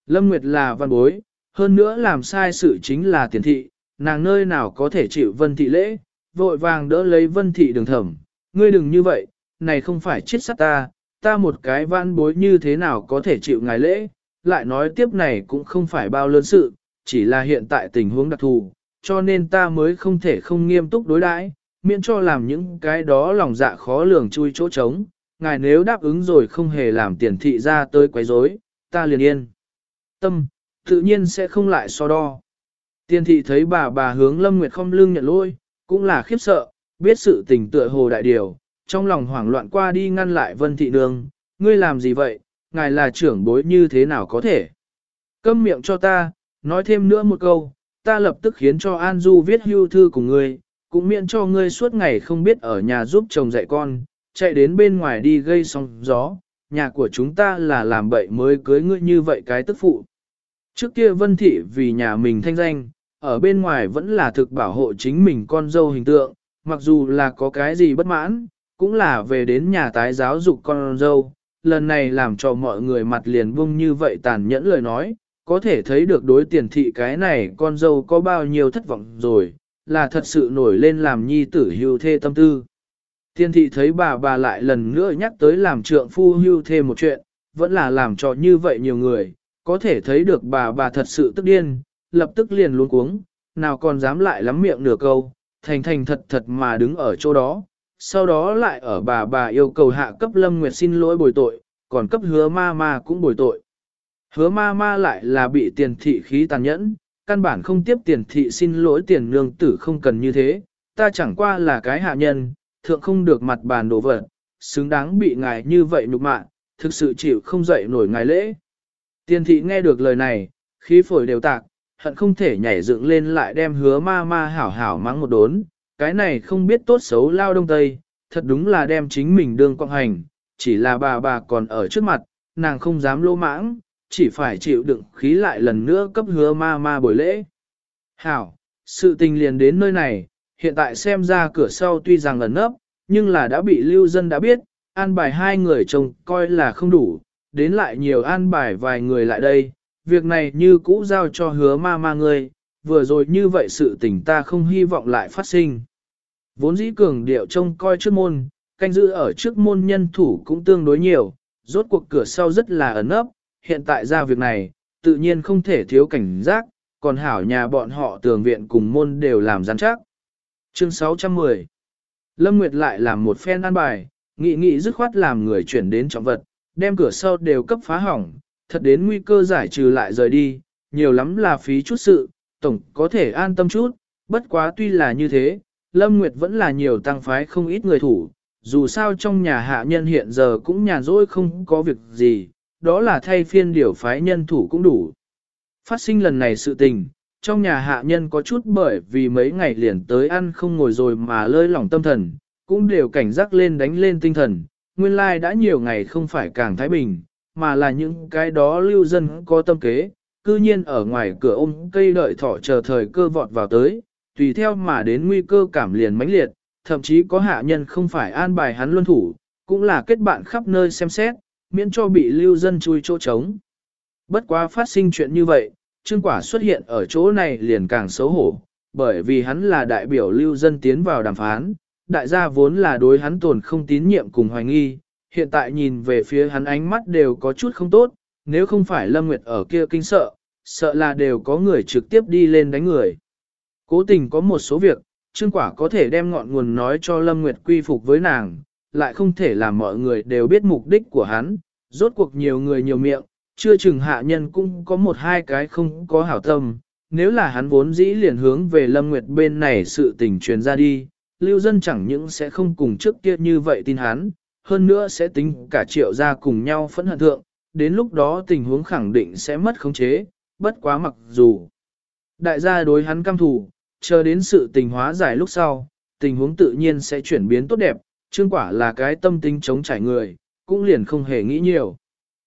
Lâm Nguyệt là văn bối, hơn nữa làm sai sự chính là tiền thị, nàng nơi nào có thể chịu Vân Thị lễ, vội vàng đỡ lấy Vân Thị Đường thẩm, ngươi đừng như vậy, này không phải chết sát ta một cái văn bối như thế nào có thể chịu ngài lễ, lại nói tiếp này cũng không phải bao lớn sự, chỉ là hiện tại tình huống đặc thù, cho nên ta mới không thể không nghiêm túc đối đãi, miễn cho làm những cái đó lòng dạ khó lường chui chỗ trống, ngài nếu đáp ứng rồi không hề làm tiền thị ra tới quấy rối, ta liền yên. Tâm, tự nhiên sẽ không lại so đo. Tiền thị thấy bà hướng Lâm Nguyệt không lưng nhận lỗi, cũng là khiếp sợ, biết sự tình tựa hồ đại điều, trong lòng hoảng loạn qua đi ngăn lại Vân Thị Nương, ngươi làm gì vậy, ngài là trưởng bối như thế nào có thể. Câm miệng cho ta, nói thêm nữa một câu, ta lập tức khiến cho An Du viết hưu thư của ngươi, cũng miễn cho ngươi suốt ngày không biết ở nhà giúp chồng dạy con, chạy đến bên ngoài đi gây sóng gió, nhà của chúng ta là làm bậy mới cưới ngươi như vậy cái tức phụ. Trước kia Vân Thị vì nhà mình thanh danh, ở bên ngoài vẫn là thực bảo hộ chính mình con dâu hình tượng, mặc dù là có cái gì bất mãn, cũng là về đến nhà tái giáo dục con dâu, lần này làm cho mọi người mặt liền bung như vậy tàn nhẫn lời nói, có thể thấy được đối tiền thị cái này con dâu có bao nhiêu thất vọng rồi, là thật sự nổi lên làm nhi tử hưu thê tâm tư. Tiền thị thấy bà lại lần nữa nhắc tới làm trượng phu hưu thê một chuyện, vẫn là làm cho như vậy nhiều người, có thể thấy được bà thật sự tức điên, lập tức liền luống cuống, nào còn dám lại lắm miệng nửa câu, thành thật mà đứng ở chỗ đó, sau đó lại ở bà yêu cầu hạ cấp Lâm Nguyệt xin lỗi bồi tội, còn cấp hứa ma cũng bồi tội. Hứa ma lại là bị tiền thị khí tàn nhẫn, căn bản không tiếp tiền thị xin lỗi tiền nương tử không cần như thế, ta chẳng qua là cái hạ nhân, thượng không được mặt bàn đổ vật, xứng đáng bị ngài như vậy nhục mạ, thực sự chịu không dậy nổi ngài lễ. Tiền thị nghe được lời này, khí phổi đều tạc, hận không thể nhảy dựng lên lại đem hứa ma hảo hảo mắng một đốn, cái này không biết tốt xấu lao đông tây, thật đúng là đem chính mình đương quang hành, chỉ là bà còn ở trước mặt, nàng không dám lô mãng, chỉ phải chịu đựng khí lại lần nữa cấp hứa ma buổi lễ. Hảo, sự tình liền đến nơi này, hiện tại xem ra cửa sau tuy rằng ẩn nấp, nhưng là đã bị lưu dân đã biết, an bài hai người chồng coi là không đủ, đến lại nhiều an bài vài người lại đây, việc này như cũ giao cho hứa ma ngươi, vừa rồi như vậy sự tình ta không hy vọng lại phát sinh. Vốn dĩ cường điệu trông coi trước môn, canh giữ ở trước môn nhân thủ cũng tương đối nhiều, rốt cuộc cửa sau rất là ẩn ấp, hiện tại ra việc này, tự nhiên không thể thiếu cảnh giác, còn hảo nhà bọn họ tường viện cùng môn đều làm rắn chắc. Chương 610 Lâm Nguyệt lại làm một phen an bài, nghị dứt khoát làm người chuyển đến trọng vật, đem cửa sau đều cấp phá hỏng, thật đến nguy cơ giải trừ lại rời đi, nhiều lắm là phí chút sự, tổng có thể an tâm chút, bất quá tuy là như thế, Lâm Nguyệt vẫn là nhiều tăng phái không ít người thủ, dù sao trong nhà hạ nhân hiện giờ cũng nhàn rỗi không có việc gì, đó là thay phiên điều phái nhân thủ cũng đủ. Phát sinh lần này sự tình, trong nhà hạ nhân có chút bởi vì mấy ngày liền tới ăn không ngồi rồi mà lơi lỏng tâm thần, cũng đều cảnh giác lên đánh lên tinh thần, nguyên lai đã nhiều ngày không phải càng thái bình, mà là những cái đó lưu dân có tâm kế, cư nhiên ở ngoài cửa ôm cây đợi thỏ chờ thời cơ vọt vào tới, tùy theo mà đến nguy cơ cảm liền mãnh liệt, thậm chí có hạ nhân không phải an bài hắn luân thủ, cũng là kết bạn khắp nơi xem xét, miễn cho bị lưu dân chui chỗ trống. Bất quá phát sinh chuyện như vậy, Trương Quả xuất hiện ở chỗ này liền càng xấu hổ, bởi vì hắn là đại biểu lưu dân tiến vào đàm phán, đại gia vốn là đối hắn tồn không tín nhiệm cùng hoài nghi, hiện tại nhìn về phía hắn ánh mắt đều có chút không tốt, nếu không phải Lâm Nguyệt ở kia kinh sợ là đều có người trực tiếp đi lên đánh người. Cố tình có một số việc, Trương Quả có thể đem ngọn nguồn nói cho Lâm Nguyệt quy phục với nàng, lại không thể làm mọi người đều biết mục đích của hắn, rốt cuộc nhiều người nhiều miệng, chưa chừng hạ nhân cũng có một hai cái không có hảo tâm, nếu là hắn vốn dĩ liền hướng về Lâm Nguyệt bên này sự tình truyền ra đi, lưu dân chẳng những sẽ không cùng trước kia như vậy tin hắn, hơn nữa sẽ tính cả triệu gia cùng nhau phẫn hận thượng, đến lúc đó tình huống khẳng định sẽ mất khống chế, bất quá mặc dù đại gia đối hắn căm thù, chờ đến sự tình hóa giải lúc sau, tình huống tự nhiên sẽ chuyển biến tốt đẹp, Trương Quả là cái tâm tính chống trải người, cũng liền không hề nghĩ nhiều.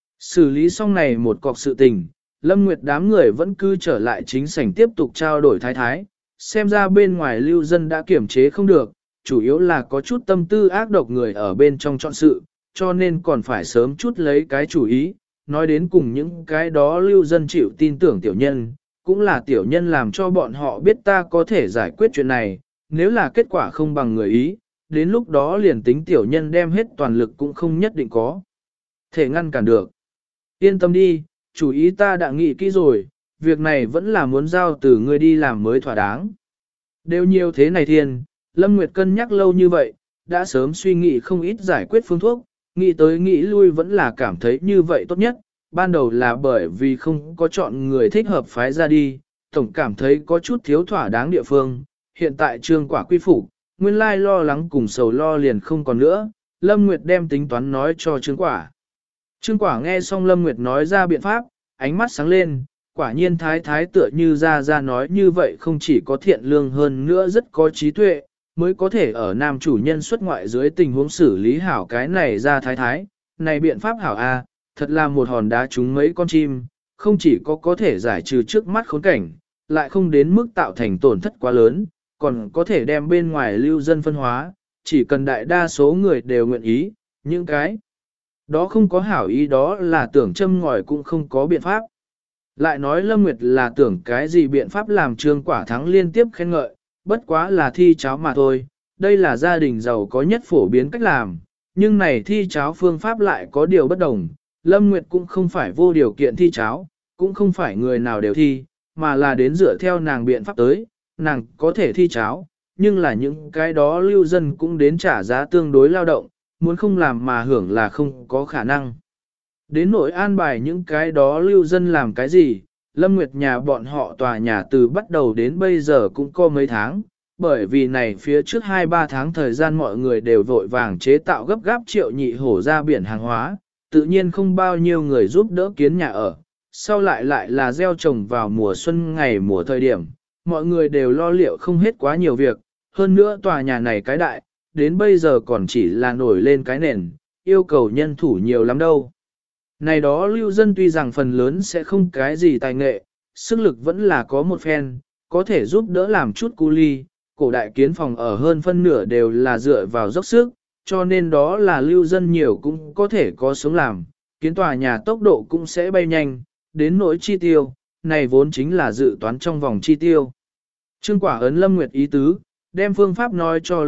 Xử lý xong này một cọc sự tình, Lâm Nguyệt đám người vẫn cứ trở lại chính sảnh tiếp tục trao đổi thái, xem ra bên ngoài lưu dân đã kiểm chế không được, chủ yếu là có chút tâm tư ác độc người ở bên trong chọn sự, cho nên còn phải sớm chút lấy cái chủ ý, nói đến cùng những cái đó lưu dân chịu tin tưởng tiểu nhân, cũng là tiểu nhân làm cho bọn họ biết ta có thể giải quyết chuyện này, nếu là kết quả không bằng người ý, đến lúc đó liền tính tiểu nhân đem hết toàn lực cũng không nhất định có thể ngăn cản được. Yên tâm đi, chủ ý ta đã nghĩ kỹ rồi, việc này vẫn là muốn giao từ ngươi đi làm mới thỏa đáng. Đều nhiều thế này thiên, Lâm Nguyệt cân nhắc lâu như vậy, đã sớm suy nghĩ không ít giải quyết phương thuốc, nghĩ tới nghĩ lui vẫn là cảm thấy như vậy tốt nhất, ban đầu là bởi vì không có chọn người thích hợp phái ra đi, tổng cảm thấy có chút thiếu thỏa đáng địa phương, hiện tại trương quả quy phục, nguyên lai lo lắng cùng sầu lo liền không còn nữa, Lâm Nguyệt đem tính toán nói cho trương quả. Trương quả nghe xong Lâm Nguyệt nói ra biện pháp, ánh mắt sáng lên, quả nhiên thái thái tựa như ra nói như vậy không chỉ có thiện lương hơn nữa rất có trí tuệ, mới có thể ở nam chủ nhân xuất ngoại dưới tình huống xử lý hảo cái này ra thái thái, này biện pháp hảo a, thật là một hòn đá trúng mấy con chim, không chỉ có thể giải trừ trước mắt khốn cảnh, lại không đến mức tạo thành tổn thất quá lớn, còn có thể đem bên ngoài lưu dân phân hóa, chỉ cần đại đa số người đều nguyện ý, những cái đó không có hảo ý đó là tưởng châm ngòi cũng không có biện pháp. Lại nói Lâm Nguyệt là tưởng cái gì biện pháp làm trương quả thắng liên tiếp khen ngợi, bất quá là thi cháo mà thôi, đây là gia đình giàu có nhất phổ biến cách làm, nhưng này thi cháo phương pháp lại có điều bất đồng, Lâm Nguyệt cũng không phải vô điều kiện thi cháo, cũng không phải người nào đều thi, mà là đến dựa theo nàng biện pháp tới, nàng có thể thi cháo, nhưng là những cái đó lưu dân cũng đến trả giá tương đối lao động, muốn không làm mà hưởng là không có khả năng. Đến nỗi an bài những cái đó lưu dân làm cái gì, Lâm Nguyệt nhà bọn họ tòa nhà từ bắt đầu đến bây giờ cũng có mấy tháng, bởi vì này phía trước 2-3 tháng thời gian mọi người đều vội vàng chế tạo gấp gáp triệu nhị hổ ra biển hàng hóa, tự nhiên không bao nhiêu người giúp đỡ kiến nhà ở, sau lại là gieo trồng vào mùa xuân ngày mùa thời điểm, mọi người đều lo liệu không hết quá nhiều việc, hơn nữa tòa nhà này cái đại, đến bây giờ còn chỉ là nổi lên cái nền, yêu cầu nhân thủ nhiều lắm đâu. Này đó lưu dân tuy rằng phần lớn sẽ không cái gì tài nghệ, sức lực vẫn là có một phen, có thể giúp đỡ làm chút cu ly, cổ đại kiến phòng ở hơn phân nửa đều là dựa vào dốc sức, cho nên đó là lưu dân nhiều cũng có thể có sống làm, kiến tòa nhà tốc độ cũng sẽ bay nhanh, đến nỗi chi tiêu, này vốn chính là dự toán trong vòng chi tiêu. Trương quả ấn Lâm Nguyệt ý tứ, đem phương pháp nói cho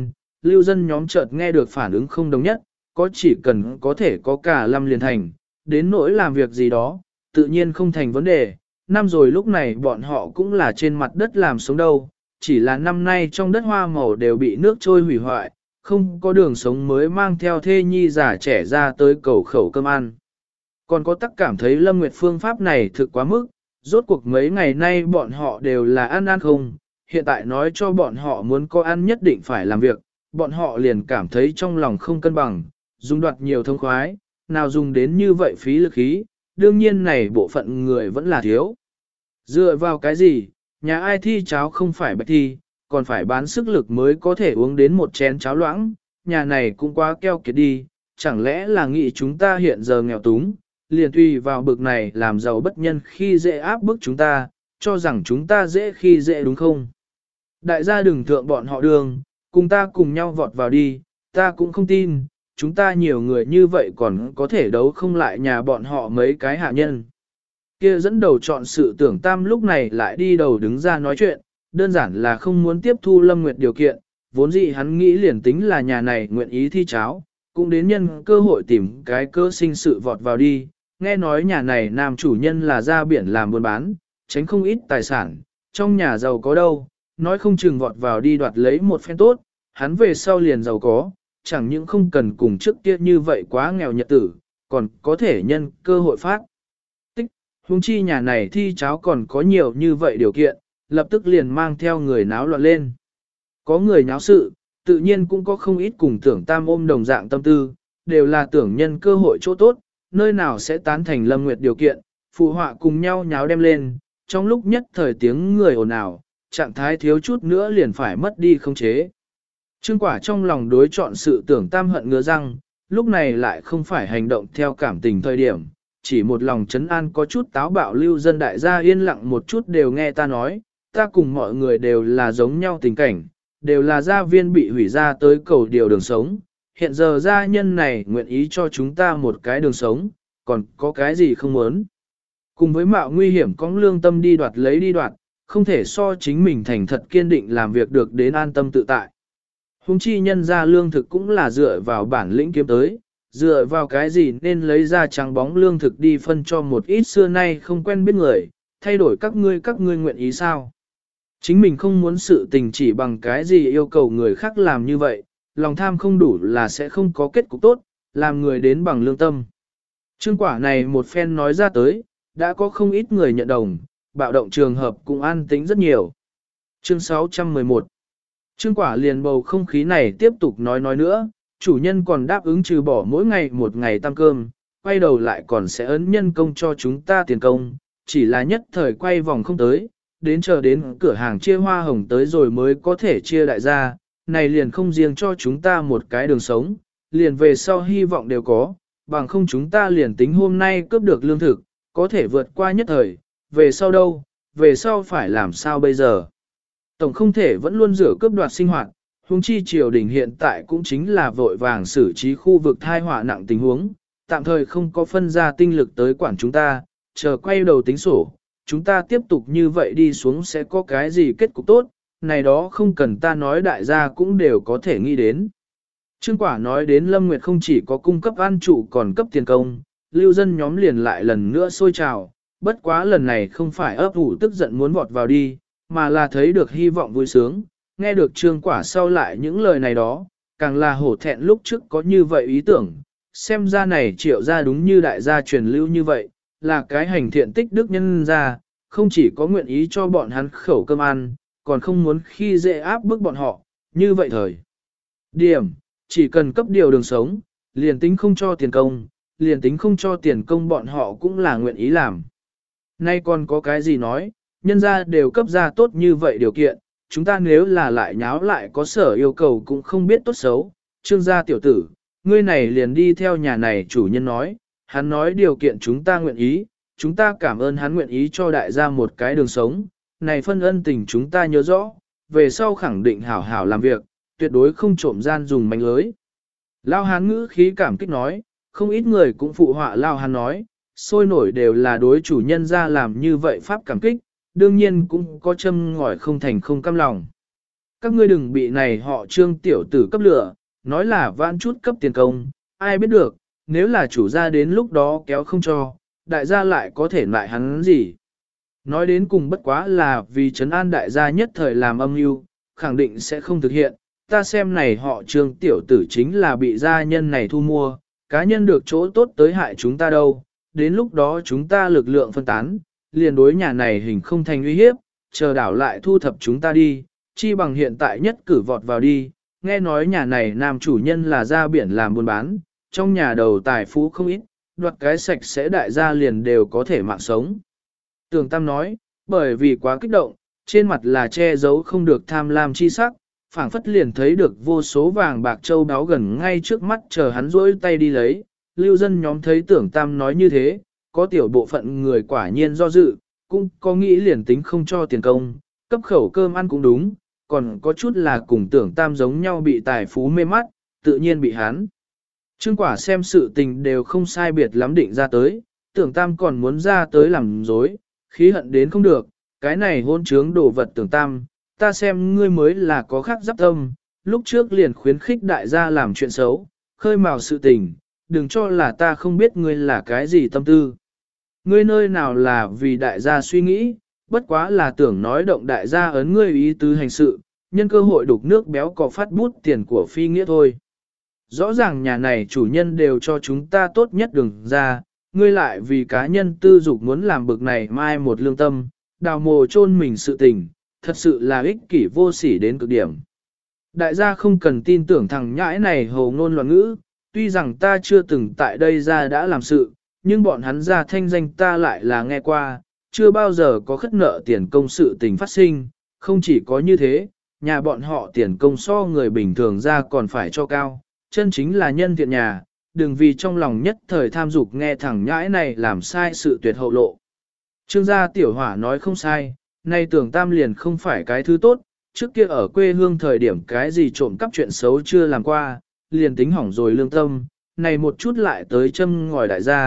lưu dân nhóm chợt nghe được phản ứng không đồng nhất, có chỉ cần có thể có cả lâm liền thành, đến nỗi làm việc gì đó, tự nhiên không thành vấn đề, năm rồi lúc này bọn họ cũng là trên mặt đất làm sống đâu, chỉ là năm nay trong đất hoa màu đều bị nước trôi hủy hoại, không có đường sống mới mang theo thê nhi già trẻ ra tới cầu khẩu cơm ăn. Còn có tắc cảm thấy Lâm Nguyệt phương pháp này thực quá mức, rốt cuộc mấy ngày nay bọn họ đều là ăn không, hiện tại nói cho bọn họ muốn có ăn nhất định phải làm việc, bọn họ liền cảm thấy trong lòng không cân bằng, dùng đoạt nhiều thông khoái, nào dùng đến như vậy phí lực khí, đương nhiên này bộ phận người vẫn là thiếu. Dựa vào cái gì, nhà ai thi cháo không phải bạch thi, còn phải bán sức lực mới có thể uống đến một chén cháo loãng, nhà này cũng quá keo kiệt đi, chẳng lẽ là nghĩ chúng ta hiện giờ nghèo túng, liền tùy vào bực này làm giàu bất nhân khi dễ áp bức chúng ta, cho rằng chúng ta dễ khi dễ đúng không? Đại gia đừng thượng bọn họ đường, cùng ta cùng nhau vọt vào đi, ta cũng không tin, chúng ta nhiều người như vậy còn có thể đấu không lại nhà bọn họ mấy cái hạ nhân. Kia dẫn đầu chọn sự tưởng tam lúc này lại đi đầu đứng ra nói chuyện, đơn giản là không muốn tiếp thu Lâm Nguyệt điều kiện, vốn dĩ hắn nghĩ liền tính là nhà này nguyện ý thi cháo, cũng đến nhân cơ hội tìm cái cơ sinh sự vọt vào đi, nghe nói nhà này nam chủ nhân là ra biển làm buôn bán, tránh không ít tài sản, trong nhà giàu có đâu, nói không chừng vọt vào đi đoạt lấy một phen tốt, hắn về sau liền giàu có, chẳng những không cần cùng trước kia như vậy quá nghèo nhật tử, còn có thể nhân cơ hội phát. Tích, huống chi nhà này thi cháo còn có nhiều như vậy điều kiện, lập tức liền mang theo người náo loạn lên. Có người nháo sự, tự nhiên cũng có không ít cùng tưởng tam ôm đồng dạng tâm tư, đều là tưởng nhân cơ hội chỗ tốt, nơi nào sẽ tán thành Lâm Nguyệt điều kiện, phụ họa cùng nhau nháo đem lên, trong lúc nhất thời tiếng người ồn ào, trạng thái thiếu chút nữa liền phải mất đi không chế. Trương quả trong lòng đối chọn sự tưởng tam hận ngứa răng, lúc này lại không phải hành động theo cảm tình thời điểm, chỉ một lòng trấn an có chút táo bạo lưu dân đại gia yên lặng một chút đều nghe ta nói, ta cùng mọi người đều là giống nhau tình cảnh, đều là gia viên bị hủy ra tới cầu điều đường sống, hiện giờ gia nhân này nguyện ý cho chúng ta một cái đường sống, còn có cái gì không muốn. Cùng với mạo nguy hiểm có lương tâm đi đoạt, không thể so chính mình thành thật kiên định làm việc được đến an tâm tự tại. Hùng chi nhân ra lương thực cũng là dựa vào bản lĩnh kiếm tới, dựa vào cái gì nên lấy ra trắng bóng lương thực đi phân cho một ít xưa nay không quen biết người, thay đổi các ngươi nguyện ý sao. Chính mình không muốn sự tình chỉ bằng cái gì yêu cầu người khác làm như vậy, lòng tham không đủ là sẽ không có kết cục tốt, làm người đến bằng lương tâm. Trương quả này một phen nói ra tới, đã có không ít người nhận đồng, bạo động trường hợp cũng an tĩnh rất nhiều. Chương 611 Trương quả liền bầu không khí này tiếp tục nói nữa, chủ nhân còn đáp ứng trừ bỏ mỗi ngày một ngày tăng cơm, quay đầu lại còn sẽ ấn nhân công cho chúng ta tiền công, chỉ là nhất thời quay vòng không tới, đến chờ đến cửa hàng chia hoa hồng tới rồi mới có thể chia đại gia, này liền không riêng cho chúng ta một cái đường sống, liền về sau hy vọng đều có, bằng không chúng ta liền tính hôm nay cướp được lương thực, có thể vượt qua nhất thời, về sau đâu, về sau phải làm sao bây giờ. Tổng không thể vẫn luôn rửa cướp đoạt sinh hoạt, huống chi triều đình hiện tại cũng chính là vội vàng xử trí khu vực thai họa nặng tình huống, tạm thời không có phân ra tinh lực tới quản chúng ta, chờ quay đầu tính sổ, chúng ta tiếp tục như vậy đi xuống sẽ có cái gì kết cục tốt, này đó không cần ta nói đại gia cũng đều có thể nghĩ đến. Trương Quả nói đến Lâm Nguyệt không chỉ có cung cấp an trụ còn cấp tiền công, lưu dân nhóm liền lại lần nữa sôi trào, bất quá lần này không phải ấp ủ tức giận muốn vọt vào đi, mà là thấy được hy vọng vui sướng, nghe được Trương Quả sau lại những lời này đó, càng là hổ thẹn lúc trước có như vậy ý tưởng, xem ra này triệu ra đúng như đại gia truyền lưu như vậy, là cái hành thiện tích đức nhân ra, không chỉ có nguyện ý cho bọn hắn khẩu cơm ăn, còn không muốn khi dễ áp bức bọn họ, như vậy thời. Điểm, chỉ cần cấp điều đường sống, liền tính không cho tiền công, liền tính không cho tiền công bọn họ cũng là nguyện ý làm. Nay còn có cái gì nói, nhân ra đều cấp ra tốt như vậy điều kiện, chúng ta nếu là lại nháo lại có sở yêu cầu cũng không biết tốt xấu. Trương gia tiểu tử, ngươi này liền đi theo nhà này chủ nhân nói, hắn nói điều kiện chúng ta nguyện ý, chúng ta cảm ơn hắn nguyện ý cho đại gia một cái đường sống, này phân ân tình chúng ta nhớ rõ, về sau khẳng định hảo hảo làm việc, tuyệt đối không trộm gian dùng manh lưới. Lao hán ngữ khí cảm kích nói, không ít người cũng phụ họa Lao hán nói, sôi nổi đều là đối chủ nhân ra làm như vậy pháp cảm kích, đương nhiên cũng có châm ngòi không thành không cam lòng. Các ngươi đừng bị này họ Trương tiểu tử cấp lửa, nói là vãn chút cấp tiền công, ai biết được, nếu là chủ gia đến lúc đó kéo không cho, đại gia lại có thể lại hắn gì. Nói đến cùng bất quá là vì trấn an đại gia nhất thời làm âm mưu, khẳng định sẽ không thực hiện, ta xem này họ Trương tiểu tử chính là bị gia nhân này thu mua, cá nhân được chỗ tốt tới hại chúng ta đâu, đến lúc đó chúng ta lực lượng phân tán, liền đối nhà này hình không thành uy hiếp, chờ đảo lại thu thập chúng ta đi, chi bằng hiện tại nhất cử vọt vào đi, nghe nói nhà này nam chủ nhân là ra biển làm buôn bán, trong nhà đầu tài phú không ít, đoạt cái sạch sẽ đại gia liền đều có thể mạng sống. Tường Tam nói, bởi vì quá kích động, trên mặt là che giấu không được tham lam chi sắc, phảng phất liền thấy được vô số vàng bạc châu đáo gần ngay trước mắt chờ hắn rỗi tay đi lấy, lưu dân nhóm thấy Tưởng Tam nói như thế, có tiểu bộ phận người quả nhiên do dự, cũng có nghĩ liền tính không cho tiền công, cấp khẩu cơm ăn cũng đúng, còn có chút là cùng Tưởng Tam giống nhau bị tài phú mê mắt, tự nhiên bị hắn. Trương Quả xem sự tình đều không sai biệt lắm định ra tới, Tưởng Tam còn muốn ra tới làm dối, khí hận đến không được, cái này hôn trướng đồ vật Tưởng Tam, ta xem ngươi mới là có khác giáp tâm, lúc trước liền khuyến khích đại gia làm chuyện xấu, khơi mào sự tình, đừng cho là ta không biết ngươi là cái gì tâm tư. Ngươi nơi nào là vì đại gia suy nghĩ, bất quá là tưởng nói động đại gia ấn ngươi ý tứ hành sự, nhân cơ hội đục nước béo có phát bút tiền của phi nghĩa thôi. Rõ ràng nhà này chủ nhân đều cho chúng ta tốt nhất đừng ra, ngươi lại vì cá nhân tư dục muốn làm bực này mai một lương tâm, đào mồ chôn mình sự tình, thật sự là ích kỷ vô sỉ đến cực điểm. Đại gia không cần tin tưởng thằng nhãi này hồ ngôn loạn ngữ, tuy rằng ta chưa từng tại đây ra đã làm sự, nhưng bọn hắn ra thanh danh ta lại là nghe qua, chưa bao giờ có khất nợ tiền công sự tình phát sinh, không chỉ có như thế, nhà bọn họ tiền công so người bình thường ra còn phải cho cao, chân chính là nhân thiện nhà, đừng vì trong lòng nhất thời tham dục nghe thằng nhãi này làm sai sự tuyệt hậu lộ. Trương gia tiểu hỏa nói không sai, nay Tưởng Tam liền không phải cái thứ tốt, trước kia ở quê hương thời điểm cái gì trộm cắp chuyện xấu chưa làm qua, liền tính hỏng rồi lương tâm, này một chút lại tới châm ngòi đại gia,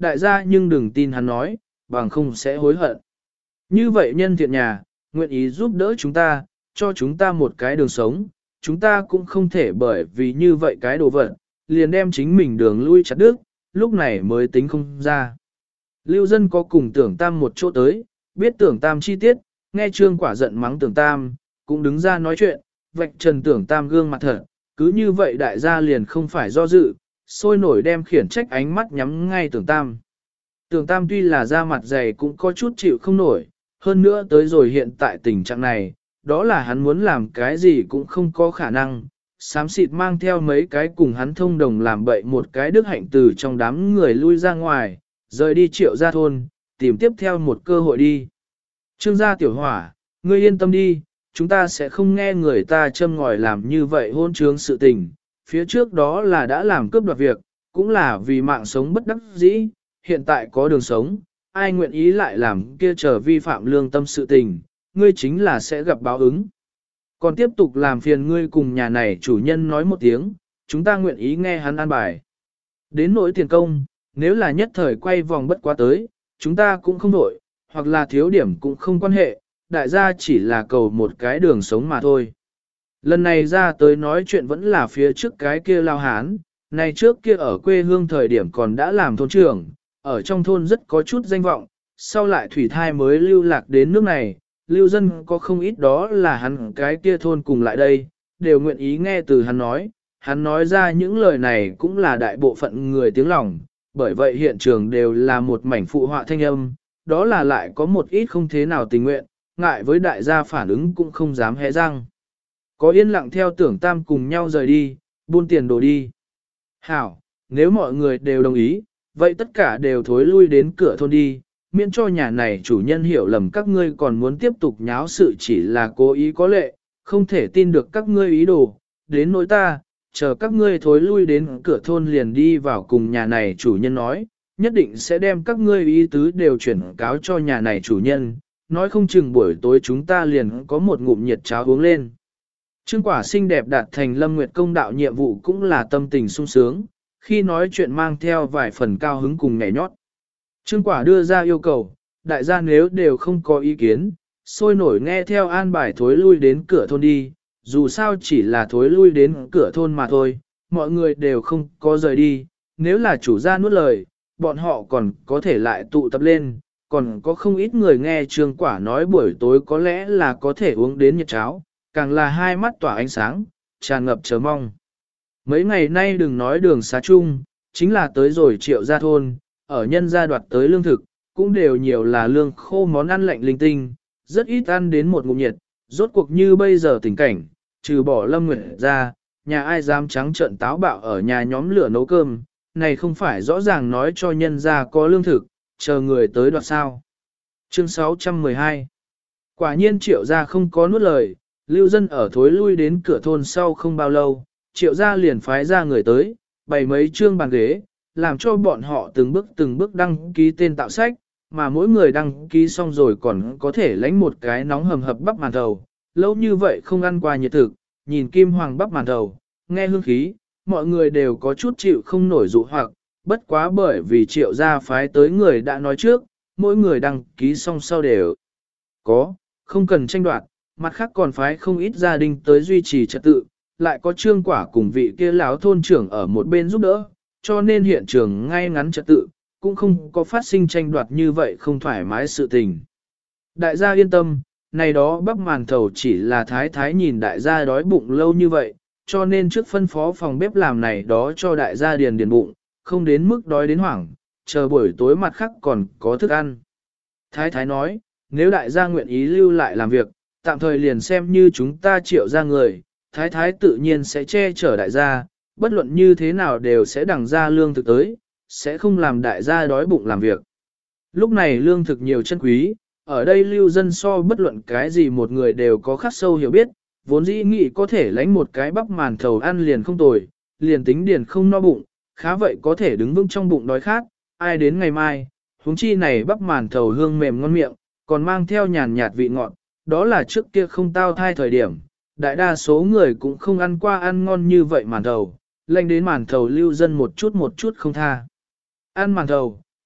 đại gia nhưng đừng tin hắn nói, bằng không sẽ hối hận. Như vậy nhân thiện nhà, nguyện ý giúp đỡ chúng ta, cho chúng ta một cái đường sống, chúng ta cũng không thể bởi vì như vậy cái đồ vật, liền đem chính mình đường lui chặt đứt, lúc này mới tính không ra. Lưu dân có cùng tưởng tam một chỗ tới, biết tưởng tam chi tiết, nghe trương quả giận mắng tưởng tam, cũng đứng ra nói chuyện, vạch trần tưởng tam gương mặt thật, cứ như vậy đại gia liền không phải do dự, sôi nổi đem khiển trách ánh mắt nhắm ngay tưởng tam. Tưởng tam tuy là da mặt dày cũng có chút chịu không nổi, hơn nữa tới rồi hiện tại tình trạng này, đó là hắn muốn làm cái gì cũng không có khả năng. Xám xịt mang theo mấy cái cùng hắn thông đồng làm bậy một cái đức hạnh từ trong đám người lui ra ngoài, rời đi Triệu gia thôn, tìm tiếp theo một cơ hội đi. Trương gia tiểu hỏa, ngươi yên tâm đi, chúng ta sẽ không nghe người ta châm ngòi làm như vậy hôn trướng sự tình. Phía trước đó là đã làm cướp đoạt việc, cũng là vì mạng sống bất đắc dĩ, hiện tại có đường sống, ai nguyện ý lại làm kia trở vi phạm lương tâm sự tình, ngươi chính là sẽ gặp báo ứng. Còn tiếp tục làm phiền ngươi cùng nhà này chủ nhân nói một tiếng, chúng ta nguyện ý nghe hắn an bài. Đến nỗi tiền công, nếu là nhất thời quay vòng bất quá tới, chúng ta cũng không đổi, hoặc là thiếu điểm cũng không quan hệ, đại gia chỉ là cầu một cái đường sống mà thôi. Lần này ra tới nói chuyện vẫn là phía trước cái kia lao hán, này trước kia ở quê hương thời điểm còn đã làm thôn trưởng, ở trong thôn rất có chút danh vọng, sau lại thủy thai mới lưu lạc đến nước này, lưu dân có không ít đó là hắn cái kia thôn cùng lại đây, đều nguyện ý nghe từ hắn nói ra những lời này cũng là đại bộ phận người tiếng lòng, bởi vậy hiện trường đều là một mảnh phụ họa thanh âm, đó là lại có một ít không thế nào tình nguyện, ngại với đại gia phản ứng cũng không dám hé răng. Có yên lặng theo tưởng tam cùng nhau rời đi, buôn tiền đồ đi. Hảo, nếu mọi người đều đồng ý, vậy tất cả đều thối lui đến cửa thôn đi, miễn cho nhà này chủ nhân hiểu lầm các ngươi còn muốn tiếp tục nháo sự chỉ là cố ý có lệ, không thể tin được các ngươi ý đồ, đến nỗi ta, chờ các ngươi thối lui đến cửa thôn liền đi vào cùng nhà này chủ nhân nói, nhất định sẽ đem các ngươi ý tứ đều chuyển cáo cho nhà này chủ nhân, nói không chừng buổi tối chúng ta liền có một ngụm nhiệt cháo uống lên. Trương Quả xinh đẹp đạt thành Lâm Nguyệt công đạo nhiệm vụ cũng là tâm tình sung sướng, khi nói chuyện mang theo vài phần cao hứng cùng nhảy nhót. Trương Quả đưa ra yêu cầu, đại gia nếu đều không có ý kiến, sôi nổi nghe theo an bài thối lui đến cửa thôn đi, dù sao chỉ là thối lui đến cửa thôn mà thôi, mọi người đều không có rời đi, nếu là chủ gia nuốt lời, bọn họ còn có thể lại tụ tập lên, còn có không ít người nghe Trương Quả nói buổi tối có lẽ là có thể uống đến nhiệt cháo, càng là hai mắt tỏa ánh sáng, tràn ngập chờ mong. Mấy ngày nay đừng nói đường xá chung, chính là tới rồi Triệu gia thôn, ở nhân gia đoạt tới lương thực, cũng đều nhiều là lương khô món ăn lạnh linh tinh, rất ít ăn đến một ngụm nhiệt, rốt cuộc như bây giờ tình cảnh, trừ bỏ Lâm Nguyệt ra, nhà ai dám trắng trợn táo bạo ở nhà nhóm lửa nấu cơm, này không phải rõ ràng nói cho nhân gia có lương thực, chờ người tới đoạt sao. Chương 612 Quả nhiên Triệu gia không có nuốt lời, lưu dân ở thối lui đến cửa thôn sau không bao lâu, Triệu gia liền phái ra người tới, bày mấy trương bàn ghế, làm cho bọn họ từng bước đăng ký tên tạo sách, mà mỗi người đăng ký xong rồi còn có thể lãnh một cái nóng hầm hập bắp màn thầu. Lâu như vậy không ăn qua nhiệt thực, nhìn kim hoàng bắp màn thầu, nghe hương khí, mọi người đều có chút chịu không nổi dụ hoặc, bất quá bởi vì Triệu gia phái tới người đã nói trước, mỗi người đăng ký xong sau đều có, không cần tranh đoạt, mặt khác còn phái không ít gia đình tới duy trì trật tự, lại có Trương Quả cùng vị kia lão thôn trưởng ở một bên giúp đỡ, cho nên hiện trường ngay ngắn trật tự, cũng không có phát sinh tranh đoạt như vậy không thoải mái sự tình. Đại gia yên tâm, này đó bắp màn thầu chỉ là thái thái nhìn đại gia đói bụng lâu như vậy, cho nên trước phân phó phòng bếp làm này đó cho đại gia điền bụng, không đến mức đói đến hoảng, chờ buổi tối mặt khác còn có thức ăn. Thái thái nói, nếu đại gia nguyện ý lưu lại làm việc, tạm thời liền xem như chúng ta Triệu ra người, thái thái tự nhiên sẽ che chở đại gia, bất luận như thế nào đều sẽ đằng ra lương thực tới, sẽ không làm đại gia đói bụng làm việc. Lúc này lương thực nhiều chân quý, ở đây lưu dân so bất luận cái gì một người đều có khắc sâu hiểu biết, vốn dĩ nghĩ có thể lãnh một cái bắp màn thầu ăn liền không tồi, liền tính điền không no bụng, khá vậy có thể đứng vững trong bụng đói khát, ai đến ngày mai, huống chi này bắp màn thầu hương mềm ngon miệng, còn mang theo nhàn nhạt vị ngọt, đó là trước kia không tao thai thời điểm, đại đa số người cũng không ăn qua ăn ngon như vậy màn thầu, lệnh đến màn thầu lưu dân một chút không tha. Ăn màn thầu,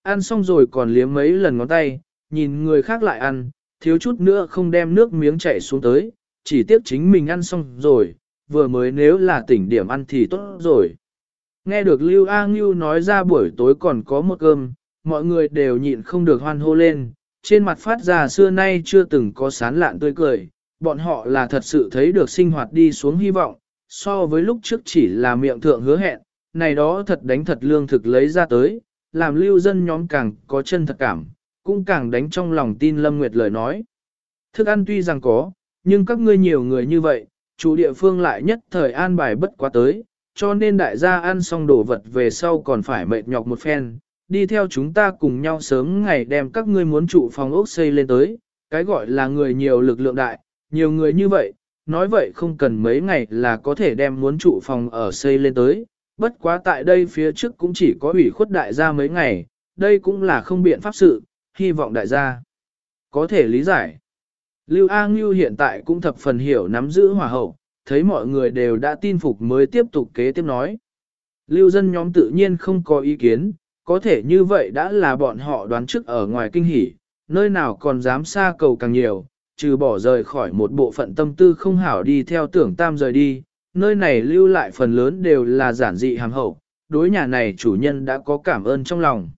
ăn xong rồi còn liếm mấy lần ngón tay, nhìn người khác lại ăn, thiếu chút nữa không đem nước miếng chảy xuống tới, chỉ tiếc chính mình ăn xong rồi, vừa mới nếu là tỉnh điểm ăn thì tốt rồi. Nghe được Lưu A Ngưu nói ra buổi tối còn có một cơm, mọi người đều nhịn không được hoan hô lên, trên mặt phát ra xưa nay chưa từng có sán lạn tươi cười, bọn họ là thật sự thấy được sinh hoạt đi xuống hy vọng, so với lúc trước chỉ là miệng thượng hứa hẹn, này đó thật đánh thật lương thực lấy ra tới, làm lưu dân nhóm càng có chân thật cảm, cũng càng đánh trong lòng tin Lâm Nguyệt lời nói. Thức ăn tuy rằng có, nhưng các ngươi nhiều người như vậy, chủ địa phương lại nhất thời an bài bất quá tới, cho nên đại gia ăn xong đồ vật về sau còn phải mệt nhọc một phen, đi theo chúng ta cùng nhau sớm ngày đem các ngươi muốn trụ phòng ốc xây lên tới, cái gọi là người nhiều lực lượng đại, nhiều người như vậy, nói vậy không cần mấy ngày là có thể đem muốn trụ phòng ở xây lên tới, bất quá tại đây phía trước cũng chỉ có ủy khuất đại gia mấy ngày, đây cũng là không biện pháp sự, hy vọng đại gia có thể lý giải. Lưu A Ngưu hiện tại cũng thập phần hiểu nắm giữ hòa hậu, thấy mọi người đều đã tin phục mới tiếp tục kế tiếp nói. Lưu dân nhóm tự nhiên không có ý kiến, có thể như vậy đã là bọn họ đoán trước ở ngoài kinh hỉ, nơi nào còn dám xa cầu càng nhiều, trừ bỏ rời khỏi một bộ phận tâm tư không hảo đi theo tưởng tam rời đi, nơi này lưu lại phần lớn đều là giản dị hàm hậu, đối nhà này chủ nhân đã có cảm ơn trong lòng.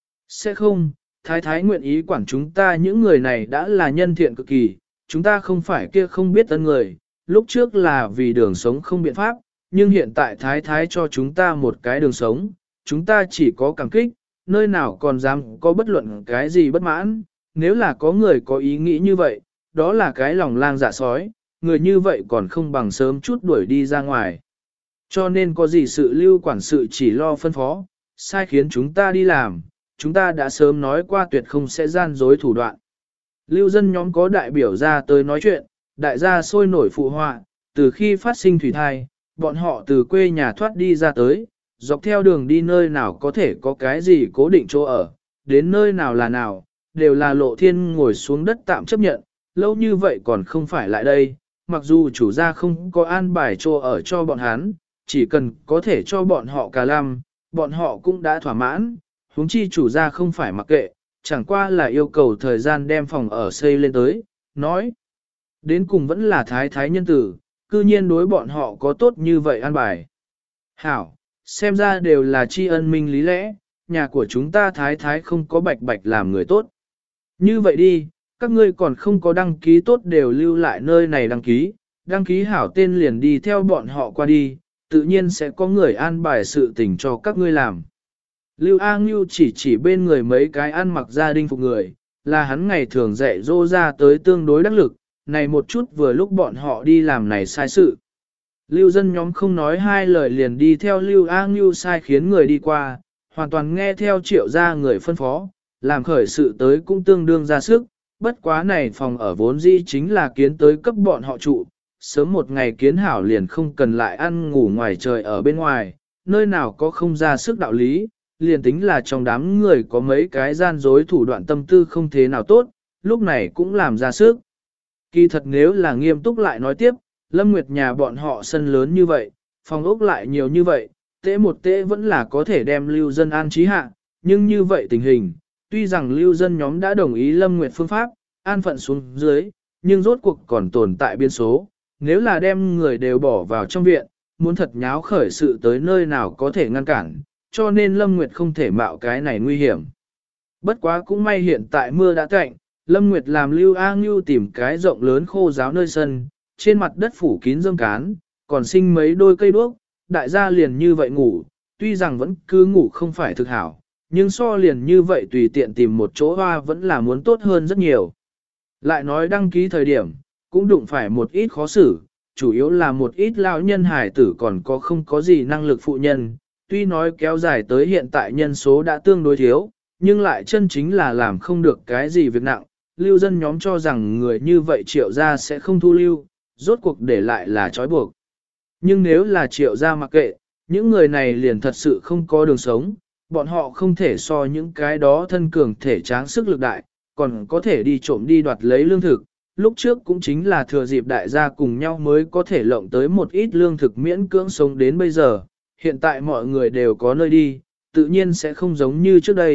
Sẽ không, thái thái nguyện ý quản chúng ta những người này đã là nhân thiện cực kỳ, chúng ta không phải kia không biết ân người, lúc trước là vì đường sống không biện pháp, nhưng hiện tại thái thái cho chúng ta một cái đường sống, chúng ta chỉ có cảm kích, nơi nào còn dám có bất luận cái gì bất mãn, nếu là có người có ý nghĩ như vậy, đó là cái lòng lang dạ sói, người như vậy còn không bằng sớm chút đuổi đi ra ngoài. Cho nên có gì sự lưu quản sự chỉ lo phân phó, sai khiến chúng ta đi làm, chúng ta đã sớm nói qua tuyệt không sẽ gian dối thủ đoạn. Lưu dân nhóm có đại biểu ra tới nói chuyện, đại gia sôi nổi phụ họa, từ khi phát sinh thủy thai, bọn họ từ quê nhà thoát đi ra tới, dọc theo đường đi nơi nào có thể có cái gì cố định chỗ ở, đến nơi nào là nào, đều là lộ thiên ngồi xuống đất tạm chấp nhận, lâu như vậy còn không phải lại đây, mặc dù chủ gia không có an bài chỗ ở cho bọn hắn, chỉ cần có thể cho bọn họ cả năm, bọn họ cũng đã thỏa mãn, huống chi chủ gia không phải mặc kệ, chẳng qua là yêu cầu thời gian đem phòng ở xây lên tới, nói. Đến cùng vẫn là thái thái nhân tử, cư nhiên đối bọn họ có tốt như vậy an bài. Hảo, xem ra đều là tri ân minh lý lẽ, nhà của chúng ta thái thái không có bạch bạch làm người tốt. Như vậy đi, các ngươi còn không có đăng ký tốt đều lưu lại nơi này đăng ký hảo tên liền đi theo bọn họ qua đi, tự nhiên sẽ có người an bài sự tình cho các ngươi làm. Lưu A Ngưu chỉ bên người mấy cái ăn mặc gia đình phục người, là hắn ngày thường dạy dỗ ra tới tương đối đắc lực, này một chút vừa lúc bọn họ đi làm này sai sự. Lưu dân nhóm không nói hai lời liền đi theo Lưu A Ngưu sai khiến người đi qua, hoàn toàn nghe theo triệu gia người phân phó, làm khởi sự tới cũng tương đương ra sức, bất quá này phòng ở vốn dĩ chính là kiến tới cấp bọn họ trụ, sớm một ngày kiến hảo liền không cần lại ăn ngủ ngoài trời ở bên ngoài, nơi nào có không ra sức đạo lý, liền tính là trong đám người có mấy cái gian dối thủ đoạn tâm tư không thế nào tốt, lúc này cũng làm ra sức. Kỳ thật nếu là nghiêm túc lại nói tiếp, Lâm Nguyệt nhà bọn họ sân lớn như vậy, phòng ốc lại nhiều như vậy, tễ một tễ vẫn là có thể đem lưu dân an trí hạ, nhưng như vậy tình hình, tuy rằng lưu dân nhóm đã đồng ý Lâm Nguyệt phương pháp, an phận xuống dưới, nhưng rốt cuộc còn tồn tại biên số, nếu là đem người đều bỏ vào trong viện, muốn thật nháo khởi sự tới nơi nào có thể ngăn cản, cho nên Lâm Nguyệt không thể mạo cái này nguy hiểm. Bất quá cũng may hiện tại mưa đã tạnh, Lâm Nguyệt làm Lưu A Ngưu tìm cái rộng lớn khô ráo nơi sân, trên mặt đất phủ kín rơm cán, còn sinh mấy đôi cây đuốc, đại gia liền như vậy ngủ, tuy rằng vẫn cứ ngủ không phải thực hảo, nhưng so liền như vậy tùy tiện tìm một chỗ hoa vẫn là muốn tốt hơn rất nhiều. Lại nói đăng ký thời điểm, cũng đụng phải một ít khó xử, chủ yếu là một ít lão nhân hài tử còn có không có gì năng lực phụ nhân, tuy nói kéo dài tới hiện tại nhân số đã tương đối thiếu, nhưng lại chân chính là làm không được cái gì việc nặng, lưu dân nhóm cho rằng người như vậy triệu gia sẽ không thu lưu, rốt cuộc để lại là trói buộc. Nhưng nếu là triệu gia mặc kệ, những người này liền thật sự không có đường sống, bọn họ không thể so những cái đó thân cường thể tráng sức lực đại, còn có thể đi trộm đi đoạt lấy lương thực. Lúc trước cũng chính là thừa dịp đại gia cùng nhau mới có thể lộng tới một ít lương thực miễn cưỡng sống đến bây giờ, hiện tại mọi người đều có nơi đi, tự nhiên sẽ không giống như trước đây,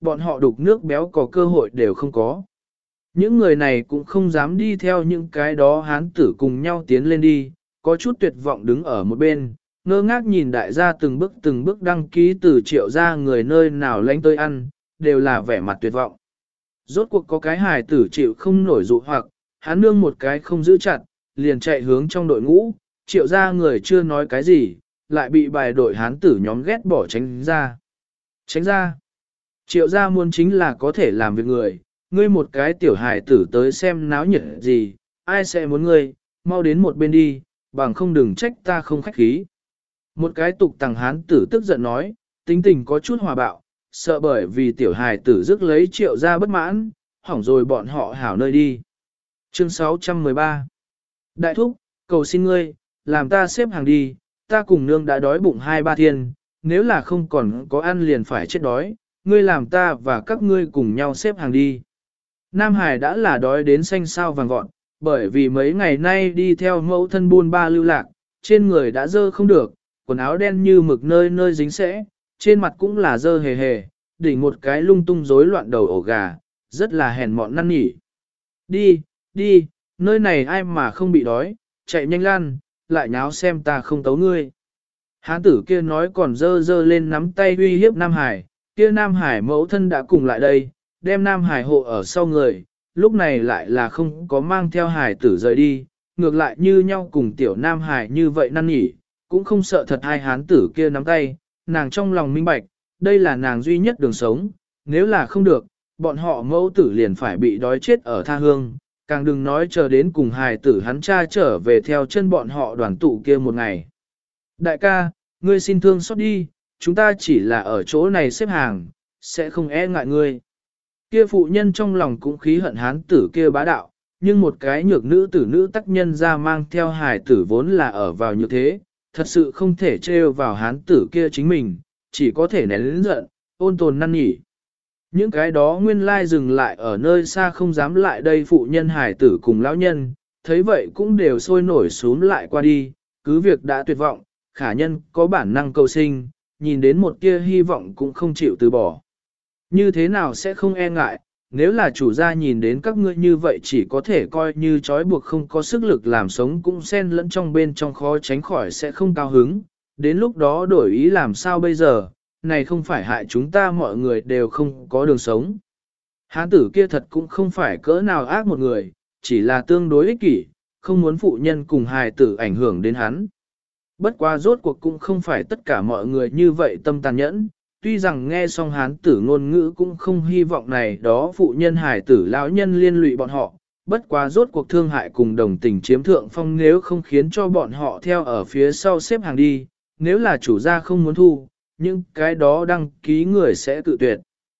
bọn họ đục nước béo có cơ hội đều không có. Những người này cũng không dám đi theo những cái đó hán tử cùng nhau tiến lên đi, có chút tuyệt vọng đứng ở một bên, ngơ ngác nhìn đại gia từng bước đăng ký từ Triệu gia người nơi nào lánh tới ăn, đều là vẻ mặt tuyệt vọng. Rốt cuộc có cái hài tử chịu không nổi dụ hoặc, hắn nương một cái không giữ chặt, liền chạy hướng trong đội ngũ, Triệu gia người chưa nói cái gì, lại bị bài đội hán tử nhóm ghét bỏ tránh ra. Tránh ra. Triệu gia muốn chính là có thể làm việc người, ngươi một cái tiểu hài tử tới xem náo nhiệt gì, ai sẽ muốn ngươi, mau đến một bên đi, bằng không đừng trách ta không khách khí. Một cái tục tằng hán tử tức giận nói, tính tình có chút hòa bạo, sợ bởi vì tiểu hài tử rước lấy Triệu gia bất mãn, hỏng rồi bọn họ hảo nơi đi. Chương 613 Đại thúc, cầu xin ngươi, làm ta xếp hàng đi, ta cùng nương đã đói bụng 2-3 thiên, nếu là không còn có ăn liền phải chết đói, ngươi làm ta và các ngươi cùng nhau xếp hàng đi. Nam Hải đã là đói đến xanh sao vàng vọt, bởi vì mấy ngày nay đi theo mẫu thân buôn ba lưu lạc, trên người đã dơ không được, quần áo đen như mực nơi nơi dính sẽ, trên mặt cũng là dơ hề hề, đỉnh một cái lung tung rối loạn đầu ổ gà, rất là hèn mọn năn nỉ. Đi, đi, nơi này ai mà không bị đói, chạy nhanh lan, lại nháo xem ta không tấu ngươi. Hán tử kia nói còn dơ dơ lên nắm tay uy hiếp Nam Hải, kia Nam Hải mẫu thân đã cùng lại đây, đem Nam Hải hộ ở sau người, lúc này lại là không có mang theo Hải tử rời đi, ngược lại như nhau cùng tiểu Nam Hải như vậy năn nỉ, cũng không sợ thật hai hán tử kia nắm tay, nàng trong lòng minh bạch, đây là nàng duy nhất đường sống, nếu là không được, bọn họ mẫu tử liền phải bị đói chết ở tha hương, càng đừng nói chờ đến cùng Hải tử hắn cha trở về theo chân bọn họ đoàn tụ kia một ngày. Đại ca, ngươi xin thương xót đi, chúng ta chỉ là ở chỗ này xếp hàng, sẽ không e ngại ngươi. Kia phụ nhân trong lòng cũng khí hận hán tử kia bá đạo, nhưng một cái nhược nữ tử nữ tác nhân ra mang theo hài tử vốn là ở vào như thế, thật sự không thể trêu vào hán tử kia chính mình, chỉ có thể nén lĩnh giận, ôn tồn năn nỉ. Những cái đó nguyên lai dừng lại ở nơi xa không dám lại đây phụ nhân hài tử cùng lão nhân, thấy vậy cũng đều sôi nổi xuống lại qua đi, cứ việc đã tuyệt vọng, khả nhân có bản năng cầu sinh, nhìn đến một tia hy vọng cũng không chịu từ bỏ. Như thế nào sẽ không e ngại, nếu là chủ gia nhìn đến các ngươi như vậy chỉ có thể coi như trói buộc không có sức lực làm sống cũng xen lẫn trong bên trong khó tránh khỏi sẽ không cao hứng, đến lúc đó đổi ý làm sao bây giờ, này không phải hại chúng ta mọi người đều không có đường sống. Hán tử kia thật cũng không phải cỡ nào ác một người, chỉ là tương đối ích kỷ, không muốn phụ nhân cùng hài tử ảnh hưởng đến hắn. Bất quá rốt cuộc cũng không phải tất cả mọi người như vậy tâm tàn nhẫn, tuy rằng nghe xong hán tử ngôn ngữ cũng không hy vọng này đó phụ nhân hài tử lão nhân liên lụy bọn họ, bất quá rốt cuộc thương hại cùng đồng tình chiếm thượng phong nếu không khiến cho bọn họ theo ở phía sau xếp hàng đi, nếu là chủ gia không muốn thu, nhưng cái đó đăng ký người sẽ tự tuyệt.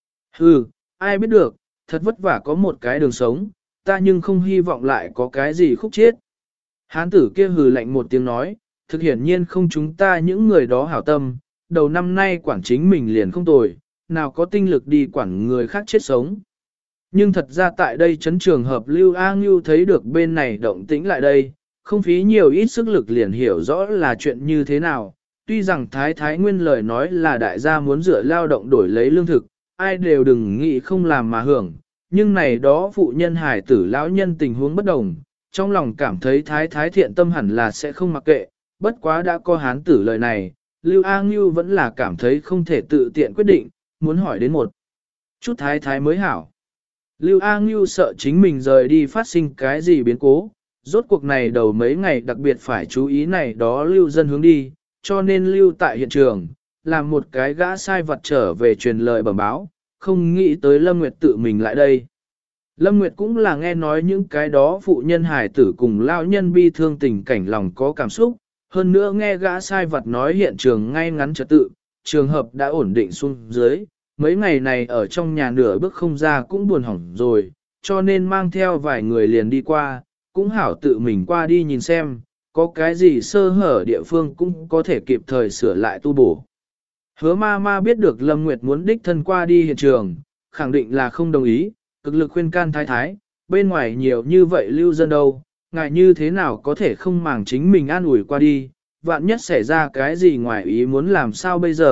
Hừ, ai biết được, thật vất vả có một cái đường sống, ta nhưng không hy vọng lại có cái gì khúc chết. Hán tử kia hừ lạnh một tiếng nói, thực hiển nhiên không chúng ta những người đó hảo tâm, đầu năm nay quản chính mình liền không tồi, nào có tinh lực đi quản người khác chết sống. Nhưng thật ra tại đây chấn trường hợp Lưu A Ngưu thấy được bên này động tĩnh lại đây, không phí nhiều ít sức lực liền hiểu rõ là chuyện như thế nào. Tuy rằng Thái Thái Nguyên lời nói là đại gia muốn dựa lao động đổi lấy lương thực, ai đều đừng nghĩ không làm mà hưởng, nhưng này đó phụ nhân hài tử lão nhân tình huống bất đồng, trong lòng cảm thấy Thái Thái thiện tâm hẳn là sẽ không mặc kệ, bất quá đã có hán tử lời này, Lưu A Ngưu vẫn là cảm thấy không thể tự tiện quyết định, muốn hỏi đến một chút Thái Thái mới hảo. Lưu A Ngưu sợ chính mình rời đi phát sinh cái gì biến cố, rốt cuộc này đầu mấy ngày đặc biệt phải chú ý này đó Lưu dân hướng đi, cho nên Lưu tại hiện trường, làm một cái gã sai vật trở về truyền lời bẩm báo, không nghĩ tới Lâm Nguyệt tự mình lại đây. Lâm Nguyệt cũng là nghe nói những cái đó phụ nhân hài tử cùng lao nhân bi thương tình cảnh lòng có cảm xúc, hơn nữa nghe gã sai vật nói hiện trường ngay ngắn trật tự, trường hợp đã ổn định xuống dưới, mấy ngày này ở trong nhà nửa bước không ra cũng buồn hỏng rồi, cho nên mang theo vài người liền đi qua, cũng hảo tự mình qua đi nhìn xem, có cái gì sơ hở địa phương cũng có thể kịp thời sửa lại tu bổ. Hứa ma ma biết được Lâm Nguyệt muốn đích thân qua đi hiện trường, khẳng định là không đồng ý, cực lực khuyên can Thái Thái, bên ngoài nhiều như vậy lưu dân đâu, ngại như thế nào có thể không màng chính mình an ủi qua đi, vạn nhất xảy ra cái gì ngoài ý muốn làm sao bây giờ,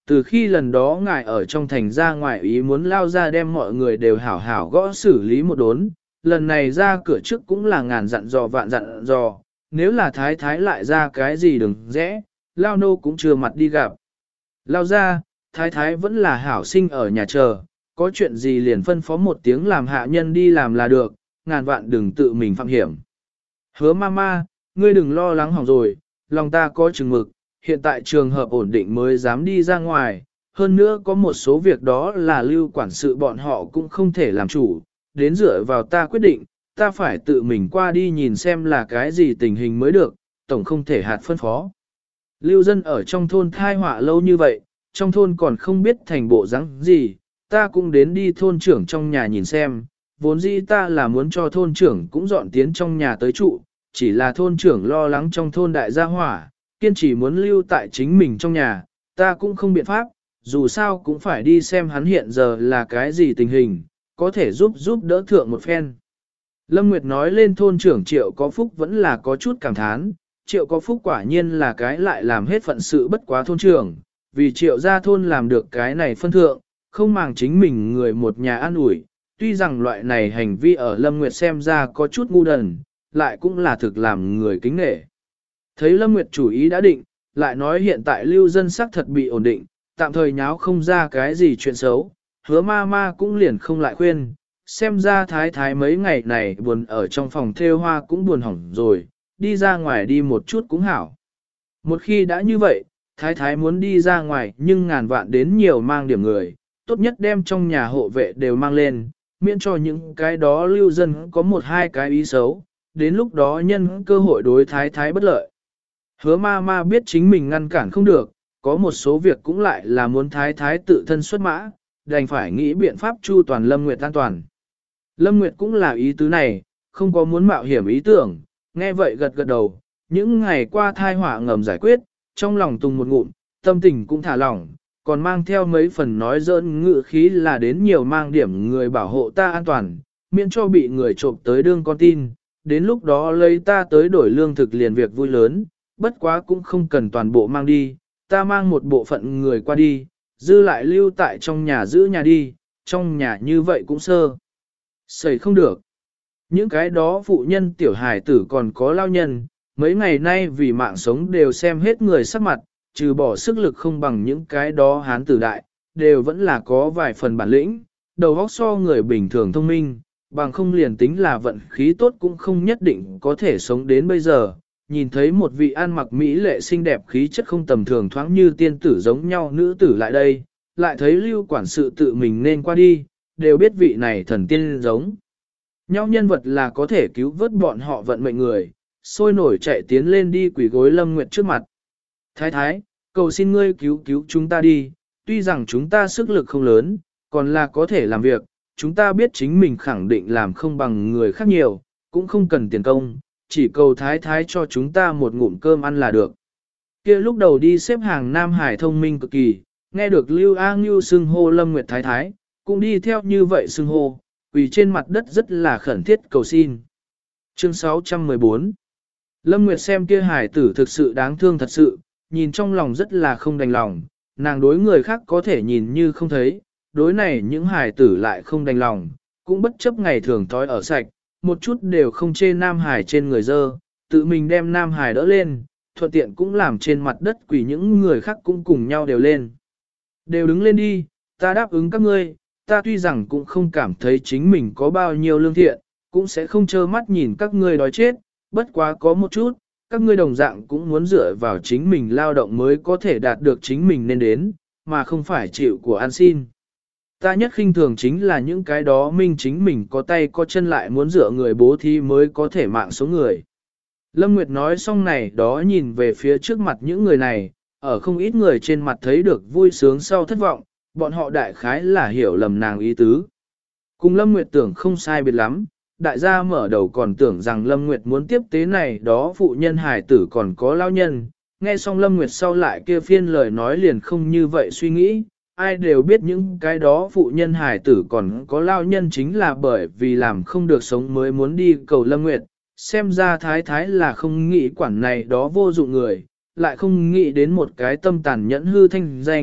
Từ khi lần đó ngài ở trong thành ra ngoài ý muốn lao ra đem mọi người đều hảo hảo gõ xử lý một đốn, lần này ra cửa trước cũng là ngàn dặn dò vạn dặn dò, nếu là thái thái lại ra cái gì đừng rẽ, lao nô cũng chưa mặt đi gặp. Lao ra, thái thái vẫn là hảo sinh ở nhà chờ, có chuyện gì liền phân phó một tiếng làm hạ nhân đi làm là được, ngàn vạn đừng tự mình phạm hiểm. Hứa mama, ngươi đừng lo lắng hỏng rồi, lòng ta có chừng mực, hiện tại trường hợp ổn định mới dám đi ra ngoài, hơn nữa có một số việc đó là lưu quản sự bọn họ cũng không thể làm chủ, đến dựa vào ta quyết định, ta phải tự mình qua đi nhìn xem là cái gì tình hình mới được, tổng không thể hạt phân phó. Lưu dân ở trong thôn thai họa lâu như vậy, trong thôn còn không biết thành bộ dáng gì, ta cũng đến đi thôn trưởng trong nhà nhìn xem, vốn dĩ ta là muốn cho thôn trưởng cũng dọn tiến trong nhà tới trụ, chỉ là thôn trưởng lo lắng trong thôn đại gia hỏa, kiên trì muốn lưu tại chính mình trong nhà, ta cũng không biện pháp, dù sao cũng phải đi xem hắn hiện giờ là cái gì tình hình, có thể giúp đỡ thượng một phen. Lâm Nguyệt nói lên thôn trưởng Triệu Có Phúc vẫn là có chút cảm thán, Triệu Có Phúc quả nhiên là cái lại làm hết phận sự bất quá thôn trưởng, vì Triệu gia thôn làm được cái này phân thượng, không màng chính mình người một nhà an ủi, tuy rằng loại này hành vi ở Lâm Nguyệt xem ra có chút ngu đần, lại cũng là thực làm người kính nể. Thấy Lâm Nguyệt chủ ý đã định, lại nói hiện tại lưu dân sắc thật bị ổn định, tạm thời nháo không ra cái gì chuyện xấu, hứa ma cũng liền không lại khuyên, xem ra thái thái mấy ngày này buồn ở trong phòng thêu hoa cũng buồn hỏng rồi, đi ra ngoài đi một chút cũng hảo. Một khi đã như vậy, thái thái muốn đi ra ngoài nhưng ngàn vạn đến nhiều mang điểm người, tốt nhất đem trong nhà hộ vệ đều mang lên, miễn cho những cái đó lưu dân có một hai cái ý xấu, đến lúc đó nhân cơ hội đối thái thái bất lợi. Hứa ma biết chính mình ngăn cản không được, có một số việc cũng lại là muốn thái thái tự thân xuất mã, đành phải nghĩ biện pháp chu toàn Lâm Nguyệt an toàn. Lâm Nguyệt cũng là ý tứ này, không có muốn mạo hiểm ý tưởng, nghe vậy gật gật đầu, những ngày qua thai họa ngầm giải quyết, trong lòng tùng một ngụm, tâm tình cũng thả lỏng, còn mang theo mấy phần nói giỡn ngự khí là đến nhiều mang điểm người bảo hộ ta an toàn, miễn cho bị người trộm tới đương con tin, đến lúc đó lấy ta tới đổi lương thực liền việc vui lớn, bất quá cũng không cần toàn bộ mang đi, ta mang một bộ phận người qua đi, dư lại lưu tại trong nhà giữ nhà đi, trong nhà như vậy cũng sơ. Sẩy không được. Những cái đó phụ nhân tiểu hài tử còn có lao nhân, mấy ngày nay vì mạng sống đều xem hết người sắc mặt, trừ bỏ sức lực không bằng những cái đó hán tử đại, đều vẫn là có vài phần bản lĩnh, đầu óc so người bình thường thông minh, bằng không liền tính là vận khí tốt cũng không nhất định có thể sống đến bây giờ. Nhìn thấy một vị ăn mặc mỹ lệ xinh đẹp khí chất không tầm thường thoáng như tiên tử giống nhau nữ tử lại đây, lại thấy lưu quản sự tự mình nên qua đi, đều biết vị này thần tiên giống nhau nhân vật là có thể cứu vớt bọn họ vận mệnh người, sôi nổi chạy tiến lên đi quỳ gối Lâm Nguyệt trước mặt. Thái thái, cầu xin ngươi cứu cứu chúng ta đi, tuy rằng chúng ta sức lực không lớn, còn là có thể làm việc, chúng ta biết chính mình khẳng định làm không bằng người khác nhiều, cũng không cần tiền công, chỉ cầu thái thái cho chúng ta một ngụm cơm ăn là được. Kia lúc đầu đi xếp hàng Nam Hải thông minh cực kỳ, nghe được Lưu A Ngưu xưng hô Lâm Nguyệt thái thái, cũng đi theo như vậy xưng hô, quỳ trên mặt đất rất là khẩn thiết cầu xin. Chương 614 Lâm Nguyệt xem kia hải tử thực sự đáng thương thật sự, nhìn trong lòng rất là không đành lòng, nàng đối người khác có thể nhìn như không thấy, đối này những hải tử lại không đành lòng, cũng bất chấp ngày thường thói ở sạch, một chút đều không chê Nam Hải trên người dơ, tự mình đem Nam Hải đỡ lên, thuận tiện cũng làm trên mặt đất quỳ những người khác cũng cùng nhau đều lên. Đều đứng lên đi, ta đáp ứng các ngươi, ta tuy rằng cũng không cảm thấy chính mình có bao nhiêu lương thiện, cũng sẽ không trơ mắt nhìn các ngươi đói chết, bất quá có một chút, các ngươi đồng dạng cũng muốn dựa vào chính mình lao động mới có thể đạt được chính mình nên đến, mà không phải chịu của ăn xin. Ta nhất khinh thường chính là những cái đó minh chính mình có tay có chân lại muốn dựa người bố thí mới có thể mạng số người. Lâm Nguyệt nói xong này đó nhìn về phía trước mặt những người này, ở không ít người trên mặt thấy được vui sướng sau thất vọng, bọn họ đại khái là hiểu lầm nàng ý tứ. Cùng Lâm Nguyệt tưởng không sai biệt lắm, đại gia mở đầu còn tưởng rằng Lâm Nguyệt muốn tiếp tế này đó phụ nhân hài tử còn có lao nhân, nghe xong Lâm Nguyệt sau lại kia phiên lời nói liền không như vậy suy nghĩ, ai đều biết những cái đó phụ nhân hài tử còn có lao nhân chính là bởi vì làm không được sống mới muốn đi cầu Lâm Nguyệt, xem ra thái thái là không nghĩ quản này đó vô dụng người, lại không nghĩ đến một cái tâm tàn nhẫn hư thanh danh,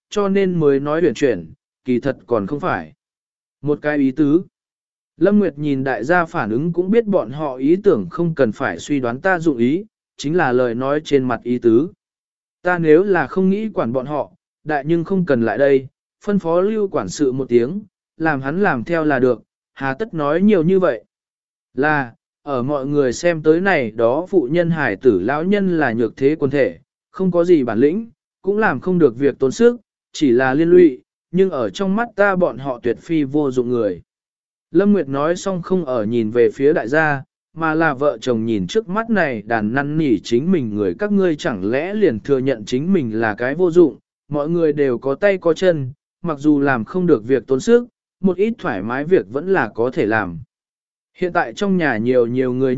cho nên mới nói huyền chuyển, kỳ thật còn không phải. Một cái ý tứ. Lâm Nguyệt nhìn đại gia phản ứng cũng biết bọn họ ý tưởng không cần phải suy đoán ta dụng ý, chính là lời nói trên mặt ý tứ. Ta nếu là không nghĩ quản bọn họ, đại nhưng không cần lại đây, phân phó lưu quản sự một tiếng, làm hắn làm theo là được, hà tất nói nhiều như vậy. Là, ở mọi người xem tới này đó phụ nhân hải tử lão nhân là nhược thế quân thể, không có gì bản lĩnh, cũng làm không được việc tốn sức, chỉ là liên lụy, nhưng ở trong mắt ta bọn họ tuyệt phi vô dụng người. Lâm Nguyệt nói xong không ở nhìn về phía đại gia, mà là vợ chồng nhìn trước mắt này đàn năn nỉ chính mình người, các ngươi chẳng lẽ liền thừa nhận chính mình là cái vô dụng, mọi người đều có tay có chân, mặc dù làm không được việc tốn sức, một ít thoải mái việc vẫn là có thể làm. Hiện tại trong nhà nhiều người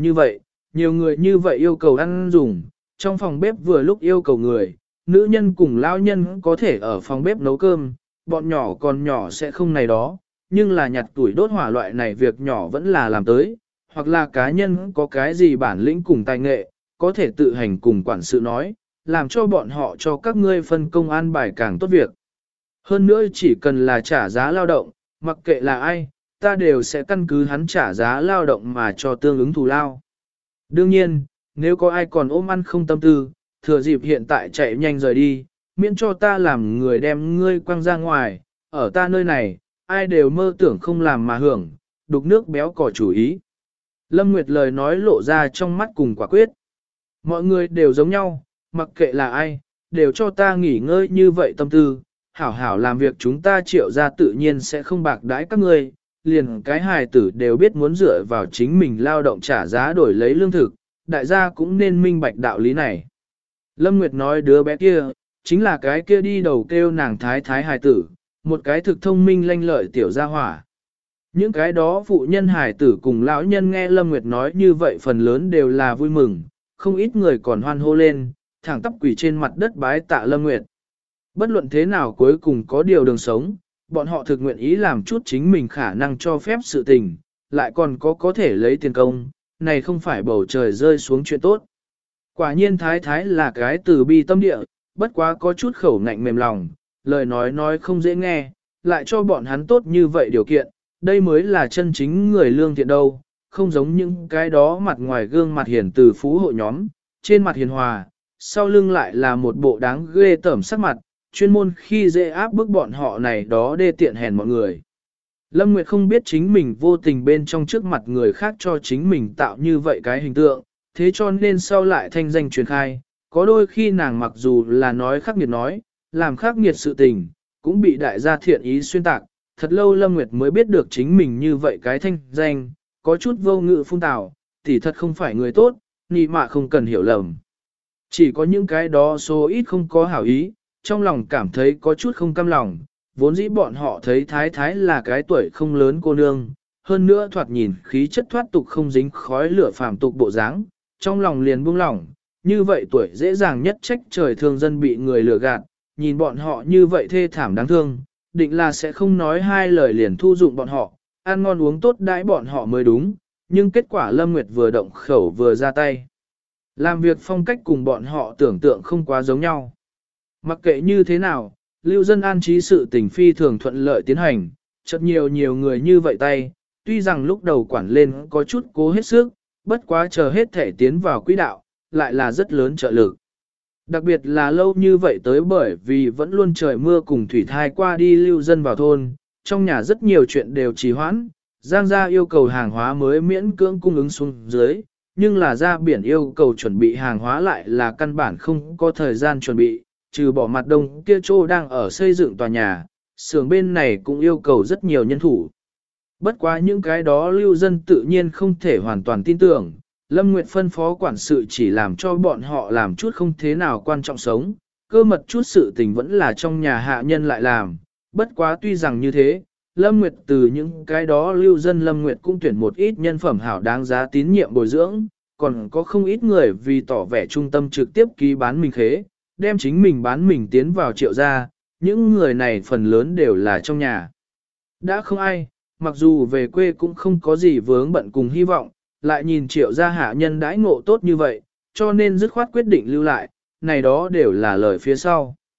như vậy yêu cầu ăn dùng, trong phòng bếp vừa lúc yêu cầu người, nữ nhân cùng lao nhân có thể ở phòng bếp nấu cơm, bọn nhỏ còn nhỏ sẽ không này đó, nhưng là nhặt tuổi đốt hỏa loại này việc nhỏ vẫn là làm tới, hoặc là cá nhân có cái gì bản lĩnh cùng tài nghệ, có thể tự hành cùng quản sự nói, làm cho bọn họ cho các ngươi phân công an bài càng tốt việc. Hơn nữa chỉ cần là trả giá lao động, mặc kệ là ai, ta đều sẽ căn cứ hắn trả giá lao động mà cho tương ứng thù lao. Đương nhiên, nếu có ai còn ôm ăn không tâm tư, thừa dịp hiện tại chạy nhanh rời đi, miễn cho ta làm người đem ngươi quăng ra ngoài, ở ta nơi này, ai đều mơ tưởng không làm mà hưởng, đục nước béo cỏ chủ ý. Lâm Nguyệt lời nói lộ ra trong mắt cùng quả quyết. Mọi người đều giống nhau, mặc kệ là ai, đều cho ta nghỉ ngơi như vậy tâm tư, hảo hảo làm việc chúng ta Triệu ra tự nhiên sẽ không bạc đãi các ngươi, liền cái hài tử đều biết muốn dựa vào chính mình lao động trả giá đổi lấy lương thực, đại gia cũng nên minh bạch đạo lý này. Lâm Nguyệt nói đứa bé kia, chính là cái kia đi đầu kêu nàng thái thái hài tử, một cái thực thông minh lanh lợi tiểu gia hỏa. Những cái đó phụ nhân hài tử cùng lão nhân nghe Lâm Nguyệt nói như vậy phần lớn đều là vui mừng, không ít người còn hoan hô lên, thẳng tắp quỳ trên mặt đất bái tạ Lâm Nguyệt. Bất luận thế nào cuối cùng có điều đường sống, bọn họ thực nguyện ý làm chút chính mình khả năng cho phép sự tình, lại còn có thể lấy tiền công, này không phải bầu trời rơi xuống chuyện tốt. Quả nhiên thái thái là cái từ bi tâm địa, bất quá có chút khẩu ngạnh mềm lòng, lời nói không dễ nghe, lại cho bọn hắn tốt như vậy điều kiện, đây mới là chân chính người lương thiện đâu, không giống những cái đó mặt ngoài gương mặt hiền từ phú hộ nhóm, trên mặt hiền hòa, sau lưng lại là một bộ đáng ghê tởm sắc mặt, chuyên môn khi dễ áp bức bọn họ này đó đê tiện hèn mọi người. Lâm Nguyệt không biết chính mình vô tình bên trong trước mặt người khác cho chính mình tạo như vậy cái hình tượng, thế cho nên sau lại thanh danh truyền khai, có đôi khi nàng mặc dù là nói khắc nghiệt nói, làm khắc nghiệt sự tình, cũng bị đại gia thiện ý xuyên tạc, thật lâu Lâm Nguyệt mới biết được chính mình như vậy cái thanh danh, có chút vô ngự phun tào, tỷ thật không phải người tốt, nị mạ không cần hiểu lầm. Chỉ có những cái đó số ít không có hảo ý, trong lòng cảm thấy có chút không cam lòng, vốn dĩ bọn họ thấy thái thái là cái tuổi không lớn cô nương, hơn nữa thoạt nhìn khí chất thoát tục không dính khói lửa phàm tục bộ dáng, trong lòng liền buông lỏng, như vậy tuổi dễ dàng nhất trách trời thương dân bị người lừa gạt, nhìn bọn họ như vậy thê thảm đáng thương, định là sẽ không nói hai lời liền thu dụng bọn họ, ăn ngon uống tốt đãi bọn họ mới đúng, nhưng kết quả Lâm Nguyệt vừa động khẩu vừa ra tay. Làm việc phong cách cùng bọn họ tưởng tượng không quá giống nhau. Mặc kệ như thế nào, lưu dân an trí sự tình phi thường thuận lợi tiến hành, chợt nhiều người như vậy tay, tuy rằng lúc đầu quản lên có chút cố hết sức, bất quá chờ hết thể tiến vào quỹ đạo, lại là rất lớn trợ lực. Đặc biệt là lâu như vậy tới bởi vì vẫn luôn trời mưa cùng thủy thai qua đi lưu dân vào thôn, trong nhà rất nhiều chuyện đều trì hoãn, Giang gia yêu cầu hàng hóa mới miễn cưỡng cung ứng xuống dưới, nhưng là ra biển yêu cầu chuẩn bị hàng hóa lại là căn bản không có thời gian chuẩn bị, trừ bỏ mặt đông kia chỗ đang ở xây dựng tòa nhà, xưởng bên này cũng yêu cầu rất nhiều nhân thủ. Bất quá những cái đó lưu dân tự nhiên không thể hoàn toàn tin tưởng, Lâm Nguyệt phân phó quản sự chỉ làm cho bọn họ làm chút không thế nào quan trọng sống, cơ mật chút sự tình vẫn là trong nhà hạ nhân lại làm. Bất quá tuy rằng như thế, Lâm Nguyệt từ những cái đó lưu dân Lâm Nguyệt cũng tuyển một ít nhân phẩm hảo đáng giá tín nhiệm bồi dưỡng, còn có không ít người vì tỏ vẻ trung tâm trực tiếp ký bán mình khế, đem chính mình bán mình tiến vào Triệu gia, những người này phần lớn đều là trong nhà. Đã không ai, mặc dù về quê cũng không có gì vướng bận cùng hy vọng, lại nhìn Triệu gia hạ nhân đãi ngộ tốt như vậy, cho nên dứt khoát quyết định lưu lại, này đó đều là lời phía sau.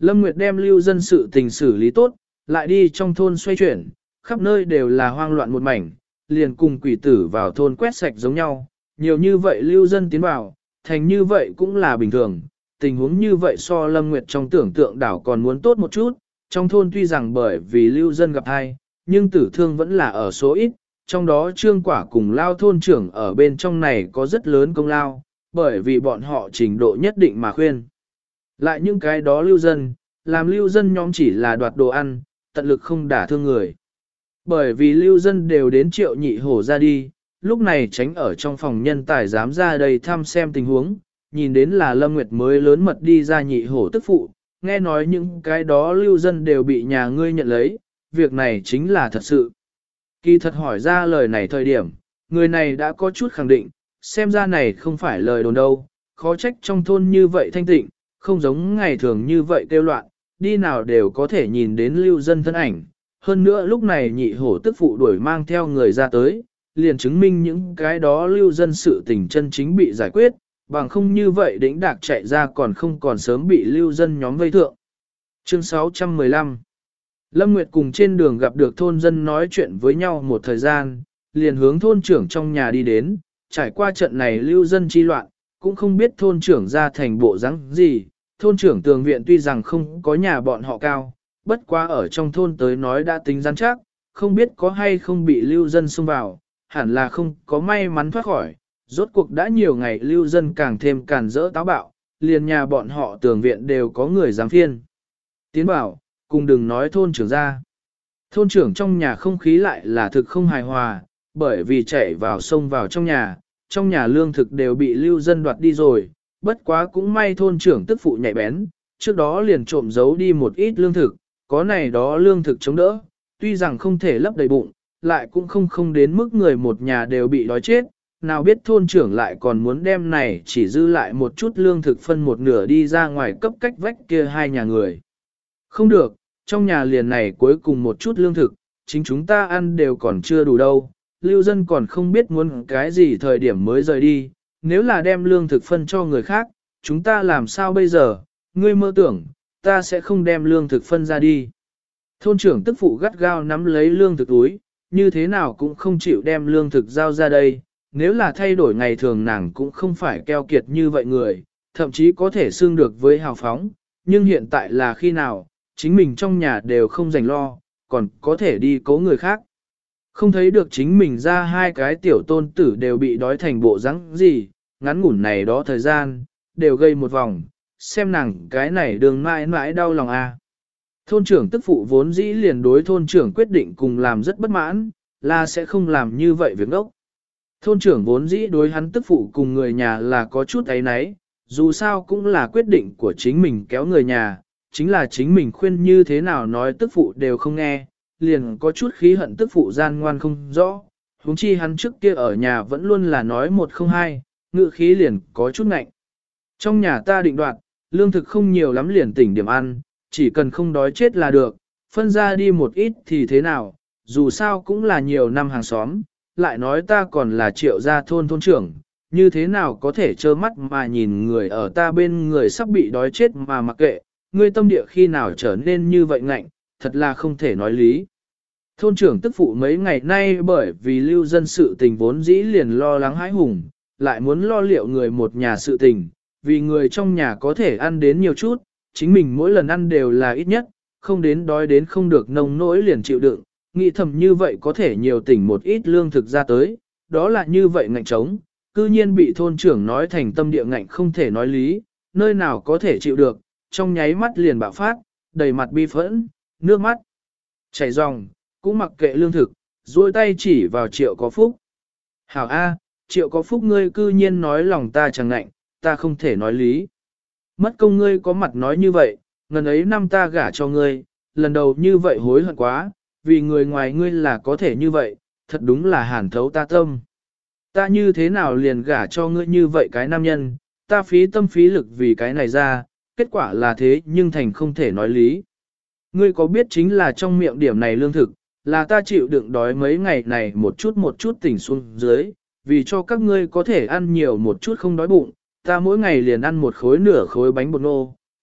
Lâm Nguyệt đem lưu dân sự tình xử lý tốt, lại đi trong thôn xoay chuyển, khắp nơi đều là hoang loạn một mảnh, liền cùng quỷ tử vào thôn quét sạch giống nhau, nhiều như vậy lưu dân tiến vào, thành như vậy cũng là bình thường, tình huống như vậy so Lâm Nguyệt trong tưởng tượng đảo còn muốn tốt một chút, trong thôn tuy rằng bởi vì lưu dân gặp hai, nhưng tử thương vẫn là ở số ít, trong đó Trương Quả cùng Lao thôn trưởng ở bên trong này có rất lớn công lao, bởi vì bọn họ trình độ nhất định mà khuyên. Lại những cái đó lưu dân, làm lưu dân nhóm chỉ là đoạt đồ ăn, tận lực không đả thương người. Bởi vì lưu dân đều đến Triệu Nhị Hổ ra đi, lúc này tránh ở trong phòng nhân tài dám ra đây thăm xem tình huống, nhìn đến là Lâm Nguyệt mới lớn mật đi ra Nhị Hổ tức phụ, nghe nói những cái đó lưu dân đều bị nhà ngươi nhận lấy, việc này chính là thật sự. Kỳ thật hỏi ra lời này thời điểm, người này đã có chút khẳng định, xem ra này không phải lời đồn đâu, khó trách trong thôn như vậy thanh tịnh, không giống ngày thường như vậy kêu loạn, đi nào đều có thể nhìn đến lưu dân thân ảnh. Hơn nữa lúc này Nhị Hổ tức phụ đuổi mang theo người ra tới, liền chứng minh những cái đó lưu dân sự tình chân chính bị giải quyết, bằng không như vậy đỉnh đạc chạy ra còn không còn sớm bị lưu dân nhóm vây thượng. Chương 615 Lâm Nguyệt cùng trên đường gặp được thôn dân nói chuyện với nhau một thời gian, liền hướng thôn trưởng trong nhà đi đến, trải qua trận này lưu dân chi loạn, cũng không biết thôn trưởng ra thành bộ dáng gì, thôn trưởng tường viện tuy rằng không có nhà bọn họ cao, bất quá ở trong thôn tới nói đã tính rắn chắc, không biết có hay không bị lưu dân xông vào, hẳn là không có may mắn thoát khỏi, rốt cuộc đã nhiều ngày lưu dân càng thêm càn rỡ táo bạo, liền nhà bọn họ tường viện đều có người dám phiên. Tiến bảo, cùng đừng nói thôn trưởng ra. Thôn trưởng trong nhà không khí lại là thực không hài hòa, bởi vì chạy vào sông vào trong nhà lương thực đều bị lưu dân đoạt đi rồi, bất quá cũng may thôn trưởng tức phụ nhạy bén, trước đó liền trộm giấu đi một ít lương thực, có này đó lương thực chống đỡ, tuy rằng không thể lấp đầy bụng, lại cũng không đến mức người một nhà đều bị đói chết, nào biết thôn trưởng lại còn muốn đem này chỉ dư lại một chút lương thực phân một nửa đi ra ngoài cấp cách vách kia hai nhà người. Không được, trong nhà liền này cuối cùng một chút lương thực, chính chúng ta ăn đều còn chưa đủ đâu, lưu dân còn không biết muốn cái gì thời điểm mới rời đi, nếu là đem lương thực phân cho người khác, chúng ta làm sao bây giờ, ngươi mơ tưởng, ta sẽ không đem lương thực phân ra đi. Thôn trưởng tức phụ gắt gao nắm lấy lương thực túi, như thế nào cũng không chịu đem lương thực giao ra đây, nếu là thay đổi ngày thường nàng cũng không phải keo kiệt như vậy người, thậm chí có thể xương được với hào phóng, nhưng hiện tại là khi nào, chính mình trong nhà đều không dành lo, còn có thể đi cố người khác. Không thấy được chính mình ra hai cái tiểu tôn tử đều bị đói thành bộ rắn gì, ngắn ngủn này đó thời gian, đều gây một vòng, xem nàng cái này đường mãi mãi đau lòng a. Thôn trưởng tức phụ vốn dĩ liền đối thôn trưởng quyết định cùng làm rất bất mãn, là sẽ không làm như vậy việc đốc. Thôn trưởng vốn dĩ đối hắn tức phụ cùng người nhà là có chút ấy nấy, dù sao cũng là quyết định của chính mình kéo người nhà, chính là chính mình khuyên như thế nào nói tức phụ đều không nghe, liền có chút khí hận tức phụ gian ngoan không rõ, huống chi hắn trước kia ở nhà vẫn luôn là nói một không hai, ngự khí liền có chút ngạnh. Trong nhà ta định đoạt, lương thực không nhiều lắm liền tỉnh điểm ăn, chỉ cần không đói chết là được, phân ra đi một ít thì thế nào, dù sao cũng là nhiều năm hàng xóm, lại nói ta còn là Triệu gia thôn trưởng, như thế nào có thể trơ mắt mà nhìn người ở ta bên người sắp bị đói chết mà mặc kệ, ngươi tâm địa khi nào trở nên như vậy ngạnh, thật là không thể nói lý. Thôn trưởng tức phụ mấy ngày nay bởi vì lưu dân sự tình vốn dĩ liền lo lắng hãi hùng, lại muốn lo liệu người một nhà sự tình, vì người trong nhà có thể ăn đến nhiều chút, chính mình mỗi lần ăn đều là ít nhất, không đến đói đến không được nông nỗi liền chịu đựng, nghĩ thầm như vậy có thể nhiều tỉnh một ít lương thực ra tới, đó là như vậy ngạnh trống, cư nhiên bị thôn trưởng nói thành tâm địa ngạnh không thể nói lý, nơi nào có thể chịu được, trong nháy mắt liền bạo phát, đầy mặt bi phẫn, nước mắt chảy ròng, cũng mặc kệ lương thực, duỗi tay chỉ vào Triệu Có Phúc. Hảo A, Triệu Có Phúc ngươi cư nhiên nói lòng ta chẳng ngạnh, ta không thể nói lý. Mất công ngươi có mặt nói như vậy, ngần ấy năm ta gả cho ngươi, lần đầu như vậy hối hận quá, vì người ngoài ngươi là có thể như vậy, thật đúng là hàn thấu ta tâm. Ta như thế nào liền gả cho ngươi như vậy cái nam nhân, ta phí tâm phí lực vì cái này ra, kết quả là thế nhưng thành không thể nói lý. Ngươi có biết chính là trong miệng điểm này lương thực, là ta chịu đựng đói mấy ngày này một chút tỉnh xuống dưới, vì cho các ngươi có thể ăn nhiều một chút không đói bụng, ta mỗi ngày liền ăn một khối nửa khối bánh bột nô,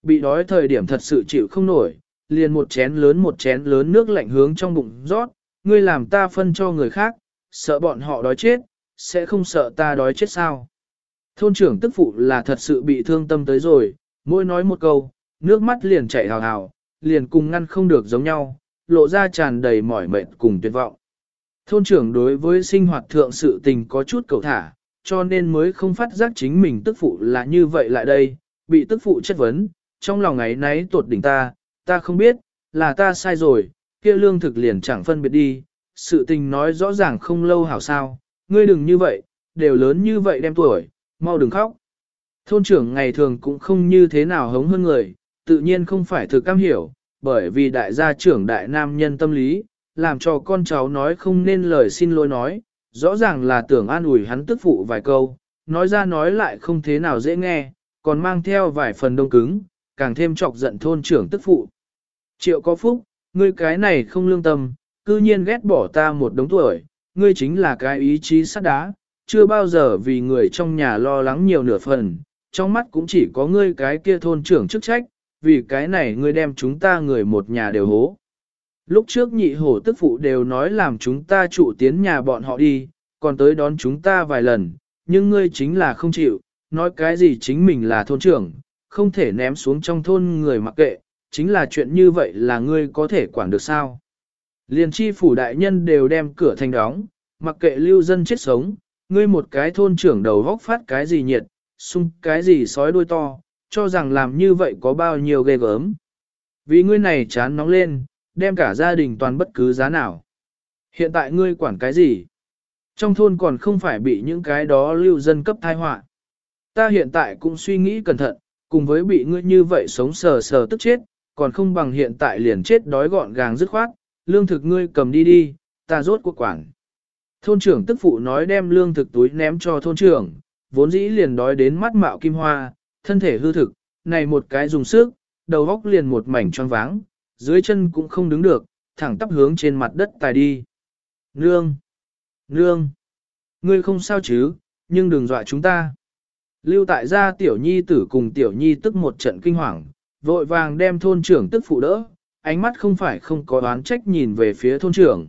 bị đói thời điểm thật sự chịu không nổi, liền một chén lớn nước lạnh hướng trong bụng rót, ngươi làm ta phân cho người khác, sợ bọn họ đói chết, sẽ không sợ ta đói chết sao. Thôn trưởng tức phụ là thật sự bị thương tâm tới rồi, mỗi nói một câu, nước mắt liền chảy hào hào, liền cùng ngăn không được giống nhau, lộ ra tràn đầy mỏi mệt cùng tuyệt vọng. Thôn trưởng đối với sinh hoạt thượng sự tình có chút cầu thả, cho nên mới không phát giác chính mình tức phụ là như vậy lại đây, bị tức phụ chất vấn, trong lòng ấy náy tột đỉnh ta không biết, là ta sai rồi, kia lương thực liền chẳng phân biệt đi, sự tình nói rõ ràng không lâu hảo sao, ngươi đừng như vậy, đều lớn như vậy đem tuổi, mau đừng khóc. Thôn trưởng ngày thường cũng không như thế nào hống hơn người, tự nhiên không phải thực cam hiểu, bởi vì đại gia trưởng đại nam nhân tâm lý, làm cho con cháu nói không nên lời xin lỗi nói, rõ ràng là tưởng an ủi hắn tức phụ vài câu, nói ra nói lại không thế nào dễ nghe, còn mang theo vài phần đông cứng, càng thêm chọc giận thôn trưởng tức phụ. Triệu có phúc, ngươi cái này không lương tâm, cư nhiên ghét bỏ ta một đống tuổi, ngươi chính là cái ý chí sắt đá, chưa bao giờ vì người trong nhà lo lắng nhiều nửa phần, trong mắt cũng chỉ có ngươi cái kia thôn trưởng chức trách, vì cái này ngươi đem chúng ta người một nhà đều hố. Lúc trước nhị hổ tức phụ đều nói làm chúng ta trụ tiến nhà bọn họ đi, còn tới đón chúng ta vài lần, nhưng ngươi chính là không chịu, nói cái gì chính mình là thôn trưởng, không thể ném xuống trong thôn người mặc kệ, chính là chuyện như vậy là ngươi có thể quản được sao. Liên chi phủ đại nhân đều đem cửa thành đóng, mặc kệ lưu dân chết sống, ngươi một cái thôn trưởng đầu vóc phát cái gì nhiệt, sung cái gì sói đuôi to, cho rằng làm như vậy có bao nhiêu ghê gớm. Vì ngươi này chán nóng lên, đem cả gia đình toàn bất cứ giá nào. Hiện tại ngươi quản cái gì? Trong thôn còn không phải bị những cái đó lưu dân cấp thai họa. Ta hiện tại cũng suy nghĩ cẩn thận, cùng với bị ngươi như vậy sống sờ sờ tức chết, còn không bằng hiện tại liền chết đói gọn gàng dứt khoát, lương thực ngươi cầm đi đi, ta rốt cuộc quản. Thôn trưởng tức phụ nói đem lương thực túi ném cho thôn trưởng, vốn dĩ liền đói đến mắt mạo kim hoa, thân thể hư thực, này một cái dùng sức, đầu góc liền một mảnh choáng váng, dưới chân cũng không đứng được, thẳng tắp hướng trên mặt đất tài đi. Nương! Nương! Ngươi không sao chứ, nhưng đừng dọa chúng ta. Lưu tại gia tiểu nhi tử cùng tiểu nhi tức một trận kinh hoàng, vội vàng đem thôn trưởng tức phụ đỡ, ánh mắt không phải không có đoán trách nhìn về phía thôn trưởng.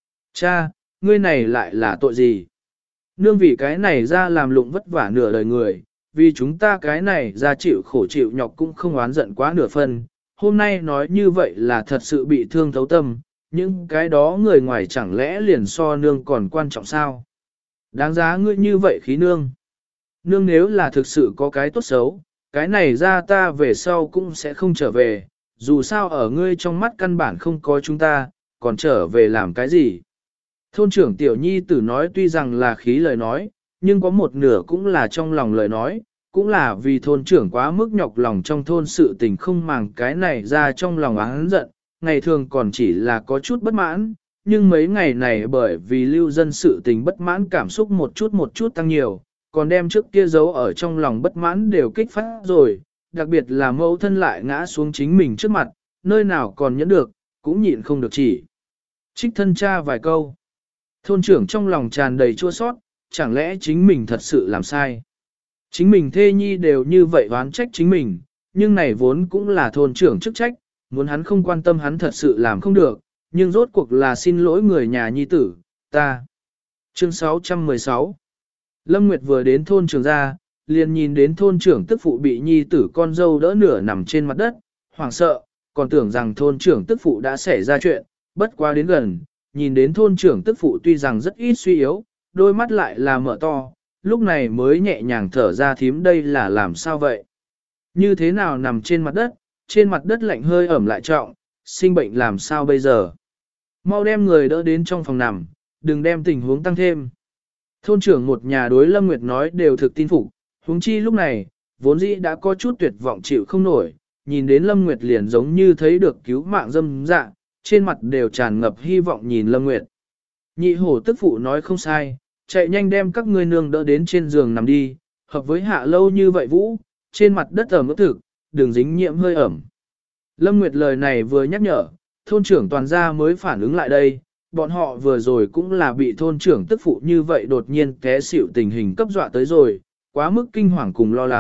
Cha, ngươi này lại là tội gì? Nương vì cái này ra làm lụng vất vả nửa đời người, vì chúng ta cái này ra chịu khổ chịu nhọc cũng không oán giận quá nửa phần. Hôm nay nói như vậy là thật sự bị thương thấu tâm, những cái đó người ngoài chẳng lẽ liền so nương còn quan trọng sao? Đáng giá ngươi như vậy khí nương. Nương nếu là thực sự có cái tốt xấu, cái này ra ta về sau cũng sẽ không trở về, dù sao ở ngươi trong mắt căn bản không có chúng ta, còn trở về làm cái gì? Thôn trưởng tiểu nhi tử nói tuy rằng là khí lời nói, nhưng có một nửa cũng là trong lòng lời nói, cũng là vì thôn trưởng quá mức nhọc lòng trong thôn sự tình không màng cái này ra trong lòng oán giận, ngày thường còn chỉ là có chút bất mãn, nhưng mấy ngày này bởi vì lưu dân sự tình bất mãn cảm xúc một chút tăng nhiều, còn đem trước kia giấu ở trong lòng bất mãn đều kích phát rồi, đặc biệt là mẫu thân lại ngã xuống chính mình trước mặt, nơi nào còn nhẫn được, cũng nhịn không được chỉ. Trích thân cha vài câu. Thôn trưởng trong lòng tràn đầy chua sót, chẳng lẽ chính mình thật sự làm sai. Chính mình thê nhi đều như vậy oán trách chính mình, nhưng này vốn cũng là thôn trưởng chức trách, muốn hắn không quan tâm hắn thật sự làm không được, nhưng rốt cuộc là xin lỗi người nhà nhi tử, ta. Chương 616 Lâm Nguyệt vừa đến thôn trưởng ra, liền nhìn đến thôn trưởng tức phụ bị nhi tử con dâu đỡ nửa nằm trên mặt đất, hoảng sợ, còn tưởng rằng thôn trưởng tức phụ đã xảy ra chuyện, bất quá đến gần, nhìn đến thôn trưởng tức phụ tuy rằng rất ít suy yếu, đôi mắt lại là mở to, lúc này mới nhẹ nhàng thở ra thím đây là làm sao vậy? Như thế nào nằm trên mặt đất lạnh hơi ẩm lại trọng, sinh bệnh làm sao bây giờ? Mau đem người đỡ đến trong phòng nằm, đừng đem tình huống tăng thêm. Thôn trưởng một nhà đối Lâm Nguyệt nói đều thực tin phục, huống chi lúc này, vốn dĩ đã có chút tuyệt vọng chịu không nổi, nhìn đến Lâm Nguyệt liền giống như thấy được cứu mạng dâm dạ, trên mặt đều tràn ngập hy vọng nhìn Lâm Nguyệt. Nhị hổ tức phụ nói không sai, chạy nhanh đem các ngươi nương đỡ đến trên giường nằm đi, hợp với hạ lâu như vậy vũ, trên mặt đất ẩm ướt thực, đừng dính nhiễm hơi ẩm. Lâm Nguyệt lời này vừa nhắc nhở, thôn trưởng toàn gia mới phản ứng lại đây, bọn họ vừa rồi cũng là bị thôn trưởng tức phụ như vậy đột nhiên té xỉu tình hình cấp dọa tới rồi, quá mức kinh hoàng cùng lo lắng,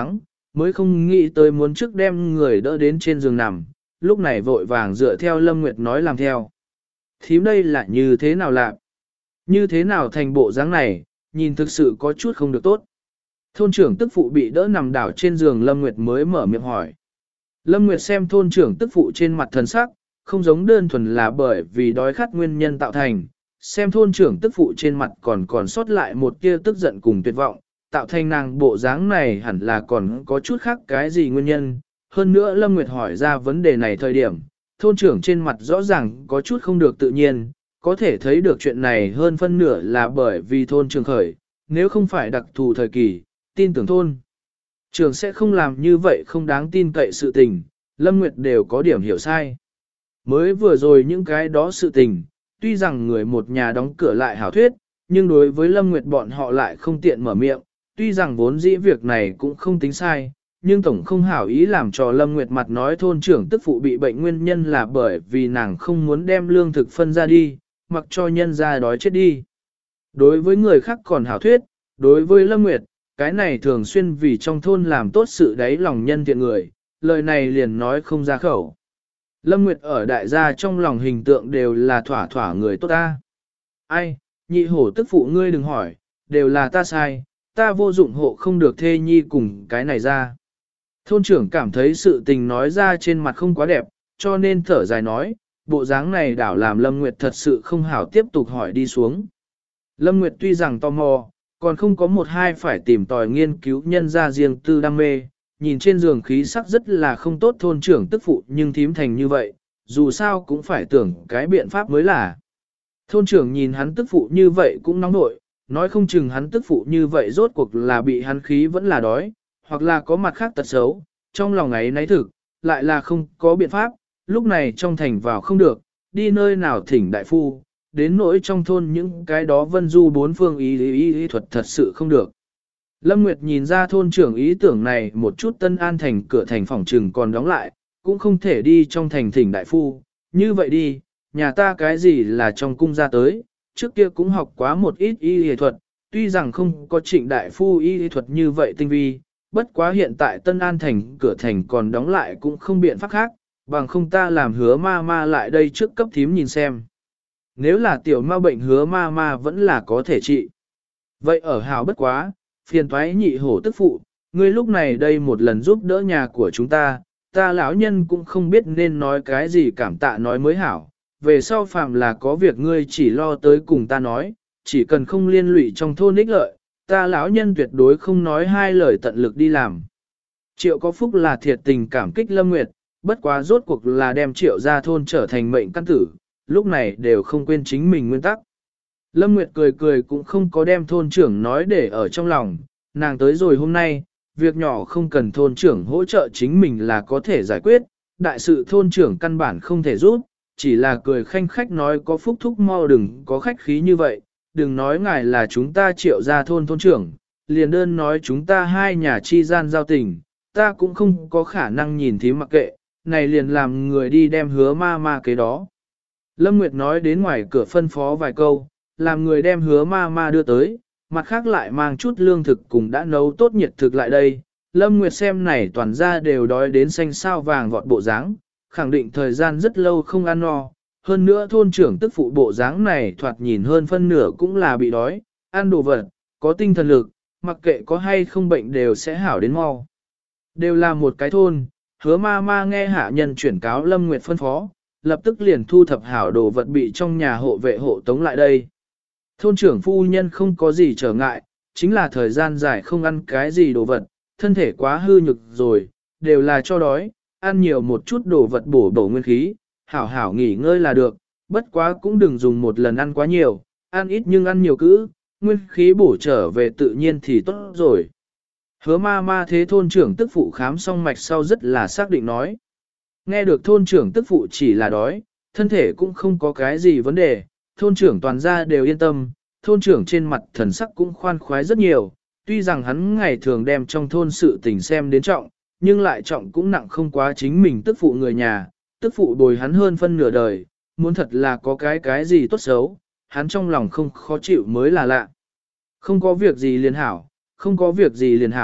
mới không nghĩ tới muốn trước đem người đỡ đến trên giường nằm, lúc này vội vàng dựa theo Lâm Nguyệt nói làm theo. Thím đây là như thế nào lạc? Như thế nào thành bộ dáng này, nhìn thực sự có chút không được tốt. Thôn trưởng tức phụ bị đỡ nằm đảo trên giường Lâm Nguyệt mới mở miệng hỏi. Lâm Nguyệt xem thôn trưởng tức phụ trên mặt thần sắc, không giống đơn thuần là bởi vì đói khát nguyên nhân tạo thành, xem thôn trưởng tức phụ trên mặt còn sót lại một tia tức giận cùng tuyệt vọng, tạo thành nàng bộ dáng này hẳn là còn có chút khác cái gì nguyên nhân. Hơn nữa Lâm Nguyệt hỏi ra vấn đề này thời điểm, thôn trưởng trên mặt rõ ràng có chút không được tự nhiên, có thể thấy được chuyện này hơn phân nửa là bởi vì thôn trưởng khởi, nếu không phải đặc thù thời kỳ, tin tưởng thôn. Trưởng sẽ không làm như vậy không đáng tin cậy sự tình, Lâm Nguyệt đều có điểm hiểu sai. Mới vừa rồi những cái đó sự tình, tuy rằng người một nhà đóng cửa lại hảo thuyết, nhưng đối với Lâm Nguyệt bọn họ lại không tiện mở miệng, tuy rằng vốn dĩ việc này cũng không tính sai, nhưng tổng không hảo ý làm cho Lâm Nguyệt mặt nói thôn trưởng tức phụ bị bệnh nguyên nhân là bởi vì nàng không muốn đem lương thực phân ra đi, mặc cho nhân ra đói chết đi. Đối với người khác còn hảo thuyết, đối với Lâm Nguyệt, cái này thường xuyên vì trong thôn làm tốt sự đáy lòng nhân thiện người, lời này liền nói không ra khẩu. Lâm Nguyệt ở đại gia trong lòng hình tượng đều là thỏa thỏa người tốt ta. Ai, nhị hổ tức phụ ngươi đừng hỏi, đều là ta sai, ta vô dụng hộ không được thê nhi cùng cái này ra. Thôn trưởng cảm thấy sự tình nói ra trên mặt không quá đẹp, cho nên thở dài nói, bộ dáng này đảo làm Lâm Nguyệt thật sự không hảo tiếp tục hỏi đi xuống. Lâm Nguyệt tuy rằng tò mò, còn không có một hai phải tìm tòi nghiên cứu nhân ra riêng tư đam mê, nhìn trên giường khí sắc rất là không tốt thôn trưởng tức phụ nhưng thím thành như vậy, dù sao cũng phải tưởng cái biện pháp mới là. Thôn trưởng nhìn hắn tức phụ như vậy cũng nóng nội, nói không chừng hắn tức phụ như vậy rốt cuộc là bị hắn khí vẫn là đói, hoặc là có mặt khác tật xấu, trong lòng ấy nấy thực, lại là không có biện pháp, lúc này trong thành vào không được, đi nơi nào thỉnh đại phu, đến nỗi trong thôn những cái đó vân du bốn phương ý thuật thật sự không được. Lâm Nguyệt nhìn ra thôn trưởng ý tưởng này một chút Tân An thành cửa thành phòng trừng còn đóng lại, cũng không thể đi trong thành thỉnh đại phu, như vậy đi, nhà ta cái gì là trong cung ra tới, trước kia cũng học quá một ít y thuật, tuy rằng không có trịnh đại phu y thuật như vậy tinh vi, bất quá hiện tại Tân An thành cửa thành còn đóng lại cũng không biện pháp khác, bằng không ta làm hứa ma ma lại đây trước cấp thím nhìn xem. Nếu là tiểu ma bệnh hứa ma ma vẫn là có thể trị. Vậy ở hào bất quá, phiền thoái nhị hổ tức phụ, ngươi lúc này đây một lần giúp đỡ nhà của chúng ta, ta lão nhân cũng không biết nên nói cái gì cảm tạ nói mới hảo. Về sau phạm là có việc ngươi chỉ lo tới cùng ta nói, chỉ cần không liên lụy trong thôn ích lợi, ta lão nhân tuyệt đối không nói hai lời tận lực đi làm. Triệu có phúc là thiệt tình cảm kích Lâm Nguyệt, bất quá rốt cuộc là đem Triệu ra thôn trở thành mệnh căn tử, lúc này đều không quên chính mình nguyên tắc. Lâm Nguyệt cười cười cũng không có đem thôn trưởng nói để ở trong lòng, nàng tới rồi hôm nay, việc nhỏ không cần thôn trưởng hỗ trợ chính mình là có thể giải quyết, đại sự thôn trưởng căn bản không thể giúp, chỉ là cười khanh khách nói có phúc thúc mau đừng có khách khí như vậy, đừng nói ngài là chúng ta Triệu ra thôn trưởng, liền đơn nói chúng ta hai nhà chi gian giao tình, ta cũng không có khả năng nhìn thím mặc kệ, này liền làm người đi đem hứa ma ma cái đó. Lâm Nguyệt nói đến ngoài cửa phân phó vài câu, làm người đem hứa ma ma đưa tới, mặt khác lại mang chút lương thực cùng đã nấu tốt nhiệt thực lại đây. Lâm Nguyệt xem này toàn ra đều đói đến xanh sao vàng vọt bộ dáng, khẳng định thời gian rất lâu không ăn no. Hơn nữa thôn trưởng tức phụ bộ dáng này thoạt nhìn hơn phân nửa cũng là bị đói, ăn đồ vật, có tinh thần lực, mặc kệ có hay không bệnh đều sẽ hảo đến mau. Đều là một cái thôn, hứa ma ma nghe hạ nhân chuyển cáo Lâm Nguyệt phân phó, lập tức liền thu thập hảo đồ vật bị trong nhà hộ vệ hộ tống lại đây. Thôn trưởng phu nhân không có gì trở ngại, chính là thời gian dài không ăn cái gì đồ vật, thân thể quá hư nhược rồi, đều là cho đói, ăn nhiều một chút đồ vật bổ bổ nguyên khí, hảo hảo nghỉ ngơi là được, bất quá cũng đừng dùng một lần ăn quá nhiều, ăn ít nhưng ăn nhiều cữ, nguyên khí bổ trở về tự nhiên thì tốt rồi. Hứa ma ma thế thôn trưởng tức phụ khám xong mạch sau rất là xác định nói. Nghe được thôn trưởng tức phụ chỉ là đói, thân thể cũng không có cái gì vấn đề, thôn trưởng toàn gia đều yên tâm, thôn trưởng trên mặt thần sắc cũng khoan khoái rất nhiều, tuy rằng hắn ngày thường đem trong thôn sự tình xem đến trọng, nhưng lại trọng cũng nặng không quá chính mình tức phụ người nhà, tức phụ bồi hắn hơn phân nửa đời, muốn thật là có cái gì tốt xấu, hắn trong lòng không khó chịu mới là lạ. Không có việc gì liền hảo, không có việc gì liền hảo,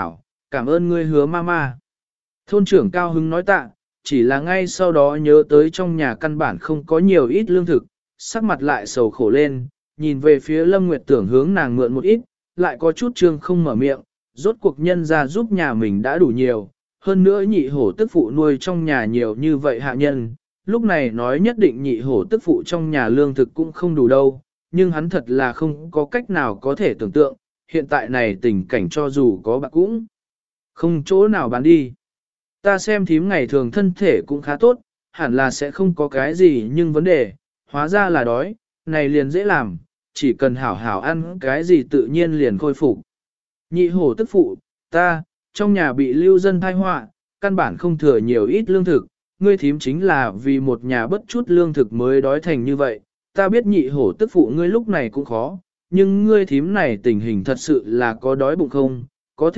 cảm ơn ngươi Hứa Mama. Thôn trưởng cao hứng nói tạ, chỉ là ngay sau đó nhớ tới trong nhà căn bản không có nhiều ít lương thực, sắc mặt lại sầu khổ lên, nhìn về phía Lâm Nguyệt tưởng hướng nàng mượn một ít, lại có chút trương không mở miệng, rốt cuộc nhân ra giúp nhà mình đã đủ nhiều, hơn nữa nhị hổ tức phụ nuôi trong nhà nhiều như vậy hạ nhân, lúc này nói nhất định nhị hổ tức phụ trong nhà lương thực cũng không đủ đâu, nhưng hắn thật là không có cách nào có thể tưởng tượng, hiện tại này tình cảnh cho dù có bạc cũng không chỗ nào bán đi. Ta xem thím ngày thường thân thể cũng khá tốt, hẳn là sẽ không có cái gì nhưng vấn đề, hóa ra là đói, này liền dễ làm, chỉ cần hảo hảo ăn cái gì tự nhiên liền khôi phục. Nhị hổ tức phụ, ta, trong nhà bị lưu dân thai họa, căn bản không thừa nhiều ít lương thực, ngươi thím chính là vì một nhà bất chút lương thực mới đói thành như vậy, ta biết nhị hổ tức phụ ngươi lúc này cũng khó, nhưng ngươi thím này tình hình thật sự là có đói bụng không, có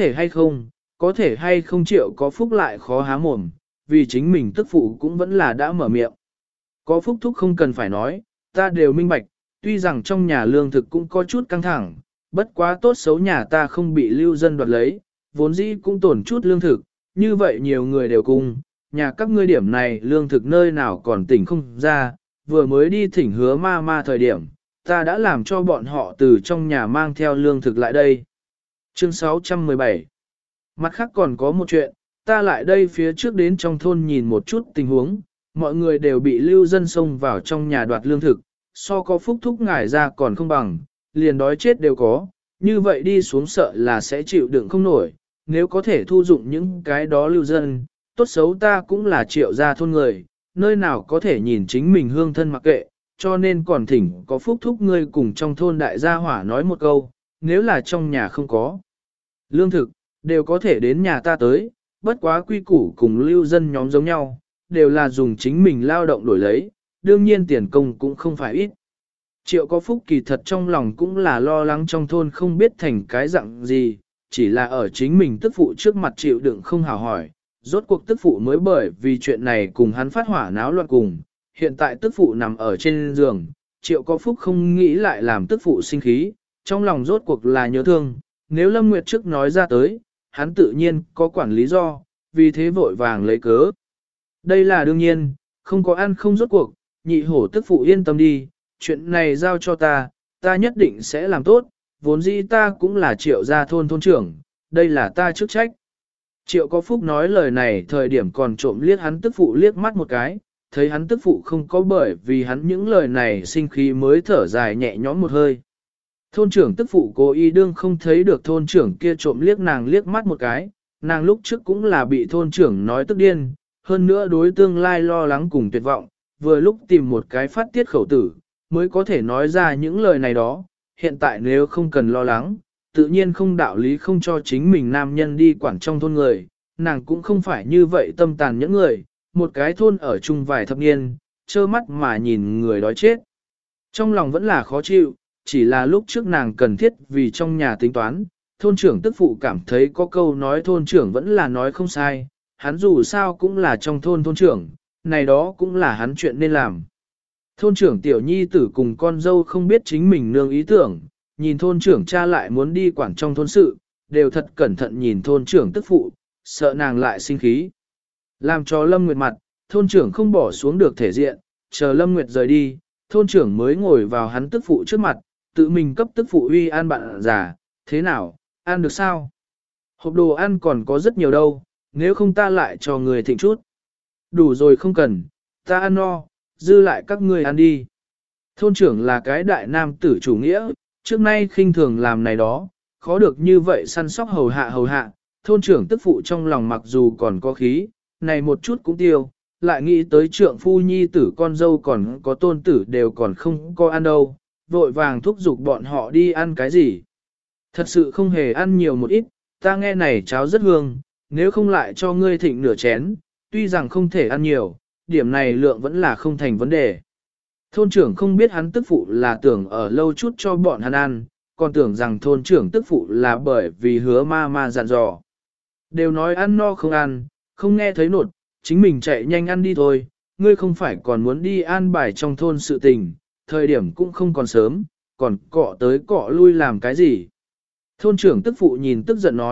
thể hay không chịu có phúc lại khó há mồm, vì chính mình tức phụ cũng vẫn là đã mở miệng. Có phúc thúc không cần phải nói, ta đều minh bạch, tuy rằng trong nhà lương thực cũng có chút căng thẳng, bất quá tốt xấu nhà ta không bị lưu dân đoạt lấy, vốn dĩ cũng tổn chút lương thực, như vậy nhiều người đều cùng, nhà các ngươi điểm này lương thực nơi nào còn tỉnh không ra, vừa mới đi thỉnh Hứa Mama thời điểm, ta đã làm cho bọn họ từ trong nhà mang theo lương thực lại đây. Chương 617. Mặt khác còn có một chuyện, ta lại đây phía trước đến trong thôn nhìn một chút tình huống, mọi người đều bị lưu dân xông vào trong nhà đoạt lương thực, so có phúc thúc ngải ra còn không bằng, liền đói chết đều có, như vậy đi xuống sợ là sẽ chịu đựng không nổi, nếu có thể thu dụng những cái đó lưu dân, tốt xấu ta cũng là triệu gia thôn người, nơi nào có thể nhìn chính mình hương thân mặc kệ, cho nên còn thỉnh có phúc thúc ngươi cùng trong thôn đại gia hỏa nói một câu, nếu là trong nhà không có lương thực, đều có thể đến nhà ta tới, bất quá quy củ cùng lưu dân nhóm giống nhau, đều là dùng chính mình lao động đổi lấy, đương nhiên tiền công cũng không phải ít. Triệu có phúc kỳ thật trong lòng cũng là lo lắng trong thôn không biết thành cái dạng gì, chỉ là ở chính mình tức phụ trước mặt chịu đựng không hào hỏi, rốt cuộc tức phụ mới bởi vì chuyện này cùng hắn phát hỏa náo loạn cùng, hiện tại tức phụ nằm ở trên giường, triệu có phúc không nghĩ lại làm tức phụ sinh khí, trong lòng rốt cuộc là nhớ thương, nếu Lâm Nguyệt trước nói ra tới, hắn tự nhiên có quản lý do, vì thế vội vàng lấy cớ. Đây là đương nhiên, không có ăn không rốt cuộc, nhị hổ tức phụ yên tâm đi, chuyện này giao cho ta nhất định sẽ làm tốt, vốn dĩ ta cũng là triệu gia thôn thôn trưởng, đây là ta chức trách. Triệu có phúc nói lời này thời điểm còn trộm liếc hắn tức phụ liếc mắt một cái, thấy hắn tức phụ không có bởi vì hắn những lời này sinh khí mới thở dài nhẹ nhõm một hơi. Thôn trưởng tức phụ cố ý đương không thấy được thôn trưởng kia trộm liếc nàng liếc mắt một cái, nàng lúc trước cũng là bị thôn trưởng nói tức điên, hơn nữa đối tương lai lo lắng cùng tuyệt vọng, vừa lúc tìm một cái phát tiết khẩu tử, mới có thể nói ra những lời này đó, hiện tại nếu không cần lo lắng, tự nhiên không đạo lý không cho chính mình nam nhân đi quản trong thôn người, nàng cũng không phải như vậy tâm tàn những người, một cái thôn ở chung vài thập niên, trơ mắt mà nhìn người đói chết. Trong lòng vẫn là khó chịu, chỉ là lúc trước nàng cần thiết vì trong nhà tính toán, thôn trưởng tức phụ cảm thấy có câu nói thôn trưởng vẫn là nói không sai, hắn dù sao cũng là trong thôn thôn trưởng, này đó cũng là hắn chuyện nên làm. Thôn trưởng tiểu nhi tử cùng con dâu không biết chính mình nương ý tưởng, nhìn thôn trưởng cha lại muốn đi quản trong thôn sự, đều thật cẩn thận nhìn thôn trưởng tức phụ, sợ nàng lại sinh khí. Làm cho Lâm Nguyệt mặt, thôn trưởng không bỏ xuống được thể diện, chờ Lâm Nguyệt rời đi, thôn trưởng mới ngồi vào hắn tức phụ trước mặt, tự mình cấp tức phụ uy ăn bạn già, thế nào, ăn được sao? Hộp đồ ăn còn có rất nhiều đâu, nếu không ta lại cho người thịnh chút. Đủ rồi không cần, ta ăn no, dư lại các ngươi ăn đi. Thôn trưởng là cái đại nam tử chủ nghĩa, trước nay khinh thường làm này đó, khó được như vậy săn sóc hầu hạ, thôn trưởng tức phụ trong lòng mặc dù còn có khí, này một chút cũng tiêu, lại nghĩ tới trượng phu nhi tử con dâu còn có tôn tử đều còn không có ăn đâu, vội vàng thúc giục bọn họ đi ăn cái gì. Thật sự không hề ăn nhiều một ít, ta nghe này cháo rất hương, nếu không lại cho ngươi thịnh nửa chén, tuy rằng không thể ăn nhiều, điểm này lượng vẫn là không thành vấn đề. Thôn trưởng không biết hắn tức phụ là tưởng ở lâu chút cho bọn hắn ăn, còn tưởng rằng thôn trưởng tức phụ là bởi vì Hứa Mama dặn dò. Đều nói ăn no không ăn, không nghe thấy nột, chính mình chạy nhanh ăn đi thôi, ngươi không phải còn muốn đi an bài trong thôn sự tình, thời điểm cũng không còn sớm, còn cọ tới cọ lui làm cái gì. Thôn trưởng tức phụ nhìn tức giận nói,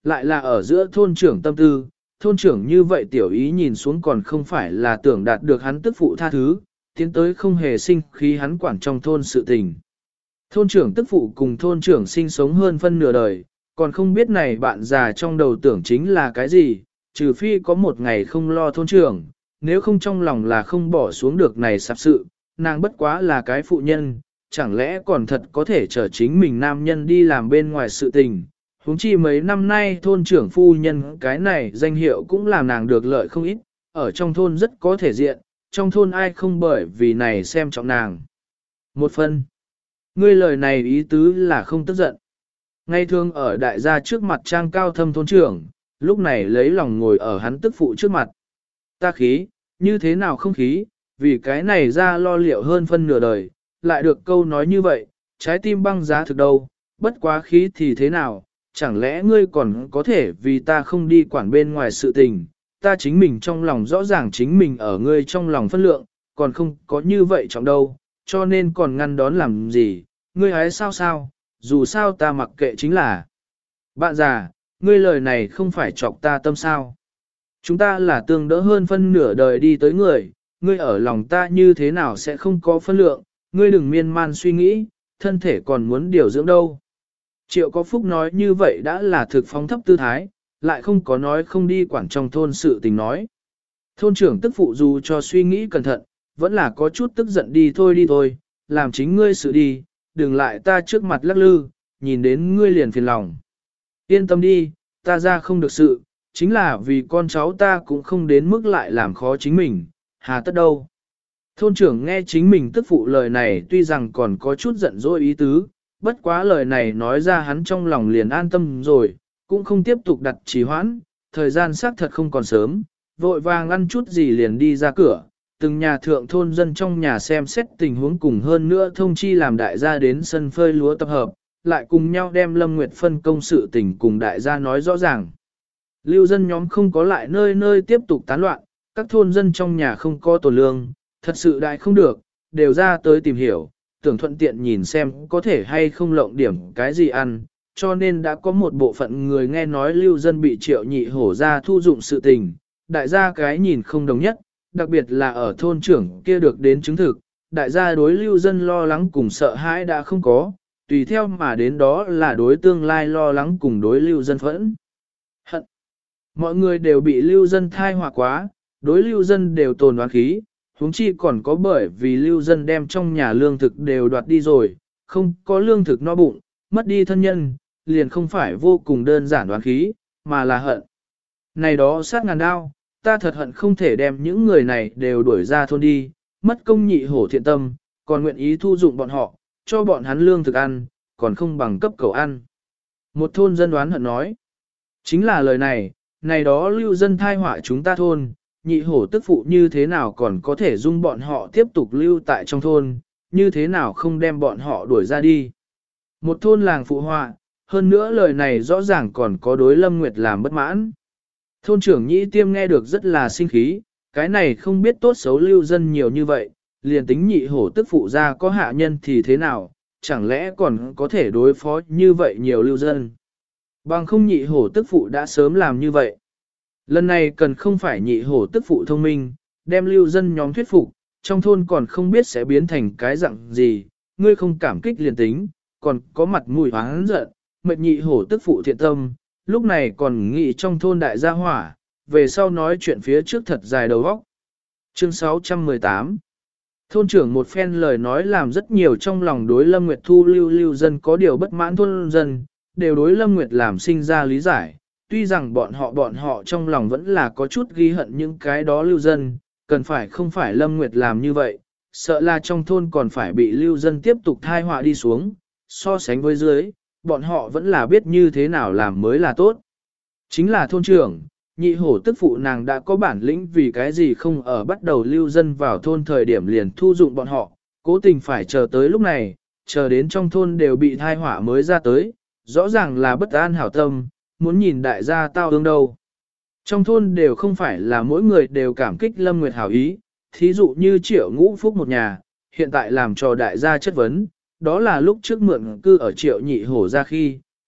lại là ở giữa thôn trưởng tâm tư, thôn trưởng như vậy tiểu ý nhìn xuống còn không phải là tưởng đạt được hắn tức phụ tha thứ, tiến tới không hề sinh khí hắn quản trong thôn sự tình. Thôn trưởng tức phụ cùng thôn trưởng sinh sống hơn phân nửa đời, còn không biết này bạn già trong đầu tưởng chính là cái gì, trừ phi có một ngày không lo thôn trưởng, nếu không trong lòng là không bỏ xuống được này sạp sự, nàng bất quá là cái phụ nhân, chẳng lẽ còn thật có thể chở chính mình nam nhân đi làm bên ngoài sự tình. Huống chi mấy năm nay thôn trưởng phu nhân cái này danh hiệu cũng làm nàng được lợi không ít, ở trong thôn rất có thể diện, trong thôn ai không bởi vì này xem trọng nàng. Một phần, ngươi lời này ý tứ là không tức giận. Ngay thường ở đại gia trước mặt trang cao thâm thôn trưởng, lúc này lấy lòng ngồi ở hắn tức phụ trước mặt. Ta khí, như thế nào không khí, vì cái này ra lo liệu hơn phân nửa đời, lại được câu nói như vậy, trái tim băng giá thực đâu, bất quá khí thì thế nào, chẳng lẽ ngươi còn có thể vì ta không đi quản bên ngoài sự tình, ta chính mình trong lòng rõ ràng chính mình ở ngươi trong lòng phân lượng, còn không có như vậy trọng đâu, cho nên còn ngăn đón làm gì, ngươi hái sao, dù sao ta mặc kệ chính là. Bạn già, ngươi lời này không phải chọc ta tâm sao. Chúng ta là tương đỡ hơn phân nửa đời đi tới người, ngươi ở lòng ta như thế nào sẽ không có phân lượng, ngươi đừng miên man suy nghĩ, thân thể còn muốn điều dưỡng đâu. Triệu có phúc nói như vậy đã là thực phóng thấp tư thái, lại không có nói không đi quản trong thôn sự tình nói. Thôn trưởng tức phụ dù cho suy nghĩ cẩn thận, vẫn là có chút tức giận đi thôi, làm chính ngươi sự đi, đừng lại ta trước mặt lắc lư, nhìn đến ngươi liền phiền lòng. Yên tâm đi, ta ra không được sự, chính là vì con cháu ta cũng không đến mức lại làm khó chính mình, hà tất đâu. Thôn trưởng nghe chính mình tức phụ lời này tuy rằng còn có chút giận dỗi ý tứ, bất quá lời này nói ra hắn trong lòng liền an tâm rồi, cũng không tiếp tục đặt trì hoãn, thời gian xác thật không còn sớm, vội vàng ăn chút gì liền đi ra cửa, từng nhà thượng thôn dân trong nhà xem xét tình huống cùng hơn nữa thông chi làm đại gia đến sân phơi lúa tập hợp, lại cùng nhau đem Lâm Nguyệt phân công sự tình cùng đại gia nói rõ ràng. Lưu dân nhóm không có lại nơi nơi tiếp tục tán loạn, các thôn dân trong nhà không có tổ lương, thật sự đại không được, đều ra tới tìm hiểu, tưởng thuận tiện nhìn xem có thể hay không lộng điểm cái gì ăn, cho nên đã có một bộ phận người nghe nói lưu dân bị Triệu Nhị Hổ ra thu dụng sự tình, đại gia cái nhìn không đồng nhất, đặc biệt là ở thôn trưởng kia được đến chứng thực, đại gia đối lưu dân lo lắng cùng sợ hãi đã không có, tùy theo mà đến đó là đối tương lai lo lắng cùng đối lưu dân phẫn. Hận. Mọi người đều bị lưu dân thai họa quá, đối lưu dân đều tồn oán khí, huống chi còn có bởi vì lưu dân đem trong nhà lương thực đều đoạt đi rồi, không có lương thực no bụng, mất đi thân nhân, liền không phải vô cùng đơn giản oán khí, mà là hận. Này đó sát ngàn đao, ta thật hận không thể đem những người này đều đuổi ra thôn đi, mất công nhị hổ thiện tâm, còn nguyện ý thu dụng bọn họ, cho bọn hắn lương thực ăn, còn không bằng cấp cầu ăn. Một thôn dân đoán hận nói, chính là lời này, này đó lưu dân thai họa chúng ta thôn, nhị hổ tức phụ như thế nào còn có thể dung bọn họ tiếp tục lưu tại trong thôn, như thế nào không đem bọn họ đuổi ra đi. Một thôn làng phụ họa, hơn nữa lời này rõ ràng còn có đối Lâm Nguyệt làm bất mãn. Thôn trưởng nhĩ tiêm nghe được rất là sinh khí, cái này không biết tốt xấu lưu dân nhiều như vậy, liền tính nhị hổ tức phụ ra có hạ nhân thì thế nào, chẳng lẽ còn có thể đối phó như vậy nhiều lưu dân. Bằng không nhị hổ tức phụ đã sớm làm như vậy. Lần này cần không phải nhị hổ tức phụ thông minh, đem lưu dân nhóm thuyết phục, trong thôn còn không biết sẽ biến thành cái dạng gì, ngươi không cảm kích liền tính, còn có mặt mũi hoáng giận, mệt nhị hổ tức phụ thiện tâm, lúc này còn nghĩ trong thôn đại gia hỏa, về sau nói chuyện phía trước thật dài đầu óc. Chương 618 Thôn trưởng một phen lời nói làm rất nhiều trong lòng đối Lâm Nguyệt thu lưu dân có điều bất mãn thôn dân, đều đối Lâm Nguyệt làm sinh ra lý giải, tuy rằng bọn họ trong lòng vẫn là có chút ghi hận những cái đó lưu dân, cần phải không phải Lâm Nguyệt làm như vậy, sợ là trong thôn còn phải bị lưu dân tiếp tục thai họa đi xuống, so sánh với dưới, bọn họ vẫn là biết như thế nào làm mới là tốt. Chính là thôn trưởng, nhị hổ tức phụ nàng đã có bản lĩnh vì cái gì không ở bắt đầu lưu dân vào thôn thời điểm liền thu dụng bọn họ, cố tình phải chờ tới lúc này, chờ đến trong thôn đều bị thai họa mới ra tới, rõ ràng là bất an hảo tâm, muốn nhìn đại gia tao ương đâu. Trong thôn đều không phải là mỗi người đều cảm kích Lâm Nguyệt hảo ý, thí dụ như Triệu Ngũ Phúc một nhà, hiện tại làm cho đại gia chất vấn, đó là lúc trước mượn cư ở Triệu Nhị Hổ ra khi,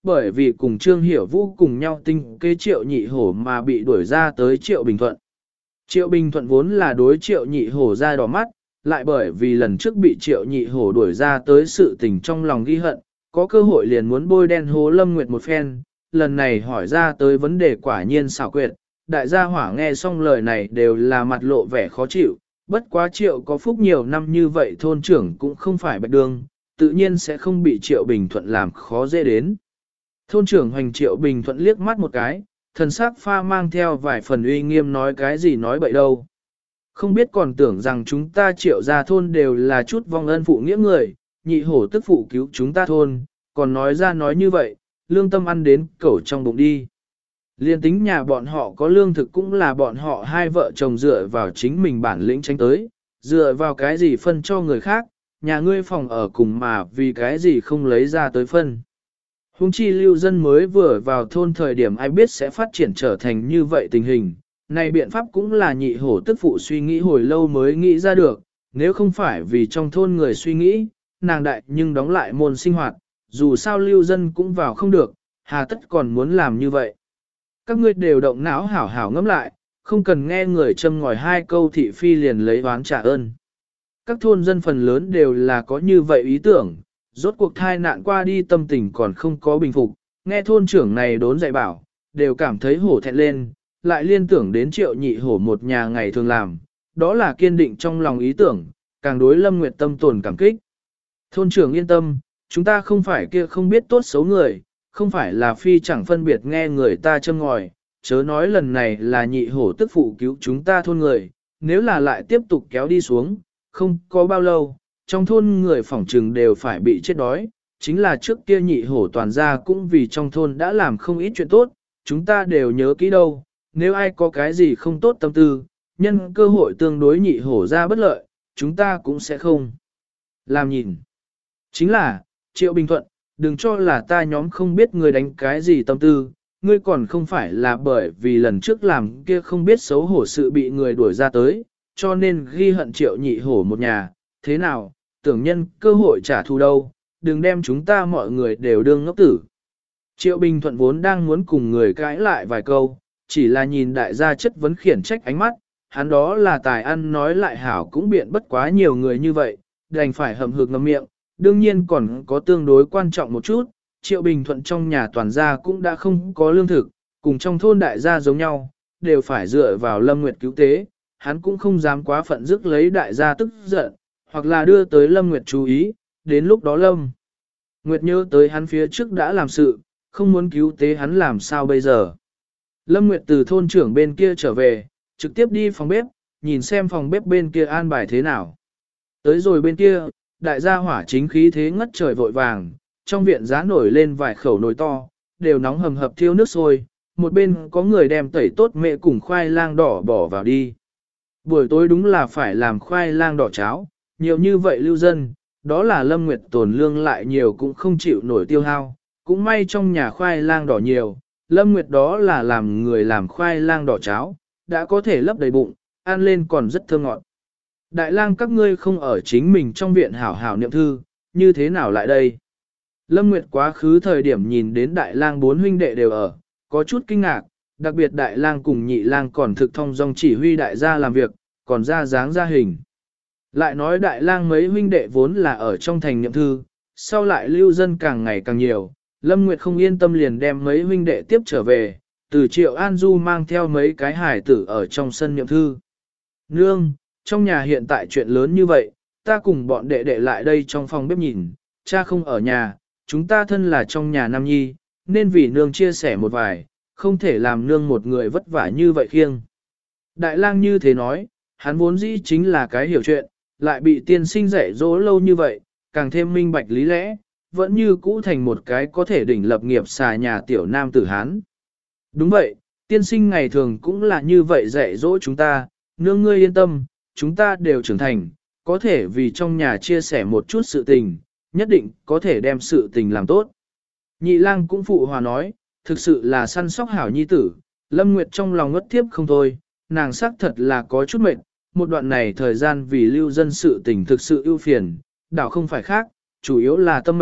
bởi vì cùng Trương Hiểu Vũ cùng nhau tinh kế Triệu Nhị Hổ mà bị đuổi ra tới Triệu Bình Thuận. Triệu Bình Thuận vốn là đối Triệu Nhị Hổ ra đỏ mắt, lại bởi vì lần trước bị Triệu Nhị Hổ đuổi ra tới sự tình trong lòng ghi hận, có cơ hội liền muốn bôi đen hố Lâm Nguyệt một phen, lần này hỏi ra tới vấn đề quả nhiên xảo quyệt, đại gia hỏa nghe xong lời này đều là mặt lộ vẻ khó chịu, bất quá Triệu có phúc nhiều năm như vậy thôn trưởng cũng không phải bạch đường, tự nhiên sẽ không bị Triệu Bình Thuận làm khó dễ đến. Thôn trưởng Hoành Triệu Bình Thuận liếc mắt một cái, thần sắc pha mang theo vài phần uy nghiêm nói cái gì nói bậy đâu. Không biết còn tưởng rằng chúng ta Triệu gia thôn đều là chút vong ân phụ nghĩa người, Nhị Hổ tức phụ cứu chúng ta thôn, còn nói ra nói như vậy, lương tâm ăn đến cẩu trong bụng đi. Liên tính nhà bọn họ có lương thực cũng là bọn họ hai vợ chồng dựa vào chính mình bản lĩnh tránh tới, dựa vào cái gì phân cho người khác, nhà ngươi phòng ở cùng mà vì cái gì không lấy ra tới phân. Hùng chi lưu dân mới vừa vào thôn thời điểm ai biết sẽ phát triển trở thành như vậy tình hình, này biện pháp cũng là Nhị Hổ tức phụ suy nghĩ hồi lâu mới nghĩ ra được, nếu không phải vì trong thôn người suy nghĩ, nàng đại nhưng đóng lại môn sinh hoạt, dù sao lưu dân cũng vào không được, hà tất còn muốn làm như vậy. Các ngươi đều động não hảo hảo ngẫm lại, không cần nghe người châm ngòi hai câu thị phi liền lấy oán trả ơn. Các thôn dân phần lớn đều là có như vậy ý tưởng, rốt cuộc thai nạn qua đi tâm tình còn không có bình phục, nghe thôn trưởng này đốn dạy bảo, đều cảm thấy hổ thẹn lên, lại liên tưởng đến Triệu Nhị Hổ một nhà ngày thường làm, đó là kiên định trong lòng ý tưởng, càng đối Lâm Nguyệt tâm tồn cảm kích. Thôn trưởng yên tâm, chúng ta không phải kia không biết tốt xấu người, không phải là phi chẳng phân biệt nghe người ta châm ngòi, chớ nói lần này là Nhị Hổ tức phụ cứu chúng ta thôn người, nếu là lại tiếp tục kéo đi xuống, không có bao lâu, trong thôn người phỏng trừng đều phải bị chết đói, chính là trước kia Nhị Hổ toàn gia cũng vì trong thôn đã làm không ít chuyện tốt, chúng ta đều nhớ kỹ đâu, nếu ai có cái gì không tốt tâm tư, nhân cơ hội tương đối Nhị Hổ ra bất lợi, chúng ta cũng sẽ không làm nhìn. Chính là, Triệu Bình Thuận, đừng cho là ta nhóm không biết người đánh cái gì tâm tư, ngươi còn không phải là bởi vì lần trước làm kia không biết xấu hổ sự bị người đuổi ra tới, cho nên ghi hận Triệu Nhị Hổ một nhà, thế nào, tưởng nhân cơ hội trả thù đâu, đừng đem chúng ta mọi người đều đương ngốc tử. Triệu Bình Thuận vốn đang muốn cùng người cãi lại vài câu, chỉ là nhìn đại gia chất vấn khiển trách ánh mắt, hắn đó là tài ăn nói lại hảo cũng biện bất quá nhiều người như vậy, đành phải hậm hực ngậm miệng, đương nhiên còn có tương đối quan trọng một chút, Triệu Bình Thuận trong nhà toàn gia cũng đã không có lương thực, cùng trong thôn đại gia giống nhau, đều phải dựa vào Lâm Nguyệt cứu tế, hắn cũng không dám quá phận dứt lấy đại gia tức giận, hoặc là đưa tới Lâm Nguyệt chú ý, đến lúc đó Lâm Nguyệt nhớ tới hắn phía trước đã làm sự, không muốn cứu tế hắn làm sao bây giờ. Lâm Nguyệt từ thôn trưởng bên kia trở về, trực tiếp đi phòng bếp, nhìn xem phòng bếp bên kia an bài thế nào. Tới rồi bên kia, đại gia hỏa chính khí thế ngất trời vội vàng, trong viện giá nổi lên vài khẩu nồi to, đều nóng hầm hập thiêu nước sôi, một bên có người đem tẩy tốt mẹ cùng khoai lang đỏ bỏ vào đi. Buổi tối đúng là phải làm khoai lang đỏ cháo, nhiều như vậy lưu dân, đó là Lâm Nguyệt tồn lương lại nhiều cũng không chịu nổi tiêu hao, cũng may trong nhà khoai lang đỏ nhiều, Lâm Nguyệt đó là làm người làm khoai lang đỏ cháo, đã có thể lấp đầy bụng, ăn lên còn rất thơm ngọt. Đại lang các ngươi không ở chính mình trong viện hảo hảo niệm thư, như thế nào lại đây? Lâm Nguyệt quá khứ thời điểm nhìn đến đại lang bốn huynh đệ đều ở, có chút kinh ngạc, đặc biệt đại lang cùng nhị lang còn thực thông dong chỉ huy đại gia làm việc, còn ra dáng ra hình. Lại nói đại lang mấy huynh đệ vốn là ở trong thành niệm thư, sau lại lưu dân càng ngày càng nhiều, Lâm Nguyệt không yên tâm liền đem mấy huynh đệ tiếp trở về, từ Triệu An Du mang theo mấy cái hải tử ở trong sân niệm thư. Nương, trong nhà hiện tại chuyện lớn như vậy, ta cùng bọn đệ đệ lại đây trong phòng bếp nhìn, cha không ở nhà, chúng ta thân là trong nhà nam nhi, nên vì nương chia sẻ một vài, không thể làm nương một người vất vả như vậy khiêng. Đại lang như thế nói, hắn vốn dĩ chính là cái hiểu chuyện, lại bị tiên sinh dạy dỗ lâu như vậy, càng thêm minh bạch lý lẽ, vẫn như cũ thành một cái có thể đỉnh lập nghiệp xà nhà tiểu nam tử Hán. Đúng vậy, tiên sinh ngày thường cũng là như vậy dạy dỗ chúng ta, nương ngươi yên tâm, chúng ta đều trưởng thành, có thể vì trong nhà chia sẻ một chút sự tình, nhất định có thể đem sự tình làm tốt. Nhị lang cũng phụ hòa nói, thực sự là săn sóc hảo nhi tử, Lâm Nguyệt trong lòng ngất tiếp không thôi, nàng xác thật là có chút mệt, một đoạn này thời gian vì lưu dân sự tình thực sự ưu phiền, đảo không phải khác, chủ yếu là tâm mệt,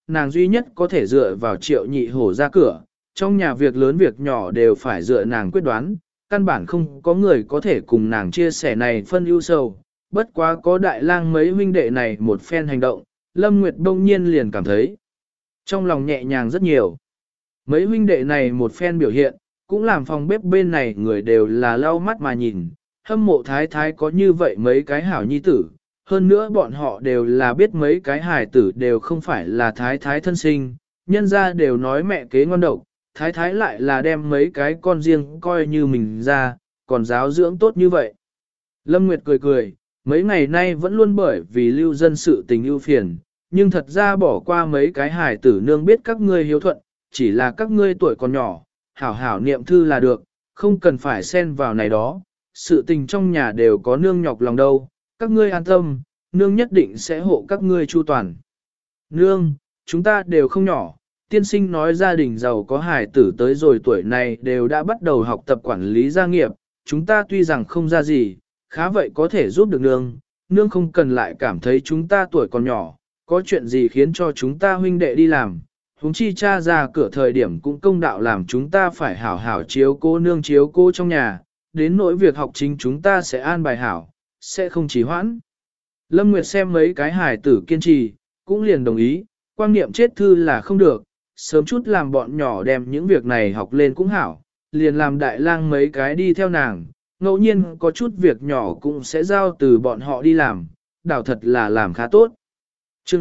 nàng duy nhất có thể dựa vào Triệu Nhị Hổ ra cửa, trong nhà việc lớn việc nhỏ đều phải dựa nàng quyết đoán, căn bản không có người có thể cùng nàng chia sẻ này phân ưu sầu. Bất quá có Đại Lang mấy huynh đệ này một phen hành động, Lâm Nguyệt đông nhiên liền cảm thấy trong lòng nhẹ nhàng rất nhiều. Mấy huynh đệ này một phen biểu hiện, cũng làm phòng bếp bên này người đều là lau mắt mà nhìn, hâm mộ thái thái có như vậy mấy cái hảo nhi tử, hơn nữa bọn họ đều là biết mấy cái hài tử đều không phải là thái thái thân sinh, nhân ra đều nói mẹ kế ngon độc, thái thái lại là đem mấy cái con riêng coi như mình ra, còn giáo dưỡng tốt như vậy. Lâm Nguyệt cười cười, mấy ngày nay vẫn luôn bởi vì lưu dân sự tình ưu phiền, nhưng thật ra bỏ qua mấy cái hài tử nương biết các ngươi hiếu thuận, chỉ là các ngươi tuổi còn nhỏ, hảo hảo niệm thư là được, không cần phải xen vào này đó, sự tình trong nhà đều có nương nhọc lòng đâu, các ngươi an tâm, nương nhất định sẽ hộ các ngươi chu toàn. Nương, chúng ta đều không nhỏ, tiên sinh nói gia đình giàu có hài tử tới rồi tuổi này đều đã bắt đầu học tập quản lý gia nghiệp, chúng ta tuy rằng không ra gì, khá vậy có thể giúp được nương, nương không cần lại cảm thấy chúng ta tuổi còn nhỏ, có chuyện gì khiến cho chúng ta huynh đệ đi làm, huống chi cha ra cửa thời điểm cũng công đạo làm chúng ta phải hảo hảo chiếu cô nương chiếu cô trong nhà, đến nỗi việc học chính chúng ta sẽ an bài hảo, sẽ không trì hoãn. Lâm Nguyệt xem mấy cái hài tử kiên trì, cũng liền đồng ý, quan niệm chết thư là không được, sớm chút làm bọn nhỏ đem những việc này học lên cũng hảo, liền làm Đại Lang mấy cái đi theo nàng, ngẫu nhiên có chút việc nhỏ cũng sẽ giao từ bọn họ đi làm, đảo thật là làm khá tốt. Chương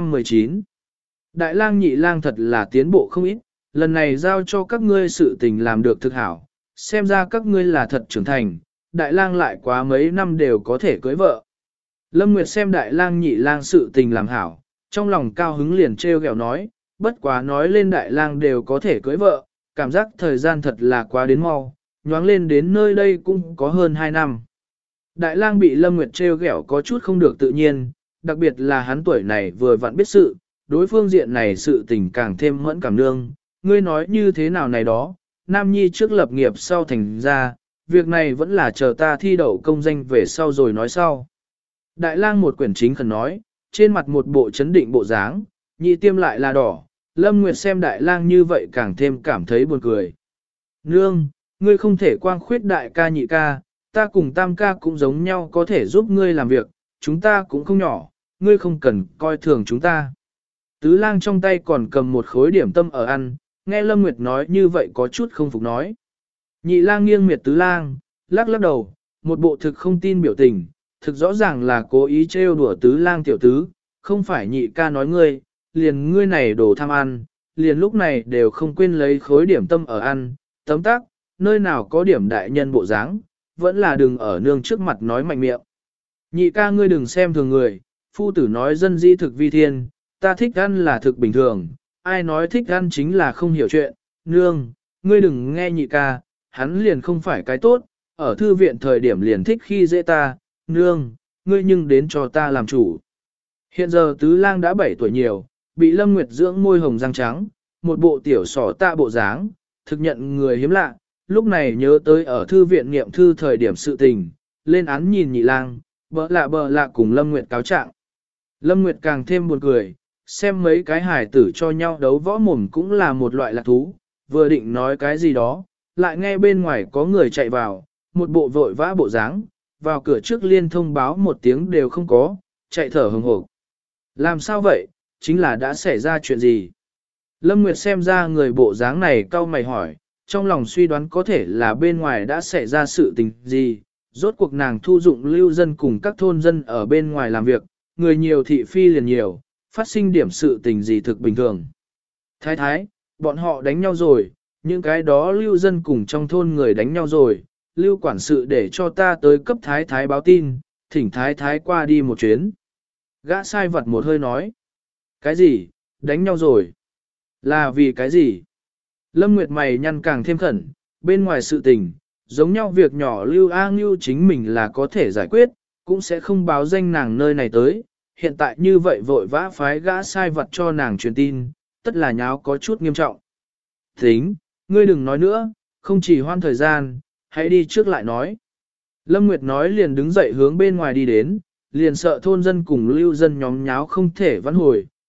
619 Đại Lang Nhị Lang thật là tiến bộ không ít, lần này giao cho các ngươi sự tình làm được thực hảo, xem ra các ngươi là thật trưởng thành, Đại Lang lại quá mấy năm đều có thể cưới vợ. Lâm Nguyệt xem Đại Lang Nhị Lang sự tình làm hảo, trong lòng cao hứng liền trêu ghẹo nói, bất quá nói lên Đại Lang đều có thể cưới vợ, cảm giác thời gian thật là quá đến mau, nhoáng lên đến nơi đây cũng có hơn 2 năm. Đại Lang bị Lâm Nguyệt trêu ghẹo có chút không được tự nhiên, đặc biệt là hắn tuổi này vừa vặn biết sự, đối phương diện này sự tình càng thêm mẫn cảm nương, ngươi nói như thế nào này đó, Nam Nhi trước lập nghiệp sau thành ra, việc này vẫn là chờ ta thi đậu công danh về sau rồi nói sau. Đại Lang một quyển chính khẩn nói, trên mặt một bộ chấn định bộ dáng, nhị tiêm lại là đỏ, Lâm Nguyệt xem Đại Lang như vậy càng thêm cảm thấy buồn cười. Nương, ngươi không thể quang khuyết đại ca nhị ca, ta cùng tam ca cũng giống nhau có thể giúp ngươi làm việc, chúng ta cũng không nhỏ, ngươi không cần coi thường chúng ta. Tứ Lang trong tay còn cầm một khối điểm tâm ở ăn, nghe Lâm Nguyệt nói như vậy có chút không phục nói. Nhị Lang nghiêng miệt Tứ Lang, lắc lắc đầu, một bộ thực không tin biểu tình, thực rõ ràng là cố ý trêu đùa Tứ Lang tiểu tứ, không phải nhị ca nói ngươi, liền ngươi này đồ tham ăn, liền lúc này đều không quên lấy khối điểm tâm ở ăn, tấm tắc, nơi nào có điểm đại nhân bộ dáng, vẫn là đừng ở nương trước mặt nói mạnh miệng. Nhị ca ngươi đừng xem thường người, phu tử nói dân di thực vi thiên, ta thích ăn là thực bình thường, ai nói thích ăn chính là không hiểu chuyện, nương, ngươi đừng nghe nhị ca, hắn liền không phải cái tốt, ở thư viện thời điểm liền thích khi dễ ta, nương, ngươi nhưng đến cho ta làm chủ. Hiện giờ Tứ Lang đã 7 tuổi nhiều, bị Lâm Nguyệt dưỡng môi hồng răng trắng, một bộ tiểu sỏ tạ bộ dáng, thực nhận người hiếm lạ, lúc này nhớ tới ở thư viện niệm thư thời điểm sự tình, lên án nhìn Nhị Lang, bợ lạ cùng Lâm Nguyệt cáo trạng. Lâm Nguyệt càng thêm buồn cười, xem mấy cái hài tử cho nhau đấu võ mồm cũng là một loại lạc thú, vừa định nói cái gì đó, lại nghe bên ngoài có người chạy vào, một bộ vội vã bộ dáng, vào cửa trước liên thông báo một tiếng đều không có, chạy thở hừng hực. Làm sao vậy, chính là đã xảy ra chuyện gì? Lâm Nguyệt xem ra người bộ dáng này cau mày hỏi, trong lòng suy đoán có thể là bên ngoài đã xảy ra sự tình gì, rốt cuộc nàng thu dụng lưu dân cùng các thôn dân ở bên ngoài làm việc, người nhiều thị phi liền nhiều, phát sinh điểm sự tình gì thực bình thường. Thái thái, bọn họ đánh nhau rồi, những cái đó lưu dân cùng trong thôn người đánh nhau rồi, lưu quản sự để cho ta tới cấp thái thái báo tin, thỉnh thái thái qua đi một chuyến. Gã sai vật một hơi nói. Cái gì, đánh nhau rồi? Là vì cái gì? Lâm Nguyệt mày nhăn càng thêm khẩn, bên ngoài sự tình, giống nhau việc nhỏ Lưu A Ngưu chính mình là có thể giải quyết, cũng sẽ không báo danh nàng nơi này tới. Hiện tại như vậy vội vã phái gã sai vật cho nàng truyền tin, tất là nháo có chút nghiêm trọng. Tính, ngươi đừng nói nữa, không chỉ hoan thời gian, hãy đi trước lại nói. Lâm Nguyệt nói liền đứng dậy hướng bên ngoài đi đến, liền sợ thôn dân cùng lưu dân nhóm nháo không thể vãn hồi,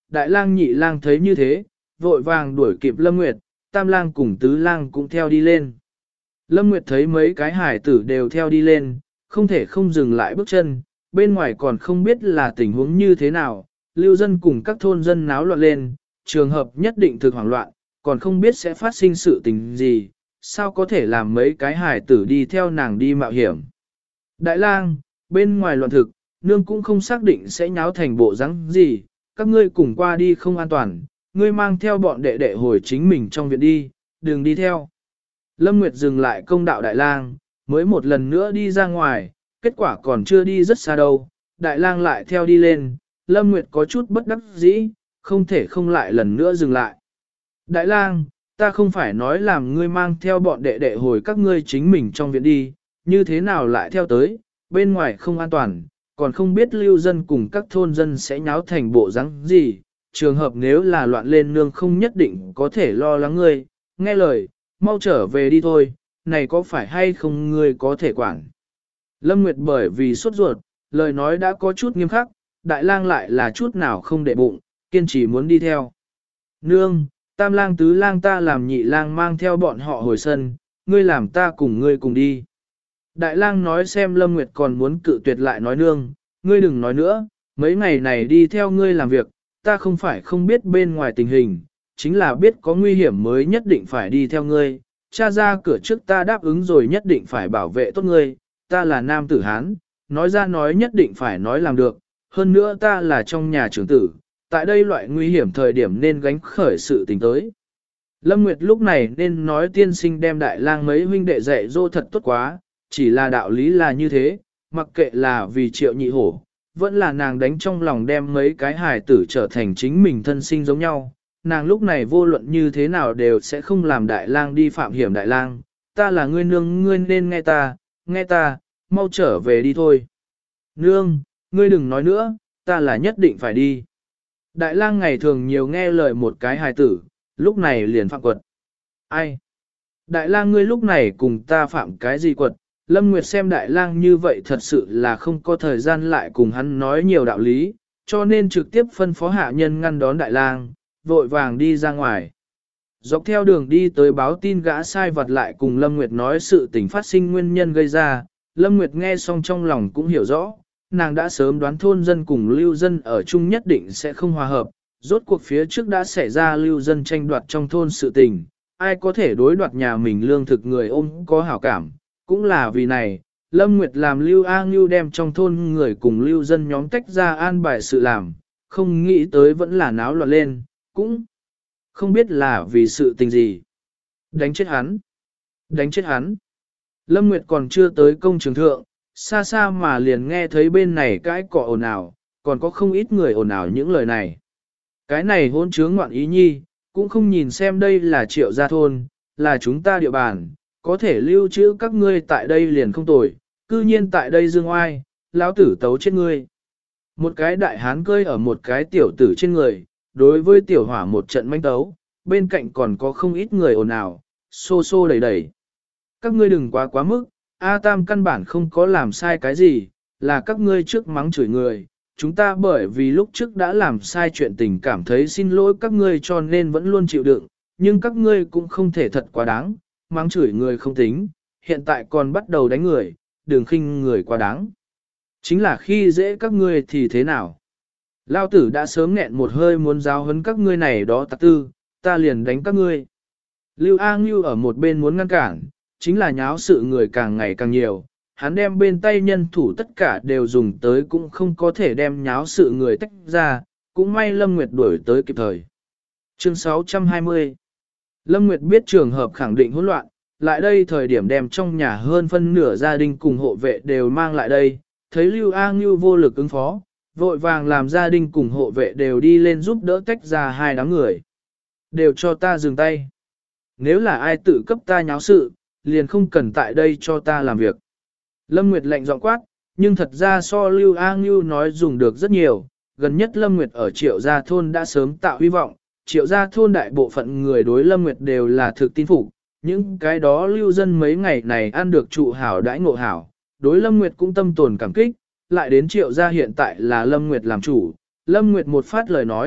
đại lang nhị lang thấy như thế, vội vàng đuổi kịp Lâm Nguyệt, tam lang cùng tứ lang cũng theo đi lên. Lâm Nguyệt thấy mấy cái hải tử đều theo đi lên, không thể không dừng lại bước chân, bên ngoài còn không biết là tình huống như thế nào, lưu dân cùng các thôn dân náo loạn lên, trường hợp nhất định thực hoảng loạn, còn không biết sẽ phát sinh sự tình gì, sao có thể làm mấy cái hải tử đi theo nàng đi mạo hiểm. Đại lang, bên ngoài loạn thực, nương cũng không xác định sẽ nháo thành bộ rắn gì, các ngươi cùng qua đi không an toàn, ngươi mang theo bọn đệ đệ hồi chính mình trong viện đi, đừng đi theo. Lâm Nguyệt dừng lại công đạo đại lang, mới một lần nữa đi ra ngoài, kết quả còn chưa đi rất xa đâu, đại lang lại theo đi lên, Lâm Nguyệt có chút bất đắc dĩ, không thể không lại lần nữa dừng lại. Đại lang, ta không phải nói làm ngươi mang theo bọn đệ đệ hồi các ngươi chính mình trong viện đi, như thế nào lại theo tới, bên ngoài không an toàn, còn không biết lưu dân cùng các thôn dân sẽ nháo thành bộ rắn gì, trường hợp nếu là loạn lên nương không nhất định có thể lo lắng ngươi, nghe lời, mau trở về đi thôi, này có phải hay không ngươi có thể quản. Lâm Nguyệt bởi vì sốt ruột, lời nói đã có chút nghiêm khắc, đại lang lại là chút nào không để bụng, kiên trì muốn đi theo. Nương, tam lang tứ lang ta làm nhị lang mang theo bọn họ hồi sân, ngươi làm ta cùng ngươi cùng đi. Đại lang nói xem Lâm Nguyệt còn muốn cự tuyệt lại nói nương, ngươi đừng nói nữa, mấy ngày này đi theo ngươi làm việc, ta không phải không biết bên ngoài tình hình, chính là biết có nguy hiểm mới nhất định phải đi theo ngươi, cha ra cửa trước ta đáp ứng rồi nhất định phải bảo vệ tốt ngươi, ta là nam tử Hán, nói ra nói nhất định phải nói làm được, hơn nữa ta là trong nhà trưởng tử, tại đây loại nguy hiểm thời điểm nên gánh khởi sự tình tới. Lâm Nguyệt lúc này nên nói tiên sinh đem đại lang mấy huynh đệ dạy dỗ thật tốt quá, chỉ là đạo lý là như thế, mặc kệ là vì triệu nhị hổ, vẫn là nàng đánh trong lòng đem mấy cái hài tử trở thành chính mình thân sinh giống nhau. Nàng lúc này vô luận như thế nào đều sẽ không làm đại lang đi phạm hiểm đại lang, ta là ngươi nương ngươi nên nghe ta, mau trở về đi thôi. Nương, ngươi đừng nói nữa, ta là nhất định phải đi. Đại lang ngày thường nhiều nghe lời một cái hài tử, lúc này liền phạm quật. Ai? Đại lang ngươi lúc này cùng ta phạm cái gì quật? Lâm Nguyệt xem đại lang như vậy thật sự là không có thời gian lại cùng hắn nói nhiều đạo lý, cho nên trực tiếp phân phó hạ nhân ngăn đón đại lang, vội vàng đi ra ngoài. Dọc theo đường đi tới báo tin gã sai vật lại cùng Lâm Nguyệt nói sự tình phát sinh nguyên nhân gây ra, Lâm Nguyệt nghe xong trong lòng cũng hiểu rõ, nàng đã sớm đoán thôn dân cùng lưu dân ở chung nhất định sẽ không hòa hợp, rốt cuộc phía trước đã xảy ra lưu dân tranh đoạt trong thôn sự tình, ai có thể đối đoạt nhà mình lương thực người ôm có hảo cảm, cũng là vì này, Lâm Nguyệt làm Lưu A Ngưu đem trong thôn người cùng lưu dân nhóm tách ra an bài sự làm, không nghĩ tới vẫn là náo loạn lên, cũng không biết là vì sự tình gì. Đánh chết hắn! Đánh chết hắn! Lâm Nguyệt còn chưa tới công trường thượng, xa xa mà liền nghe thấy bên này cái cọ ồn ào, còn có không ít người ồn ào những lời này. Cái này hôn chướng ngoạn ý nhi, cũng không nhìn xem đây là Triệu gia thôn, là chúng ta địa bàn, có thể lưu trữ các ngươi tại đây liền không tồi, cư nhiên tại đây dương oai, lão tử tấu chết ngươi. Một cái đại hán cơi ở một cái tiểu tử trên người, đối với tiểu hỏa một trận manh tấu, bên cạnh còn có không ít người ồn ào, xô xô đẩy đẩy. Các ngươi đừng quá mức, A Tam căn bản không có làm sai cái gì, là các ngươi trước mắng chửi người, chúng ta bởi vì lúc trước đã làm sai chuyện tình cảm thấy xin lỗi các ngươi cho nên vẫn luôn chịu đựng, nhưng các ngươi cũng không thể thật quá đáng, mắng chửi người không tính, hiện tại còn bắt đầu đánh người, đừng khinh người quá đáng. Chính là khi dễ các ngươi thì thế nào? Lao tử đã sớm nghẹn một hơi muốn giáo huấn các ngươi này đó tặc tư, ta liền đánh các ngươi. Lưu A Ngưu ở một bên muốn ngăn cản, chính là nháo sự người càng ngày càng nhiều, hắn đem bên tay nhân thủ tất cả đều dùng tới cũng không có thể đem nháo sự người tách ra, cũng may Lâm Nguyệt đuổi tới kịp thời. Chương 620 Lâm Nguyệt biết trường hợp khẳng định hỗn loạn, lại đây thời điểm đem trong nhà hơn phân nửa gia đình cùng hộ vệ đều mang lại đây, thấy Lưu A Ngưu vô lực ứng phó, vội vàng làm gia đình cùng hộ vệ đều đi lên giúp đỡ tách ra hai đám người. Đều cho ta dừng tay. Nếu là ai tự cấp ta nháo sự, liền không cần tại đây cho ta làm việc. Lâm Nguyệt lạnh giọng quát, nhưng thật ra so Lưu A Ngưu nói dùng được rất nhiều, gần nhất Lâm Nguyệt ở Triệu Gia Thôn đã sớm tạo hy vọng, Triệu Gia Thôn đại bộ phận người đối Lâm Nguyệt đều là thực tin phục, những cái đó lưu dân mấy ngày này ăn được trụ hảo đãi ngộ hảo, đối Lâm Nguyệt cũng tâm tồn cảm kích, lại đến Triệu Gia hiện tại là Lâm Nguyệt làm chủ, Lâm Nguyệt một phát lời nói,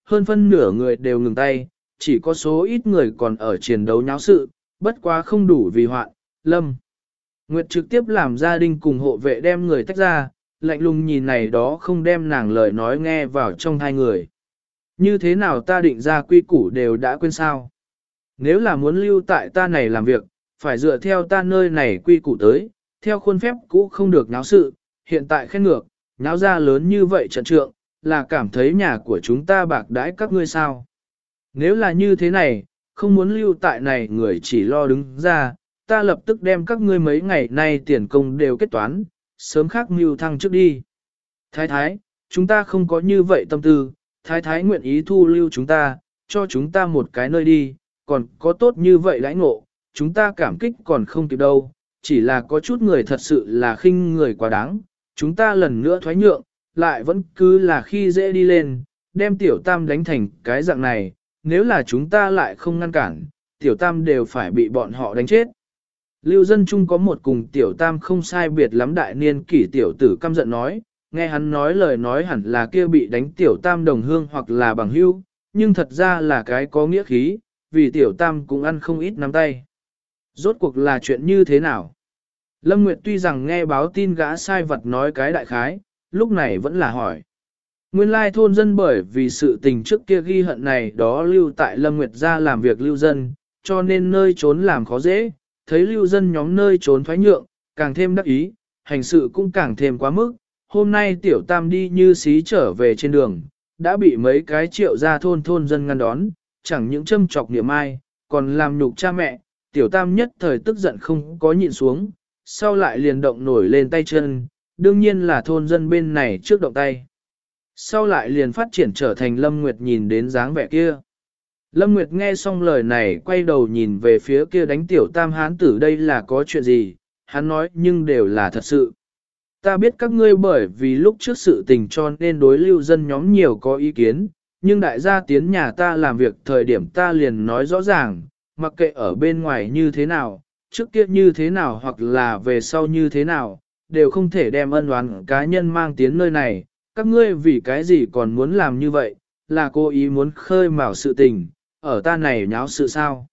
hơn phân nửa người đều ngừng tay, chỉ có số ít người còn ở chiến đấu nháo sự, bất quá không đủ vì hoạn. Lâm Nguyệt trực tiếp làm gia đình cùng hộ vệ đem người tách ra, lạnh lùng nhìn này đó không đem nàng lời nói nghe vào trong hai người. Như thế nào ta định ra quy củ đều đã quên sao? Nếu là muốn lưu tại ta này làm việc, phải dựa theo ta nơi này quy củ tới, theo khuôn phép cũ không được náo sự, hiện tại khen ngược, náo ra lớn như vậy trận trượng, là cảm thấy nhà của chúng ta bạc đãi các ngươi sao? Nếu là như thế này, không muốn lưu tại này người chỉ lo đứng ra, ta lập tức đem các ngươi mấy ngày nay tiền công đều kết toán, sớm khác mưu thăng trước đi. Thái thái, chúng ta không có như vậy tâm tư, thái thái nguyện ý thu lưu chúng ta, cho chúng ta một cái nơi đi, còn có tốt như vậy đãi ngộ, chúng ta cảm kích còn không kịp đâu, chỉ là có chút người thật sự là khinh người quá đáng, chúng ta lần nữa thoái nhượng, lại vẫn cứ là khi dễ đi lên, đem tiểu tam đánh thành cái dạng này, nếu là chúng ta lại không ngăn cản, tiểu tam đều phải bị bọn họ đánh chết. Lưu dân chung có một cùng tiểu tam không sai biệt lắm đại niên kỷ tiểu tử căm giận nói, nghe hắn nói lời nói hẳn là kia bị đánh tiểu tam đồng hương hoặc là bằng hữu, nhưng thật ra là cái có nghĩa khí, vì tiểu tam cũng ăn không ít nắm tay. Rốt cuộc là chuyện như thế nào? Lâm Nguyệt tuy rằng nghe báo tin gã sai vật nói cái đại khái, lúc này vẫn là hỏi. Nguyên lai thôn dân bởi vì sự tình trước kia ghi hận này đó lưu tại Lâm Nguyệt ra làm việc lưu dân, cho nên nơi trốn làm khó dễ, thấy lưu dân nhóm nơi trốn thoái nhượng, càng thêm đắc ý, hành sự cũng càng thêm quá mức. Hôm nay tiểu tam đi như xí trở về trên đường, đã bị mấy cái triệu gia thôn dân ngăn đón, chẳng những châm chọc niệm ai, còn làm nhục cha mẹ, tiểu tam nhất thời tức giận không có nhịn xuống, sau lại liền động nổi lên tay chân, đương nhiên là thôn dân bên này trước động tay. Sau lại liền phát triển trở thành Lâm Nguyệt nhìn đến dáng vẻ kia. Lâm Nguyệt nghe xong lời này quay đầu nhìn về phía kia đánh tiểu tam hán tử đây là có chuyện gì, hắn nói nhưng đều là thật sự. Ta biết các ngươi bởi vì lúc trước sự tình cho nên đối lưu dân nhóm nhiều có ý kiến, nhưng đại gia tiến nhà ta làm việc thời điểm ta liền nói rõ ràng, mặc kệ ở bên ngoài như thế nào, trước kia như thế nào hoặc là về sau như thế nào, đều không thể đem ân oán cá nhân mang tiến nơi này, các ngươi vì cái gì còn muốn làm như vậy, là cố ý muốn khơi mào sự tình, ở ta này nháo sự sao.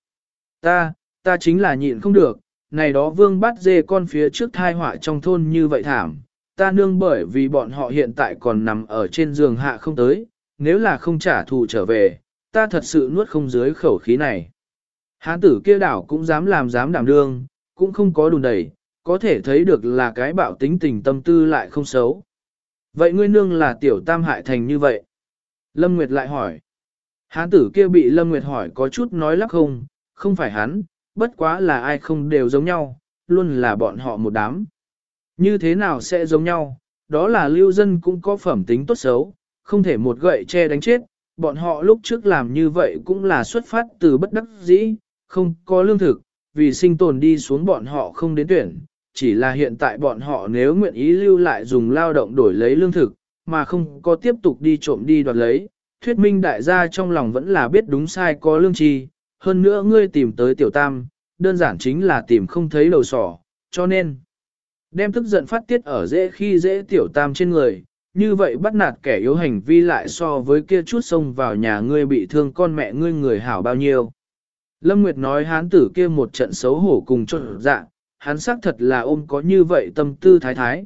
Ta chính là nhịn không được, này đó vương bắt dê con phía trước thai họa trong thôn như vậy thảm, ta nương bởi vì bọn họ hiện tại còn nằm ở trên giường hạ không tới, nếu là không trả thù trở về, ta thật sự nuốt không dưới khẩu khí này. Hán tử kia đảo cũng dám đảm đương, cũng không có đùn đẩy, có thể thấy được là cái bạo tính tình tâm tư lại không xấu. Vậy ngươi nương là tiểu tam hại thành như vậy? Lâm Nguyệt lại hỏi. Hán tử kia bị Lâm Nguyệt hỏi có chút nói lắp không phải hắn, bất quá là ai không đều giống nhau, luôn là bọn họ một đám. Như thế nào sẽ giống nhau, đó là lưu dân cũng có phẩm tính tốt xấu, không thể một gậy che đánh chết, bọn họ lúc trước làm như vậy cũng là xuất phát từ bất đắc dĩ, không có lương thực, vì sinh tồn đi xuống bọn họ không đến tuyển, chỉ là hiện tại bọn họ nếu nguyện ý lưu lại dùng lao động đổi lấy lương thực, mà không có tiếp tục đi trộm đi đoạt lấy, thuyết minh đại gia trong lòng vẫn là biết đúng sai có lương tri, hơn nữa ngươi tìm tới tiểu tam, đơn giản chính là tìm không thấy đầu sỏ, cho nên đem tức giận phát tiết ở dễ khi dễ tiểu tam trên người, như vậy bắt nạt kẻ yếu hành vi lại so với kia chút xông vào nhà ngươi bị thương con mẹ ngươi người hảo bao nhiêu. Lâm Nguyệt nói hán tử kia một trận xấu hổ cùng trộn dạ, hắn xác thật là ôm có như vậy tâm tư thái thái,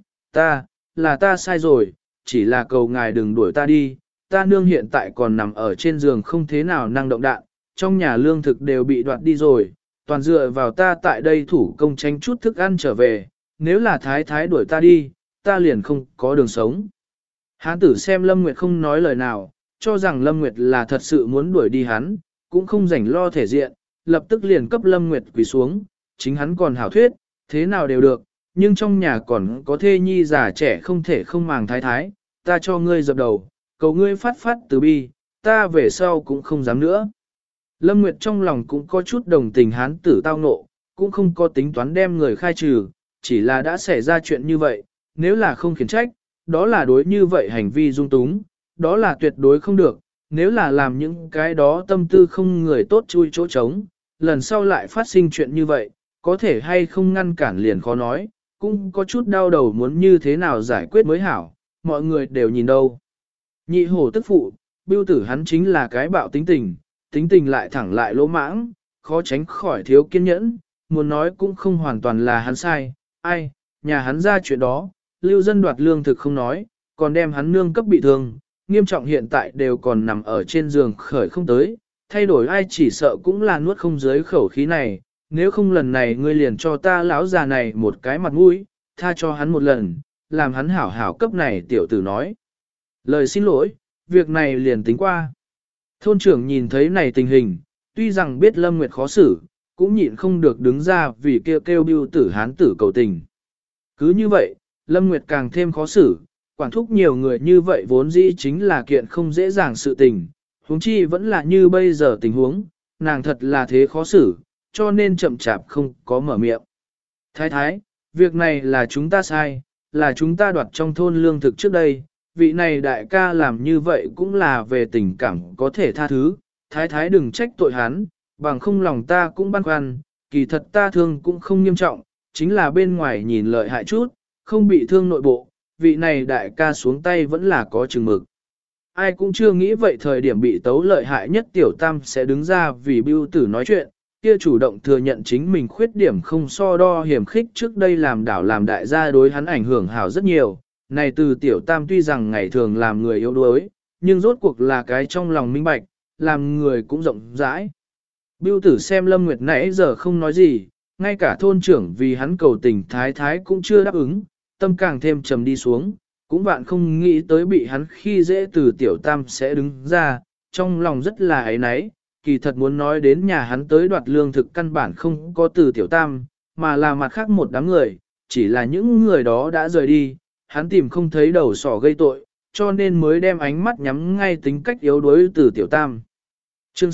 ta sai rồi, chỉ là cầu ngài đừng đuổi ta đi, ta nương hiện tại còn nằm ở trên giường không thế nào năng động đạn, trong nhà lương thực đều bị đoạt đi rồi, toàn dựa vào ta tại đây thủ công tranh chút thức ăn trở về, nếu là thái thái đuổi ta đi, ta liền không có đường sống. Hán tử xem Lâm Nguyệt không nói lời nào, cho rằng Lâm Nguyệt là thật sự muốn đuổi đi hắn, cũng không rảnh lo thể diện, lập tức liền cấp Lâm Nguyệt quỳ xuống, chính hắn còn hảo thuyết, thế nào đều được, nhưng trong nhà còn có thê nhi già trẻ không thể không màng thái thái, ta cho ngươi dập đầu, cầu ngươi phát từ bi, ta về sau cũng không dám nữa. Lâm Nguyệt trong lòng cũng có chút đồng tình hán tử tao ngộ, cũng không có tính toán đem người khai trừ, chỉ là đã xảy ra chuyện như vậy, nếu là không khiển trách, đó là đối như vậy hành vi dung túng, đó là tuyệt đối không được, nếu là làm những cái đó tâm tư không người tốt chui chỗ trống, lần sau lại phát sinh chuyện như vậy, có thể hay không ngăn cản liền khó nói, cũng có chút đau đầu muốn như thế nào giải quyết mới hảo, mọi người đều nhìn đâu. Nhị hổ tức phụ, Bưu tử hắn chính là cái bạo tính tình lại thẳng lại lỗ mãng, khó tránh khỏi thiếu kiên nhẫn, muốn nói cũng không hoàn toàn là hắn sai, ai, nhà hắn ra chuyện đó, lưu dân đoạt lương thực không nói, còn đem hắn nương cấp bị thương, nghiêm trọng hiện tại đều còn nằm ở trên giường khởi không tới, thay đổi ai chỉ sợ cũng là nuốt không dưới khẩu khí này, nếu không lần này ngươi liền cho ta lão già này một cái mặt mũi, tha cho hắn một lần, làm hắn hảo hảo cấp này tiểu tử nói. Lời xin lỗi, việc này liền tính qua. Thôn trưởng nhìn thấy này tình hình, tuy rằng biết Lâm Nguyệt khó xử, cũng nhịn không được đứng ra vì kêu bưu tử hán tử cầu tình. Cứ như vậy, Lâm Nguyệt càng thêm khó xử, quản thúc nhiều người như vậy vốn dĩ chính là kiện không dễ dàng sự tình, huống chi vẫn là như bây giờ tình huống, nàng thật là thế khó xử, cho nên chậm chạp không có mở miệng. Thái thái, việc này là chúng ta sai, là chúng ta đoạt trong thôn lương thực trước đây, vị này đại ca làm như vậy cũng là về tình cảm có thể tha thứ, thái thái đừng trách tội hắn, bằng không lòng ta cũng băn khoăn, kỳ thật ta thương cũng không nghiêm trọng, chính là bên ngoài nhìn lợi hại chút, không bị thương nội bộ, vị này đại ca xuống tay vẫn là có chừng mực. Ai cũng chưa nghĩ vậy thời điểm bị tấu lợi hại nhất tiểu tam sẽ đứng ra vì bưu tử nói chuyện, kia chủ động thừa nhận chính mình khuyết điểm không so đo hiểm khích trước đây làm đảo làm đại gia đối hắn ảnh hưởng hảo rất nhiều. Này từ tiểu tam tuy rằng ngày thường làm người yếu đuối, nhưng rốt cuộc là cái trong lòng minh bạch, làm người cũng rộng rãi. Bưu tử xem Lâm Nguyệt nãy giờ không nói gì, ngay cả thôn trưởng vì hắn cầu tình thái thái cũng chưa đáp ứng, tâm càng thêm trầm đi xuống, cũng vạn không nghĩ tới bị hắn khi dễ từ tiểu tam sẽ đứng ra, trong lòng rất là ấy náy, kỳ thật muốn nói đến nhà hắn tới đoạt lương thực căn bản không có từ tiểu tam, mà là mặt khác một đám người, chỉ là những người đó đã rời đi, hắn tìm không thấy đầu sỏ gây tội, cho nên mới đem ánh mắt nhắm ngay tính cách yếu đuối từ tiểu tam. Chương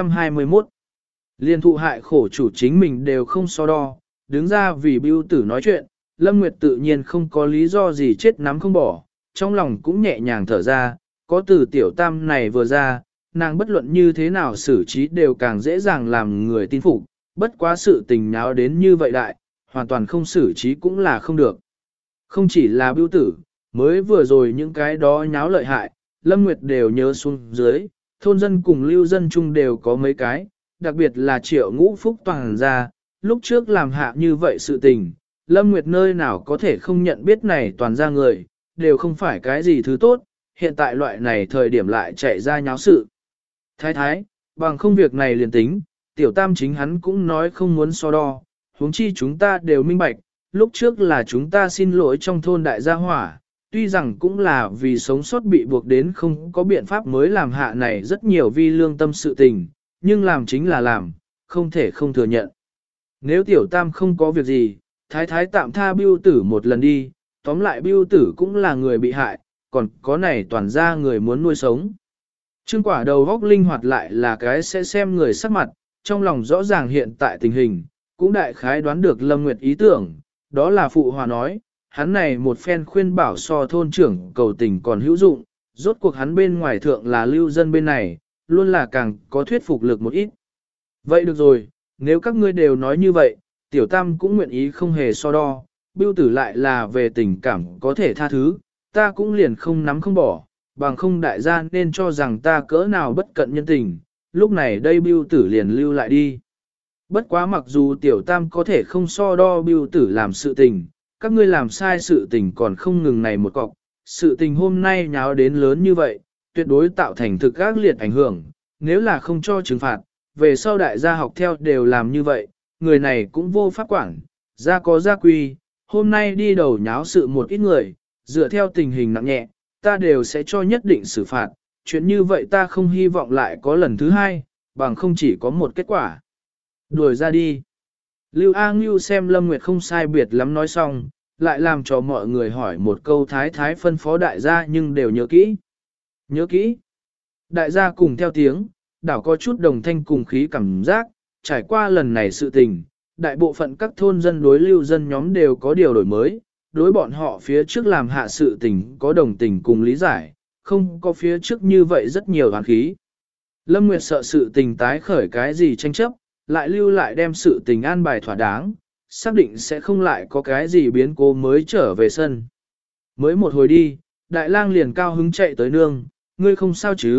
621 Liên thụ hại khổ chủ chính mình đều không so đo, đứng ra vì bưu tử nói chuyện, Lâm Nguyệt tự nhiên không có lý do gì chết nắm không bỏ, trong lòng cũng nhẹ nhàng thở ra, có từ tiểu tam này vừa ra, nàng bất luận như thế nào xử trí đều càng dễ dàng làm người tin phục, bất quá sự tình náo đến như vậy đại, hoàn toàn không xử trí cũng là không được. Không chỉ là bưu tử, mới vừa rồi những cái đó nháo lợi hại, Lâm Nguyệt đều nhớ xuống dưới, thôn dân cùng lưu dân chung đều có mấy cái, đặc biệt là Triệu Ngũ Phúc toàn ra, lúc trước làm hạ như vậy sự tình, Lâm Nguyệt nơi nào có thể không nhận biết này toàn ra người, đều không phải cái gì thứ tốt, hiện tại loại này thời điểm lại chạy ra nháo sự. Thái thái, bằng không việc này liền tính, tiểu tam chính hắn cũng nói không muốn so đo, huống chi chúng ta đều minh bạch, lúc trước là chúng ta xin lỗi trong thôn đại gia hỏa, tuy rằng cũng là vì sống sót bị buộc đến không có biện pháp mới làm hạ này rất nhiều vi lương tâm sự tình, nhưng làm chính là làm, không thể không thừa nhận. Nếu tiểu tam không có việc gì, thái thái tạm tha bưu tử một lần đi, tóm lại bưu tử cũng là người bị hại, còn có này toàn ra người muốn nuôi sống. Trương Quả đầu góc linh hoạt lại là cái sẽ xem người sắc mặt, trong lòng rõ ràng hiện tại tình hình, cũng đại khái đoán được Lâm Nguyệt ý tưởng, đó là phụ hòa nói, hắn này một phen khuyên bảo so thôn trưởng cầu tình còn hữu dụng, rốt cuộc hắn bên ngoài thượng là lưu dân bên này, luôn là càng có thuyết phục lực một ít. Vậy được rồi, nếu các ngươi đều nói như vậy, tiểu tam cũng nguyện ý không hề so đo, bưu tử lại là về tình cảm có thể tha thứ, ta cũng liền không nắm không bỏ, bằng không đại gia nên cho rằng ta cỡ nào bất cận nhân tình, lúc này đây bưu tử liền lưu lại đi. Bất quá mặc dù tiểu tam có thể không so đo bưu tử làm sự tình, các ngươi làm sai sự tình còn không ngừng này một cọc, sự tình hôm nay nháo đến lớn như vậy, tuyệt đối tạo thành thực ác liệt ảnh hưởng, nếu là không cho trừng phạt, về sau đại gia học theo đều làm như vậy, người này cũng vô pháp quản, gia có gia quy, hôm nay đi đầu nháo sự một ít người, dựa theo tình hình nặng nhẹ, ta đều sẽ cho nhất định xử phạt, chuyện như vậy ta không hy vọng lại có lần thứ hai, bằng không chỉ có một kết quả. Đuổi ra đi. Lưu A Ngưu xem Lâm Nguyệt không sai biệt lắm nói xong, lại làm cho mọi người hỏi một câu thái thái phân phó đại gia nhưng đều nhớ kỹ. Nhớ kỹ. Đại gia cùng theo tiếng, đảo có chút đồng thanh cùng khí cảm giác, trải qua lần này sự tình, đại bộ phận các thôn dân đối lưu dân nhóm đều có điều đổi mới, đối bọn họ phía trước làm hạ sự tình có đồng tình cùng lý giải, không có phía trước như vậy rất nhiều hoàn khí. Lâm Nguyệt sợ sự tình tái khởi cái gì tranh chấp, lại lưu lại đem sự tình an bài thỏa đáng, xác định sẽ không lại có cái gì biến cố mới trở về sân. Mới một hồi đi, đại lang liền cao hứng chạy tới nương, ngươi không sao chứ,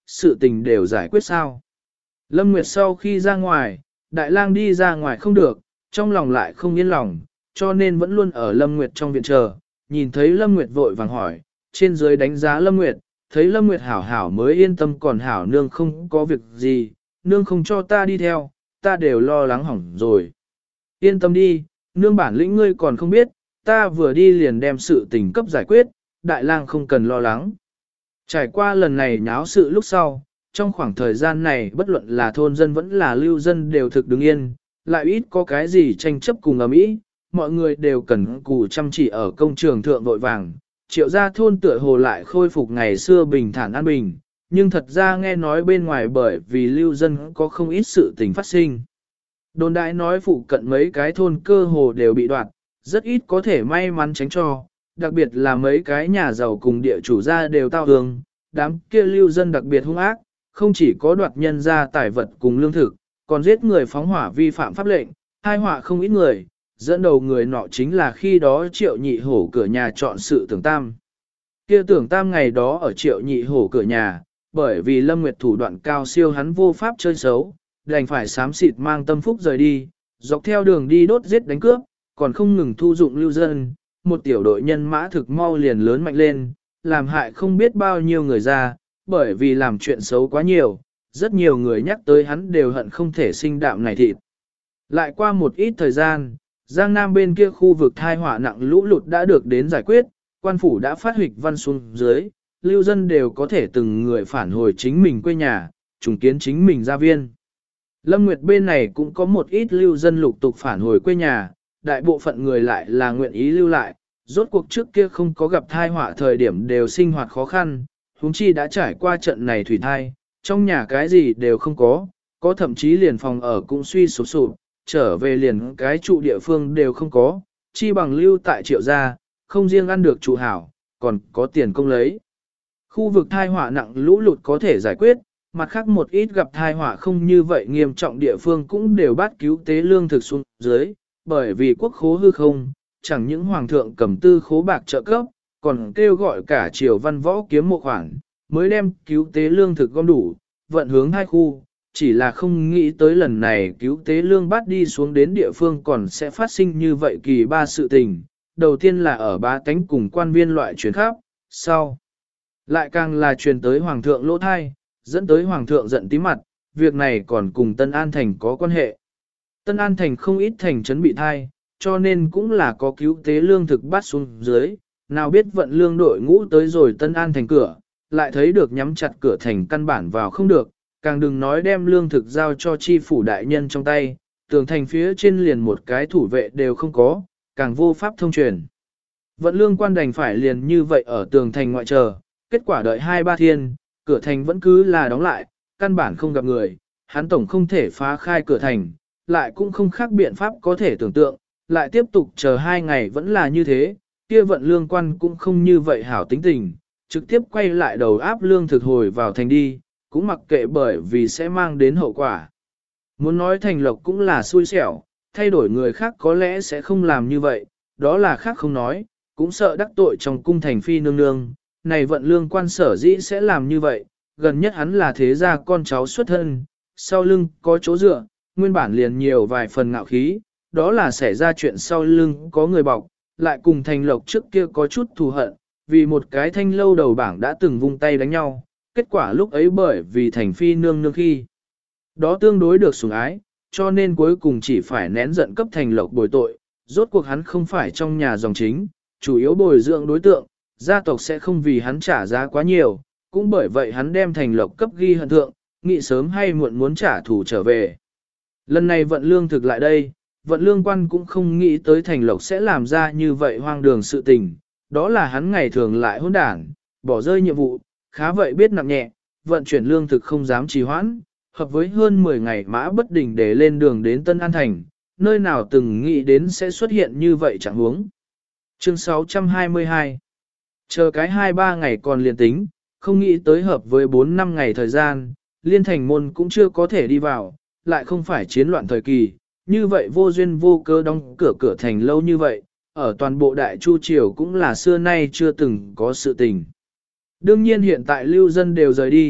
sự tình đều giải quyết sao. Lâm Nguyệt sau khi ra ngoài, Đại Lang đi ra ngoài không được, trong lòng lại không yên lòng, cho nên vẫn luôn ở Lâm Nguyệt trong viện chờ, nhìn thấy Lâm Nguyệt vội vàng hỏi, trên dưới đánh giá Lâm Nguyệt, thấy Lâm Nguyệt hảo hảo mới yên tâm, còn hảo nương không có việc gì, nương không cho ta đi theo, ta đều lo lắng hỏng rồi. Yên tâm đi, nương bản lĩnh ngươi còn không biết, ta vừa đi liền đem sự tình cấp giải quyết, Đại Lang không cần lo lắng. Trải qua lần này nháo sự lúc sau, trong khoảng thời gian này bất luận là thôn dân vẫn là lưu dân đều thực đứng yên, lại ít có cái gì tranh chấp cùng ầm ĩ, mọi người đều cần cù chăm chỉ ở công trường thượng vội vàng. Triệu gia thôn tựa hồ lại khôi phục ngày xưa bình thản an bình, nhưng thật ra nghe nói bên ngoài bởi vì lưu dân có không ít sự tình phát sinh. Đồn đại nói phụ cận mấy cái thôn cơ hồ đều bị đoạt, rất ít có thể may mắn tránh cho, đặc biệt là mấy cái nhà giàu cùng địa chủ gia đều tao hương, đám kia lưu dân đặc biệt hung ác, không chỉ có đoạt nhân gia tài vật cùng lương thực, còn giết người phóng hỏa vi phạm pháp lệnh, hai họa không ít người, dẫn đầu người nọ chính là khi đó Triệu Nhị Hổ cửa nhà chọn sự Tưởng Tam. Kia Tưởng Tam ngày đó ở Triệu Nhị Hổ cửa nhà, bởi vì Lâm Nguyệt thủ đoạn cao siêu hắn vô pháp chơi xấu, đành phải xám xịt mang tâm phúc rời đi, dọc theo đường đi đốt giết đánh cướp, còn không ngừng thu dụng lưu dân, một tiểu đội nhân mã thực mau liền lớn mạnh lên, làm hại không biết bao nhiêu người ra, bởi vì làm chuyện xấu quá nhiều, rất nhiều người nhắc tới hắn đều hận không thể sinh đạm này thịt. Lại qua một ít thời gian, Giang Nam bên kia khu vực thai họa nặng lũ lụt đã được đến giải quyết, quan phủ đã phát huỵch văn xuống dưới, lưu dân đều có thể từng người phản hồi chính mình quê nhà, trùng kiến chính mình gia viên. Lâm Nguyệt bên này cũng có một ít lưu dân lục tục phản hồi quê nhà, đại bộ phận người lại là nguyện ý lưu lại, rốt cuộc trước kia không có gặp thai họa thời điểm đều sinh hoạt khó khăn, huống chi đã trải qua trận này thủy thai, trong nhà cái gì đều không có thậm chí liền phòng ở cũng suy sụp sụp, trở về liền cái trụ địa phương đều không có, chi bằng lưu tại Triệu gia, không riêng ăn được trụ hảo, còn có tiền công lấy. Khu vực thai họa nặng lũ lụt có thể giải quyết, mặt khác một ít gặp thai họa không như vậy nghiêm trọng địa phương cũng đều bắt cứu tế lương thực xuống dưới, bởi vì quốc khố hư không, chẳng những hoàng thượng cầm tư khố bạc trợ cấp, còn kêu gọi cả triều văn võ kiếm một khoản, mới đem cứu tế lương thực gom đủ, vận hướng hai khu, chỉ là không nghĩ tới lần này cứu tế lương bắt đi xuống đến địa phương còn sẽ phát sinh như vậy kỳ ba sự tình. Đầu tiên là ở bá tánh cùng quan viên loại chuyển khắp, sau lại càng là truyền tới hoàng thượng lỗ thai, dẫn tới hoàng thượng giận tí mặt, việc này còn cùng Tân An Thành có quan hệ. Tân An Thành không ít thành trấn bị thai, cho nên cũng là có cứu tế lương thực bắt xuống dưới, nào biết vận lương đội ngũ tới rồi Tân An Thành cửa, lại thấy được nhắm chặt cửa thành căn bản vào không được, càng đừng nói đem lương thực giao cho chi phủ đại nhân trong tay, tường thành phía trên liền một cái thủ vệ đều không có, càng vô pháp thông truyền. Vận lương quan đành phải liền như vậy ở tường thành ngoại chờ, kết quả đợi 2-3 thiên, cửa thành vẫn cứ là đóng lại, căn bản không gặp người, hắn tổng không thể phá khai cửa thành, lại cũng không khác biện pháp có thể tưởng tượng, lại tiếp tục chờ 2 ngày vẫn là như thế, kia vận lương quan cũng không như vậy hảo tính tình, trực tiếp quay lại đầu áp lương thực hồi vào thành đi, cũng mặc kệ bởi vì sẽ mang đến hậu quả. Muốn nói Thành Lộc cũng là xui xẻo, thay đổi người khác có lẽ sẽ không làm như vậy, đó là khác không nói, cũng sợ đắc tội trong cung thành phi nương nương, này vận lương quan sở dĩ sẽ làm như vậy, gần nhất hắn là thế gia con cháu xuất thân, sau lưng có chỗ dựa, nguyên bản liền nhiều vài phần ngạo khí, đó là xảy ra chuyện sau lưng có người bọc, lại cùng Thành Lộc trước kia có chút thù hận, vì một cái thanh lâu đầu bảng đã từng vung tay đánh nhau, kết quả lúc ấy bởi vì thành phi nương nương khi đó tương đối được sủng ái, cho nên cuối cùng chỉ phải nén giận cấp Thành Lộc bồi tội, rốt cuộc hắn không phải trong nhà dòng chính, chủ yếu bồi dưỡng đối tượng, gia tộc sẽ không vì hắn trả giá quá nhiều, cũng bởi vậy hắn đem Thành Lộc cấp ghi hận thượng, nghĩ sớm hay muộn muốn trả thù trở về. Lần này vận lương thực lại đây, vận lương quan cũng không nghĩ tới Thành Lộc sẽ làm ra như vậy hoang đường sự tình, đó là hắn ngày thường lại hỗn đản, bỏ rơi nhiệm vụ, khá vậy biết nặng nhẹ, vận chuyển lương thực không dám trì hoãn, hợp với hơn 10 ngày mã bất đình để lên đường đến Tân An Thành, nơi nào từng nghĩ đến sẽ xuất hiện như vậy chẳng huống. Chương 622 Chờ cái 2-3 ngày còn liền tính, không nghĩ tới hợp với 4-5 ngày thời gian, liên thành môn cũng chưa có thể đi vào, lại không phải chiến loạn thời kỳ, như vậy vô duyên vô cớ đóng cửa thành lâu như vậy, ở toàn bộ Đại Chu Triều cũng là xưa nay chưa từng có sự tình. Đương nhiên hiện tại lưu dân đều rời đi,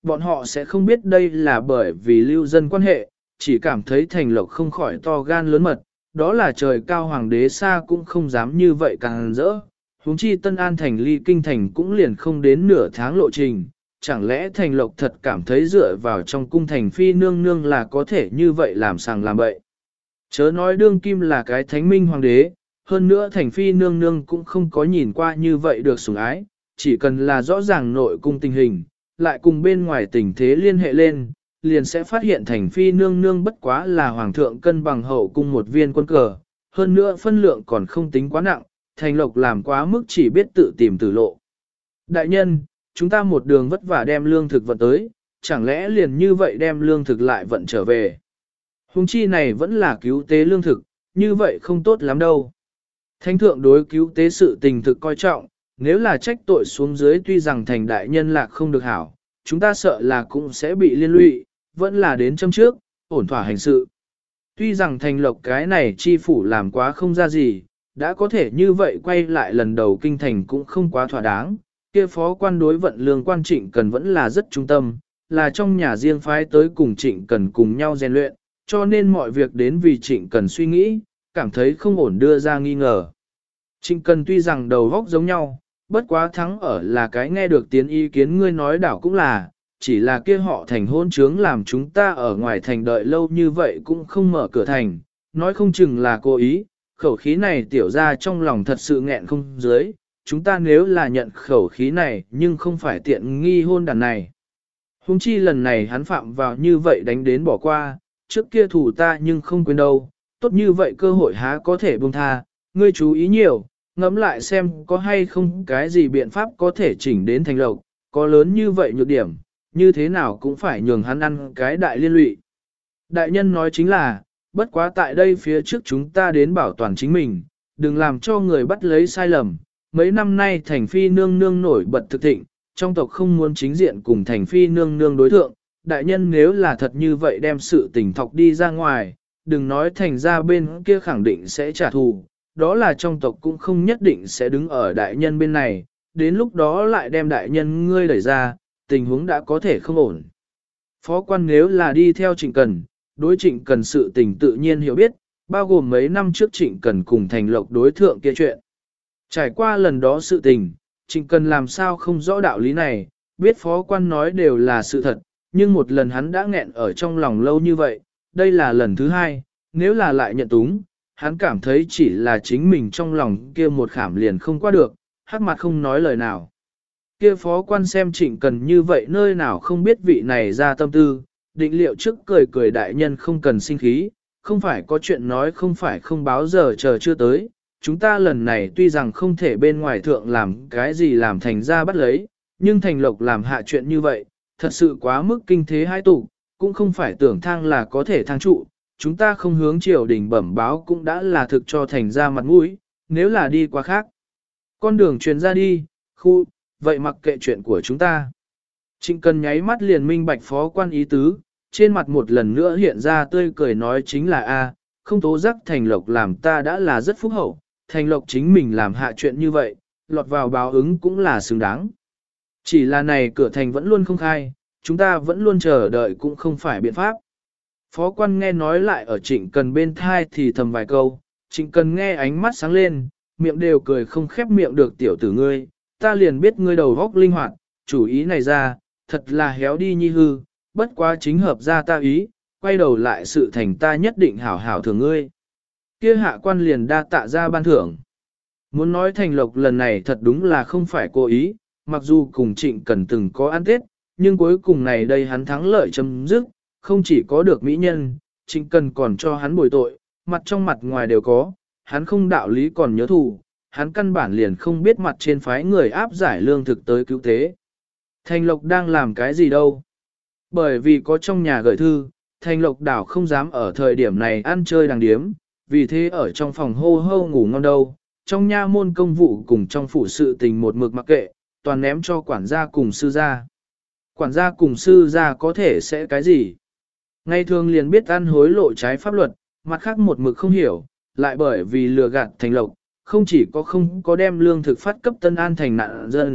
bọn họ sẽ không biết đây là bởi vì lưu dân quan hệ, chỉ cảm thấy Thành Lộc không khỏi to gan lớn mật, đó là trời cao hoàng đế xa cũng không dám như vậy càng rỡ. Huống chi Tân An thành ly kinh thành cũng liền không đến nửa tháng lộ trình, chẳng lẽ Thành Lộc thật cảm thấy dựa vào trong cung thành phi nương nương là có thể như vậy làm sàng làm bậy. Chớ nói đương kim là cái thánh minh hoàng đế, hơn nữa thành phi nương nương cũng không có nhìn qua như vậy được sủng ái, chỉ cần là rõ ràng nội cung tình hình, lại cùng bên ngoài tình thế liên hệ lên, liền sẽ phát hiện thành phi nương nương bất quá là hoàng thượng cân bằng hậu cung một viên quân cờ, hơn nữa phân lượng còn không tính quá nặng, Thành Lộc làm quá mức chỉ biết tự tìm tử lộ. Đại nhân, chúng ta một đường vất vả đem lương thực vận tới, chẳng lẽ liền như vậy đem lương thực lại vận trở về. Hùng chi này vẫn là cứu tế lương thực, như vậy không tốt lắm đâu. Thánh thượng đối cứu tế sự tình thực coi trọng, nếu là trách tội xuống dưới tuy rằng thành đại nhân lạc không được hảo, chúng ta sợ là cũng sẽ bị liên lụy, vẫn là đến châm trước, ổn thỏa hành sự. Tuy rằng Thành Lộc cái này chi phủ làm quá không ra gì, đã có thể như vậy quay lại lần đầu kinh thành cũng không quá thỏa đáng, kia phó quan đối vận lương quan Trịnh Cần vẫn là rất trung tâm, là trong nhà riêng phái tới cùng Trịnh Cần cùng nhau rèn luyện, cho nên mọi việc đến vì Trịnh Cần suy nghĩ, cảm thấy không ổn đưa ra nghi ngờ. Trịnh Cần tuy rằng đầu góc giống nhau, bất quá thắng ở là cái nghe được tiếng ý kiến ngươi nói đảo cũng là, chỉ là kia họ thành hôn trướng làm chúng ta ở ngoài thành đợi lâu như vậy cũng không mở cửa thành, nói không chừng là cố ý, khẩu khí này tiểu ra trong lòng thật sự nghẹn không dưới, chúng ta nếu là nhận khẩu khí này nhưng không phải tiện nghi hôn đàn này. Hùng chi lần này hắn phạm vào như vậy đánh đến bỏ qua, trước kia thủ ta nhưng không quên đâu, tốt như vậy cơ hội há có thể buông tha, ngươi chú ý nhiều, ngẫm lại xem có hay không cái gì biện pháp có thể chỉnh đến Thành Lộc, có lớn như vậy nhược điểm, như thế nào cũng phải nhường hắn ăn cái đại liên lụy. Đại nhân nói chính là, bất quá tại đây phía trước chúng ta đến bảo toàn chính mình, đừng làm cho người bắt lấy sai lầm. Mấy năm nay thành phi nương nương nổi bật thực thịnh, trong tộc không muốn chính diện cùng thành phi nương nương đối thượng. Đại nhân nếu là thật như vậy đem sự tình thọc đi ra ngoài, đừng nói thành ra bên kia khẳng định sẽ trả thù, đó là trong tộc cũng không nhất định sẽ đứng ở đại nhân bên này, đến lúc đó lại đem đại nhân ngươi đẩy ra, tình huống đã có thể không ổn. Phó quan nếu là đi theo Trịnh Cần, đối Trịnh Cần sự tình tự nhiên hiểu biết, bao gồm mấy năm trước Trịnh Cần cùng Thành Lộc đối thượng kia chuyện. Trải qua lần đó sự tình, Trịnh Cần làm sao không rõ đạo lý này, biết phó quan nói đều là sự thật, nhưng một lần hắn đã nghẹn ở trong lòng lâu như vậy, đây là lần thứ hai, nếu là lại nhận túng, hắn cảm thấy chỉ là chính mình trong lòng kia một khảm liền không qua được, hắc mặt không nói lời nào. Kia phó quan xem Trịnh Cần như vậy nơi nào không biết vị này ra tâm tư, định liệu trước cười cười đại nhân không cần sinh khí, không phải có chuyện nói không phải không báo giờ chờ chưa tới, chúng ta lần này tuy rằng không thể bên ngoài thượng làm cái gì làm thành ra bắt lấy, nhưng Thành Lộc làm hạ chuyện như vậy, thật sự quá mức kinh thế hai tụ, cũng không phải tưởng thang là có thể thang trụ, chúng ta không hướng triều đình bẩm báo cũng đã là thực cho thành ra mặt mũi, nếu là đi qua khác. Con đường truyền ra đi, khu, vậy mặc kệ chuyện của chúng ta. Trịnh Cần nháy mắt liền minh bạch phó quan ý tứ, trên mặt một lần nữa hiện ra tươi cười nói chính là A, không tố giác Thành Lộc làm ta đã là rất phúc hậu, Thành Lộc chính mình làm hạ chuyện như vậy, lọt vào báo ứng cũng là xứng đáng. Chỉ là này cửa thành vẫn luôn không khai, chúng ta vẫn luôn chờ đợi cũng không phải biện pháp. Phó quan nghe nói lại ở Trịnh Cần bên thai thì thầm vài câu, Trịnh Cần nghe ánh mắt sáng lên, miệng đều cười không khép miệng được tiểu tử ngươi, ta liền biết ngươi đầu góc linh hoạt, chủ ý này ra, thật là héo đi nhi hư, bất quá chính hợp ra ta ý, quay đầu lại sự thành ta nhất định hảo hảo thưởng ngươi. Kia hạ quan liền đa tạ ra ban thưởng. Muốn nói Thành Lộc lần này thật đúng là không phải cố ý, mặc dù cùng Trịnh Cần từng có ăn tết, nhưng cuối cùng này đây hắn thắng lợi chấm dứt, không chỉ có được mỹ nhân, Trịnh Cần còn cho hắn bồi tội, mặt trong mặt ngoài đều có, hắn không đạo lý còn nhớ thù, hắn căn bản liền không biết mặt trên phái người áp giải lương thực tới cứu tế. Thành Lộc đang làm cái gì đâu? Bởi vì có trong nhà gửi thư, Thành Lộc đảo không dám ở thời điểm này ăn chơi đàng điếm, vì thế ở trong phòng hô hô ngủ ngon đâu, trong nha môn công vụ cùng trong phủ sự tình một mực mặc kệ, toàn ném cho quản gia cùng sư gia. Quản gia cùng sư gia có thể sẽ cái gì? Ngày thường liền biết ăn hối lộ trái pháp luật, mặt khác một mực không hiểu, lại bởi vì lừa gạt Thành Lộc, không chỉ có không có đem lương thực phát cấp Tân An thành nạn dân,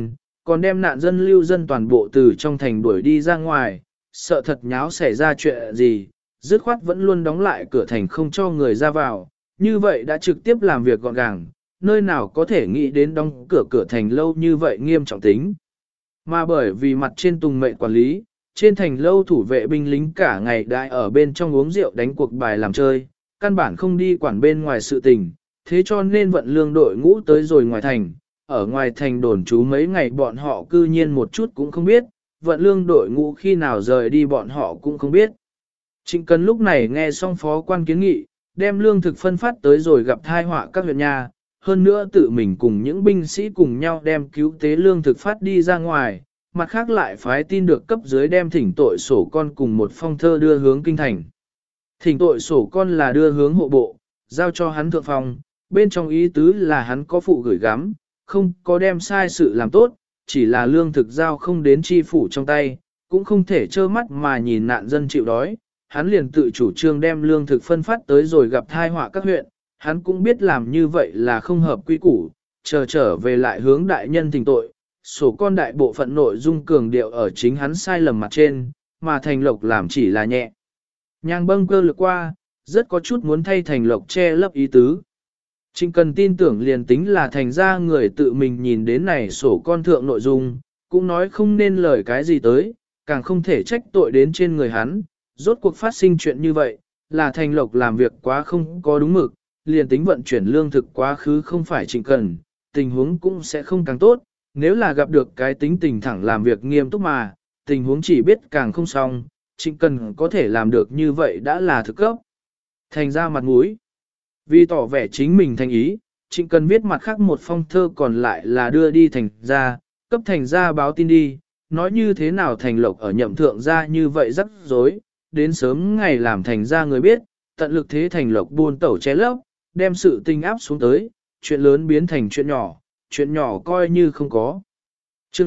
còn đem nạn dân lưu dân toàn bộ từ trong thành đuổi đi ra ngoài, sợ thật nháo xảy ra chuyện gì, dứt khoát vẫn luôn đóng lại cửa thành không cho người ra vào, như vậy đã trực tiếp làm việc gọn gàng, nơi nào có thể nghĩ đến đóng cửa thành lâu như vậy nghiêm trọng tính. Mà bởi vì mặt trên tùng mệnh quản lý, trên thành lâu thủ vệ binh lính cả ngày đại ở bên trong uống rượu đánh cuộc bài làm chơi, căn bản không đi quản bên ngoài sự tình, thế cho nên vận lương đội ngũ tới rồi ngoài thành, ở ngoài thành đồn trú mấy ngày bọn họ cư nhiên một chút cũng không biết, vận lương đội ngũ khi nào rời đi bọn họ cũng không biết. Trịnh Cần lúc này nghe xong phó quan kiến nghị, đem lương thực phân phát tới rồi gặp thai họa các huyện nhà, hơn nữa tự mình cùng những binh sĩ cùng nhau đem cứu tế lương thực phát đi ra ngoài, mặt khác lại phái tin được cấp dưới đem thỉnh tội sổ con cùng một phong thơ đưa hướng kinh thành. Thỉnh tội sổ con là đưa hướng hộ bộ, giao cho hắn thượng phòng, bên trong ý tứ là hắn có phụ gửi gắm, không có đem sai sự làm tốt, chỉ là lương thực giao không đến chi phủ trong tay, cũng không thể trơ mắt mà nhìn nạn dân chịu đói. Hắn liền tự chủ trương đem lương thực phân phát tới rồi gặp thai họa các huyện, hắn cũng biết làm như vậy là không hợp quy củ, trở về lại hướng đại nhân thỉnh tội, sổ con đại bộ phận nội dung cường điệu ở chính hắn sai lầm mặt trên, mà Thành Lộc làm chỉ là nhẹ. Nhàng bâng cơ lược qua, rất có chút muốn thay Thành Lộc che lấp ý tứ. Trịnh Cần tin tưởng liền tính là thành ra người tự mình nhìn đến này sổ con thượng nội dung, cũng nói không nên lời cái gì tới, càng không thể trách tội đến trên người hắn. Rốt cuộc phát sinh chuyện như vậy, là Thành Lộc làm việc quá không có đúng mực, liền tính vận chuyển lương thực quá khứ không phải Trịnh Cần, tình huống cũng sẽ không càng tốt, nếu là gặp được cái tính tình thẳng làm việc nghiêm túc mà, tình huống chỉ biết càng không xong, Trịnh Cần có thể làm được như vậy đã là thực cấp. Thành ra mặt mũi, vì tỏ vẻ chính mình thành ý, Trịnh Cần viết mặt khác một phong thơ còn lại là đưa đi thành ra, cấp thành ra báo tin đi, nói như thế nào Thành Lộc ở nhậm thượng ra như vậy rắc rối, đến sớm ngày làm thành ra người biết, tận lực thế Thành Lộc buôn tẩu che lấp, đem sự tình áp xuống tới, chuyện lớn biến thành chuyện nhỏ coi như không có. Chương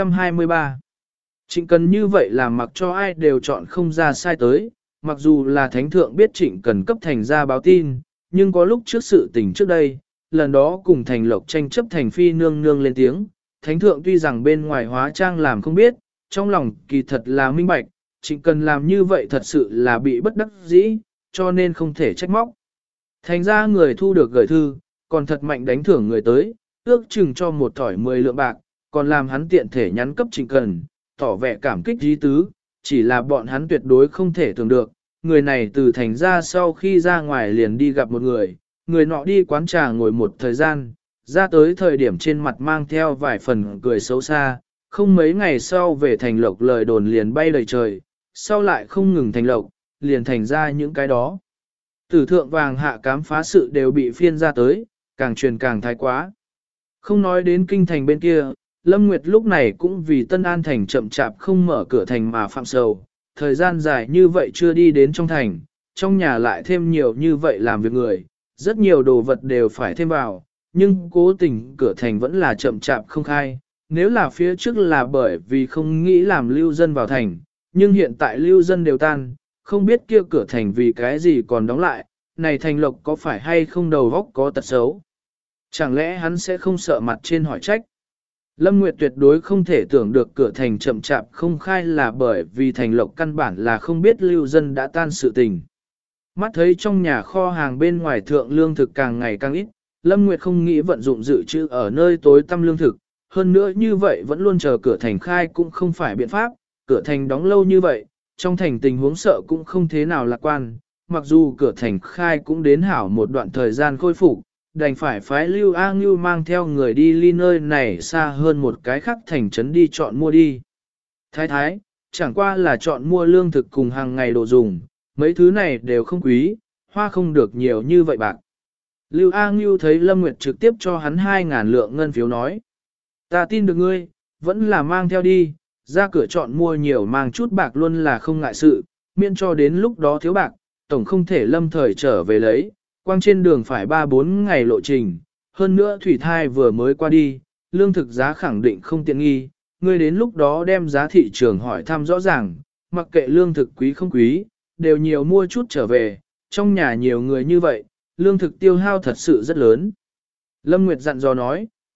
623 Trịnh Cần như vậy là mặc cho ai đều chọn không ra sai tới, mặc dù là thánh thượng biết Trịnh Cần cấp thành ra báo tin, nhưng có lúc trước sự tình trước đây, lần đó cùng Thành Lộc tranh chấp thành phi nương nương lên tiếng, thánh thượng tuy rằng bên ngoài hóa trang làm không biết, trong lòng kỳ thật là minh bạch, Trịnh Cần làm như vậy thật sự là bị bất đắc dĩ, cho nên không thể trách móc. Thành ra người thu được gửi thư, còn thật mạnh đánh thưởng người tới, ước chừng cho một thỏi 10 lượng bạc, còn làm hắn tiện thể nhắn cấp Trịnh Cần, tỏ vẻ cảm kích dí tứ, chỉ là bọn hắn tuyệt đối không thể tưởng được. Người này từ thành ra sau khi ra ngoài liền đi gặp một người nọ đi quán trà ngồi một thời gian, ra tới thời điểm trên mặt mang theo vài phần cười xấu xa, không mấy ngày sau về Thành Lộc lời đồn liền bay đầy trời, sau lại không ngừng Thành Lộc, liền thành ra những cái đó. Tử thượng vàng hạ cám phá sự đều bị phiên ra tới, càng truyền càng thái quá. Không nói đến kinh thành bên kia, Lâm Nguyệt lúc này cũng vì Tân An thành chậm chạp không mở cửa thành mà phạm sầu, thời gian dài như vậy chưa đi đến trong thành, trong nhà lại thêm nhiều như vậy làm việc người, rất nhiều đồ vật đều phải thêm vào, nhưng cố tình cửa thành vẫn là chậm chạp không khai, nếu là phía trước là bởi vì không nghĩ làm lưu dân vào thành, nhưng hiện tại lưu dân đều tan, không biết kia cửa thành vì cái gì còn đóng lại, này Thành Lộc có phải hay không đầu óc có tật xấu. Chẳng lẽ hắn sẽ không sợ mặt trên hỏi trách? Lâm Nguyệt tuyệt đối không thể tưởng được cửa thành chậm chạp không khai là bởi vì Thành Lộc căn bản là không biết lưu dân đã tan sự tình. Mắt thấy trong nhà kho hàng bên ngoài thượng lương thực càng ngày càng ít, Lâm Nguyệt không nghĩ vận dụng dự trữ ở nơi tối tăm lương thực, hơn nữa như vậy vẫn luôn chờ cửa thành khai cũng không phải biện pháp, cửa thành đóng lâu như vậy, trong thành tình huống sợ cũng không thế nào lạc quan, mặc dù cửa thành khai cũng đến hảo một đoạn thời gian khôi phục, đành phải phái Lưu A Ngưu mang theo người đi ly nơi này xa hơn một cái khác thành trấn đi chọn mua đi. Thái thái, chẳng qua là chọn mua lương thực cùng hàng ngày đồ dùng, mấy thứ này đều không quý, hoa không được nhiều như vậy bạc. Lưu A Ngưu thấy Lâm Nguyệt trực tiếp cho hắn 2.000 lượng ngân phiếu nói. Ta tin được ngươi, vẫn là mang theo đi, ra cửa chọn mua nhiều mang chút bạc luôn là không ngại sự, miễn cho đến lúc đó thiếu bạc, tổng không thể lâm thời trở về lấy, quang trên đường phải 3-4 ngày lộ trình, hơn nữa thủy thai vừa mới qua đi, lương thực giá khẳng định không tiện nghi, ngươi đến lúc đó đem giá thị trường hỏi thăm rõ ràng, mặc kệ lương thực quý không quý, đều nhiều mua chút trở về, trong nhà nhiều người như vậy, lương thực tiêu hao thật sự rất lớn. Lâm Nguyệt dặn dò nói,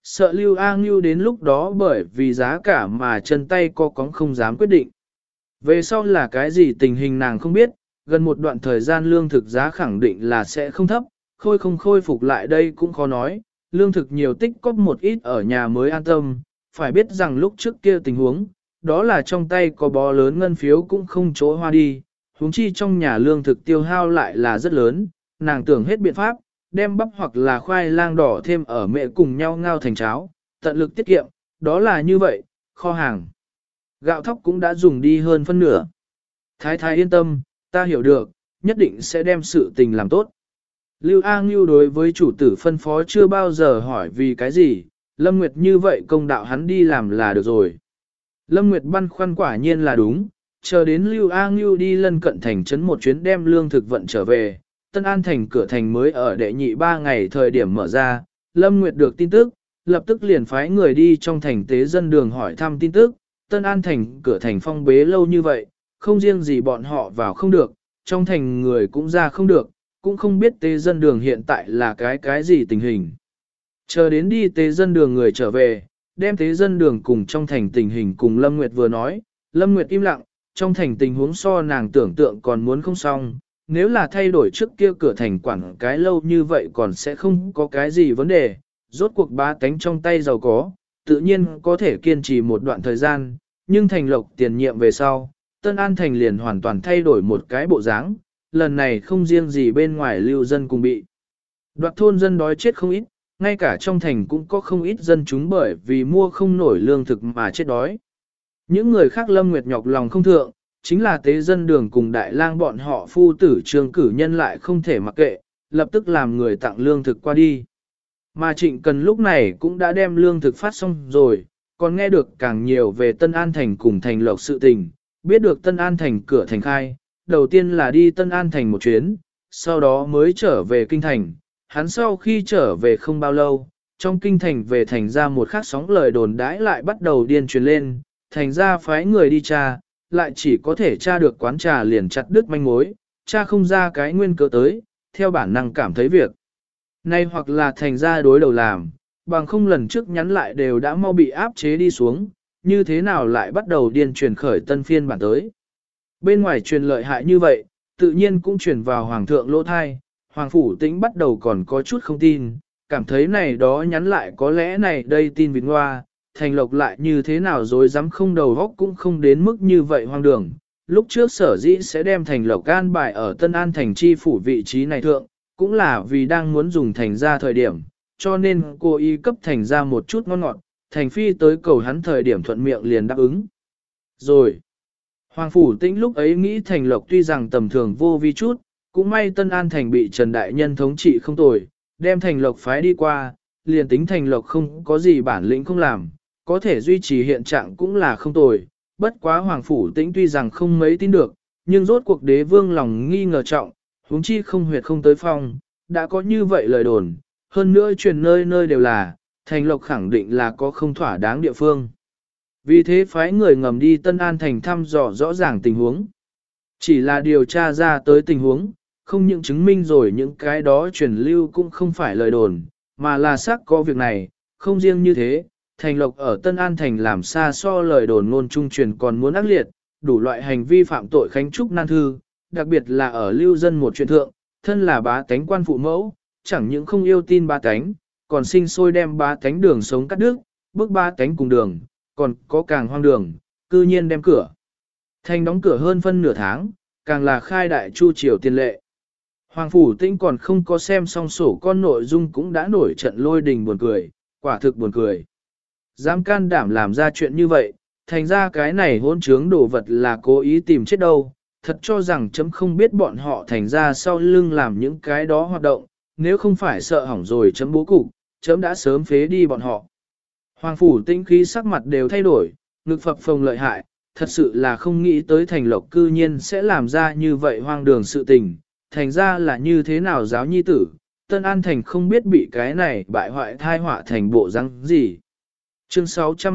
sợ Lưu A Ngưu đến lúc đó bởi vì giá cả mà chân tay co cóng không dám quyết định. Về sau là cái gì tình hình nàng không biết, gần một đoạn thời gian lương thực giá khẳng định là sẽ không thấp, không khôi phục lại đây cũng khó nói, lương thực nhiều tích cóp một ít ở nhà mới an tâm, phải biết rằng lúc trước kia tình huống, đó là trong tay có bó lớn ngân phiếu cũng không chỗ hoa đi, huống chi trong nhà lương thực tiêu hao lại là rất lớn, nàng tưởng hết biện pháp, đem bắp hoặc là khoai lang đỏ thêm ở mẹ cùng nhau ngao thành cháo, tận lực tiết kiệm, đó là như vậy, kho hàng. Gạo thóc cũng đã dùng đi hơn phân nửa. Thái thái yên tâm, ta hiểu được, nhất định sẽ đem sự tình làm tốt. Lưu A Ngưu đối với chủ tử phân phó chưa bao giờ hỏi vì cái gì, Lâm Nguyệt như vậy công đạo hắn đi làm là được rồi. Lâm Nguyệt băn khoăn quả nhiên là đúng, chờ đến Lưu A Ngưu đi lân cận thành trấn một chuyến đem lương thực vận trở về, Tân An thành cửa thành mới ở đệ nhị 3 ngày thời điểm mở ra, Lâm Nguyệt được tin tức, lập tức liền phái người đi trong thành tế dân đường hỏi thăm tin tức, Tân An thành cửa thành phong bế lâu như vậy, không riêng gì bọn họ vào không được, trong thành người cũng ra không được, cũng không biết tế dân đường hiện tại là cái gì tình hình. Chờ đến đi tế dân đường người trở về, đem tế dân đường cùng trong thành tình hình cùng Lâm Nguyệt vừa nói, Lâm Nguyệt im lặng, trong thành tình huống so nàng tưởng tượng còn muốn không xong, nếu là thay đổi trước kia cửa thành quản cái lâu như vậy còn sẽ không có cái gì vấn đề, rốt cuộc bá tánh trong tay giàu có, tự nhiên có thể kiên trì một đoạn thời gian, nhưng thành lộc tiền nhiệm về sau, Tân An thành liền hoàn toàn thay đổi một cái bộ dáng, lần này không riêng gì bên ngoài lưu dân cùng bị. Đoạt thôn dân đói chết không ít, ngay cả trong thành cũng có không ít dân chúng bởi vì mua không nổi lương thực mà chết đói. Những người khác Lâm Nguyệt nhọc lòng không thượng, chính là tế dân đường cùng đại lang bọn họ phu tử trương cử nhân lại không thể mặc kệ, lập tức làm người tặng lương thực qua đi. Mà Trịnh Cần lúc này cũng đã đem lương thực phát xong rồi, còn nghe được càng nhiều về Tân An Thành cùng Thành Lộc sự tình, biết được Tân An Thành cửa thành khai, đầu tiên là đi Tân An Thành một chuyến, sau đó mới trở về Kinh Thành. Hắn sau khi trở về không bao lâu, trong Kinh Thành về thành ra một khắc sóng lời đồn đãi lại bắt đầu điên truyền lên, thành ra phái người đi tra, lại chỉ có thể tra được quán trà liền chặt đứt manh mối, tra không ra cái nguyên cớ tới, theo bản năng cảm thấy việc. Nay hoặc là thành ra đối đầu làm, bằng không lần trước nhắn lại đều đã mau bị áp chế đi xuống, như thế nào lại bắt đầu điên truyền khởi tân phiên bản tới. Bên ngoài truyền lợi hại như vậy, tự nhiên cũng truyền vào Hoàng thượng lỗ thai, Hoàng Phủ Tĩnh bắt đầu còn có chút không tin, cảm thấy này đó nhắn lại có lẽ này đây tin vịt ngoa, Thành Lộc lại như thế nào dối dám không đầu góc cũng không đến mức như vậy hoang đường. Lúc trước sở dĩ sẽ đem Thành Lộc an bài ở Tân An thành chi phủ vị trí này thượng, cũng là vì đang muốn dùng thành ra thời điểm, cho nên cô y cấp thành ra một chút ngon ngọt, thành phi tới cầu hắn thời điểm thuận miệng liền đáp ứng. Rồi, Hoàng Phủ Tĩnh lúc ấy nghĩ Thành Lộc tuy rằng tầm thường vô vi chút, cũng may Tân An thành bị Trần Đại Nhân thống trị không tồi, đem Thành Lộc phái đi qua, liền tính Thành Lộc không có gì bản lĩnh không làm, có thể duy trì hiện trạng cũng là không tồi. Bất quá Hoàng Phủ Tĩnh tuy rằng không mấy tin được, nhưng rốt cuộc đế vương lòng nghi ngờ trọng, huống chi không huyệt không tới phong, đã có như vậy lời đồn, hơn nữa truyền nơi nơi đều là, Thành Lộc khẳng định là có không thỏa đáng địa phương. Vì thế phái người ngầm đi Tân An thành thăm dò rõ ràng tình huống. Chỉ là điều tra ra tới tình huống, không những chứng minh rồi những cái đó truyền lưu cũng không phải lời đồn, mà là xác có việc này, không riêng như thế, Thành Lộc ở Tân An thành làm xa so lời đồn ngôn trung truyền còn muốn ác liệt, đủ loại hành vi phạm tội khánh trúc nan thư, đặc biệt là ở lưu dân một chuyện thượng, thân là bá tánh quan phụ mẫu, chẳng những không yêu tin bá tánh, còn sinh sôi đem bá tánh đường sống cắt đứt, bước bá tánh cùng đường, còn có càng hoang đường, cư nhiên đem cửa. Thành đóng cửa hơn phân nửa tháng, càng là khai đại chu triều tiền lệ. Hoàng Phủ Tĩnh còn không có xem xong sổ con nội dung cũng đã nổi trận lôi đình buồn cười, quả thực buồn cười. Dám can đảm làm ra chuyện như vậy, thành ra cái này hỗn trướng đồ vật là cố ý tìm chết đâu, thật cho rằng chấm không biết bọn họ thành ra sau lưng làm những cái đó hoạt động, nếu không phải sợ hỏng rồi chấm bố cục, chấm đã sớm phế đi bọn họ. Hoàng Phủ Tĩnh khí sắc mặt đều thay đổi, ngực phập phồng lợi hại, thật sự là không nghĩ tới Thành Lộc cư nhiên sẽ làm ra như vậy hoang đường sự tình, thành ra là như thế nào giáo nhi tử, Tân An Thành không biết bị cái này bại hoại thai họa thành bộ răng gì. Chương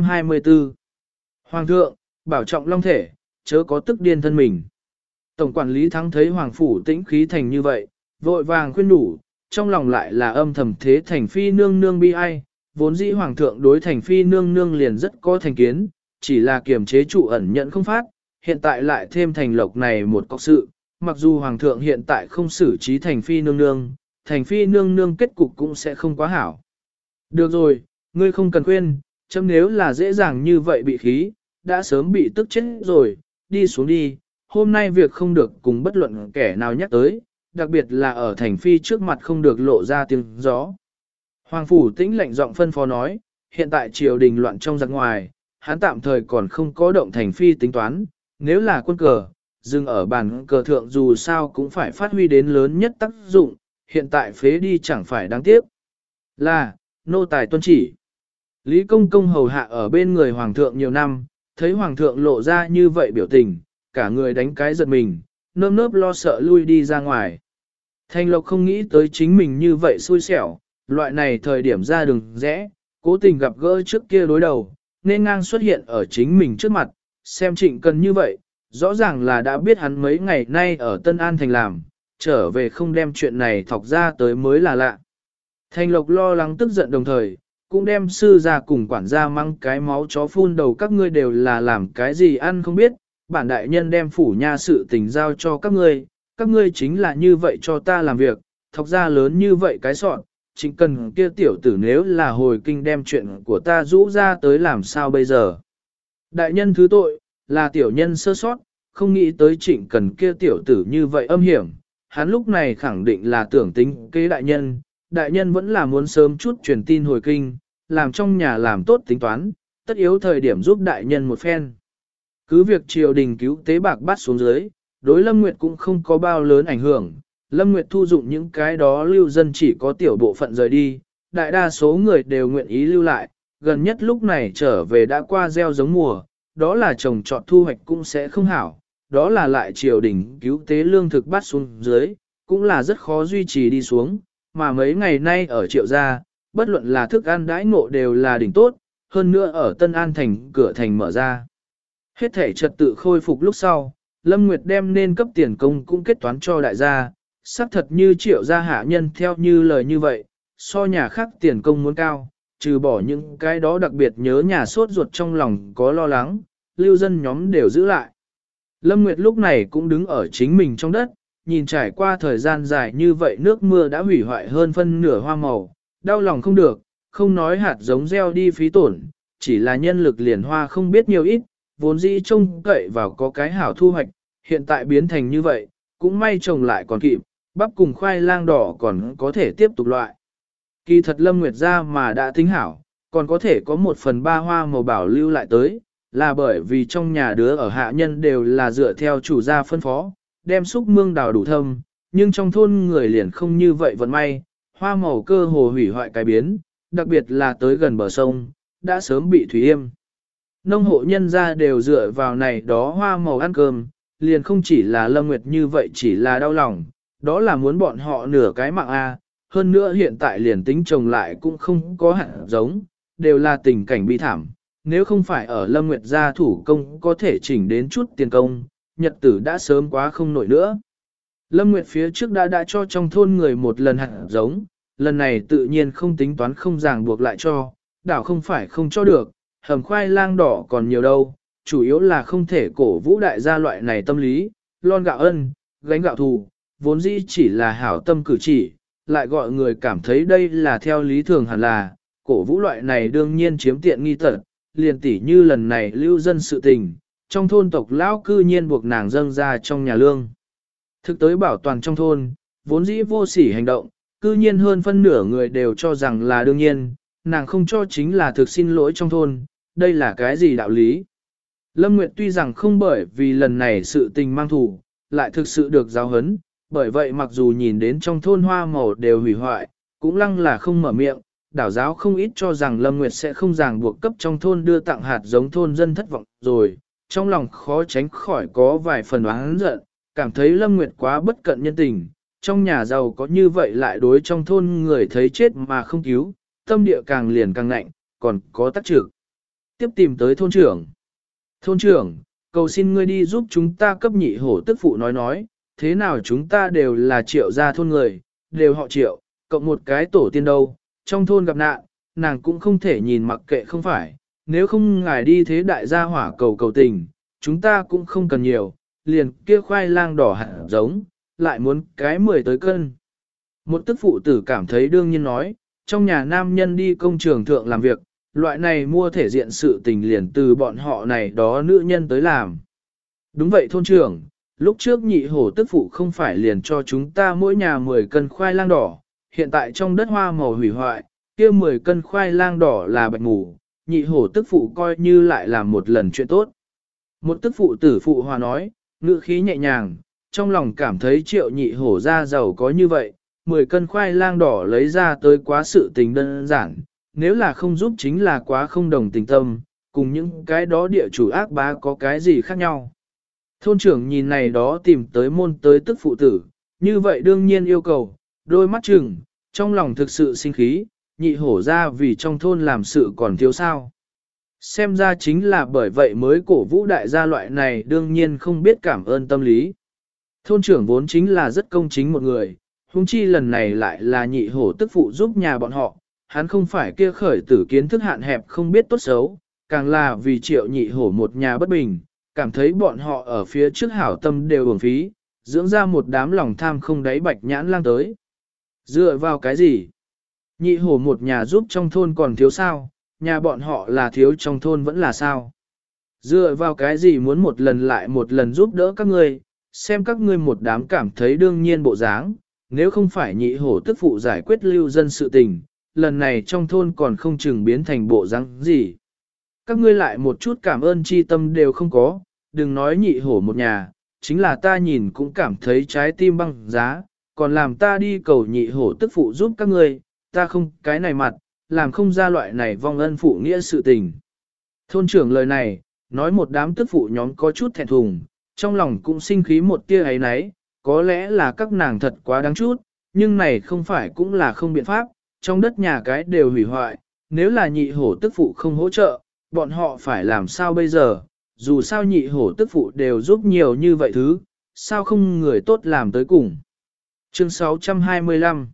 624 Hoàng thượng, bảo trọng long thể, chớ có tức điên thân mình. Tổng quản lý Thắng thấy Hoàng Phủ Tĩnh khí thành như vậy, vội vàng khuyên đủ, trong lòng lại là âm thầm thế thành phi nương nương bi ai, vốn dĩ hoàng thượng đối thành phi nương nương liền rất có thành kiến, chỉ là kiềm chế trụ ẩn nhận không phát, hiện tại lại thêm thành lộc này một cọc sự, mặc dù hoàng thượng hiện tại không xử trí thành phi nương nương kết cục cũng sẽ không quá hảo. Được rồi, ngươi không cần khuyên, chấm nếu là dễ dàng như vậy bị khí, đã sớm bị tức chết rồi, đi xuống đi, hôm nay việc không được cùng bất luận kẻ nào nhắc tới, đặc biệt là ở thành phi trước mặt không được lộ ra tiếng gió. Hoàng phủ tĩnh lệnh giọng phân phó nói, hiện tại triều đình loạn trong giặc ngoài, hắn tạm thời còn không có động thành phi tính toán, nếu là quân cờ, dừng ở bàn cờ thượng dù sao cũng phải phát huy đến lớn nhất tác dụng, hiện tại phế đi chẳng phải đáng tiếc. Là, nô tài tuân chỉ. Lý Công Công hầu hạ ở bên người Hoàng thượng nhiều năm, thấy Hoàng thượng lộ ra như vậy biểu tình, cả người đánh cái giật mình, nơm nớp lo sợ lui đi ra ngoài. Thanh Lộc không nghĩ tới chính mình như vậy xui xẻo, loại này thời điểm ra đường rẽ, cố tình gặp gỡ trước kia đối đầu, nên ngang xuất hiện ở chính mình trước mặt, xem Trịnh Cần như vậy, rõ ràng là đã biết hắn mấy ngày nay ở Tân An Thành làm, trở về không đem chuyện này thọc ra tới mới là lạ. Thanh Lộc lo lắng tức giận đồng thời, cũng đem sư ra cùng quản gia mang cái máu chó phun đầu các ngươi đều là làm cái gì ăn không biết, bản đại nhân đem phủ nha sự tình giao cho các ngươi chính là như vậy cho ta làm việc, thọc ra lớn như vậy cái sọn, Trịnh Cần kia tiểu tử nếu là hồi kinh đem chuyện của ta rũ ra tới làm sao bây giờ. Đại nhân thứ tội, là tiểu nhân sơ sót, không nghĩ tới Trịnh Cần kia tiểu tử như vậy âm hiểm, hắn lúc này khẳng định là tưởng tính kế đại nhân vẫn là muốn sớm chút truyền tin hồi kinh, làm trong nhà làm tốt tính toán, tất yếu thời điểm giúp đại nhân một phen. Cứ việc triều đình cứu tế bạc bắt xuống dưới, đối Lâm Nguyệt cũng không có bao lớn ảnh hưởng, Lâm Nguyệt thu dụng những cái đó lưu dân chỉ có tiểu bộ phận rời đi, đại đa số người đều nguyện ý lưu lại, gần nhất lúc này trở về đã qua gieo giống mùa, đó là trồng trọt thu hoạch cũng sẽ không hảo, đó là lại triều đình cứu tế lương thực bắt xuống dưới, cũng là rất khó duy trì đi xuống, mà mấy ngày nay ở triệu gia, bất luận là thức ăn đãi ngộ đều là đỉnh tốt, hơn nữa ở Tân An Thành cửa thành mở ra. Hết thể trật tự khôi phục lúc sau, Lâm Nguyệt đem nên cấp tiền công cũng kết toán cho đại gia, xác thật như triệu gia hạ nhân theo như lời như vậy, so nhà khác tiền công muốn cao, trừ bỏ những cái đó đặc biệt nhớ nhà sốt ruột trong lòng có lo lắng, lưu dân nhóm đều giữ lại. Lâm Nguyệt lúc này cũng đứng ở chính mình trong đất, nhìn trải qua thời gian dài như vậy nước mưa đã hủy hoại hơn phân nửa hoa màu, đau lòng không được, không nói hạt giống gieo đi phí tổn, chỉ là nhân lực liền hoa không biết nhiều ít, vốn dĩ trông cậy vào có cái hảo thu hoạch, hiện tại biến thành như vậy, cũng may trồng lại còn kịp, bắp cùng khoai lang đỏ còn có thể tiếp tục loại. Kỳ thật Lâm Nguyệt ra mà đã tính hảo, còn có thể có 1/3 hoa màu bảo lưu lại tới, là bởi vì trong nhà đứa ở hạ nhân đều là dựa theo chủ gia phân phó, đem xúc mương đào đủ thâm, nhưng trong thôn người liền không như vậy vận may, hoa màu cơ hồ hủy hoại cái biến, đặc biệt là tới gần bờ sông, đã sớm bị thủy yêm. Nông hộ nhân gia đều dựa vào này đó hoa màu ăn cơm, liền không chỉ là Lâm Nguyệt như vậy chỉ là đau lòng, đó là muốn bọn họ nửa cái mạng A, hơn nữa hiện tại liền tính trồng lại cũng không có hạt giống, đều là tình cảnh bi thảm. Nếu không phải ở Lâm Nguyệt gia thủ công có thể chỉnh đến chút tiền công, nhật tử đã sớm quá không nổi nữa. Lâm Nguyệt phía trước đã cho trong thôn người một lần hạt giống, lần này tự nhiên không tính toán không ràng buộc lại cho, đảo không phải không cho được, hầm khoai lang đỏ còn nhiều đâu, chủ yếu là không thể cổ vũ đại gia loại này tâm lý, lon gạo ân, gánh gạo thù, vốn dĩ chỉ là hảo tâm cử chỉ, lại gọi người cảm thấy đây là theo lý thường hẳn là, cổ vũ loại này đương nhiên chiếm tiện nghi tật, liền tỉ như lần này lưu dân sự tình, trong thôn tộc lão cư nhiên buộc nàng dâng ra trong nhà lương. Thực tới bảo toàn trong thôn, vốn dĩ vô sỉ hành động, cư nhiên hơn phân nửa người đều cho rằng là đương nhiên, nàng không cho chính là thực xin lỗi trong thôn, đây là cái gì đạo lý. Lâm Nguyệt tuy rằng không bởi vì lần này sự tình mang thù, lại thực sự được giáo huấn, bởi vậy mặc dù nhìn đến trong thôn hoa màu đều hủy hoại, cũng lăng là không mở miệng, đảo giáo không ít cho rằng Lâm Nguyệt sẽ không ràng buộc cấp trong thôn đưa tặng hạt giống thôn dân thất vọng rồi, trong lòng khó tránh khỏi có vài phần oán giận, cảm thấy Lâm Nguyệt quá bất cận nhân tình, trong nhà giàu có như vậy lại đối trong thôn người thấy chết mà không cứu, tâm địa càng liền càng lạnh, còn có tác trực. Tiếp tìm tới thôn trưởng. Thôn trưởng, cầu xin ngươi đi giúp chúng ta cấp nhị hổ tức phụ nói, thế nào chúng ta đều là triệu gia thôn người, đều họ triệu, cộng một cái tổ tiên đâu, trong thôn gặp nạn, nàng cũng không thể nhìn mặc kệ không phải, nếu không ngài đi thế đại gia hỏa cầu cầu tình, chúng ta cũng không cần nhiều, liền kia khoai lang đỏ hạt giống, lại muốn cái 10 tới cân. Một tức phụ tử cảm thấy đương nhiên nói, trong nhà nam nhân đi công trường thượng làm việc, loại này mua thể diện sự tình liền từ bọn họ này đó nữ nhân tới làm. Đúng vậy thôn trưởng, lúc trước nhị hổ tức phụ không phải liền cho chúng ta mỗi nhà 10 cân khoai lang đỏ, hiện tại trong đất hoa màu hủy hoại, kia 10 cân khoai lang đỏ là bạch mù, nhị hổ tức phụ coi như lại làm một lần chuyện tốt. Một tức phụ tử phụ hòa nói, ngữ khí nhẹ nhàng, trong lòng cảm thấy triệu nhị hổ ra giàu có như vậy, 10 cân khoai lang đỏ lấy ra tới quá sự tình đơn giản, nếu là không giúp chính là quá không đồng tình tâm, cùng những cái đó địa chủ ác bá có cái gì khác nhau. Thôn trưởng nhìn này đó tìm tới môn tới tức phụ tử, như vậy đương nhiên yêu cầu, đôi mắt chừng, trong lòng thực sự sinh khí, nhị hổ ra vì trong thôn làm sự còn thiếu sao. Xem ra chính là bởi vậy mới cổ vũ đại gia loại này đương nhiên không biết cảm ơn tâm lý. Thôn trưởng vốn chính là rất công chính một người, huống chi lần này lại là nhị hổ tức phụ giúp nhà bọn họ, hắn không phải kia khởi tử kiến thức hạn hẹp không biết tốt xấu, càng là vì triệu nhị hổ một nhà bất bình, cảm thấy bọn họ ở phía trước hảo tâm đều uổng phí, dưỡng ra một đám lòng tham không đáy bạch nhãn lang tới. Dựa vào cái gì? Nhị hổ một nhà giúp trong thôn còn thiếu sao, nhà bọn họ là thiếu trong thôn vẫn là sao? Dựa vào cái gì muốn một lần lại một lần giúp đỡ các ngươi, xem các ngươi một đám cảm thấy đương nhiên bộ dáng, nếu không phải nhị hổ tức phụ giải quyết lưu dân sự tình, lần này trong thôn còn không chừng biến thành bộ dáng gì. Các ngươi lại một chút cảm ơn chi tâm đều không có, đừng nói nhị hổ một nhà, chính là ta nhìn cũng cảm thấy trái tim băng giá, còn làm ta đi cầu nhị hổ tức phụ giúp các ngươi, ta không cái này mặt, làm không ra loại này vong ân phụ nghĩa sự tình. Thôn trưởng lời này, nói một đám tức phụ nhóm có chút thẹn thùng, trong lòng cũng sinh khí một tia ấy nấy, có lẽ là các nàng thật quá đáng chút, nhưng này không phải cũng là không biện pháp, trong đất nhà cái đều hủy hoại, nếu là nhị hổ tức phụ không hỗ trợ, bọn họ phải làm sao bây giờ, dù sao nhị hổ tức phụ đều giúp nhiều như vậy thứ, sao không người tốt làm tới cùng. Chương 625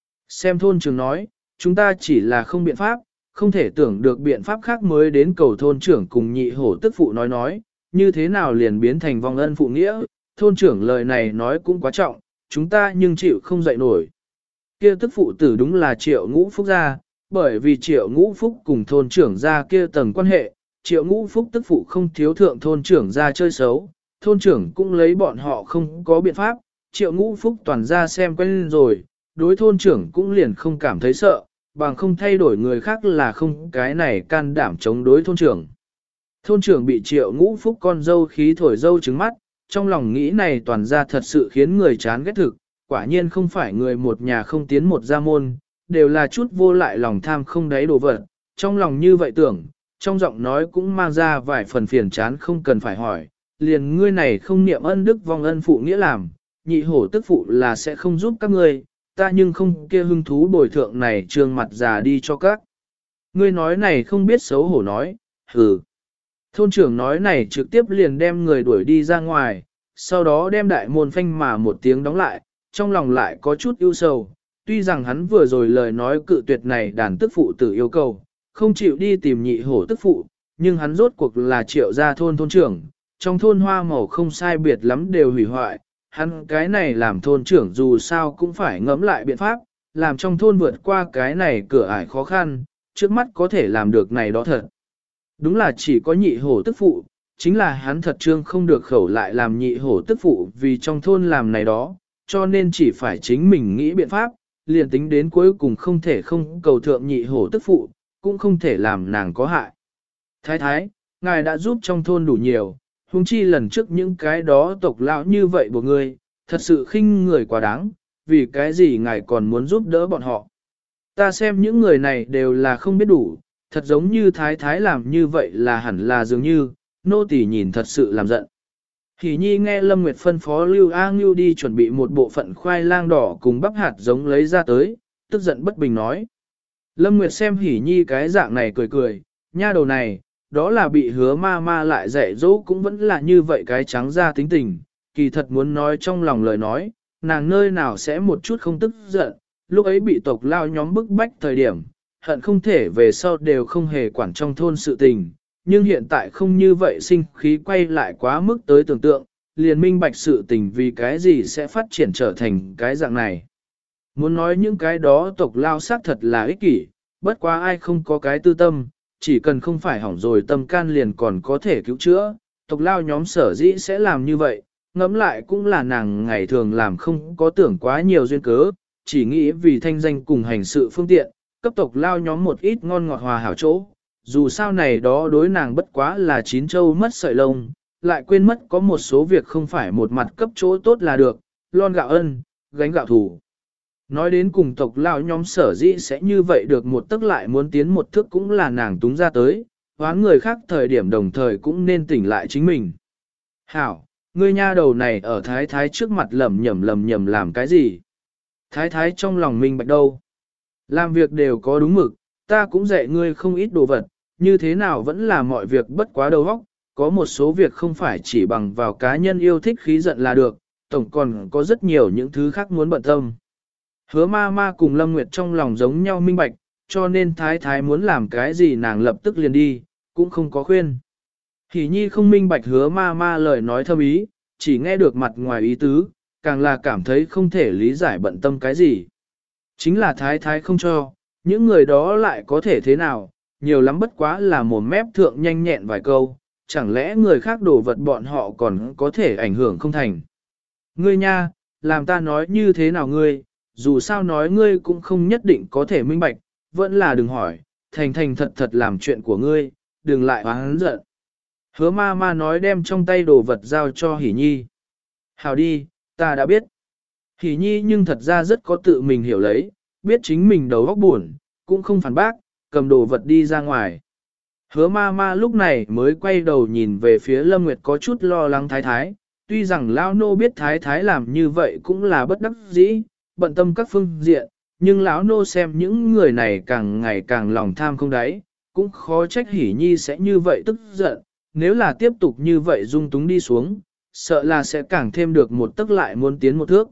Xem thôn trưởng nói, chúng ta chỉ là không biện pháp, không thể tưởng được biện pháp khác mới đến cầu thôn trưởng cùng nhị hổ tức phụ nói, như thế nào liền biến thành vong ân phụ nghĩa, thôn trưởng lời này nói cũng quá trọng, chúng ta nhưng chịu không dậy nổi. Kia tức phụ tử đúng là Triệu Ngũ Phúc gia, bởi vì Triệu Ngũ Phúc cùng thôn trưởng gia kia tầng quan hệ, Triệu Ngũ Phúc tức phụ không thiếu thượng thôn trưởng gia chơi xấu, thôn trưởng cũng lấy bọn họ không có biện pháp, Triệu Ngũ Phúc toàn ra xem quen rồi, đối thôn trưởng cũng liền không cảm thấy sợ, bằng không thay đổi người khác là không cái này can đảm chống đối thôn trưởng. Thôn trưởng bị Triệu Ngũ Phúc con dâu khí thổi dâu trứng mắt, trong lòng nghĩ này toàn ra thật sự khiến người chán ghét thực, quả nhiên không phải người một nhà không tiến một gia môn, đều là chút vô lại lòng tham không đáy đồ vật, trong lòng như vậy tưởng, trong giọng nói cũng mang ra vài phần phiền chán không cần phải hỏi, liền ngươi này không niệm ân đức vong ân phụ nghĩa làm, nhị hổ tức phụ là sẽ không giúp các ngươi, ta nhưng không kia hưng thú bồi thượng này trương mặt già đi cho các. Ngươi nói này không biết xấu hổ nói, hừ. Thôn trưởng nói này trực tiếp liền đem người đuổi đi ra ngoài, sau đó đem đại môn phanh mà một tiếng đóng lại, trong lòng lại có chút ưu sầu. Tuy rằng hắn vừa rồi lời nói cự tuyệt này đàn tức phụ tử yêu cầu, không chịu đi tìm nhị hổ tức phụ, nhưng hắn rốt cuộc là Triệu gia thôn thôn trưởng, trong thôn hoa màu không sai biệt lắm đều hủy hoại, hắn cái này làm thôn trưởng dù sao cũng phải ngẫm lại biện pháp, làm trong thôn vượt qua cái này cửa ải khó khăn, trước mắt có thể làm được này đó thật. Đúng là chỉ có nhị hổ tức phụ, chính là hắn thật trương không được khẩu lại làm nhị hổ tức phụ vì trong thôn làm này đó, cho nên chỉ phải chính mình nghĩ biện pháp, liền tính đến cuối cùng không thể không cầu thượng nhị hổ tức phụ, cũng không thể làm nàng có hại. Thái thái, ngài đã giúp trong thôn đủ nhiều, huống chi lần trước những cái đó tộc lão như vậy của ngươi, thật sự khinh người quá đáng, vì cái gì ngài còn muốn giúp đỡ bọn họ. Ta xem những người này đều là không biết đủ, thật giống như thái thái làm như vậy là hẳn là dường như, nô tỳ nhìn thật sự làm giận. Hỷ Nhi nghe Lâm Nguyệt phân phó Lưu A Ngưu đi chuẩn bị một bộ phận khoai lang đỏ cùng bắp hạt giống lấy ra tới, tức giận bất bình nói. Lâm Nguyệt xem Hỷ Nhi cái dạng này cười cười, nha đầu này, đó là bị hứa ma ma lại dạy dỗ cũng vẫn là như vậy cái trắng ra tính tình, kỳ thật muốn nói trong lòng lời nói, nàng nơi nào sẽ một chút không tức giận, lúc ấy bị tộc lao nhóm bức bách thời điểm, hận không thể về sau đều không hề quản trong thôn sự tình, nhưng hiện tại không như vậy sinh khí quay lại quá mức tới tưởng tượng, liền minh bạch sự tình vì cái gì sẽ phát triển trở thành cái dạng này. Muốn nói những cái đó tộc lao xác thật là ích kỷ, bất quá ai không có cái tư tâm, chỉ cần không phải hỏng rồi tâm can liền còn có thể cứu chữa, tộc lao nhóm sở dĩ sẽ làm như vậy, ngẫm lại cũng là nàng ngày thường làm không có tưởng quá nhiều duyên cớ, chỉ nghĩ vì thanh danh cùng hành sự phương tiện, cấp tộc lao nhóm một ít ngon ngọt hòa hảo chỗ, dù sao này đó đối nàng bất quá là chín châu mất sợi lông, lại quên mất có một số việc không phải một mặt cấp chỗ tốt là được, lon gạo ân, gánh gạo thù. Nói đến cùng tộc lao nhóm sở dĩ sẽ như vậy được một tức lại muốn tiến một thước cũng là nàng túng ra tới, hoán người khác thời điểm đồng thời cũng nên tỉnh lại chính mình. Hảo, ngươi nha đầu này ở thái thái trước mặt lầm nhầm làm cái gì? Thái thái trong lòng mình bạch đâu? Làm việc đều có đúng mực, ta cũng dạy ngươi không ít đồ vật, như thế nào vẫn là mọi việc bất quá đầu óc, có một số việc không phải chỉ bằng vào cá nhân yêu thích khí giận là được, tổng còn có rất nhiều những thứ khác muốn bận tâm. Hứa ma ma cùng Lâm Nguyệt trong lòng giống nhau minh bạch, cho nên thái thái muốn làm cái gì nàng lập tức liền đi, cũng không có khuyên. Hỷ nhi không minh bạch hứa ma ma lời nói thâm ý, chỉ nghe được mặt ngoài ý tứ, càng là cảm thấy không thể lý giải bận tâm cái gì. Chính là thái thái không cho, những người đó lại có thể thế nào, nhiều lắm bất quá là mồm mép thượng nhanh nhẹn vài câu, chẳng lẽ người khác đổ vật bọn họ còn có thể ảnh hưởng không thành. Ngươi nha, làm ta nói như thế nào ngươi, dù sao nói ngươi cũng không nhất định có thể minh bạch, vẫn là đừng hỏi, thành thành thật thật làm chuyện của ngươi, đừng lại oán giận. Hứa ma ma nói đem trong tay đồ vật giao cho Hỷ Nhi. Hào đi, ta đã biết. Hỷ Nhi nhưng thật ra rất có tự mình hiểu lấy, biết chính mình đầu óc buồn, cũng không phản bác, cầm đồ vật đi ra ngoài. Hứa ma ma lúc này mới quay đầu nhìn về phía Lâm Nguyệt có chút lo lắng thái thái, tuy rằng lão nô biết thái thái làm như vậy cũng là bất đắc dĩ, bận tâm các phương diện, nhưng lão nô xem những người này càng ngày càng lòng tham không đáy, cũng khó trách Hỷ Nhi sẽ như vậy tức giận, nếu là tiếp tục như vậy dung túng đi xuống, sợ là sẽ càng thêm được một tức lại muốn tiến một thước.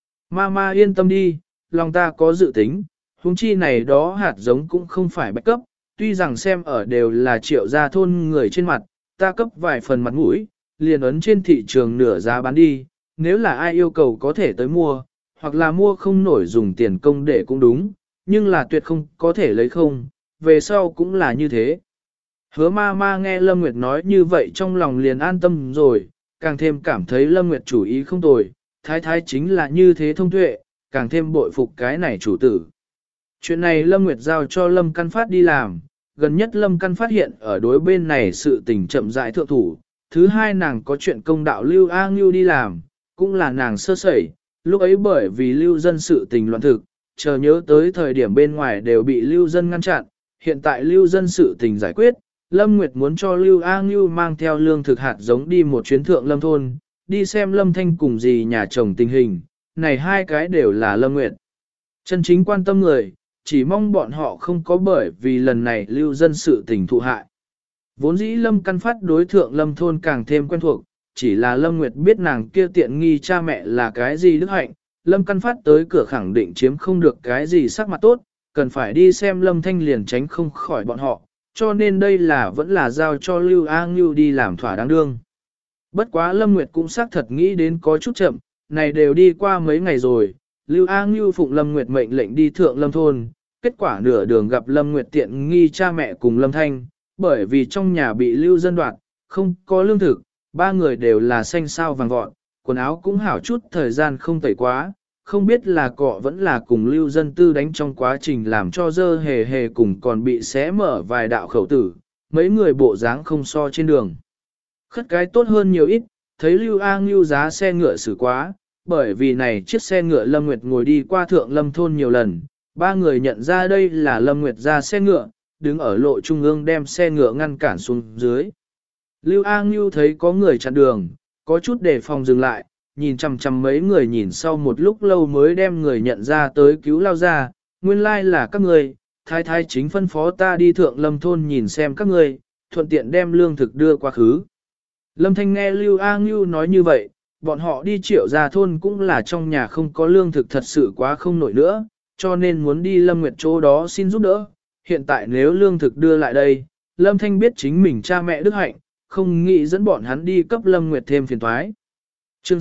Ma yên tâm đi, lòng ta có dự tính, huống chi này đó hạt giống cũng không phải bạch cấp, tuy rằng xem ở đều là triệu gia thôn người trên mặt, ta cấp vài phần mặt mũi, liền ấn trên thị trường nửa giá bán đi, nếu là ai yêu cầu có thể tới mua, hoặc là mua không nổi dùng tiền công để cũng đúng, nhưng là tuyệt không có thể lấy không, về sau cũng là như thế. Hứa ma nghe Lâm Nguyệt nói như vậy trong lòng liền an tâm rồi, càng thêm cảm thấy Lâm Nguyệt chủ ý không tồi, thái thái chính là như thế thông tuệ, càng thêm bội phục cái này chủ tử. Chuyện này Lâm Nguyệt giao cho Lâm Căn Phát đi làm, gần nhất Lâm Căn phát hiện ở đối bên này sự tình chậm rãi thượng thủ, thứ hai nàng có chuyện công đạo Lưu A Ngưu đi làm, cũng là nàng sơ sẩy, lúc ấy bởi vì Lưu dân sự tình loạn thực, chờ nhớ tới thời điểm bên ngoài đều bị Lưu dân ngăn chặn, hiện tại Lưu dân sự tình giải quyết, Lâm Nguyệt muốn cho Lưu A Ngưu mang theo lương thực hạt giống đi một chuyến thượng Lâm thôn, đi xem Lâm Thanh cùng dì nhà chồng tình hình, này hai cái đều là Lâm Nguyệt. Chân chính quan tâm người, chỉ mong bọn họ không có bởi vì lần này Lưu dân sự tình thụ hại. Vốn dĩ Lâm Căn Phát đối thượng Lâm thôn càng thêm quen thuộc, chỉ là Lâm Nguyệt biết nàng kia tiện nghi cha mẹ là cái gì đức hạnh, Lâm Căn Phát tới cửa khẳng định chiếm không được cái gì sắc mặt tốt, cần phải đi xem Lâm Thanh liền tránh không khỏi bọn họ, cho nên đây là vẫn là giao cho Lưu A Ngưu đi làm thỏa đáng đương. Bất quá Lâm Nguyệt cũng xác thật nghĩ đến có chút chậm, này đều đi qua mấy ngày rồi, Lưu A Ngưu phụng Lâm Nguyệt mệnh lệnh đi thượng Lâm thôn, kết quả nửa đường gặp Lâm Nguyệt tiện nghi cha mẹ cùng Lâm Thanh, bởi vì trong nhà bị Lưu dân đoạt, không có lương thực, ba người đều là xanh sao vàng vọt, quần áo cũng hảo chút thời gian không tẩy quá, không biết là cọ vẫn là cùng Lưu dân tư đánh trong quá trình làm cho dơ hề hề cùng còn bị xé mở vài đạo khẩu tử, mấy người bộ dáng không so trên đường. Khất cái tốt hơn nhiều ít, thấy Lưu A Ngưu giá xe ngựa xử quá, bởi vì này chiếc xe ngựa Lâm Nguyệt ngồi đi qua thượng Lâm thôn nhiều lần, ba người nhận ra đây là Lâm Nguyệt ra xe ngựa, đứng ở lộ trung ương đem xe ngựa ngăn cản xuống dưới. Lưu A Ngưu thấy có người chặn đường, có chút đề phòng dừng lại, nhìn chằm chằm mấy người nhìn sau một lúc lâu mới đem người nhận ra tới cứu lao ra, nguyên lai là các người, thái thái chính phân phó ta đi thượng Lâm thôn nhìn xem các người, thuận tiện đem lương thực đưa qua khứ. Lâm Thanh nghe Lưu A Ngưu nói như vậy, bọn họ đi Triệu Gia thôn cũng là trong nhà không có lương thực thật sự quá không nổi nữa, cho nên muốn đi Lâm Nguyệt chỗ đó xin giúp đỡ. hiện tại nếu lương thực đưa lại đây, Lâm Thanh biết chính mình cha mẹ đức hạnh, không nghĩ dẫn bọn hắn đi cấp Lâm Nguyệt thêm phiền toái. Chương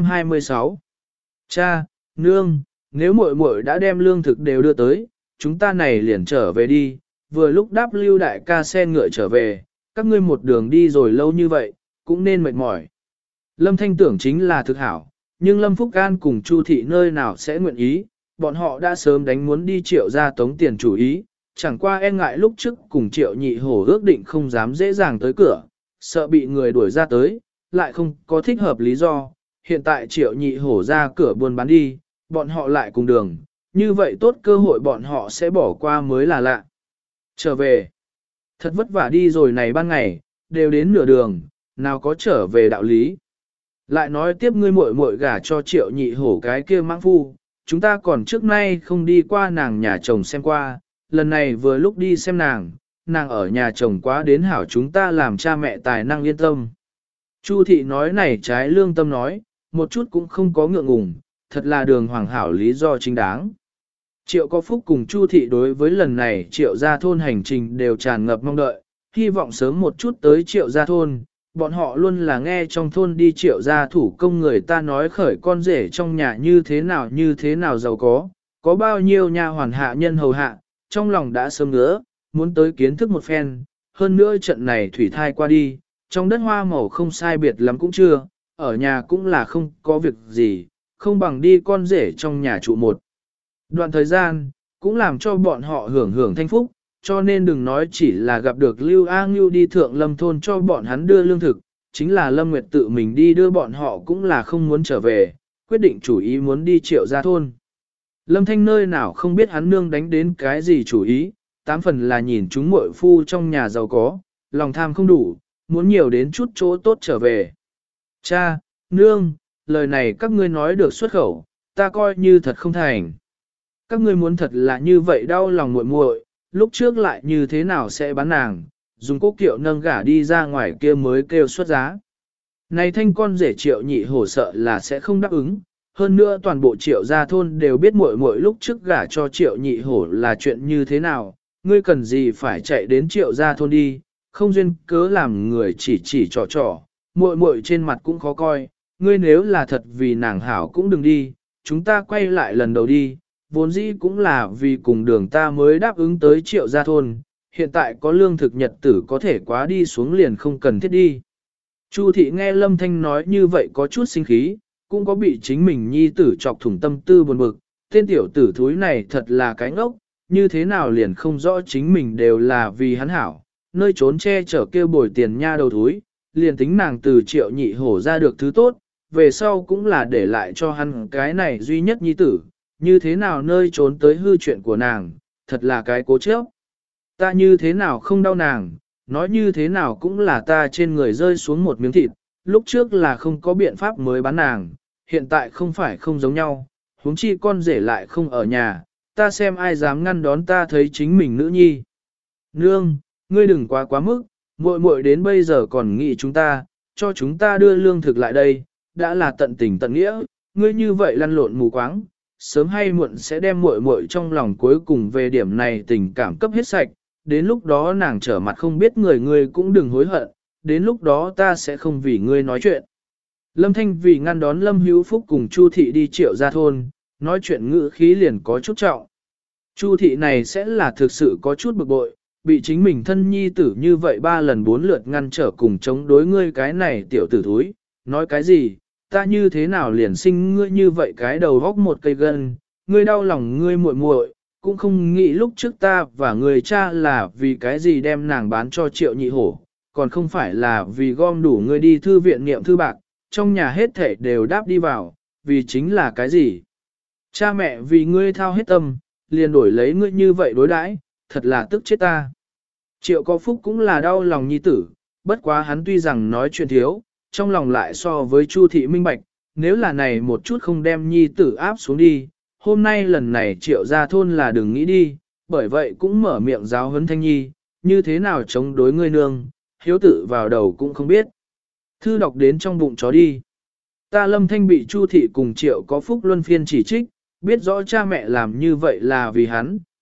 626 Cha, nương, nếu muội muội đã đem lương thực đều đưa tới, chúng ta này liền trở về đi, vừa lúc đáp Lưu đại ca xe ngựa trở về, các ngươi một đường đi rồi lâu như vậy, cũng nên mệt mỏi. Lâm Thanh tưởng chính là thực hảo, nhưng Lâm Phúc An cùng Chu Thị nơi nào sẽ nguyện ý, bọn họ đã sớm đánh muốn đi Triệu ra tống tiền chủ ý, chẳng qua e ngại lúc trước cùng Triệu Nhị Hổ ước định không dám dễ dàng tới cửa, sợ bị người đuổi ra tới, lại không có thích hợp lý do, hiện tại Triệu Nhị Hổ ra cửa buôn bán đi, bọn họ lại cùng đường, như vậy tốt cơ hội bọn họ sẽ bỏ qua mới là lạ. Trở về, thật vất vả đi rồi này ban ngày, đều đến nửa đường, nào có trở về đạo lý. Lại nói tiếp ngươi muội muội gả cho Triệu Nhị Hổ cái kia mãng phu, chúng ta còn trước nay không đi qua nàng nhà chồng xem qua, lần này vừa lúc đi xem nàng ở nhà chồng quá đến hảo chúng ta làm cha mẹ tài năng yên tâm. Chu Thị nói này trái lương tâm nói, một chút cũng không có ngượng ngùng, thật là đường hoàng hảo lý do chính đáng. Triệu có phúc cùng Chu Thị đối với lần này Triệu gia thôn hành trình đều tràn ngập mong đợi, hy vọng sớm một chút tới Triệu gia thôn. Bọn họ luôn là nghe trong thôn đi Triệu gia thủ công người ta nói khởi con rể trong nhà như thế nào giàu có bao nhiêu nhà hoàn hạ nhân hầu hạ, trong lòng đã sớm ngứa, muốn tới kiến thức một phen, hơn nữa trận này thủy thai qua đi, trong đất hoa màu không sai biệt lắm cũng chưa, ở nhà cũng là không có việc gì, không bằng đi con rể trong nhà trụ một đoạn thời gian, cũng làm cho bọn họ hưởng hưởng thanh phúc, cho nên đừng nói chỉ là gặp được Lưu A Ngưu đi thượng Lâm thôn cho bọn hắn đưa lương thực, chính là Lâm Nguyệt tự mình đi đưa bọn họ cũng là không muốn trở về, quyết định chủ ý muốn đi Triệu gia thôn. Lâm Thanh nơi nào không biết hắn nương đánh đến cái gì chủ ý, tám phần là nhìn chúng muội phu trong nhà giàu có, lòng tham không đủ, muốn nhiều đến chút chỗ tốt trở về. Cha, nương, lời này các ngươi nói được xuất khẩu, ta coi như thật không thành. Các ngươi muốn thật là như vậy đau lòng muội muội, lúc trước lại như thế nào sẽ bán nàng, dùng cố kiệu nâng gả đi ra ngoài kia mới kêu xuất giá. Này thanh con rể Triệu Nhị Hổ sợ là sẽ không đáp ứng, hơn nữa toàn bộ Triệu gia thôn đều biết muội muội lúc trước gả cho Triệu Nhị Hổ là chuyện như thế nào, ngươi cần gì phải chạy đến Triệu gia thôn đi, không duyên cớ làm người chỉ trò, muội muội trên mặt cũng khó coi, ngươi nếu là thật vì nàng hảo cũng đừng đi, chúng ta quay lại lần đầu đi, vốn dĩ cũng là vì cùng đường ta mới đáp ứng tới Triệu gia thôn, hiện tại có lương thực nhật tử có thể quá đi xuống liền không cần thiết đi. Chu Thị nghe Lâm Thanh nói như vậy có chút sinh khí, cũng có bị chính mình nhi tử chọc thủng tâm tư buồn bực, tên tiểu tử thúi này thật là cái ngốc, như thế nào liền không rõ chính mình đều là vì hắn hảo, nơi trốn che chở kêu bồi tiền nha đầu thúi, liền tính nàng từ Triệu Nhị Hổ ra được thứ tốt, về sau cũng là để lại cho hắn cái này duy nhất nhi tử, như thế nào nơi trốn tới hư chuyện của nàng, thật là cái cố chấp. Ta như thế nào không đau nàng, nói như thế nào cũng là ta trên người rơi xuống một miếng thịt, lúc trước là không có biện pháp mới bán nàng, hiện tại không phải không giống nhau, huống chi con rể lại không ở nhà, ta xem ai dám ngăn đón ta thấy chính mình nữ nhi. Nương, ngươi đừng quá mức, muội muội đến bây giờ còn nghĩ chúng ta, cho chúng ta đưa lương thực lại đây, đã là tận tình tận nghĩa, ngươi như vậy lăn lộn mù quáng, sớm hay muộn sẽ đem muội muội trong lòng cuối cùng về điểm này tình cảm cấp hết sạch, đến lúc đó nàng trở mặt không biết ngươi cũng đừng hối hận, đến lúc đó ta sẽ không vì ngươi nói chuyện. Lâm Thanh vì ngăn đón Lâm Hữu Phúc cùng Chu Thị đi Triệu gia thôn, nói chuyện ngữ khí liền có chút trọng. Chu Thị này sẽ là thực sự có chút bực bội, bị chính mình thân nhi tử như vậy 3 lần 4 lượt ngăn trở cùng chống đối ngươi cái này tiểu tử thúi, nói cái gì, ta như thế nào liền sinh ngươi như vậy cái đầu góc một cây gân, ngươi đau lòng ngươi muội muội, cũng không nghĩ lúc trước ta và người cha là vì cái gì đem nàng bán cho Triệu Nhị Hổ, còn không phải là vì gom đủ ngươi đi thư viện niệm thư bạc, trong nhà hết thể đều đáp đi vào, vì chính là cái gì? Cha mẹ vì ngươi thao hết tâm, liền đổi lấy ngươi như vậy đối đãi, thật là tức chết ta. Triệu có phúc cũng là đau lòng nhi tử, bất quá hắn tuy rằng nói chuyện thiếu, trong lòng lại so với Chu Thị minh bạch, nếu là này một chút không đem nhi tử áp xuống đi, hôm nay lần này Triệu gia thôn là đừng nghĩ đi, bởi vậy cũng mở miệng giáo huấn Thanh Nhi, như thế nào chống đối ngươi nương, hiếu tử vào đầu cũng không biết. Thư đọc đến trong bụng chó đi. Ta Lâm Thanh bị Chu Thị cùng Triệu có phúc luân phiên chỉ trích, biết rõ cha mẹ làm như vậy là vì hắn,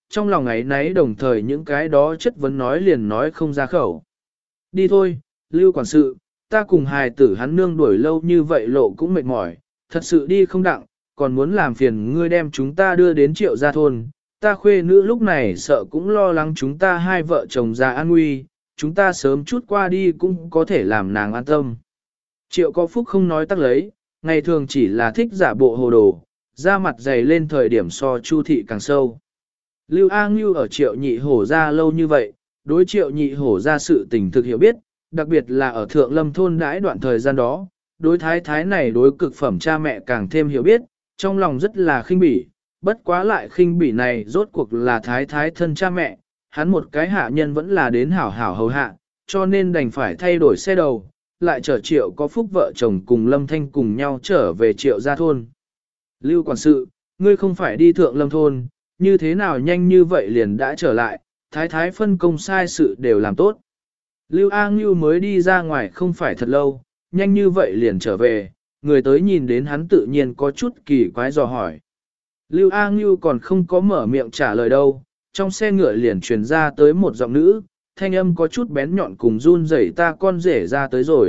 trong lòng ấy nấy đồng thời những cái đó chất vấn nói liền nói không ra khẩu. Đi thôi, Lưu quản sự, ta cùng hài tử hắn nương đuổi lâu như vậy lộ cũng mệt mỏi, thật sự đi không đặng, còn muốn làm phiền ngươi đem chúng ta đưa đến Triệu gia thôn. Ta khuê nữ lúc này sợ cũng lo lắng chúng ta hai vợ chồng già an nguy, chúng ta sớm chút qua đi cũng có thể làm nàng an tâm. Triệu có phúc không nói tắc lấy, ngày thường chỉ là thích giả bộ hồ đồ, da mặt dày lên thời điểm so Chu thị càng sâu. Lưu A Ngưu ở Triệu nhị hổ ra lâu như vậy, đối Triệu nhị hổ ra sự tình thực hiểu biết, đặc biệt là ở Thượng Lâm thôn đãi đoạn thời gian đó, đối thái thái này đối cực phẩm cha mẹ càng thêm hiểu biết, trong lòng rất là khinh bỉ, bất quá lại khinh bỉ này rốt cuộc là thái thái thân cha mẹ, hắn một cái hạ nhân vẫn là đến hảo hảo hầu hạ, cho nên đành phải thay đổi xe đầu, lại chở Triệu có phúc vợ chồng cùng Lâm Thanh cùng nhau trở về Triệu gia thôn. Lưu quản sự, ngươi không phải đi Thượng Lâm thôn, như thế nào nhanh như vậy liền đã trở lại, thái thái phân công sai sự đều làm tốt. Lưu A Ngưu mới đi ra ngoài không phải thật lâu, nhanh như vậy liền trở về, người tới nhìn đến hắn tự nhiên có chút kỳ quái dò hỏi. Lưu A Ngưu còn không có mở miệng trả lời đâu, trong xe ngựa liền truyền ra tới một giọng nữ, thanh âm có chút bén nhọn cùng run rẩy, ta con rể ra tới rồi.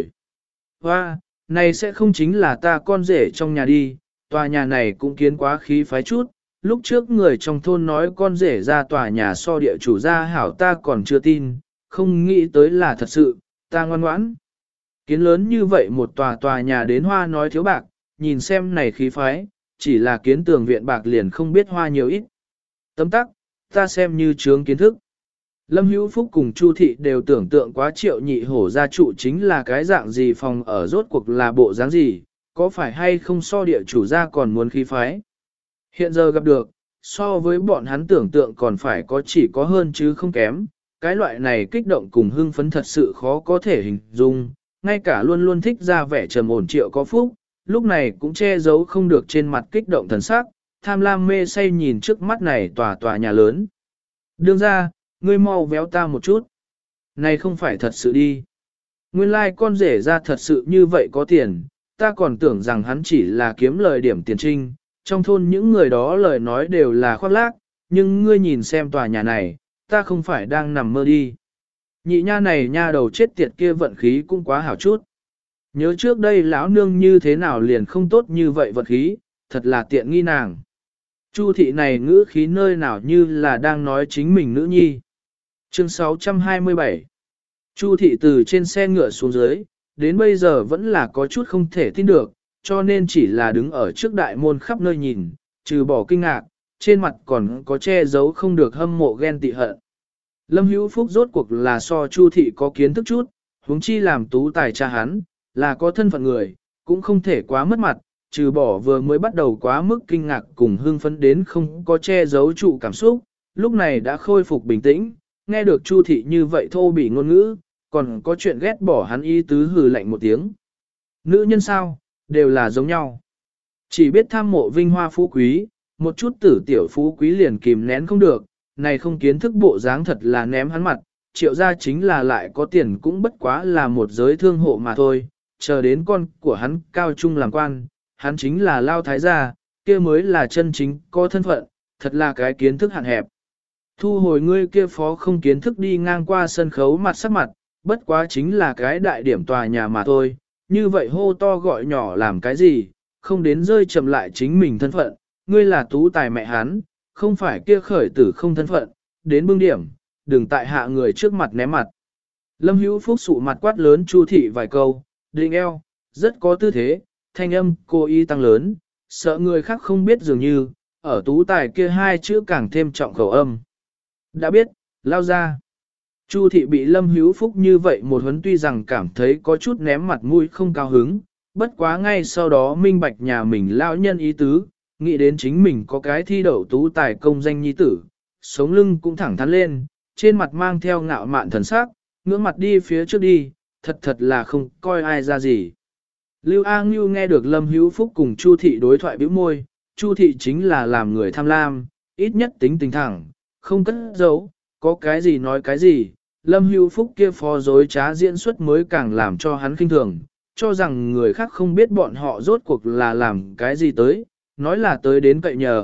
Hoa, này sẽ không chính là ta con rể trong nhà đi, tòa nhà này cũng kiến quá khí phái chút, lúc trước người trong thôn nói con rể ra tòa nhà so địa chủ ra hảo ta còn chưa tin, không nghĩ tới là thật sự, ta ngoan ngoãn. Kiến lớn như vậy một tòa nhà đến hoa nói thiếu bạc, nhìn xem này khí phái, chỉ là kiến tường viện bạc liền không biết hoa nhiều ít. Tấm tắc, ta xem như trướng kiến thức. Lâm Hữu Phúc cùng Chu Thị đều tưởng tượng quá Triệu nhị hổ gia trụ chính là cái dạng gì, phòng ở rốt cuộc là bộ dáng gì, có phải hay không so địa chủ gia còn muốn khí phái. Hiện giờ gặp được, so với bọn hắn tưởng tượng còn phải chỉ có hơn chứ không kém, cái loại này kích động cùng hưng phấn thật sự khó có thể hình dung, ngay cả luôn luôn thích ra vẻ trầm ổn Triệu có phúc, lúc này cũng che giấu không được trên mặt kích động thần sắc, tham lam mê say nhìn trước mắt này tòa nhà lớn. Đương ra, ngươi mau véo ta một chút. Này không phải thật sự đi. Nguyên lai con rể ra thật sự như vậy có tiền, ta còn tưởng rằng hắn chỉ là kiếm lời điểm tiền trinh, trong thôn những người đó lời nói đều là khoác lác, nhưng ngươi nhìn xem tòa nhà này, ta không phải đang nằm mơ đi. Nhị nha này nha đầu chết tiệt kia vận khí cũng quá hảo chút. Nhớ trước đây lão nương như thế nào liền không tốt như vậy vận khí, thật là tiện nghi nàng. Chu thị này ngữ khí nơi nào như là đang nói chính mình nữ nhi. Chương 627 Chu thị từ trên xe ngựa xuống dưới, đến bây giờ vẫn là có chút không thể tin được, cho nên chỉ là đứng ở trước đại môn khắp nơi nhìn, trừ bỏ kinh ngạc, trên mặt còn có che giấu không được hâm mộ ghen tị hận. Lâm Hữu Phúc rốt cuộc là so Chu thị có kiến thức chút, huống chi làm tú tài cha hắn, là có thân phận người, cũng không thể quá mất mặt, trừ bỏ vừa mới bắt đầu quá mức kinh ngạc cùng hưng phấn đến không có che giấu trụ cảm xúc, lúc này đã khôi phục bình tĩnh, nghe được Chu thị như vậy thô bỉ ngôn ngữ, còn có chuyện ghét bỏ hắn y tứ hừ lạnh một tiếng. Nữ nhân sao, đều là giống nhau. Chỉ biết tham mộ vinh hoa phú quý, một chút tử tiểu phú quý liền kìm nén không được, này không kiến thức bộ dáng thật là ném hắn mặt, Triệu gia chính là lại có tiền cũng bất quá là một giới thương hộ mà thôi, chờ đến con của hắn cao trung làm quan, hắn chính là lao thái gia, kia mới là chân chính có thân phận, thật là cái kiến thức hạn hẹp. Thu hồi ngươi kia phó không kiến thức đi ngang qua sân khấu mặt sắc mặt, bất quá chính là cái đại điểm tòa nhà mà thôi, như vậy hô to gọi nhỏ làm cái gì, không đến rơi chậm lại chính mình thân phận, ngươi là tú tài mẹ hắn, không phải kia khởi tử không thân phận, đến bưng điểm, đừng tại hạ người trước mặt ném mặt. Lâm Hữu Phúc sụ mặt quát lớn Chu thị vài câu, định eo, rất có tư thế, thanh âm cô y tăng lớn, sợ người khác không biết dường như, ở tú tài kia hai chữ càng thêm trọng khẩu âm. Đã biết, lao ra. Chu thị bị Lâm Hữu Phúc như vậy một huấn tuy rằng cảm thấy có chút ném mặt mũi không cao hứng, bất quá ngay sau đó minh bạch nhà mình lao nhân ý tứ, nghĩ đến chính mình có cái thi đậu tú tài công danh nhi tử, sống lưng cũng thẳng thắn lên, trên mặt mang theo ngạo mạn thần sắc, ngưỡng mặt đi phía trước đi, thật là không coi ai ra gì. Lưu A Ngưu nghe được Lâm Hữu Phúc cùng Chu thị đối thoại bĩu môi, Chu thị chính là làm người tham lam, ít nhất tính tình thẳng, không cất giấu, có cái gì nói cái gì. Lâm Hữu Phúc kia phó dối trá diễn xuất mới càng làm cho hắn khinh thường, cho rằng người khác không biết bọn họ rốt cuộc là làm cái gì tới, nói là tới đến cậy nhờ,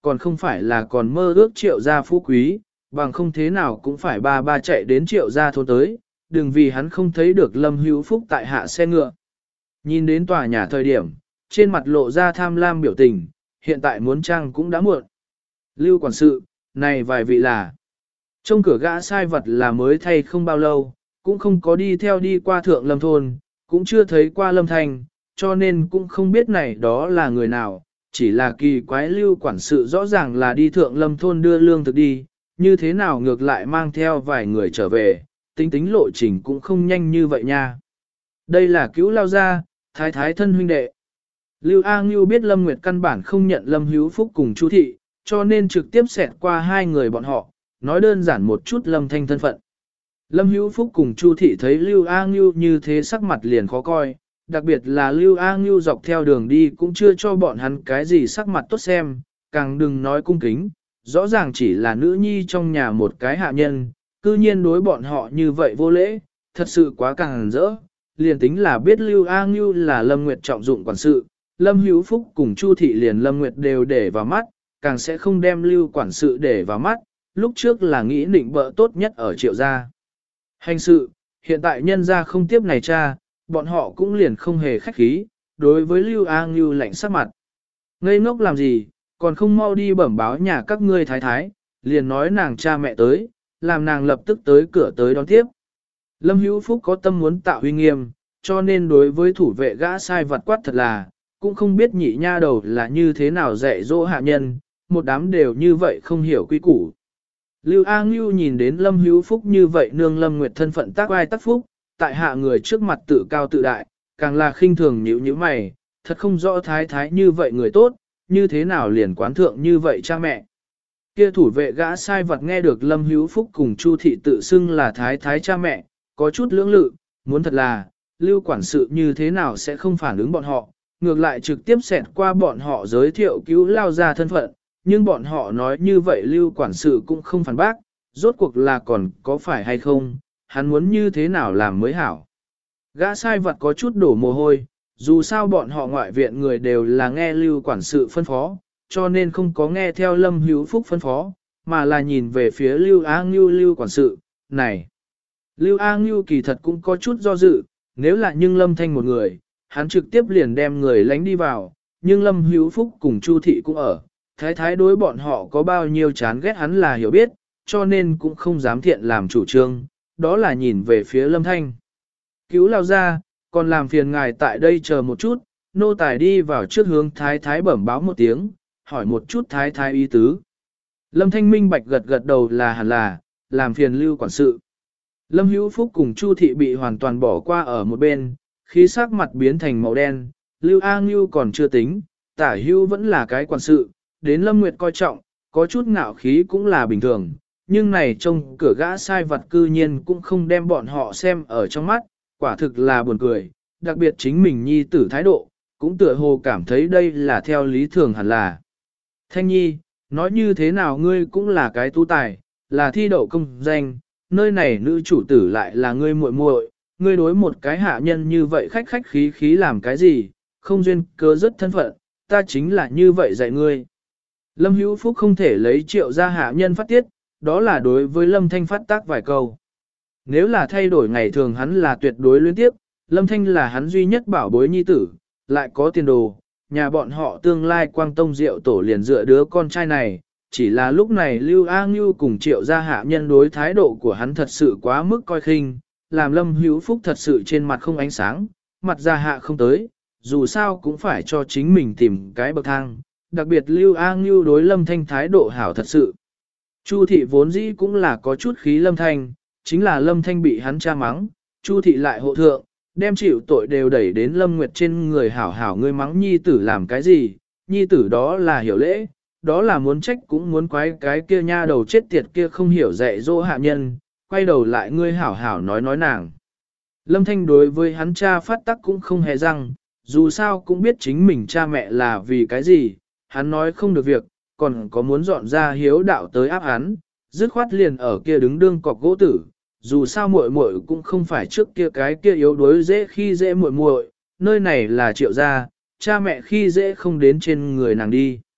còn không phải là còn mơ ước Triệu gia phú quý, bằng không thế nào cũng phải ba chạy đến Triệu gia thôn tới, đừng vì hắn không thấy được Lâm Hữu Phúc tại hạ xe ngựa. Nhìn đến tòa nhà thời điểm, trên mặt lộ ra tham lam biểu tình, hiện tại muốn trang cũng đã muộn. Lưu quản sự, này vài vị là, trong cửa gã sai vật là mới thay không bao lâu, cũng không có đi theo đi qua thượng lâm thôn, cũng chưa thấy qua lâm thanh, cho nên cũng không biết này đó là người nào, chỉ là kỳ quái lưu quản sự rõ ràng là đi thượng lâm thôn đưa lương thực đi, như thế nào ngược lại mang theo vài người trở về, tính lộ trình cũng không nhanh như vậy nha. Đây là cứu lao gia, thái thái thân huynh đệ. Lưu A Ngưu biết Lâm Nguyệt căn bản không nhận Lâm Hữu Phúc cùng Chu Thị, cho nên trực tiếp xẹt qua hai người bọn họ, nói đơn giản một chút Lâm Thanh thân phận. Lâm Hữu Phúc cùng Chu Thị thấy Lưu A Ngưu như thế sắc mặt liền khó coi, đặc biệt là Lưu A Ngưu dọc theo đường đi cũng chưa cho bọn hắn cái gì sắc mặt tốt xem, càng đừng nói cung kính, rõ ràng chỉ là nữ nhi trong nhà một cái hạ nhân, cư nhiên đối bọn họ như vậy vô lễ, thật sự quá càng rỡ. Liền tính là biết Lưu A Ngưu là Lâm Nguyệt trọng dụng quản sự, Lâm Hữu Phúc cùng Chu Thị liền Lâm Nguyệt đều để vào mắt, càng sẽ không đem Lưu quản sự để vào mắt, lúc trước là nghĩ định bợ tốt nhất ở Triệu gia. Hành sự, hiện tại nhân gia không tiếp này cha, bọn họ cũng liền không hề khách khí, đối với Lưu A Ngưu lạnh sắc mặt. Ngây ngốc làm gì, còn không mau đi bẩm báo nhà các ngươi thái thái, liền nói nàng cha mẹ tới, làm nàng lập tức tới cửa tới đón tiếp. Lâm Hữu Phúc có tâm muốn tạo uy nghiêm, cho nên đối với thủ vệ gã sai vặt quát thật là, cũng không biết nhị nha đầu là như thế nào dạy dỗ hạ nhân, một đám đều như vậy không hiểu quy củ. Lưu A Ngưu nhìn đến Lâm Hữu Phúc như vậy nương Lâm Nguyệt thân phận tác ai tác phúc, tại hạ người trước mặt tự cao tự đại, càng là khinh thường nhíu mày, thật không rõ thái thái như vậy người tốt, như thế nào liền quán thượng như vậy cha mẹ. Kia thủ vệ gã sai vật nghe được Lâm Hữu Phúc cùng Chu Thị tự xưng là thái thái cha mẹ, có chút lưỡng lự, muốn thật là, Lưu quản sự như thế nào sẽ không phản ứng bọn họ, ngược lại trực tiếp xẹt qua bọn họ giới thiệu cứu lao ra thân phận, nhưng bọn họ nói như vậy Lưu quản sự cũng không phản bác, rốt cuộc là còn có phải hay không, hắn muốn như thế nào làm mới hảo. Gã sai vật có chút đổ mồ hôi, dù sao bọn họ ngoại viện người đều là nghe Lưu quản sự phân phó, cho nên không có nghe theo Lâm Hữu Phúc phân phó, mà là nhìn về phía Lưu A Ngưu Lưu quản sự, này. Lưu A Ngưu kỳ thật cũng có chút do dự, nếu là nhưng Lâm Thanh một người, hắn trực tiếp liền đem người lánh đi vào, nhưng Lâm Hữu Phúc cùng Chu Thị cũng ở, thái thái đối bọn họ có bao nhiêu chán ghét hắn là hiểu biết, cho nên cũng không dám thiện làm chủ trương, đó là nhìn về phía Lâm Thanh. Cứu lao ra, còn làm phiền ngài tại đây chờ một chút, nô tài đi vào trước hướng thái thái bẩm báo một tiếng, hỏi một chút thái thái ý tứ. Lâm Thanh minh bạch gật gật đầu là hẳn là, làm phiền Lưu quản sự. Lâm Hữu Phúc cùng Chu Thị bị hoàn toàn bỏ qua ở một bên, khí sắc mặt biến thành màu đen, Lưu A Ngưu còn chưa tính, Tả Hữu vẫn là cái quản sự, đến Lâm Nguyệt coi trọng, có chút ngạo khí cũng là bình thường, nhưng này trông cửa gã sai vật cư nhiên cũng không đem bọn họ xem ở trong mắt, quả thực là buồn cười, đặc biệt chính mình nhi tử thái độ, cũng tựa hồ cảm thấy đây là theo lý thường hẳn là. Thanh nhi, nói như thế nào ngươi cũng là cái tu tài, là thi đậu công danh, nơi này nữ chủ tử lại là ngươi muội muội, ngươi đối một cái hạ nhân như vậy khách khách khí khí làm cái gì, không duyên cớ rất thân phận, ta chính là như vậy dạy ngươi. Lâm Hữu Phúc không thể lấy Triệu gia hạ nhân phát tiết, đó là đối với Lâm Thanh phát tác vài câu. Nếu là thay đổi ngày thường hắn là tuyệt đối luyến tiếp, Lâm Thanh là hắn duy nhất bảo bối nhi tử, lại có tiền đồ, nhà bọn họ tương lai quang tông diệu tổ liền dựa đứa con trai này, chỉ là lúc này Lưu A Ngưu cùng Triệu gia hạ nhân đối thái độ của hắn thật sự quá mức coi khinh, làm Lâm Hữu Phúc thật sự trên mặt không ánh sáng, mặt ra hạ không tới, dù sao cũng phải cho chính mình tìm cái bậc thang, đặc biệt Lưu A Ngưu đối Lâm Thanh thái độ hảo thật sự. Chu Thị vốn dĩ cũng là có chút khí Lâm Thanh, chính là Lâm Thanh bị hắn cha mắng, Chu Thị lại hộ thượng, đem chịu tội đều đẩy đến Lâm Nguyệt trên người hảo hảo ngươi mắng nhi tử làm cái gì, nhi tử đó là hiểu lễ, đó là muốn trách cũng muốn quái cái kia nha đầu chết tiệt kia không hiểu dạy dỗ hạ nhân, quay đầu lại ngươi hảo hảo nói nàng. Lâm Thanh đối với hắn cha phát tắc cũng không hề răng, dù sao cũng biết chính mình cha mẹ là vì cái gì, hắn nói không được việc, còn có muốn dọn ra hiếu đạo tới áp hắn, dứt khoát liền ở kia đứng đương cọc gỗ tử, dù sao muội muội cũng không phải trước kia cái kia yếu đuối dễ khi dễ muội muội, nơi này là Triệu gia, cha mẹ khi dễ không đến trên người nàng đi.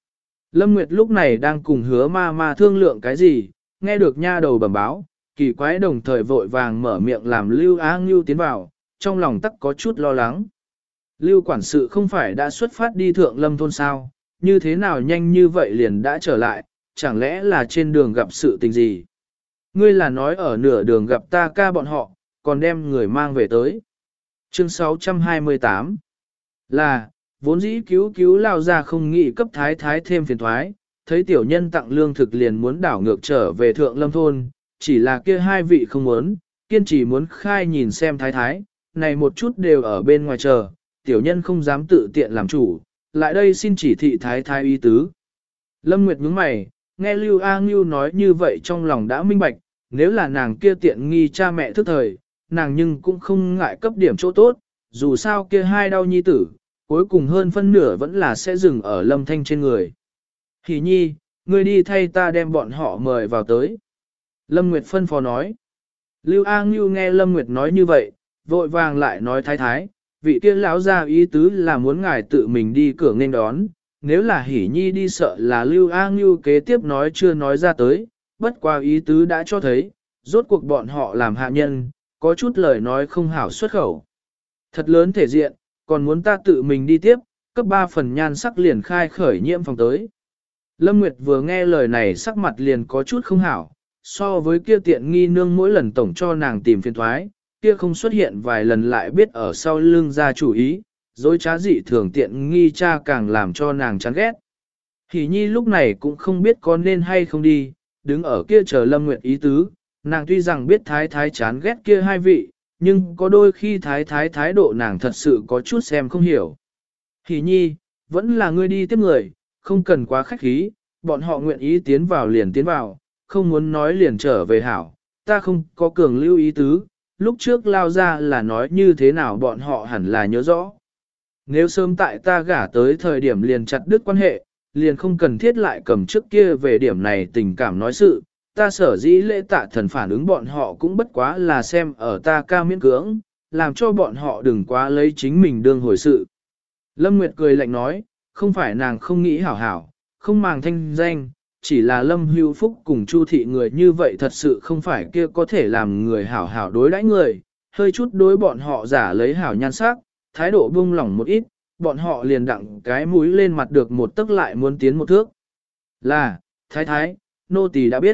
Lâm Nguyệt lúc này đang cùng hứa ma ma thương lượng cái gì, nghe được nha đầu bẩm báo, kỳ quái đồng thời vội vàng mở miệng làm Lưu Á Ngưu tiến vào, trong lòng tắc có chút lo lắng. Lưu quản sự không phải đã xuất phát đi thượng lâm thôn sao, như thế nào nhanh như vậy liền đã trở lại, chẳng lẽ là trên đường gặp sự tình gì? Ngươi là nói ở nửa đường gặp ta ca bọn họ, còn đem người mang về tới. Chương 628 là, vốn dĩ cứu lao ra không nghĩ cấp thái thái thêm phiền thoái, thấy tiểu nhân tặng lương thực liền muốn đảo ngược trở về thượng lâm thôn, chỉ là kia hai vị không muốn, kiên trì muốn khai nhìn xem thái thái, này một chút đều ở bên ngoài chờ, tiểu nhân không dám tự tiện làm chủ, lại đây xin chỉ thị thái thái y tứ. Lâm Nguyệt nhướng mày, nghe Lưu A Ngưu nói như vậy trong lòng đã minh bạch, nếu là nàng kia tiện nghi cha mẹ thức thời, nàng nhưng cũng không ngại cấp điểm chỗ tốt, dù sao kia hai đau nhi tử, cuối cùng hơn phân nửa vẫn là sẽ dừng ở Lâm Thanh trên người. Hỷ nhi, ngươi đi thay ta đem bọn họ mời vào tới. Lâm Nguyệt phân phó nói. Lưu A Ngưu nghe Lâm Nguyệt nói như vậy, vội vàng lại nói thái thái, vị kia lão ra ý tứ là muốn ngài tự mình đi cửa nghênh đón, nếu là Hỷ nhi đi sợ là Lưu A Ngưu kế tiếp nói chưa nói ra tới, bất qua ý tứ đã cho thấy, rốt cuộc bọn họ làm hạ nhân, có chút lời nói không hảo xuất khẩu. Thật lớn thể diện, còn muốn ta tự mình đi tiếp, cấp 3 phần nhan sắc liền khai khởi nhiễm phòng tới. Lâm Nguyệt vừa nghe lời này sắc mặt liền có chút không hảo, so với kia tiện nghi nương mỗi lần tổng cho nàng tìm phiền thoái, kia không xuất hiện vài lần lại biết ở sau lưng ra chủ ý, dối trá dị thường tiện nghi cha càng làm cho nàng chán ghét. Hỷ nhi lúc này cũng không biết có nên hay không đi, đứng ở kia chờ Lâm Nguyệt ý tứ, nàng tuy rằng biết thái thái chán ghét kia hai vị, nhưng có đôi khi thái thái thái độ nàng thật sự có chút xem không hiểu. Hỷ nhi, vẫn là ngươi đi tiếp người, không cần quá khách khí, bọn họ nguyện ý tiến vào liền tiến vào, không muốn nói liền trở về hảo, ta không có cường lưu ý tứ, lúc trước lao ra là nói như thế nào bọn họ hẳn là nhớ rõ. Nếu sớm tại ta gả tới thời điểm liền chặt đứt quan hệ, liền không cần thiết lại cầm trước kia về điểm này tình cảm nói sự, ta sở dĩ lễ tạ thần phản ứng bọn họ cũng bất quá là xem ở ta cao miễn cưỡng, làm cho bọn họ đừng quá lấy chính mình đương hồi sự. Lâm Nguyệt cười lạnh nói, không phải nàng không nghĩ hảo hảo, không màng thanh danh, chỉ là Lâm Hưu Phúc cùng Chu thị người như vậy thật sự không phải kia có thể làm người hảo hảo đối đãi người, hơi chút đối bọn họ giả lấy hảo nhan sắc, thái độ buông lỏng một ít, bọn họ liền đặng cái mũi lên mặt được một tức lại muốn tiến một thước. Là, thái thái, nô tỳ đã biết.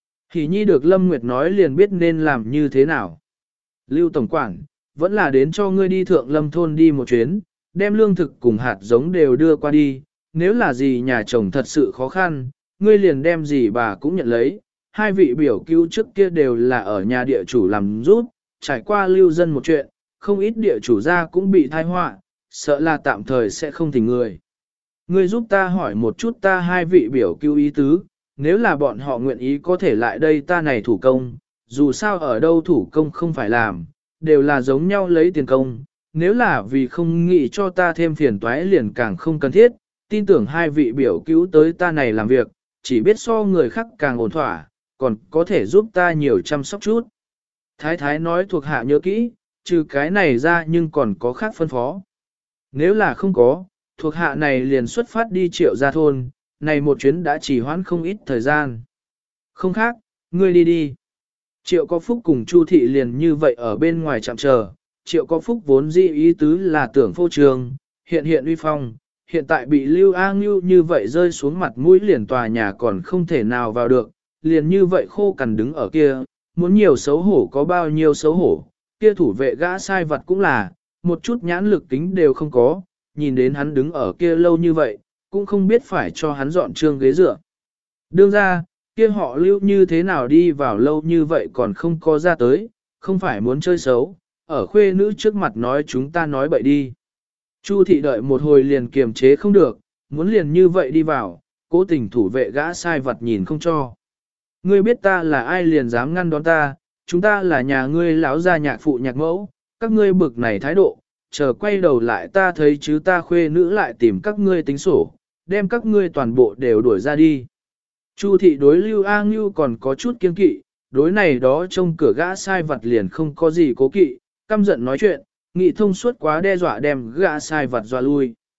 Hỷ nhi được Lâm Nguyệt nói liền biết nên làm như thế nào. Lưu Tổng Quản, vẫn là đến cho ngươi đi thượng lâm thôn đi một chuyến, đem lương thực cùng hạt giống đều đưa qua đi, nếu là gì nhà chồng thật sự khó khăn, ngươi liền đem gì bà cũng nhận lấy. Hai vị biểu cứu trước kia đều là ở nhà địa chủ làm rút, trải qua lưu dân một chuyện, không ít địa chủ gia cũng bị tai họa, sợ là tạm thời sẽ không thỉnh người. Ngươi giúp ta hỏi một chút ta hai vị biểu cứu ý tứ, nếu là bọn họ nguyện ý có thể lại đây ta này thủ công, dù sao ở đâu thủ công không phải làm, đều là giống nhau lấy tiền công, nếu là vì không nghĩ cho ta thêm phiền toái liền càng không cần thiết, tin tưởng hai vị biểu cứu tới ta này làm việc, chỉ biết so người khác càng ổn thỏa, còn có thể giúp ta nhiều chăm sóc chút. Thái thái nói thuộc hạ nhớ kỹ, trừ cái này ra nhưng còn có khác phân phó. Nếu là không có, thuộc hạ này liền xuất phát đi Triệu Gia thôn, này một chuyến đã chỉ hoãn không ít thời gian. Không khác, ngươi đi đi. Triệu có phúc cùng Chu thị liền như vậy ở bên ngoài chạm chờ, Triệu có phúc vốn dĩ ý tứ là tưởng phô trường, hiện uy phong, hiện tại bị Lưu A Ngưu như vậy rơi xuống mặt mũi liền tòa nhà còn không thể nào vào được, liền như vậy khô cằn đứng ở kia, muốn nhiều xấu hổ có bao nhiêu xấu hổ, kia thủ vệ gã sai vật cũng là, một chút nhãn lực tính đều không có, nhìn đến hắn đứng ở kia lâu như vậy, cũng không biết phải cho hắn dọn trương ghế dựa. Đương ra, kia họ Lưu như thế nào đi vào lâu như vậy còn không có ra tới, không phải muốn chơi xấu, ở khuê nữ trước mặt nói chúng ta nói bậy đi. Chu thị đợi một hồi liền kiềm chế không được, muốn liền như vậy đi vào, cố tình thủ vệ gã sai vật nhìn không cho. Ngươi biết ta là ai liền dám ngăn đón ta, chúng ta là nhà ngươi lão gia nhạc phụ nhạc mẫu, các ngươi bực này thái độ, chờ quay đầu lại ta thấy chứ ta khuê nữ lại tìm các ngươi tính sổ, đem các ngươi toàn bộ đều đuổi ra đi. Chu thị đối Lưu A Ngưu còn có chút kiêng kỵ, đối này đó trông cửa gã sai vật liền không có gì cố kỵ, căm giận nói chuyện, nghị thông suốt quá đe dọa đem gã sai vật dọa lui.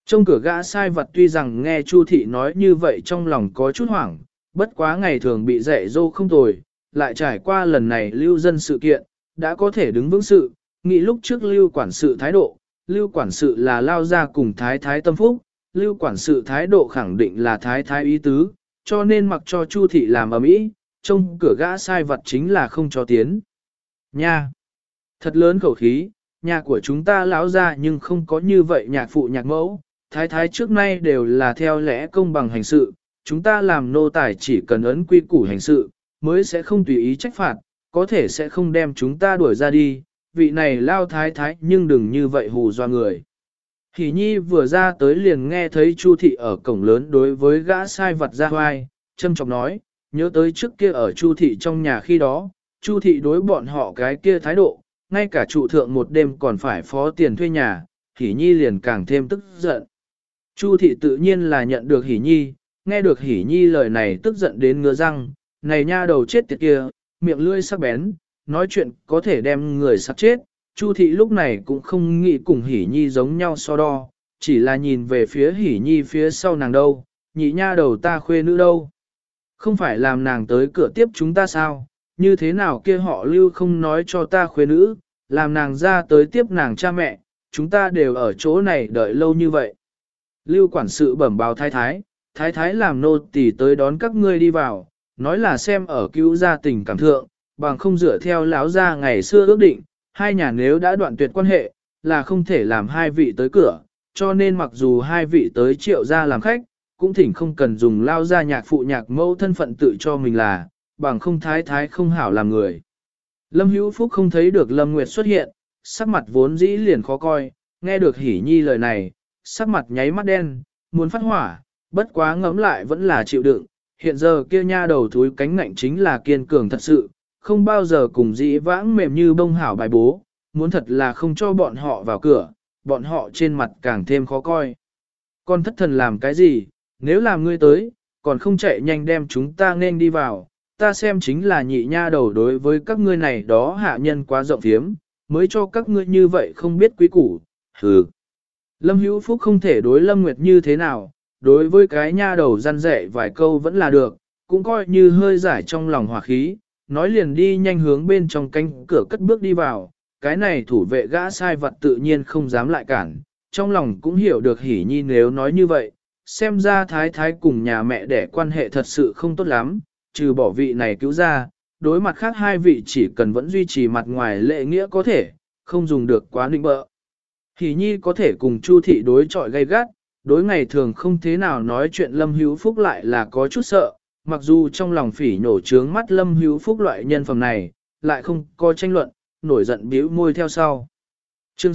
Trong cửa gã sai vặt tuy rằng nghe Chu thị nói như vậy trong lòng có chút hoảng, bất quá ngày thường bị dạy dỗ không tồi, lại trải qua lần này lưu dân sự kiện, đã có thể đứng vững sự, nghĩ lúc trước lưu quản sự thái độ, lưu quản sự là lao ra cùng thái thái tâm phúc, lưu quản sự thái độ khẳng định là thái thái ý tứ, cho nên mặc cho Chu thị làm ầm ĩ, trong cửa gã sai vặt chính là không cho tiến. Nha! Thật lớn khẩu khí, nhà của chúng ta lão ra nhưng không có như vậy nhạc phụ nhạc mẫu, thái thái trước nay đều là theo lẽ công bằng hành sự, chúng ta làm nô tài chỉ cần ấn quy củ hành sự, mới sẽ không tùy ý trách phạt, có thể sẽ không đem chúng ta đuổi ra đi, vị này lao thái thái nhưng đừng như vậy hù doa người. Hỷ nhi vừa ra tới liền nghe thấy Chu thị ở cổng lớn đối với gã sai vặt ra hoai, châm chọc nói, nhớ tới trước kia ở Chu thị trong nhà khi đó, Chu thị đối bọn họ cái kia thái độ, ngay cả trụ thượng một đêm còn phải phó tiền thuê nhà, Hỷ nhi liền càng thêm tức giận. Chu thị tự nhiên là nhận được Hỷ nhi, nghe được Hỷ nhi lời này tức giận đến ngứa răng, này nha đầu chết tiệt kia, miệng lưỡi sắc bén, nói chuyện có thể đem người sắc chết. Chu thị lúc này cũng không nghĩ cùng Hỷ nhi giống nhau so đo, chỉ là nhìn về phía Hỷ nhi phía sau nàng đâu, nhị nha đầu ta khuê nữ đâu. Không phải làm nàng tới cửa tiếp chúng ta sao, như thế nào kia họ lưu không nói cho ta khuê nữ, làm nàng ra tới tiếp nàng cha mẹ, chúng ta đều ở chỗ này đợi lâu như vậy. Lưu quản sự bẩm báo thái thái làm nô tỳ tới đón các ngươi đi vào, nói là xem ở cứu gia tình cảm thượng, bằng không dựa theo lão gia ngày xưa ước định, hai nhà nếu đã đoạn tuyệt quan hệ, là không thể làm hai vị tới cửa, cho nên mặc dù hai vị tới Triệu gia làm khách, cũng thỉnh không cần dùng lao gia nhạc phụ nhạc mẫu thân phận tự cho mình là, bằng không thái thái không hảo làm người. Lâm Hữu Phúc không thấy được Lâm Nguyệt xuất hiện, sắc mặt vốn dĩ liền khó coi, nghe được Hỷ Nhi lời này, sắc mặt nháy mắt đen, muốn phát hỏa, bất quá ngẫm lại vẫn là chịu đựng, hiện giờ kia nha đầu thúi cánh ngạnh chính là kiên cường thật sự, không bao giờ cùng dĩ vãng mềm như bông hảo bài bố, muốn thật là không cho bọn họ vào cửa, bọn họ trên mặt càng thêm khó coi. Con thất thần làm cái gì, nếu làm ngươi tới, còn không chạy nhanh đem chúng ta nên đi vào, ta xem chính là nhị nha đầu đối với các ngươi này đó hạ nhân quá rộng phiếm, mới cho các ngươi như vậy không biết quý củ, hừ. Lâm Hữu Phúc không thể đối Lâm Nguyệt như thế nào, đối với cái nha đầu răn dạy vài câu vẫn là được, cũng coi như hơi giải trong lòng hỏa khí, nói liền đi nhanh hướng bên trong cánh cửa cất bước đi vào, cái này thủ vệ gã sai vật tự nhiên không dám lại cản, trong lòng cũng hiểu được Hỷ Nhi nếu nói như vậy, xem ra thái thái cùng nhà mẹ đẻ quan hệ thật sự không tốt lắm, trừ bỏ vị này cứu ra, đối mặt khác hai vị chỉ cần vẫn duy trì mặt ngoài lệ nghĩa có thể, không dùng được quá nịnh bợ. Hỷ Nhi có thể cùng Chu thị đối chọi gay gắt, đối ngày thường không thế nào nói chuyện Lâm Hữu Phúc lại là có chút sợ, mặc dù trong lòng phỉ nhổ trướng mắt Lâm Hữu Phúc loại nhân phẩm này, lại không có tranh luận, nổi giận bĩu môi theo sau. Chương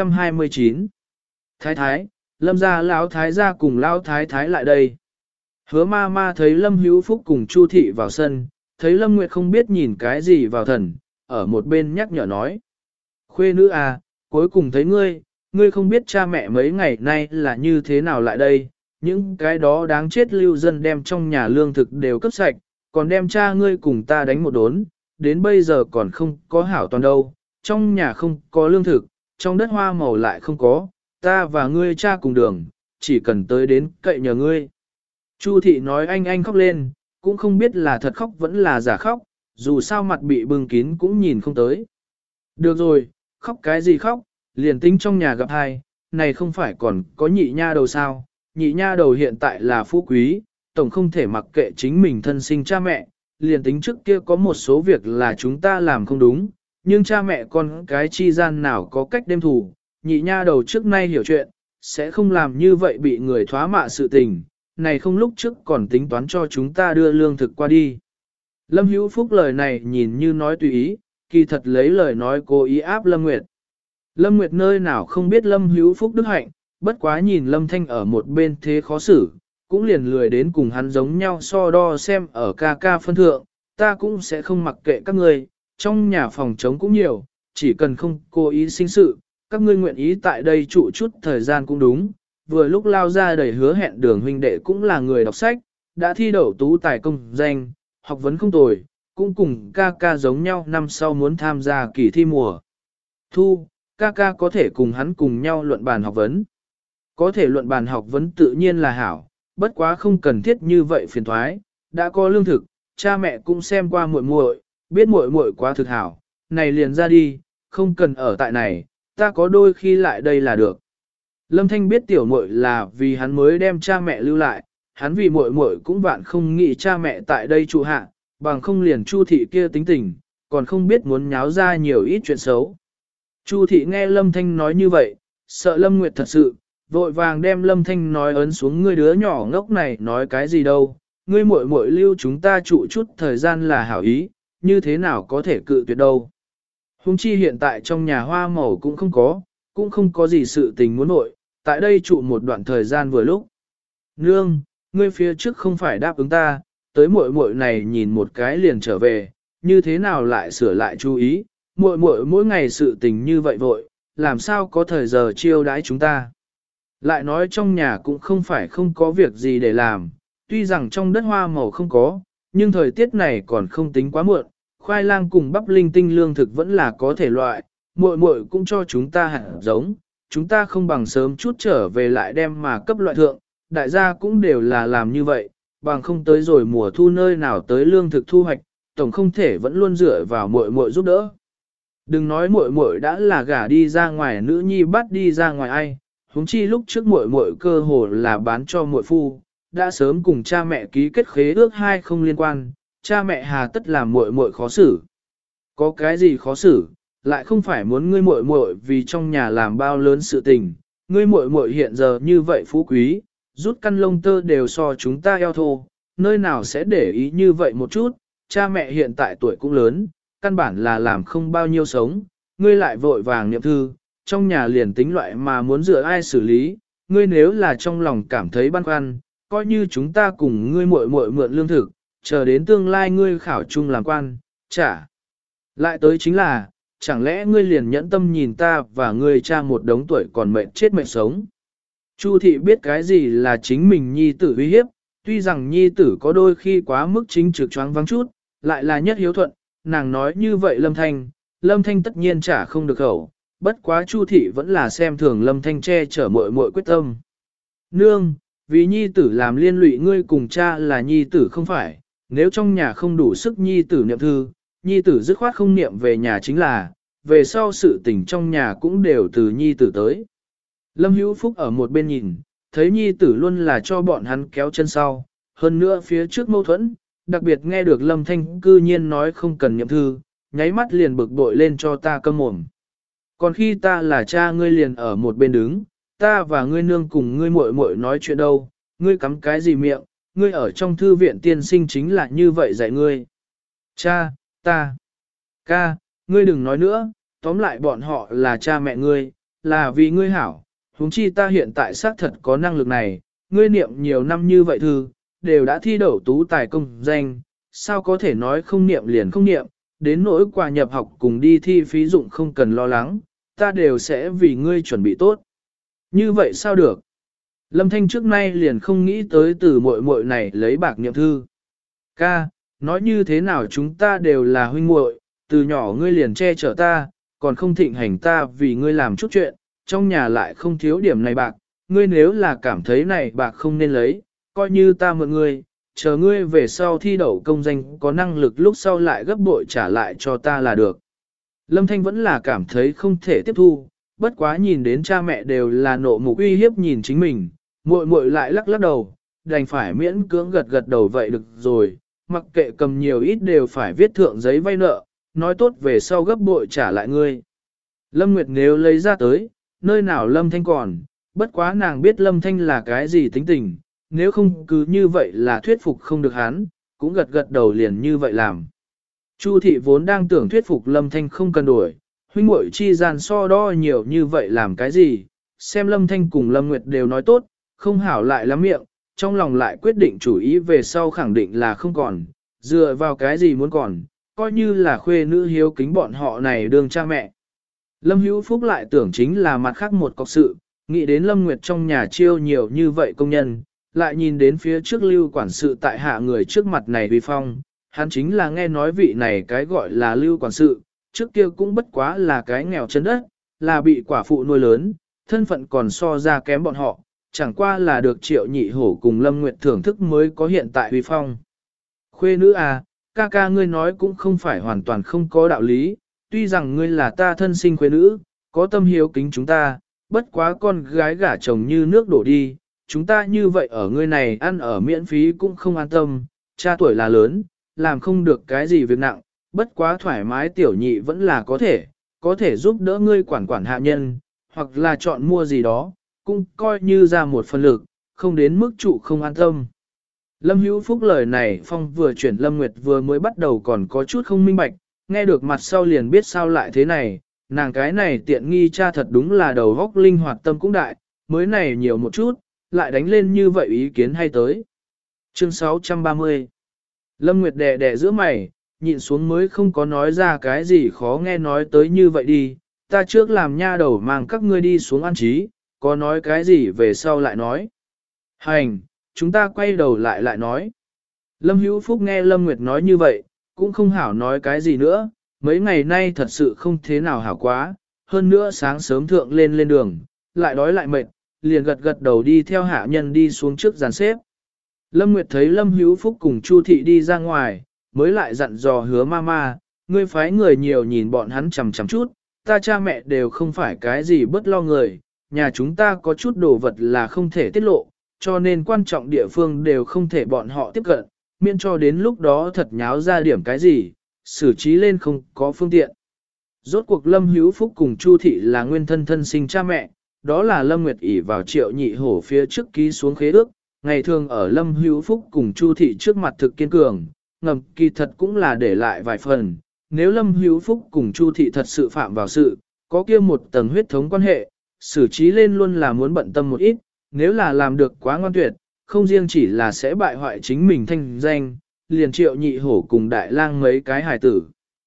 629 Thái thái, Lâm gia lão thái gia cùng lão thái thái lại đây. Hứa ma ma thấy Lâm Hữu Phúc cùng Chu thị vào sân, thấy Lâm Nguyệt không biết nhìn cái gì vào thần, ở một bên nhắc nhở nói. Khuê nữ à, cuối cùng thấy ngươi, ngươi không biết cha mẹ mấy ngày nay là như thế nào lại đây, những cái đó đáng chết lưu dân đem trong nhà lương thực đều cấp sạch, còn đem cha ngươi cùng ta đánh một đốn, đến bây giờ còn không có hảo toàn đâu, trong nhà không có lương thực, trong đất hoa màu lại không có, ta và ngươi cha cùng đường, chỉ cần tới đến cậy nhờ ngươi. Chu thị nói anh khóc lên, cũng không biết là thật khóc vẫn là giả khóc, dù sao mặt bị bưng kín cũng nhìn không tới. Được rồi, khóc cái gì khóc, liền tính trong nhà gặp hai, này không phải còn có nhị nha đầu sao, nhị nha đầu hiện tại là phú quý, tổng không thể mặc kệ chính mình thân sinh cha mẹ, liền tính trước kia có một số việc là chúng ta làm không đúng, nhưng cha mẹ con cái chi gian nào có cách đêm thủ, nhị nha đầu trước nay hiểu chuyện, sẽ không làm như vậy bị người thoá mạ sự tình, này không lúc trước còn tính toán cho chúng ta đưa lương thực qua đi. Lâm Hữu Phúc lời này nhìn như nói tùy ý, kỳ thật lấy lời nói cố ý áp Lâm Nguyệt. Lâm Nguyệt nơi nào không biết Lâm Hữu Phúc đức hạnh, bất quá nhìn Lâm Thanh ở một bên thế khó xử, cũng liền lười đến cùng hắn giống nhau so đo xem ở ca ca phân thượng, ta cũng sẽ không mặc kệ các ngươi, trong nhà phòng trống cũng nhiều, chỉ cần không cố ý sinh sự, các ngươi nguyện ý tại đây trụ chút thời gian cũng đúng, vừa lúc lao ra đầy hứa hẹn Đường huynh đệ cũng là người đọc sách, đã thi đậu tú tài công danh, học vấn không tồi, cũng cùng ca ca giống nhau năm sau muốn tham gia kỳ thi mùa thu, ca ca có thể cùng hắn cùng nhau luận bàn học vấn. Có thể luận bàn học vấn tự nhiên là hảo, bất quá không cần thiết như vậy phiền thoái, đã có lương thực, cha mẹ cũng xem qua muội muội, biết muội muội quá thực hảo, này liền ra đi, không cần ở tại này, ta có đôi khi lại đây là được. Lâm Thanh biết tiểu muội là vì hắn mới đem cha mẹ lưu lại, hắn vì muội muội cũng vạn không nghĩ cha mẹ tại đây trụ hạ, bằng không liền Chu thị kia tính tình, còn không biết muốn nháo ra nhiều ít chuyện xấu. Chu thị nghe Lâm Thanh nói như vậy, sợ Lâm Nguyệt thật sự, vội vàng đem Lâm Thanh nói ấn xuống ngươi đứa nhỏ ngốc này nói cái gì đâu, ngươi muội muội lưu chúng ta trụ chút thời gian là hảo ý, như thế nào có thể cự tuyệt đâu. Hùng chi hiện tại trong nhà hoa màu cũng không có gì sự tình muốn nội, tại đây trụ một đoạn thời gian vừa lúc. Nương, ngươi phía trước không phải đáp ứng ta, tới muội muội này nhìn một cái liền trở về, như thế nào lại sửa lại chú ý, muội muội mỗi ngày sự tình như vậy vội, làm sao có thời giờ chiêu đãi chúng ta. Lại nói trong nhà cũng không phải không có việc gì để làm, tuy rằng trong đất hoa màu không có, nhưng thời tiết này còn không tính quá muộn, khoai lang cùng bắp linh tinh lương thực vẫn là có thể loại, muội muội cũng cho chúng ta hạt giống, chúng ta không bằng sớm chút trở về lại đem mà cấp loại thượng, đại gia cũng đều là làm như vậy, bằng không tới rồi mùa thu nơi nào tới lương thực thu hoạch, tổng không thể vẫn luôn dựa vào muội muội giúp đỡ. Đừng nói muội muội đã là gả đi ra ngoài nữ nhi bắt đi ra ngoài ai, huống chi lúc trước muội muội cơ hồ là bán cho muội phu, đã sớm cùng cha mẹ ký kết khế ước hai không liên quan, cha mẹ hà tất làm muội muội khó xử. Có cái gì khó xử, lại không phải muốn ngươi muội muội vì trong nhà làm bao lớn sự tình, ngươi muội muội hiện giờ như vậy phú quý, rút căn lông tơ đều so chúng ta eo thô, nơi nào sẽ để ý như vậy một chút, cha mẹ hiện tại tuổi cũng lớn, căn bản là làm không bao nhiêu sống, ngươi lại vội vàng niệm thư, trong nhà liền tính loại mà muốn dựa ai xử lý, ngươi nếu là trong lòng cảm thấy băn khoăn, coi như chúng ta cùng ngươi muội muội mượn lương thực, chờ đến tương lai ngươi khảo chung làm quan, chả. Lại tới chính là, chẳng lẽ ngươi liền nhẫn tâm nhìn ta và ngươi cha một đống tuổi còn mệnh chết mệnh sống. Chu thị biết cái gì là chính mình nhi tử uy hiếp, tuy rằng nhi tử có đôi khi quá mức chính trực choáng vắng chút, lại là nhất hiếu thuận, nàng nói như vậy Lâm Thanh tất nhiên chả không được khẩu, bất quá Chu thị vẫn là xem thường Lâm Thanh che chở muội muội quyết tâm. Nương, vì nhi tử làm liên lụy ngươi cùng cha là nhi tử không phải, nếu trong nhà không đủ sức nhi tử niệm thư, nhi tử dứt khoát không niệm về nhà chính là, về sau sự tình trong nhà cũng đều từ nhi tử tới. Lâm Hữu Phúc ở một bên nhìn, thấy nhi tử luôn là cho bọn hắn kéo chân sau, hơn nữa phía trước mâu thuẫn, đặc biệt nghe được Lâm Thanh cư nhiên nói không cần niệm thư, nháy mắt liền bực bội lên cho ta câm mồm. Còn khi ta là cha ngươi liền ở một bên đứng, ta và ngươi nương cùng ngươi muội muội nói chuyện đâu, ngươi cắm cái gì miệng, ngươi ở trong thư viện tiên sinh chính là như vậy dạy ngươi. Cha, ca, ngươi đừng nói nữa, tóm lại bọn họ là cha mẹ ngươi, là vì ngươi hảo, huống chi ta hiện tại xác thật có năng lực này, ngươi niệm nhiều năm như vậy thư, đều đã thi đậu tú tài công danh, sao có thể nói không niệm liền không niệm, đến nỗi quà nhập học cùng đi thi phí dụng không cần lo lắng, ta đều sẽ vì ngươi chuẩn bị tốt. Như vậy sao được? Lâm Thanh trước nay liền không nghĩ tới từ muội muội này lấy bạc niệm thư. Ca, nói như thế nào chúng ta đều là huynh muội, từ nhỏ ngươi liền che chở ta, còn không thịnh hành ta vì ngươi làm chút chuyện, trong nhà lại không thiếu điểm này bạc, ngươi nếu là cảm thấy này bạc không nên lấy, coi như ta mượn ngươi, chờ ngươi về sau thi đậu công danh có năng lực lúc sau lại gấp bội trả lại cho ta là được. Lâm Thanh vẫn là cảm thấy không thể tiếp thu, bất quá nhìn đến cha mẹ đều là nộ mục uy hiếp nhìn chính mình, muội muội lại lắc lắc đầu, đành phải miễn cưỡng gật gật đầu vậy được rồi, mặc kệ cầm nhiều ít đều phải viết thượng giấy vay nợ, nói tốt về sau gấp bội trả lại ngươi. Lâm Nguyệt nếu lấy ra tới, nơi nào Lâm Thanh còn, bất quá nàng biết Lâm Thanh là cái gì tính tình, nếu không cứ như vậy là thuyết phục không được hắn, cũng gật gật đầu liền như vậy làm. Chu thị vốn đang tưởng thuyết phục Lâm Thanh không cần đổi, huynh muội chi gian so đo nhiều như vậy làm cái gì, xem Lâm Thanh cùng Lâm Nguyệt đều nói tốt, không hảo lại lắm miệng, trong lòng lại quyết định chủ ý về sau khẳng định là không còn, dựa vào cái gì muốn còn, coi như là khuê nữ hiếu kính bọn họ này đương cha mẹ. Lâm Hữu Phúc lại tưởng chính là mặt khác một cọc sự, nghĩ đến Lâm Nguyệt trong nhà chiêu nhiều như vậy công nhân, lại nhìn đến phía trước lưu quản sự tại hạ người trước mặt này uy phong, hắn chính là nghe nói vị này cái gọi là lưu quản sự, trước kia cũng bất quá là cái nghèo chân đất, là bị quả phụ nuôi lớn, thân phận còn so ra kém bọn họ, chẳng qua là được Triệu Nhị Hổ cùng Lâm Nguyệt thưởng thức mới có hiện tại huy phong. Khuê nữ à, ca ca ngươi nói cũng không phải hoàn toàn không có đạo lý, tuy rằng ngươi là ta thân sinh khuê nữ, có tâm hiếu kính chúng ta, bất quá con gái gả chồng như nước đổ đi, chúng ta như vậy ở ngươi này ăn ở miễn phí cũng không an tâm, cha tuổi là lớn, làm không được cái gì việc nặng, bất quá thoải mái tiểu nhị vẫn là có thể giúp đỡ ngươi quản quản hạ nhân, hoặc là chọn mua gì đó, cũng coi như ra một phần lực, không đến mức trụ không an tâm. Lâm Hữu Phúc lời này phong vừa chuyển Lâm Nguyệt vừa mới bắt đầu còn có chút không minh bạch, nghe được mặt sau liền biết sao lại thế này, nàng cái này tiện nghi cha thật đúng là đầu góc linh hoạt tâm cũng đại, mới này nhiều một chút, lại đánh lên như vậy ý kiến hay tới. Chương 630 Lâm Nguyệt đè đè giữa mày, nhịn xuống mới không có nói ra cái gì khó nghe nói tới như vậy đi, ta trước làm nha đầu mang các ngươi đi xuống an trí, có nói cái gì về sau lại nói. Hành, chúng ta quay đầu lại nói. Lâm Hữu Phúc nghe Lâm Nguyệt nói như vậy, cũng không hảo nói cái gì nữa, mấy ngày nay thật sự không thế nào hảo quá, hơn nữa sáng sớm thượng lên đường, lại đói lại mệt, liền gật đầu đi theo hạ nhân đi xuống trước dàn xếp. Lâm Nguyệt thấy Lâm Hữu Phúc cùng Chu Thị đi ra ngoài, mới lại dặn dò Hứa Mama, ngươi phái người nhiều nhìn bọn hắn chằm chút, ta cha mẹ đều không phải cái gì bất lo người, nhà chúng ta có chút đồ vật là không thể tiết lộ, cho nên quan trọng địa phương đều không thể bọn họ tiếp cận, miễn cho đến lúc đó thật nháo ra điểm cái gì, xử trí lên không có phương tiện. Rốt cuộc Lâm Hữu Phúc cùng Chu Thị là nguyên thân sinh cha mẹ, đó là Lâm Nguyệt ỷ vào Triệu Nhị Hổ phía trước ký xuống khế ước, ngày thường ở Lâm Hữu Phúc cùng Chu Thị trước mặt thực kiên cường, ngầm kỳ thật cũng là để lại vài phần. Nếu Lâm Hữu Phúc cùng Chu Thị thật sự phạm vào sự, có kia một tầng huyết thống quan hệ, xử trí lên luôn là muốn bận tâm một ít, nếu là làm được quá ngoan tuyệt, không riêng chỉ là sẽ bại hoại chính mình thanh danh, liền Triệu Nhị Hổ cùng Đại Lang mấy cái hài tử,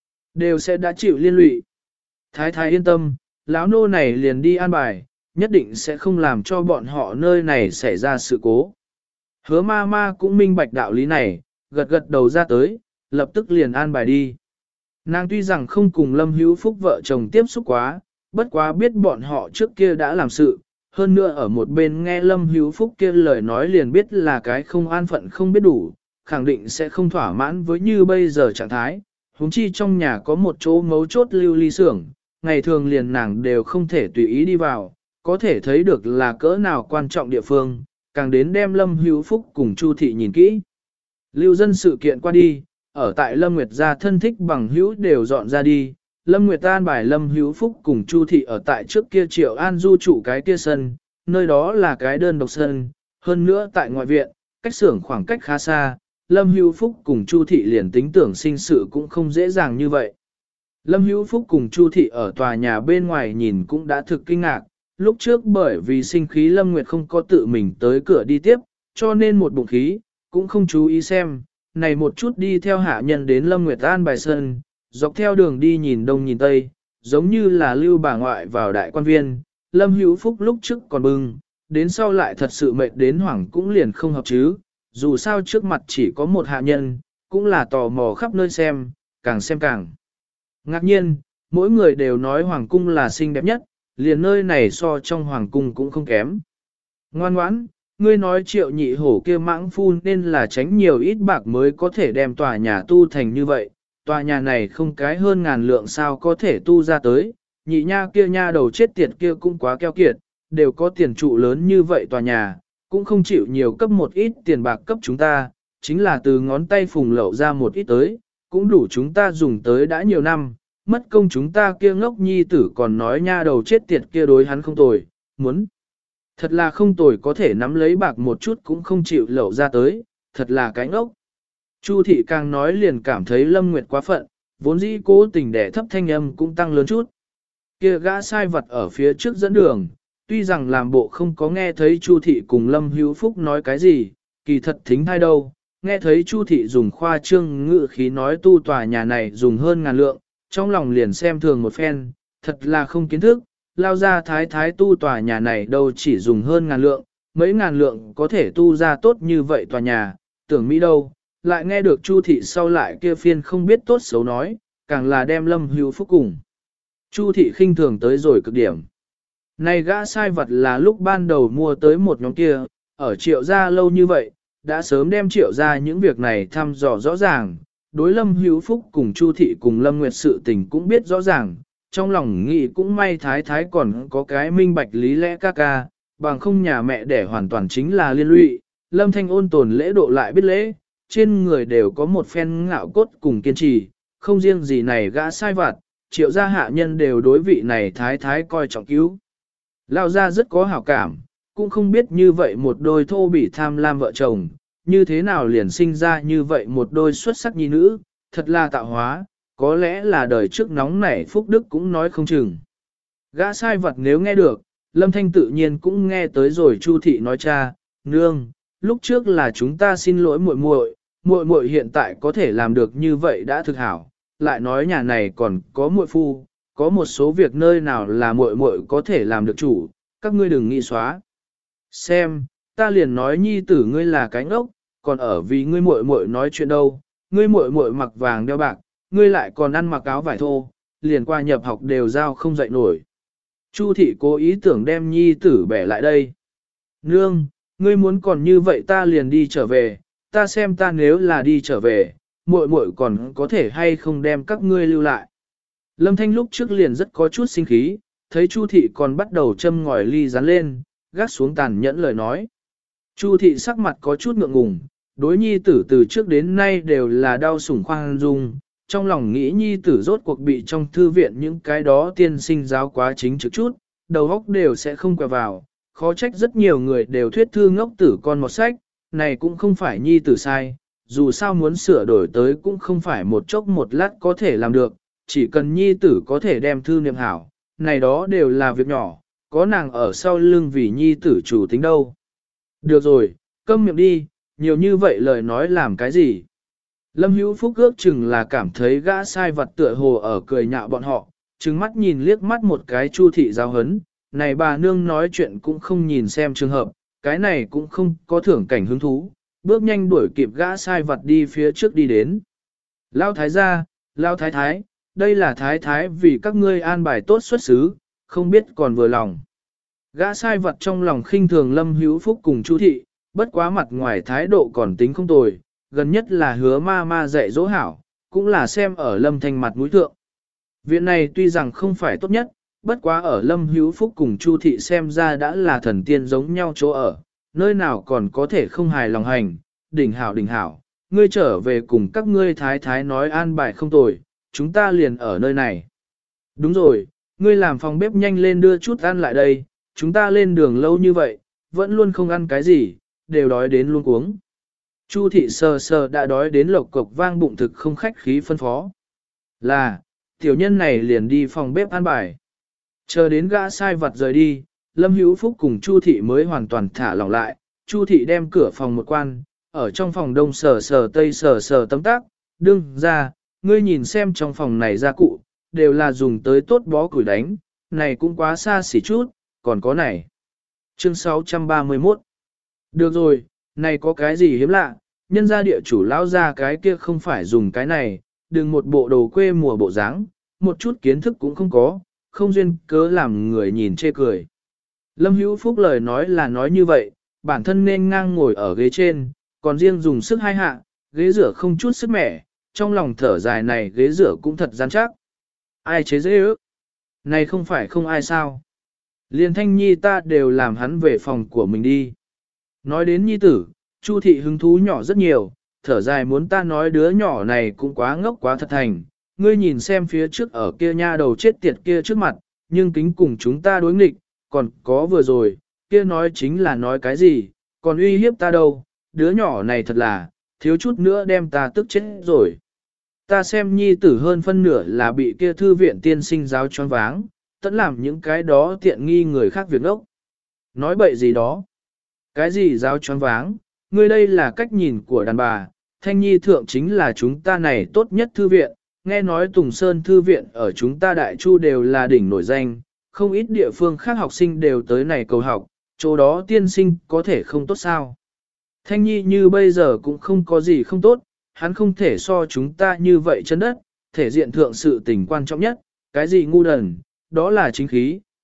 đều sẽ đã chịu liên lụy. Thái thái yên tâm, lão nô này liền đi an bài, nhất định sẽ không làm cho bọn họ nơi này xảy ra sự cố. Hứa ma cũng minh bạch đạo lý này, gật đầu ra tới, lập tức liền an bài đi. Nàng tuy rằng không cùng Lâm Hữu Phúc vợ chồng tiếp xúc quá, bất quá biết bọn họ trước kia đã làm sự, hơn nữa ở một bên nghe Lâm Hữu Phúc kia lời nói liền biết là cái không an phận không biết đủ, khẳng định sẽ không thỏa mãn với như bây giờ trạng thái. Huống chi trong nhà có một chỗ mấu chốt lưu ly xưởng, ngày thường liền nàng đều không thể tùy ý đi vào, có thể thấy được là cỡ nào quan trọng địa phương, càng đến đem Lâm Hữu Phúc cùng Chu Thị nhìn kỹ. Lưu dân sự kiện qua đi, ở tại Lâm Nguyệt gia thân thích bằng hữu đều dọn ra đi, Lâm Nguyệt an bài Lâm Hữu Phúc cùng Chu Thị ở tại trước kia Triệu An Du trụ cái kia sân, nơi đó là cái đơn độc sân, hơn nữa tại ngoại viện, cách xưởng khoảng cách khá xa, Lâm Hữu Phúc cùng Chu Thị liền tính tưởng sinh sự cũng không dễ dàng như vậy. Lâm Hữu Phúc cùng Chu Thị ở tòa nhà bên ngoài nhìn cũng đã thực kinh ngạc, lúc trước bởi vì sinh khí Lâm Nguyệt không có tự mình tới cửa đi tiếp, cho nên một bụng khí, cũng không chú ý xem, này một chút đi theo hạ nhân đến Lâm Nguyệt an bài sân, dọc theo đường đi nhìn đông nhìn tây, giống như là lưu bà ngoại vào đại quan viên, Lâm Hữu Phúc lúc trước còn bưng, đến sau lại thật sự mệt đến hoảng cũng liền không hợp chứ, dù sao trước mặt chỉ có một hạ nhân, cũng là tò mò khắp nơi xem càng ngạc nhiên, mỗi người đều nói hoàng cung là xinh đẹp nhất, liền nơi này so trong hoàng cung cũng không kém. Ngoan ngoãn, ngươi nói Triệu Nhị Hổ kia mãng phu nên là tránh nhiều ít bạc mới có thể đem tòa nhà tu thành như vậy, tòa nhà này không cái hơn ngàn lượng sao có thể tu ra tới, nhị nha kia nha đầu chết tiệt kia cũng quá keo kiệt, đều có tiền trụ lớn như vậy tòa nhà, cũng không chịu nhiều cấp một ít tiền bạc cấp chúng ta, chính là từ ngón tay phùng lậu ra một ít tới, cũng đủ chúng ta dùng tới đã nhiều năm, mất công chúng ta kia ngốc nhi tử còn nói nha đầu chết tiệt kia đối hắn không tồi, muốn. Thật là không tồi có thể nắm lấy bạc một chút cũng không chịu lậu ra tới, thật là cái ngốc. Chu thị càng nói liền cảm thấy Lâm Nguyệt quá phận, vốn dĩ cố tình đẻ thấp thanh âm cũng tăng lớn chút. Kia gã sai vật ở phía trước dẫn đường, tuy rằng làm bộ không có nghe thấy Chu thị cùng Lâm Hữu Phúc nói cái gì, kỳ thật thính thai đâu, nghe thấy Chu thị dùng khoa trương ngữ khí nói tu tòa nhà này dùng hơn ngàn lượng, trong lòng liền xem thường một phen, thật là không kiến thức, lao ra thái tu tòa nhà này đâu chỉ dùng hơn ngàn lượng, mấy ngàn lượng có thể tu ra tốt như vậy tòa nhà, tưởng Mỹ đâu, lại nghe được Chu thị sau lại kia phiên không biết tốt xấu nói, càng là đem Lâm Hữu Phúc cùng. Chu thị khinh thường tới rồi cực điểm. Này gã sai vật là lúc ban đầu mua tới một nhóm kia, ở Triệu gia lâu như vậy, đã sớm đem Triệu gia những việc này thăm dò rõ ràng, đối Lâm Hữu Phúc cùng Chu thị cùng Lâm Nguyệt sự tình cũng biết rõ ràng, trong lòng nghĩ cũng may thái thái còn có cái minh bạch lý lẽ ca ca, bằng không nhà mẹ đẻ hoàn toàn chính là liên lụy, Lâm Thanh ôn tồn lễ độ lại biết lễ, trên người đều có một phen ngạo cốt cùng kiên trì, không riêng gì này gã sai vặt, Triệu gia hạ nhân đều đối vị này thái thái coi trọng cứu. Lao gia rất có hảo cảm, cũng không biết như vậy một đôi thô bị tham lam vợ chồng, như thế nào liền sinh ra như vậy một đôi xuất sắc nhi nữ, thật là tạo hóa, có lẽ là đời trước nóng nảy phúc đức cũng nói không chừng. Gã sai vật nếu nghe được, Lâm Thanh tự nhiên cũng nghe tới rồi Chu thị nói cha, nương, lúc trước là chúng ta xin lỗi muội muội hiện tại có thể làm được như vậy đã thực hảo, lại nói nhà này còn có muội phu, có một số việc nơi nào là muội muội có thể làm được chủ, các ngươi đừng nghĩ xóa. Xem, ta liền nói nhi tử ngươi là cái ngốc, còn ở vì ngươi muội muội nói chuyện đâu, ngươi muội muội mặc vàng đeo bạc, ngươi lại còn ăn mặc áo vải thô, liền qua nhập học đều giao không dậy nổi. Chu thị cố ý tưởng đem nhi tử bẻ lại đây. Nương, ngươi muốn còn như vậy ta liền đi trở về, ta xem ta nếu là đi trở về, muội muội còn có thể hay không đem các ngươi lưu lại. Lâm Thanh lúc trước liền rất có chút sinh khí, thấy Chu thị còn bắt đầu châm ngòi ly rán lên, gác xuống tàn nhẫn lời nói. Chu thị sắc mặt có chút ngượng ngùng, đối nhi tử từ trước đến nay đều là đau sủng khoan dung, trong lòng nghĩ nhi tử rốt cuộc bị trong thư viện những cái đó tiên sinh giáo quá chính trực chút, đầu óc đều sẽ không quẹo vào, khó trách rất nhiều người đều thuyết thư ngốc tử con một sách, này cũng không phải nhi tử sai, dù sao muốn sửa đổi tới cũng không phải một chốc một lát có thể làm được, chỉ cần nhi tử có thể đem thư niệm hảo, này đó đều là việc nhỏ, có nàng ở sau lưng vì nhi tử chủ tính đâu. Được rồi, câm miệng đi, nhiều như vậy lời nói làm cái gì? Lâm Hữu Phúc ước chừng là cảm thấy gã sai vật tựa hồ ở cười nhạo bọn họ, trừng mắt nhìn liếc mắt một cái Chu thị giáo hấn, này bà nương nói chuyện cũng không nhìn xem trường hợp, cái này cũng không có thưởng cảnh hứng thú, bước nhanh đuổi kịp gã sai vật đi phía trước đi đến. Lao thái gia, Lao thái thái, đây là thái thái vì các ngươi an bài tốt xuất xứ, không biết còn vừa lòng. Gã sai vật trong lòng khinh thường Lâm Hữu Phúc cùng Chu thị, bất quá mặt ngoài thái độ còn tính không tồi, gần nhất là hứa ma ma dạy dỗ hảo, cũng là xem ở Lâm Thanh mặt mũi thượng. Viện này tuy rằng không phải tốt nhất, bất quá ở Lâm Hữu Phúc cùng Chu thị xem ra đã là thần tiên giống nhau chỗ ở, nơi nào còn có thể không hài lòng hành, đỉnh hảo, ngươi trở về cùng các ngươi thái thái nói an bài không tồi, chúng ta liền ở nơi này. Đúng rồi, ngươi làm phòng bếp nhanh lên đưa chút ăn lại đây, chúng ta lên đường lâu như vậy, vẫn luôn không ăn cái gì, đều đói đến luôn cuống. Chu thị sờ sờ đã đói đến lộc cộc vang bụng thực không khách khí phân phó. Là, tiểu nhân này liền đi phòng bếp ăn bài. Chờ đến gã sai vật rời đi, Lâm Hữu Phúc cùng Chu thị mới hoàn toàn thả lỏng lại. Chu thị đem cửa phòng một quan, ở trong phòng đông sờ sờ tây sờ sờ tấm tác, đương ra, ngươi nhìn xem trong phòng này gia cụ, đều là dùng tới tốt bó củi đánh, này cũng quá xa xỉ chút, còn có này. Chương 631 Được rồi, này có cái gì hiếm lạ, nhân gia địa chủ lão ra cái kia không phải dùng cái này, đừng một bộ đồ quê mùa bộ dáng, một chút kiến thức cũng không có, không duyên cớ làm người nhìn chê cười. Lâm Hữu Phúc lời nói là nói như vậy, bản thân nên ngang ngồi ở ghế trên, còn riêng dùng sức hai hạ, ghế rửa không chút sức mẻ, trong lòng thở dài này ghế rửa cũng thật rắn chắc. Ai chế dễ ước? Này không phải không ai sao? Liên Thanh Nhi ta đều làm hắn về phòng của mình đi. Nói đến Nhi tử, Chu thị hứng thú nhỏ rất nhiều, thở dài muốn ta nói đứa nhỏ này cũng quá ngốc quá thật thành. Ngươi nhìn xem phía trước ở kia nha đầu chết tiệt kia trước mặt, nhưng kính cùng chúng ta đối nghịch, còn có vừa rồi, kia nói chính là nói cái gì, còn uy hiếp ta đâu, đứa nhỏ này thật là, thiếu chút nữa đem ta tức chết rồi. Ta xem nhi tử hơn phân nửa là bị kia thư viện tiên sinh giáo choáng váng, tẫn làm những cái đó tiện nghi người khác việc ốc. Nói bậy gì đó. Cái gì giáo choáng váng, ngươi đây là cách nhìn của đàn bà, thanh nhi thượng chính là chúng ta này tốt nhất thư viện, nghe nói Tùng Sơn thư viện ở chúng ta Đại Chu đều là đỉnh nổi danh, không ít địa phương khác học sinh đều tới này cầu học, chỗ đó tiên sinh có thể không tốt sao. Thanh nhi như bây giờ cũng không có gì không tốt, hắn không thể so chúng ta như vậy chân đất, thể diện thượng sự tình quan trọng nhất, cái gì ngu đần, đó là chính khí,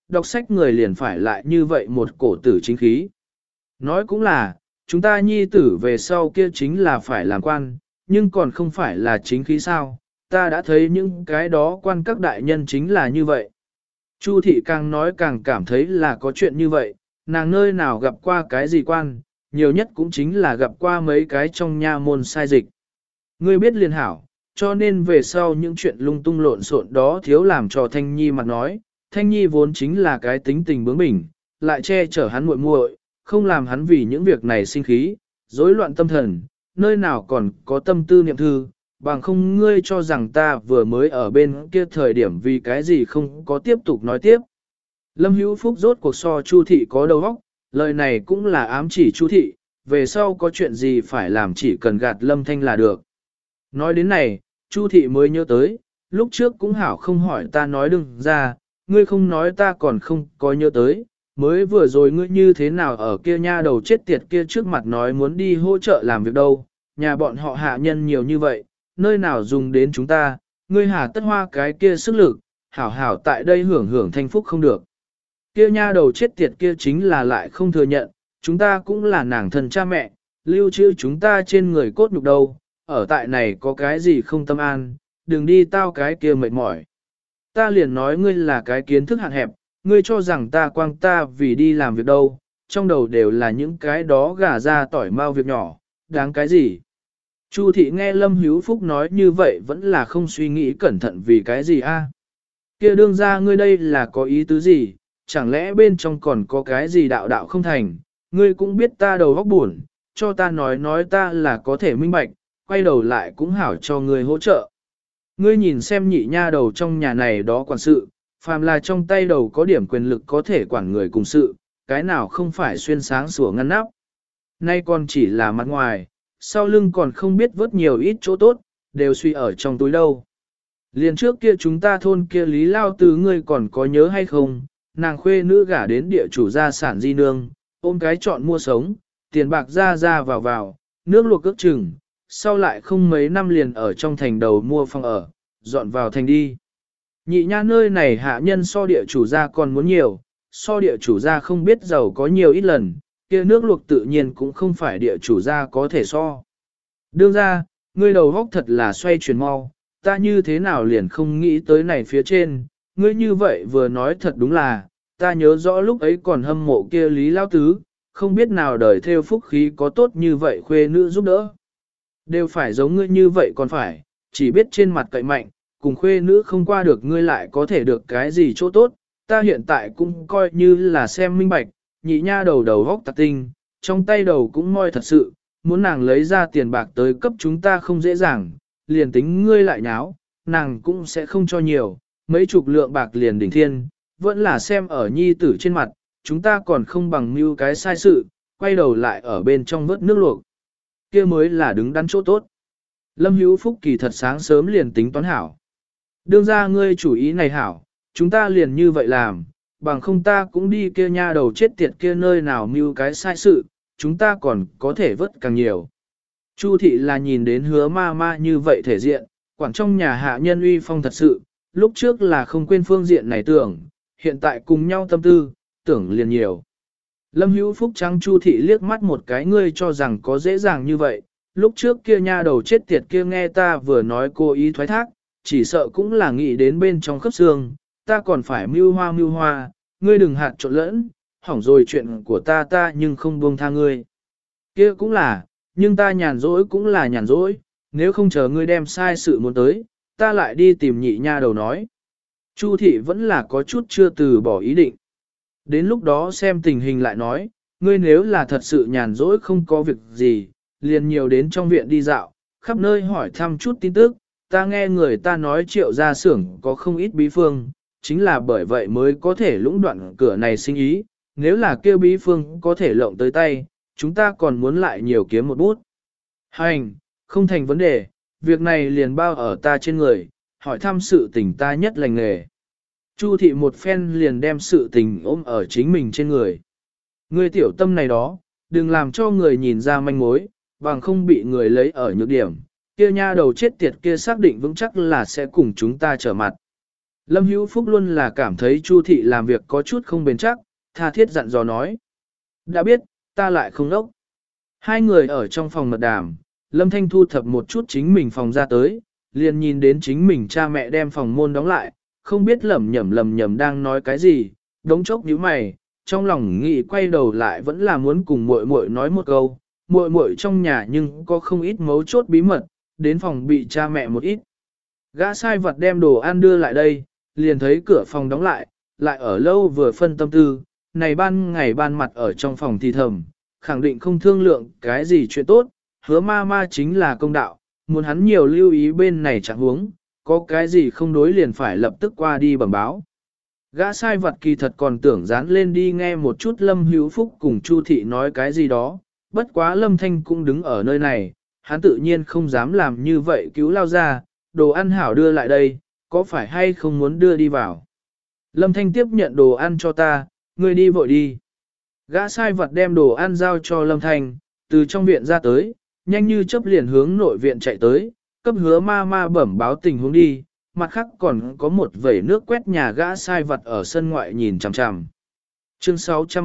đọc sách người liền phải lại như vậy một cổ tử chính khí. Nói cũng là, chúng ta nhi tử về sau kia chính là phải làm quan, nhưng còn không phải là chính khí sao, ta đã thấy những cái đó quan các đại nhân chính là như vậy. Chu thị càng nói càng cảm thấy là có chuyện như vậy, nàng nơi nào gặp qua cái gì quan, nhiều nhất cũng chính là gặp qua mấy cái trong nha môn sai dịch. Ngươi biết liền hảo, cho nên về sau những chuyện lung tung lộn xộn đó thiếu làm cho Thanh Nhi mặt nói, Thanh Nhi vốn chính là cái tính tình bướng bỉnh, lại che chở hắn muội muội, không làm hắn vì những việc này sinh khí, rối loạn tâm thần, nơi nào còn có tâm tư niệm thư, bằng không ngươi cho rằng ta vừa mới ở bên kia thời điểm vì cái gì không có tiếp tục nói tiếp. Lâm Hữu Phúc rốt cuộc so Chu thị có đầu óc, lời này cũng là ám chỉ Chu thị, về sau có chuyện gì phải làm chỉ cần gạt Lâm Thanh là được. Nói đến này, Chu thị mới nhớ tới, lúc trước cũng hảo không hỏi ta nói đừng ra, ngươi không nói ta còn không có nhớ tới, mới vừa rồi ngươi như thế nào ở kia nha đầu chết tiệt kia trước mặt nói muốn đi hỗ trợ làm việc đâu, nhà bọn họ hạ nhân nhiều như vậy, nơi nào dùng đến chúng ta, ngươi hà tất hoa cái kia sức lực, hảo hảo tại đây hưởng hưởng thanh phúc không được. Kia nha đầu chết tiệt kia chính là lại không thừa nhận, chúng ta cũng là nàng thân cha mẹ, lưu trữ chúng ta trên người cốt nhục đâu, ở tại này có cái gì không tâm an, đừng đi tao cái kia mệt mỏi. Ta liền nói ngươi là cái kiến thức hạn hẹp, ngươi cho rằng ta quang ta vì đi làm việc đâu, trong đầu đều là những cái đó gà ra tỏi mau việc nhỏ, đáng cái gì. Chu thị nghe Lâm Hữu Phúc nói như vậy vẫn là không suy nghĩ cẩn thận vì cái gì a? Kia đương ra ngươi đây là có ý tứ gì, chẳng lẽ bên trong còn có cái gì đạo đạo không thành, ngươi cũng biết ta đầu óc buồn, cho ta nói ta là có thể minh bạch, quay đầu lại cũng hảo cho ngươi hỗ trợ. Ngươi nhìn xem nhị nha đầu trong nhà này đó quản sự, phàm là trong tay đầu có điểm quyền lực có thể quản người cùng sự, cái nào không phải xuyên sáng sủa ngăn nắp. Nay còn chỉ là mặt ngoài, sau lưng còn không biết vớt nhiều ít chỗ tốt, đều suy ở trong túi đâu. Liền trước kia chúng ta thôn kia Lý Lao Tứ ngươi còn có nhớ hay không, nàng khuê nữ gả đến địa chủ gia sản di nương, ôm cái chọn mua sống, tiền bạc ra vào, nước luộc cước chừng, sau lại không mấy năm liền ở trong thành đầu mua phòng ở, dọn vào thành đi. Nhị nha nơi này hạ nhân so địa chủ gia còn muốn nhiều, so địa chủ gia không biết giàu có nhiều ít lần, kia nước luộc tự nhiên cũng không phải địa chủ gia có thể so. Đương ra, ngươi đầu góc thật là xoay chuyển mau, ta như thế nào liền không nghĩ tới này phía trên, ngươi như vậy vừa nói thật đúng là, ta nhớ rõ lúc ấy còn hâm mộ kia Lý Lao Tứ, không biết nào đời theo phúc khí có tốt như vậy khuê nữ giúp đỡ. Đều phải giống ngươi như vậy còn phải, chỉ biết trên mặt cậy mạnh, cùng khuê nữ không qua được ngươi lại có thể được cái gì chỗ tốt, ta hiện tại cũng coi như là xem minh bạch, nhị nha đầu đầu góc tạc tinh, trong tay đầu cũng moi thật sự, muốn nàng lấy ra tiền bạc tới cấp chúng ta không dễ dàng, liền tính ngươi lại nháo, nàng cũng sẽ không cho nhiều, mấy chục lượng bạc liền đỉnh thiên, vẫn là xem ở nhi tử trên mặt, chúng ta còn không bằng mưu cái sai sự, quay đầu lại ở bên trong vớt nước luộc. Kia mới là đứng đắn chỗ tốt. Lâm Hữu Phúc kỳ thật sáng sớm liền tính toán hảo. Đương ra ngươi chủ ý này hảo, chúng ta liền như vậy làm, bằng không ta cũng đi kia nha đầu chết tiệt kia nơi nào mưu cái sai sự, chúng ta còn có thể vớt càng nhiều. Chu thị là nhìn đến hứa ma ma như vậy thể diện, quản trong nhà hạ nhân uy phong thật sự, lúc trước là không quên phương diện này tưởng, hiện tại cùng nhau tâm tư, tưởng liền nhiều. Lâm Hữu Phúc trắng Chu thị liếc mắt một cái ngươi cho rằng có dễ dàng như vậy, lúc trước kia nha đầu chết tiệt kia nghe ta vừa nói cô ý thoái thác, chỉ sợ cũng là nghĩ đến bên trong khớp xương, ta còn phải mưu hoa, ngươi đừng hạt trộn lẫn, hỏng rồi chuyện của ta nhưng không buông tha ngươi. Kia cũng là, nhưng ta nhàn rỗi cũng là nhàn rỗi, nếu không chờ ngươi đem sai sự muốn tới, ta lại đi tìm nhị nha đầu nói. Chu thị vẫn là có chút chưa từ bỏ ý định. Đến lúc đó xem tình hình lại nói, ngươi nếu là thật sự nhàn rỗi không có việc gì, liền nhiều đến trong viện đi dạo, khắp nơi hỏi thăm chút tin tức, ta nghe người ta nói Triệu gia xưởng có không ít bí phương, chính là bởi vậy mới có thể lũng đoạn cửa này sinh ý, nếu là kêu bí phương có thể lộng tới tay, chúng ta còn muốn lại nhiều kiếm một bút. Hành, không thành vấn đề, việc này liền bao ở ta trên người, hỏi thăm sự tình ta nhất lành nghề. Chu thị một phen liền đem sự tình ôm ở chính mình trên người. Ngươi tiểu tâm này đó, đừng làm cho người nhìn ra manh mối, bằng không bị người lấy ở nhược điểm, kia nha đầu chết tiệt kia xác định vững chắc là sẽ cùng chúng ta trở mặt. Lâm Hữu Phúc luôn là cảm thấy Chu thị làm việc có chút không bền chắc, tha thiết dặn dò nói. Đã biết, ta lại không đốc. Hai người ở trong phòng mật đàm, Lâm Thanh thu thập một chút chính mình phòng ra tới, liền nhìn đến chính mình cha mẹ đem phòng môn đóng lại, không biết lẩm nhẩm đang nói cái gì, đống chốc nhíu mày, trong lòng nghĩ quay đầu lại vẫn là muốn cùng muội muội nói một câu, muội muội trong nhà nhưng có không ít mấu chốt bí mật, đến phòng bị cha mẹ một ít. Gã sai vật đem đồ ăn đưa lại đây, liền thấy cửa phòng đóng lại, lại ở lâu vừa phân tâm tư, này ban ngày ban mặt ở trong phòng thì thầm, khẳng định không thương lượng cái gì chuyện tốt, hứa ma ma chính là công đạo, muốn hắn nhiều lưu ý bên này chẳng huống, có cái gì không đối liền phải lập tức qua đi bẩm báo. Gã sai vật kỳ thật còn tưởng dán lên đi nghe một chút Lâm Hữu Phúc cùng Chu thị nói cái gì đó, bất quá Lâm Thanh cũng đứng ở nơi này, hắn tự nhiên không dám làm như vậy cứu lao ra, đồ ăn hảo đưa lại đây, có phải hay không muốn đưa đi vào. Lâm Thanh tiếp nhận đồ ăn cho ta, ngươi đi vội đi. Gã sai vật đem đồ ăn giao cho Lâm Thanh, từ trong viện ra tới, nhanh như chớp liền hướng nội viện chạy tới, cấp hứa ma ma bẩm báo tình huống đi, mặt khác còn có một vẩy nước quét nhà gã sai vật ở sân ngoại nhìn chằm chằm. Chương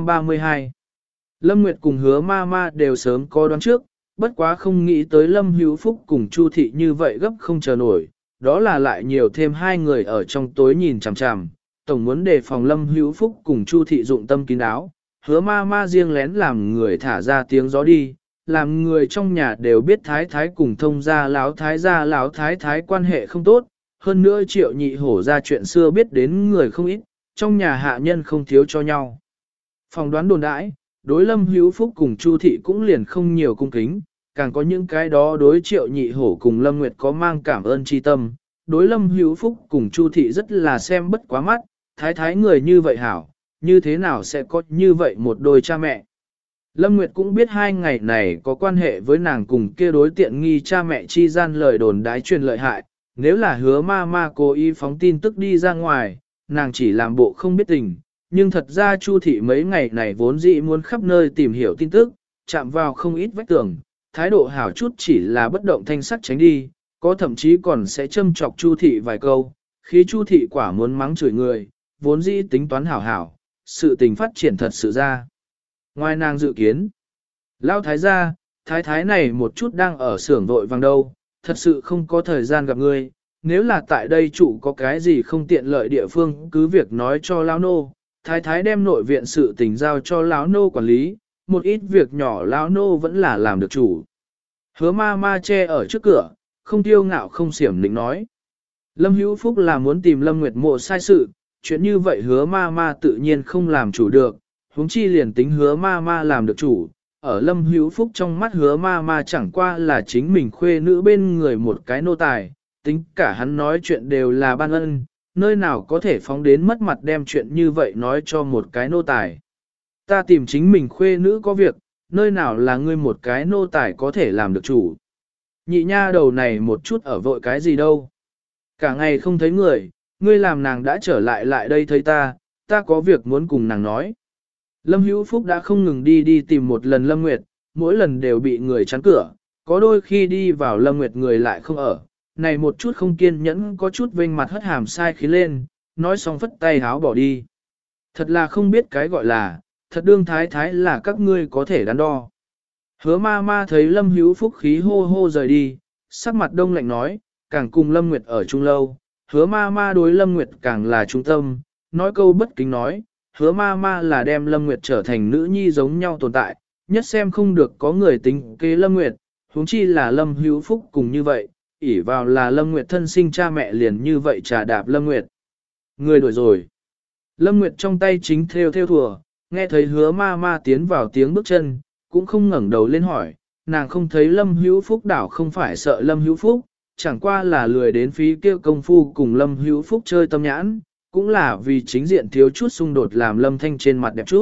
632 Lâm Nguyệt cùng hứa ma ma đều sớm có đoán trước, bất quá không nghĩ tới Lâm Hữu Phúc cùng Chu thị như vậy gấp không chờ nổi, đó là lại nhiều thêm hai người ở trong tối nhìn chằm chằm, tổng muốn đề phòng Lâm Hữu Phúc cùng Chu thị dụng tâm kín đáo, hứa ma ma riêng lén làm người thả ra tiếng gió đi, làm người trong nhà đều biết thái thái cùng thông gia láo thái thái quan hệ không tốt, hơn nữa Triệu Nhị Hổ ra chuyện xưa biết đến người không ít, trong nhà hạ nhân không thiếu cho nhau. Phòng đoán đồn đãi, đối Lâm Hữu Phúc cùng Chu thị cũng liền không nhiều cung kính, càng có những cái đó đối Triệu Nhị Hổ cùng Lâm Nguyệt có mang cảm ơn tri tâm, đối Lâm Hữu Phúc cùng Chu thị rất là xem bất quá mắt, thái thái người như vậy hảo, như thế nào sẽ có như vậy một đôi cha mẹ. Lâm Nguyệt cũng biết hai ngày này có quan hệ với nàng cùng kia đối tiện nghi cha mẹ chi gian lời đồn đái truyền lợi hại, nếu là hứa ma ma cố ý phóng tin tức đi ra ngoài, nàng chỉ làm bộ không biết tình, nhưng thật ra Chu thị mấy ngày này vốn dĩ muốn khắp nơi tìm hiểu tin tức, chạm vào không ít vách tường, thái độ hảo chút chỉ là bất động thanh sắc tránh đi, có thậm chí còn sẽ châm chọc Chu thị vài câu, khi Chu thị quả muốn mắng chửi người, vốn dĩ tính toán hảo hảo, sự tình phát triển thật sự ra. Ngoài nàng dự kiến, Lão thái gia, thái này một chút đang ở xưởng vội vàng đâu, thật sự không có thời gian gặp ngươi, nếu là tại đây chủ có cái gì không tiện lợi địa phương cứ việc nói cho Lão nô, thái đem nội viện sự tình giao cho Lão nô quản lý, một ít việc nhỏ Lão nô vẫn là làm được chủ. Hứa ma ma che ở trước cửa, không tiêu ngạo không xiểm lĩnh nói. Lâm Hữu Phúc là muốn tìm Lâm Nguyệt Mộ sai sự, chuyện như vậy hứa ma ma tự nhiên không làm chủ được, huống chi liền tính hứa ma ma làm được chủ. Ở Lâm Hữu Phúc trong mắt hứa ma ma chẳng qua là chính mình khuê nữ bên người một cái nô tài, tính cả hắn nói chuyện đều là ban ân, nơi nào có thể phóng đến mất mặt đem chuyện như vậy nói cho một cái nô tài. Ta tìm chính mình khuê nữ có việc, nơi nào là ngươi một cái nô tài có thể làm được chủ. Nhị nha đầu này một chút ở vội cái gì đâu. Cả ngày không thấy người, ngươi làm nàng đã trở lại lại đây thấy ta có việc muốn cùng nàng nói. Lâm Hữu Phúc đã không ngừng đi tìm một lần Lâm Nguyệt, mỗi lần đều bị người chắn cửa, có đôi khi đi vào Lâm Nguyệt người lại không ở, này một chút không kiên nhẫn có chút vênh mặt hất hàm sai khí lên, nói xong phất tay háo bỏ đi. Thật là không biết cái gọi là, thật đương thái là các ngươi có thể đắn đo. Hứa ma ma thấy Lâm Hữu Phúc khí hô hô rời đi, sắc mặt đông lạnh nói, càng cùng Lâm Nguyệt ở chung lâu, hứa ma ma đối Lâm Nguyệt càng là trung tâm, nói câu bất kính nói, hứa ma ma là đem Lâm Nguyệt trở thành nữ nhi giống nhau tồn tại, nhất xem không được có người tính kế Lâm Nguyệt, huống chi là Lâm Hữu Phúc cùng như vậy, ỷ vào là Lâm Nguyệt thân sinh cha mẹ liền như vậy trà đạp Lâm Nguyệt. Người đuổi rồi. Lâm Nguyệt trong tay chính theo thùa, nghe thấy hứa ma ma tiến vào tiếng bước chân, cũng không ngẩng đầu lên hỏi, nàng không thấy Lâm Hữu Phúc đảo không phải sợ Lâm Hữu Phúc, chẳng qua là lười đến phí kêu công phu cùng Lâm Hữu Phúc chơi tâm nhãn, cũng là vì chính diện thiếu chút xung đột làm Lâm Thanh trên mặt đẹp chút.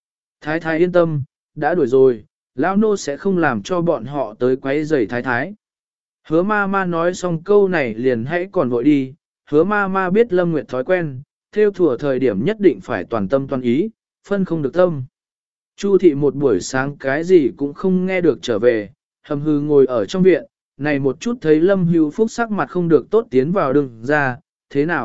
Thái yên tâm, đã đuổi rồi, lão nô sẽ không làm cho bọn họ tới quấy rầy thái. Hứa ma ma nói xong câu này liền hãy còn vội đi, hứa ma ma biết Lâm Nguyệt thói quen, theo thủa thời điểm nhất định phải toàn tâm toàn ý, phân không được tâm. Chu thị một buổi sáng cái gì cũng không nghe được trở về, hầm hư ngồi ở trong viện, này một chút thấy Lâm Hữu Phúc sắc mặt không được tốt tiến vào đường ra, thế nào,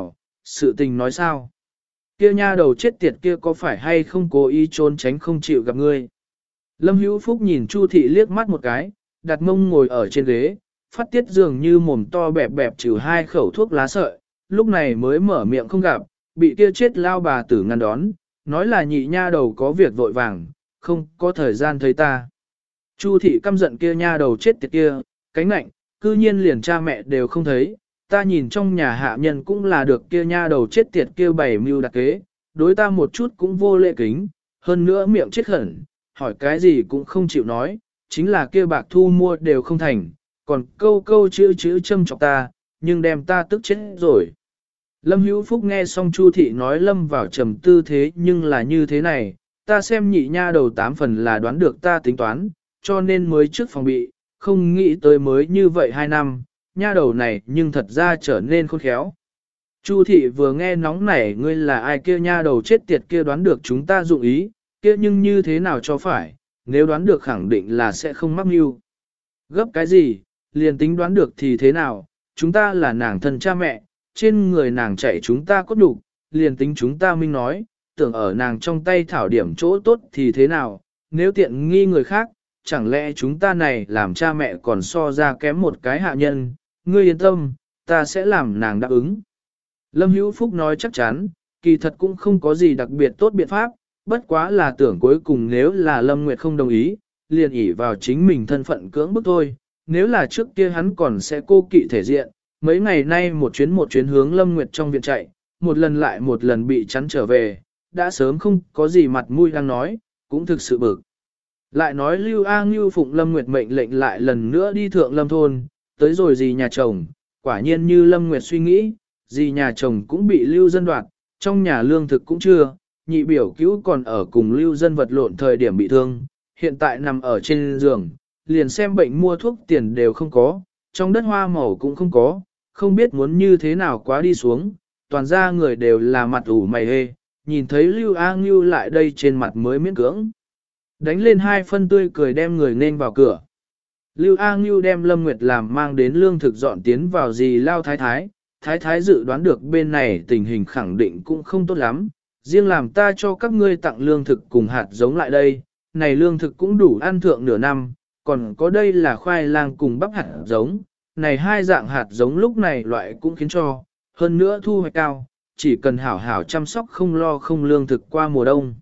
sự tình nói sao? Kia nha đầu chết tiệt kia có phải hay không cố ý trốn tránh không chịu gặp ngươi? Lâm Hữu Phúc nhìn Chu thị liếc mắt một cái, đặt mông ngồi ở trên ghế, phát tiết dường như mồm to bẹp bẹp trừ 2 khẩu thuốc lá sợi, lúc này mới mở miệng không gặp, bị kia chết lao bà tử ngăn đón, nói là nhị nha đầu có việc vội vàng, không có thời gian thấy ta. Chu thị căm giận kia nha đầu chết tiệt kia, cánh nạnh, cư nhiên liền cha mẹ đều không thấy, ta nhìn trong nhà hạ nhân cũng là được kia nha đầu chết tiệt kia bày mưu đặc kế, đối ta một chút cũng vô lễ kính, hơn nữa miệng chết khẩn, hỏi cái gì cũng không chịu nói, chính là kia bạc thu mua đều không thành, còn câu câu chữ châm chọc ta, nhưng đem ta tức chết rồi. Lâm Hữu Phúc nghe xong Chu thị nói lâm vào trầm tư thế nhưng là như thế này, ta xem nhị nha đầu 8 phần là đoán được ta tính toán, cho nên mới trước phòng bị, không nghĩ tới mới như vậy 2 năm, nha đầu này nhưng thật ra trở nên khôn khéo. Chu thị vừa nghe nóng nảy ngươi là ai kia nha đầu chết tiệt kia đoán được chúng ta dụng ý, kia nhưng như thế nào cho phải, nếu đoán được khẳng định là sẽ không mắc mưu. Gấp cái gì, liền tính đoán được thì thế nào, chúng ta là nàng thân cha mẹ, trên người nàng chạy chúng ta cốt đủ, liền tính chúng ta minh nói, tưởng ở nàng trong tay thảo điểm chỗ tốt thì thế nào, nếu tiện nghi người khác, chẳng lẽ chúng ta này làm cha mẹ còn so ra kém một cái hạ nhân, ngươi yên tâm, ta sẽ làm nàng đáp ứng. Lâm Hữu Phúc nói chắc chắn, kỳ thật cũng không có gì đặc biệt tốt biện pháp, bất quá là tưởng cuối cùng nếu là Lâm Nguyệt không đồng ý, liền ỷ vào chính mình thân phận cưỡng bức thôi, nếu là trước kia hắn còn sẽ cô kỵ thể diện, mấy ngày nay một chuyến hướng Lâm Nguyệt trong viện chạy, một lần lại một lần bị chắn trở về, đã sớm không có gì mặt mũi đang nói, cũng thực sự bực. Lại nói Lưu A Ngưu phụng Lâm Nguyệt mệnh lệnh lại lần nữa đi thượng Lâm thôn, tới rồi dì nhà chồng, quả nhiên như Lâm Nguyệt suy nghĩ, dì nhà chồng cũng bị Lưu dân đoạt, trong nhà lương thực cũng chưa, nhị biểu cứu còn ở cùng Lưu dân vật lộn thời điểm bị thương, hiện tại nằm ở trên giường, liền xem bệnh mua thuốc tiền đều không có, trong đất hoa màu cũng không có, không biết muốn như thế nào quá đi xuống, toàn ra người đều là mặt ủ mày hê, nhìn thấy Lưu A Ngưu lại đây trên mặt mới miễn cưỡng. Đánh lên 2 phân tươi cười đem người nên vào cửa. Lưu A Ngưu đem Lâm Nguyệt làm mang đến lương thực dọn tiến vào dì lao thái thái dự đoán được bên này tình hình khẳng định cũng không tốt lắm, riêng làm ta cho các ngươi tặng lương thực cùng hạt giống lại đây, này lương thực cũng đủ ăn thượng nửa năm, còn có đây là khoai lang cùng bắp hạt giống, này 2 dạng hạt giống lúc này loại cũng khiến cho, hơn nữa thu hoạch cao, chỉ cần hảo hảo chăm sóc không lo không lương thực qua mùa đông.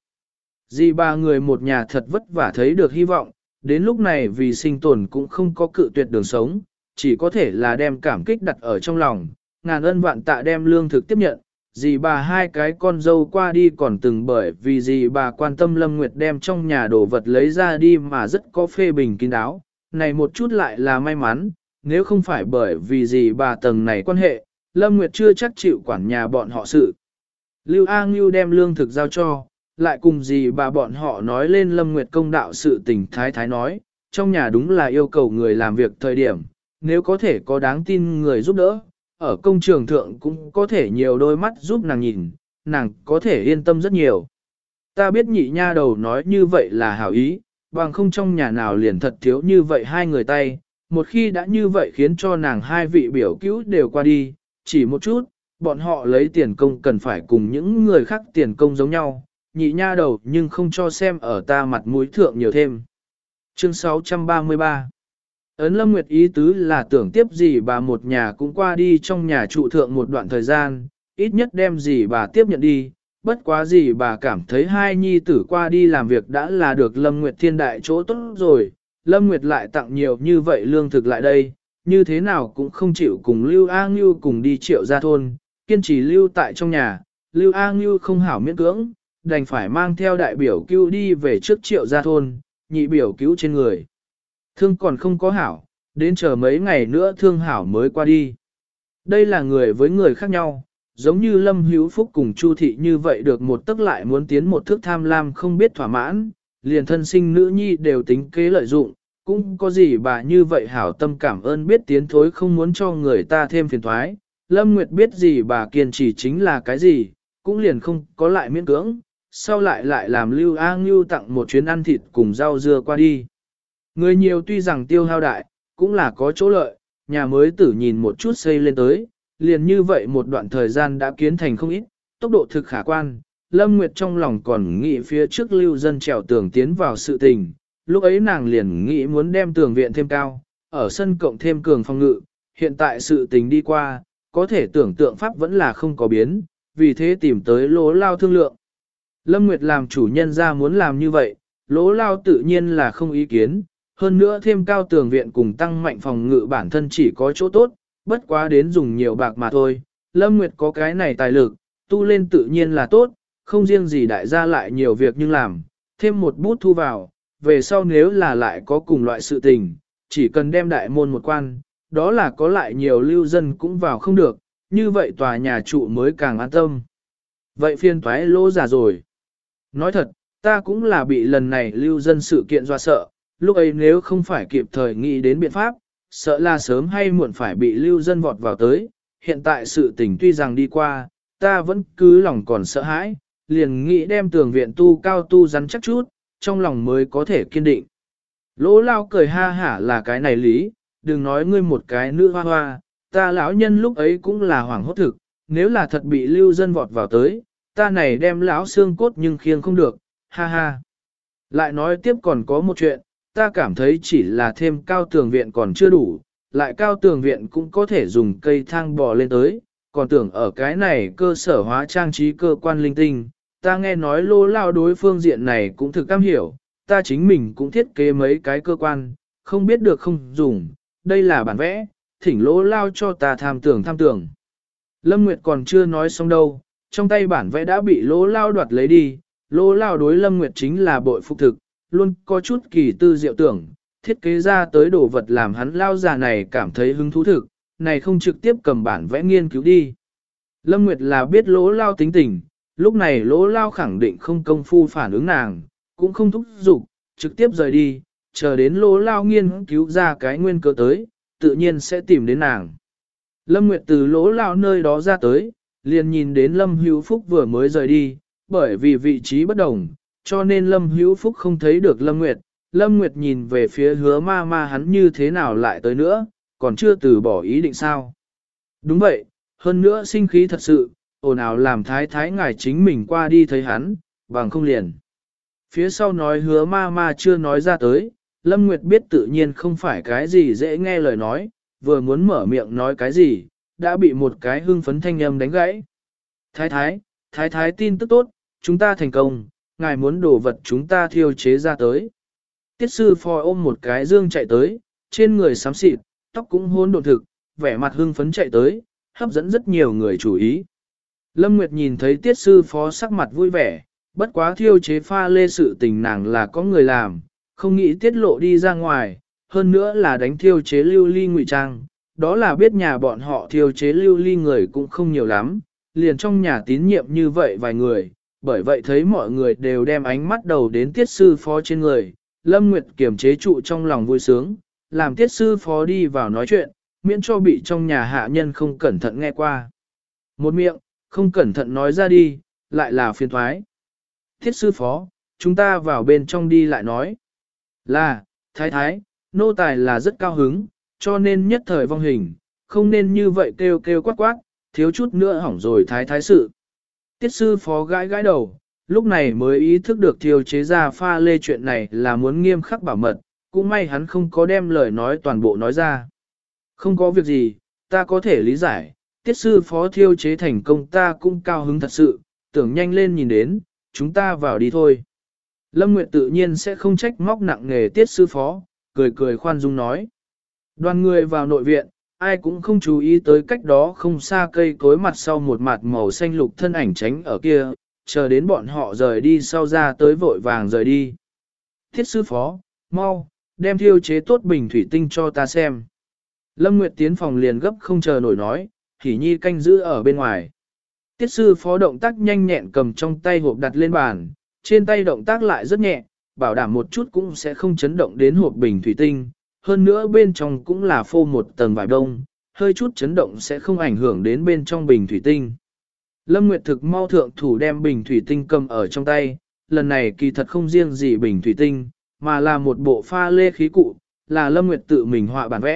Dì ba người một nhà thật vất vả thấy được hy vọng, đến lúc này vì sinh tồn cũng không có cự tuyệt đường sống, chỉ có thể là đem cảm kích đặt ở trong lòng, ngàn ân vạn tạ đem lương thực tiếp nhận. Dì bà 2 cái con dâu qua đi còn từng bởi vì dì bà quan tâm Lâm Nguyệt đem trong nhà đồ vật lấy ra đi mà rất có phê bình kín đáo, này một chút lại là may mắn, nếu không phải bởi vì dì bà tầng này quan hệ, Lâm Nguyệt chưa chắc chịu quản nhà bọn họ sự. Lưu A Ngưu đem lương thực giao cho, lại cùng dì bà bọn họ nói lên Lâm Nguyệt công đạo sự tình thái nói, trong nhà đúng là yêu cầu người làm việc thời điểm, nếu có thể có đáng tin người giúp đỡ, ở công trường thượng cũng có thể nhiều đôi mắt giúp nàng nhìn, nàng có thể yên tâm rất nhiều. Ta biết nhị nha đầu nói như vậy là hảo ý, bằng không trong nhà nào liền thật thiếu như vậy 2 người tay, một khi đã như vậy khiến cho nàng 2 vị biểu cứu đều qua đi, chỉ một chút, bọn họ lấy tiền công cần phải cùng những người khác tiền công giống nhau, nhị nha đầu nhưng không cho xem ở ta mặt mũi thượng nhiều thêm. Chương 633 Ấn Lâm Nguyệt ý tứ là tưởng tiếp gì bà một nhà cũng qua đi trong nhà trụ thượng một đoạn thời gian, ít nhất đem gì bà tiếp nhận đi, bất quá gì bà cảm thấy 2 nhi tử qua đi làm việc đã là được Lâm Nguyệt thiên đại chỗ tốt rồi, Lâm Nguyệt lại tặng nhiều như vậy lương thực lại đây, như thế nào cũng không chịu cùng Lưu A Ngưu cùng đi Triệu Gia thôn, kiên trì lưu tại trong nhà, Lưu A Ngưu không hảo miễn cưỡng, đành phải mang theo đại biểu cứu đi về trước Triệu Gia thôn, nhị biểu cứu trên người. Thương còn không có hảo, đến chờ mấy ngày nữa thương hảo mới qua đi. Đây là người với người khác nhau, giống như Lâm Hữu Phúc cùng Chu thị như vậy được một tức lại muốn tiến một thước tham lam không biết thỏa mãn, liền thân sinh nữ nhi đều tính kế lợi dụng, cũng có gì bà như vậy hảo tâm cảm ơn biết tiến thối không muốn cho người ta thêm phiền thoái. Lâm Nguyệt biết gì bà kiên trì chính là cái gì, cũng liền không có lại miễn cưỡng, sau lại làm Lưu A Ngưu tặng một chuyến ăn thịt cùng rau dưa qua đi. Người nhiều tuy rằng tiêu hao đại, cũng là có chỗ lợi, nhà mới tử nhìn một chút xây lên tới, liền như vậy một đoạn thời gian đã kiến thành không ít, tốc độ thực khả quan. Lâm Nguyệt trong lòng còn nghĩ phía trước lưu dân trèo tường tiến vào sự tình, lúc ấy nàng liền nghĩ muốn đem tường viện thêm cao, ở sân cộng thêm cường phòng ngự, hiện tại sự tình đi qua, có thể tưởng tượng pháp vẫn là không có biến, vì thế tìm tới Lỗ Lao thương lượng. Lâm Nguyệt làm chủ nhân ra muốn làm như vậy, Lỗ Lao tự nhiên là không ý kiến, hơn nữa thêm cao tường viện cùng tăng mạnh phòng ngự bản thân chỉ có chỗ tốt, bất quá đến dùng nhiều bạc mà thôi. Lâm Nguyệt có cái này tài lực, tu lên tự nhiên là tốt, không riêng gì đại gia lại nhiều việc nhưng làm, thêm một bút thu vào, về sau nếu là lại có cùng loại sự tình, chỉ cần đem đại môn một quan, đó là có lại nhiều lưu dân cũng vào không được, như vậy tòa nhà trụ mới càng an tâm. Vậy phiên toái Lỗ già rồi. Nói thật, ta cũng là bị lần này lưu dân sự kiện dọa sợ, lúc ấy nếu không phải kịp thời nghĩ đến biện pháp, sợ là sớm hay muộn phải bị lưu dân vọt vào tới, hiện tại sự tình tuy rằng đi qua, ta vẫn cứ lòng còn sợ hãi, liền nghĩ đem tường viện tu cao tu rắn chắc chút, trong lòng mới có thể kiên định. Lỗ Lao cười ha hả là cái này lý, đừng nói ngươi một cái nữ hoa hoa, ta lão nhân lúc ấy cũng là hoảng hốt thực, nếu là thật bị lưu dân vọt vào tới, ta này đem lão xương cốt nhưng khiêng không được, ha ha. Lại nói tiếp còn có một chuyện, ta cảm thấy chỉ là thêm cao tường viện còn chưa đủ, lại cao tường viện cũng có thể dùng cây thang bò lên tới, còn tưởng ở cái này cơ sở hóa trang trí cơ quan linh tinh, ta nghe nói Lỗ Lao đối phương diện này cũng thực cam hiểu, ta chính mình cũng thiết kế mấy cái cơ quan, không biết được không dùng, đây là bản vẽ, thỉnh Lỗ Lao cho ta tham tưởng. Lâm Nguyệt còn chưa nói xong đâu, trong tay bản vẽ đã bị Lỗ Lao đoạt lấy đi, Lỗ Lao đối Lâm Nguyệt chính là bội phục thực, luôn có chút kỳ tư diệu tưởng, thiết kế ra tới đồ vật làm hắn lao già này cảm thấy hứng thú thực, này không trực tiếp cầm bản vẽ nghiên cứu đi. Lâm Nguyệt là biết Lỗ Lao tính tình, lúc này Lỗ Lao khẳng định không công phu phản ứng nàng, cũng không thúc giục, trực tiếp rời đi, chờ đến Lỗ Lao nghiên cứu ra cái nguyên cớ tới, tự nhiên sẽ tìm đến nàng. Lâm Nguyệt từ Lỗ Lao nơi đó ra tới, liền nhìn đến Lâm Hữu Phúc vừa mới rời đi, bởi vì vị trí bất đồng, cho nên Lâm Hữu Phúc không thấy được Lâm Nguyệt. Lâm Nguyệt nhìn về phía Hứa ma ma hắn như thế nào lại tới nữa, còn chưa từ bỏ ý định sao. Đúng vậy, hơn nữa sinh khí thật sự, ồn ào làm thái thái ngài chính mình qua đi thấy hắn, bằng không liền. Phía sau nói Hứa ma ma chưa nói ra tới, Lâm Nguyệt biết tự nhiên không phải cái gì dễ nghe lời nói, vừa muốn mở miệng nói cái gì, đã bị một cái hưng phấn thanh âm đánh gãy. Thái thái tin tức tốt, chúng ta thành công, ngài muốn đồ vật chúng ta thiêu chế ra tới. Tiết sư phò ôm một cái dương chạy tới, trên người xám xịt, tóc cũng hôn độn thực, vẻ mặt hưng phấn chạy tới, hấp dẫn rất nhiều người chú ý. Lâm Nguyệt nhìn thấy tiết sư phó sắc mặt vui vẻ, bất quá thiêu chế pha lê sự tình nàng là có người làm, không nghĩ tiết lộ đi ra ngoài, hơn nữa là đánh thiêu chế lưu ly ngụy trang, đó là biết nhà bọn họ thiêu chế lưu ly người cũng không nhiều lắm, liền trong nhà tín nhiệm như vậy vài người, bởi vậy thấy mọi người đều đem ánh mắt đầu đến tiết sư phó trên người, Lâm Nguyệt kiềm chế trụ trong lòng vui sướng, làm tiết sư phó đi vào nói chuyện, miễn cho bị trong nhà hạ nhân không cẩn thận nghe qua. Một miệng, không cẩn thận nói ra đi, lại là phiền thoái. Tiết sư phó, chúng ta vào bên trong đi lại nói. Là, thái, nô tài là rất cao hứng, cho nên nhất thời vong hình, không nên như vậy kêu kêu quát quát, thiếu chút nữa hỏng rồi thái sự. Tiết sư phó gãi đầu, lúc này mới ý thức được thiêu chế ra pha lê chuyện này là muốn nghiêm khắc bảo mật, cũng may hắn không có đem lời nói toàn bộ nói ra. Không có việc gì, ta có thể lý giải, tiết sư phó thiêu chế thành công ta cũng cao hứng thật sự, tưởng nhanh lên nhìn đến, chúng ta vào đi thôi. Lâm Nguyệt tự nhiên sẽ không trách móc nặng nghề tiết sư phó, cười khoan dung nói. Đoàn người vào nội viện, ai cũng không chú ý tới cách đó không xa cây cối mặt sau một mặt màu xanh lục thân ảnh tránh ở kia, chờ đến bọn họ rời đi sau ra tới vội vàng rời đi. Thiết sư phó, mau, đem thiêu chế tốt bình thủy tinh cho ta xem. Lâm Nguyệt tiến phòng liền gấp không chờ nổi nói, Hỉ Nhi canh giữ ở bên ngoài. Tiết sư phó động tác nhanh nhẹn cầm trong tay hộp đặt lên bàn, trên tay động tác lại rất nhẹ, bảo đảm một chút cũng sẽ không chấn động đến hộp bình thủy tinh, hơn nữa bên trong cũng là phô một tầng vải đông, hơi chút chấn động sẽ không ảnh hưởng đến bên trong bình thủy tinh. Lâm Nguyệt thực mau thượng thủ đem bình thủy tinh cầm ở trong tay, lần này kỳ thật không riêng gì bình thủy tinh, mà là một bộ pha lê khí cụ, là Lâm Nguyệt tự mình họa bản vẽ,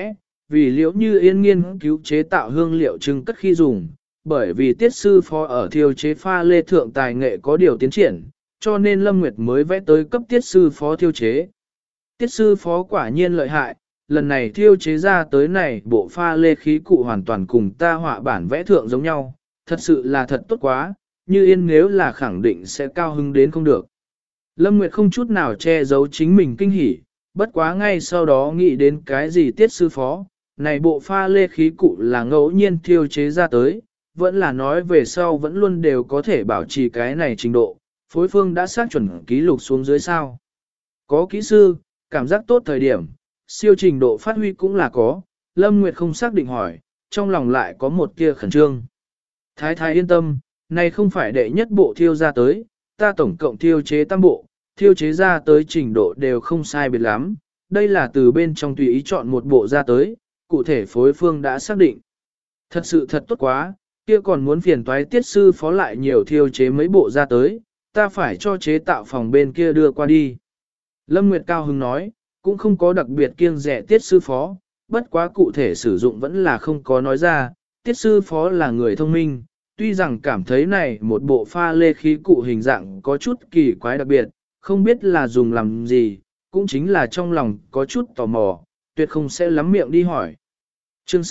vì Liễu Như Yên nghiên cứu chế tạo hương liệu trưng cất khi dùng, bởi vì tiết sư phó ở thiêu chế pha lê thượng tài nghệ có điều tiến triển, cho nên Lâm Nguyệt mới vẽ tới cấp tiết sư phó thiêu chế. Tiết sư phó quả nhiên lợi hại, lần này thiêu chế ra tới này bộ pha lê khí cụ hoàn toàn cùng ta họa bản vẽ thượng giống nhau, thật sự là thật tốt quá, Như Yên nếu là khẳng định sẽ cao hứng đến không được. Lâm Nguyệt không chút nào che giấu chính mình kinh hỉ, bất quá ngay sau đó nghĩ đến cái gì tiết sư phó, này bộ pha lê khí cụ là ngẫu nhiên thiêu chế ra tới, vẫn là nói về sau vẫn luôn đều có thể bảo trì cái này trình độ, phối phương đã xác chuẩn ký lục xuống dưới sao. Có kỹ sư, cảm giác tốt thời điểm, siêu trình độ phát huy cũng là có, Lâm Nguyệt không xác định hỏi, trong lòng lại có một tia khẩn trương. Thái thái yên tâm, này không phải đệ nhất bộ thiêu ra tới, ta tổng cộng thiêu chế tam bộ, thiêu chế ra tới trình độ đều không sai biệt lắm, đây là từ bên trong tùy ý chọn một bộ ra tới, cụ thể phối phương đã xác định. Thật sự thật tốt quá, kia còn muốn phiền toái tiết sư phó lại nhiều thiêu chế mấy bộ ra tới, ta phải cho chế tạo phòng bên kia đưa qua đi. Lâm Nguyệt cao hứng nói, cũng không có đặc biệt kiêng rẻ tiết sư phó, bất quá cụ thể sử dụng vẫn là không có nói ra, tiết sư phó là người thông minh, tuy rằng cảm thấy này một bộ pha lê khí cụ hình dạng có chút kỳ quái đặc biệt, không biết là dùng làm gì, cũng chính là trong lòng có chút tò mò, tuyệt không sẽ lắm miệng đi hỏi. Chương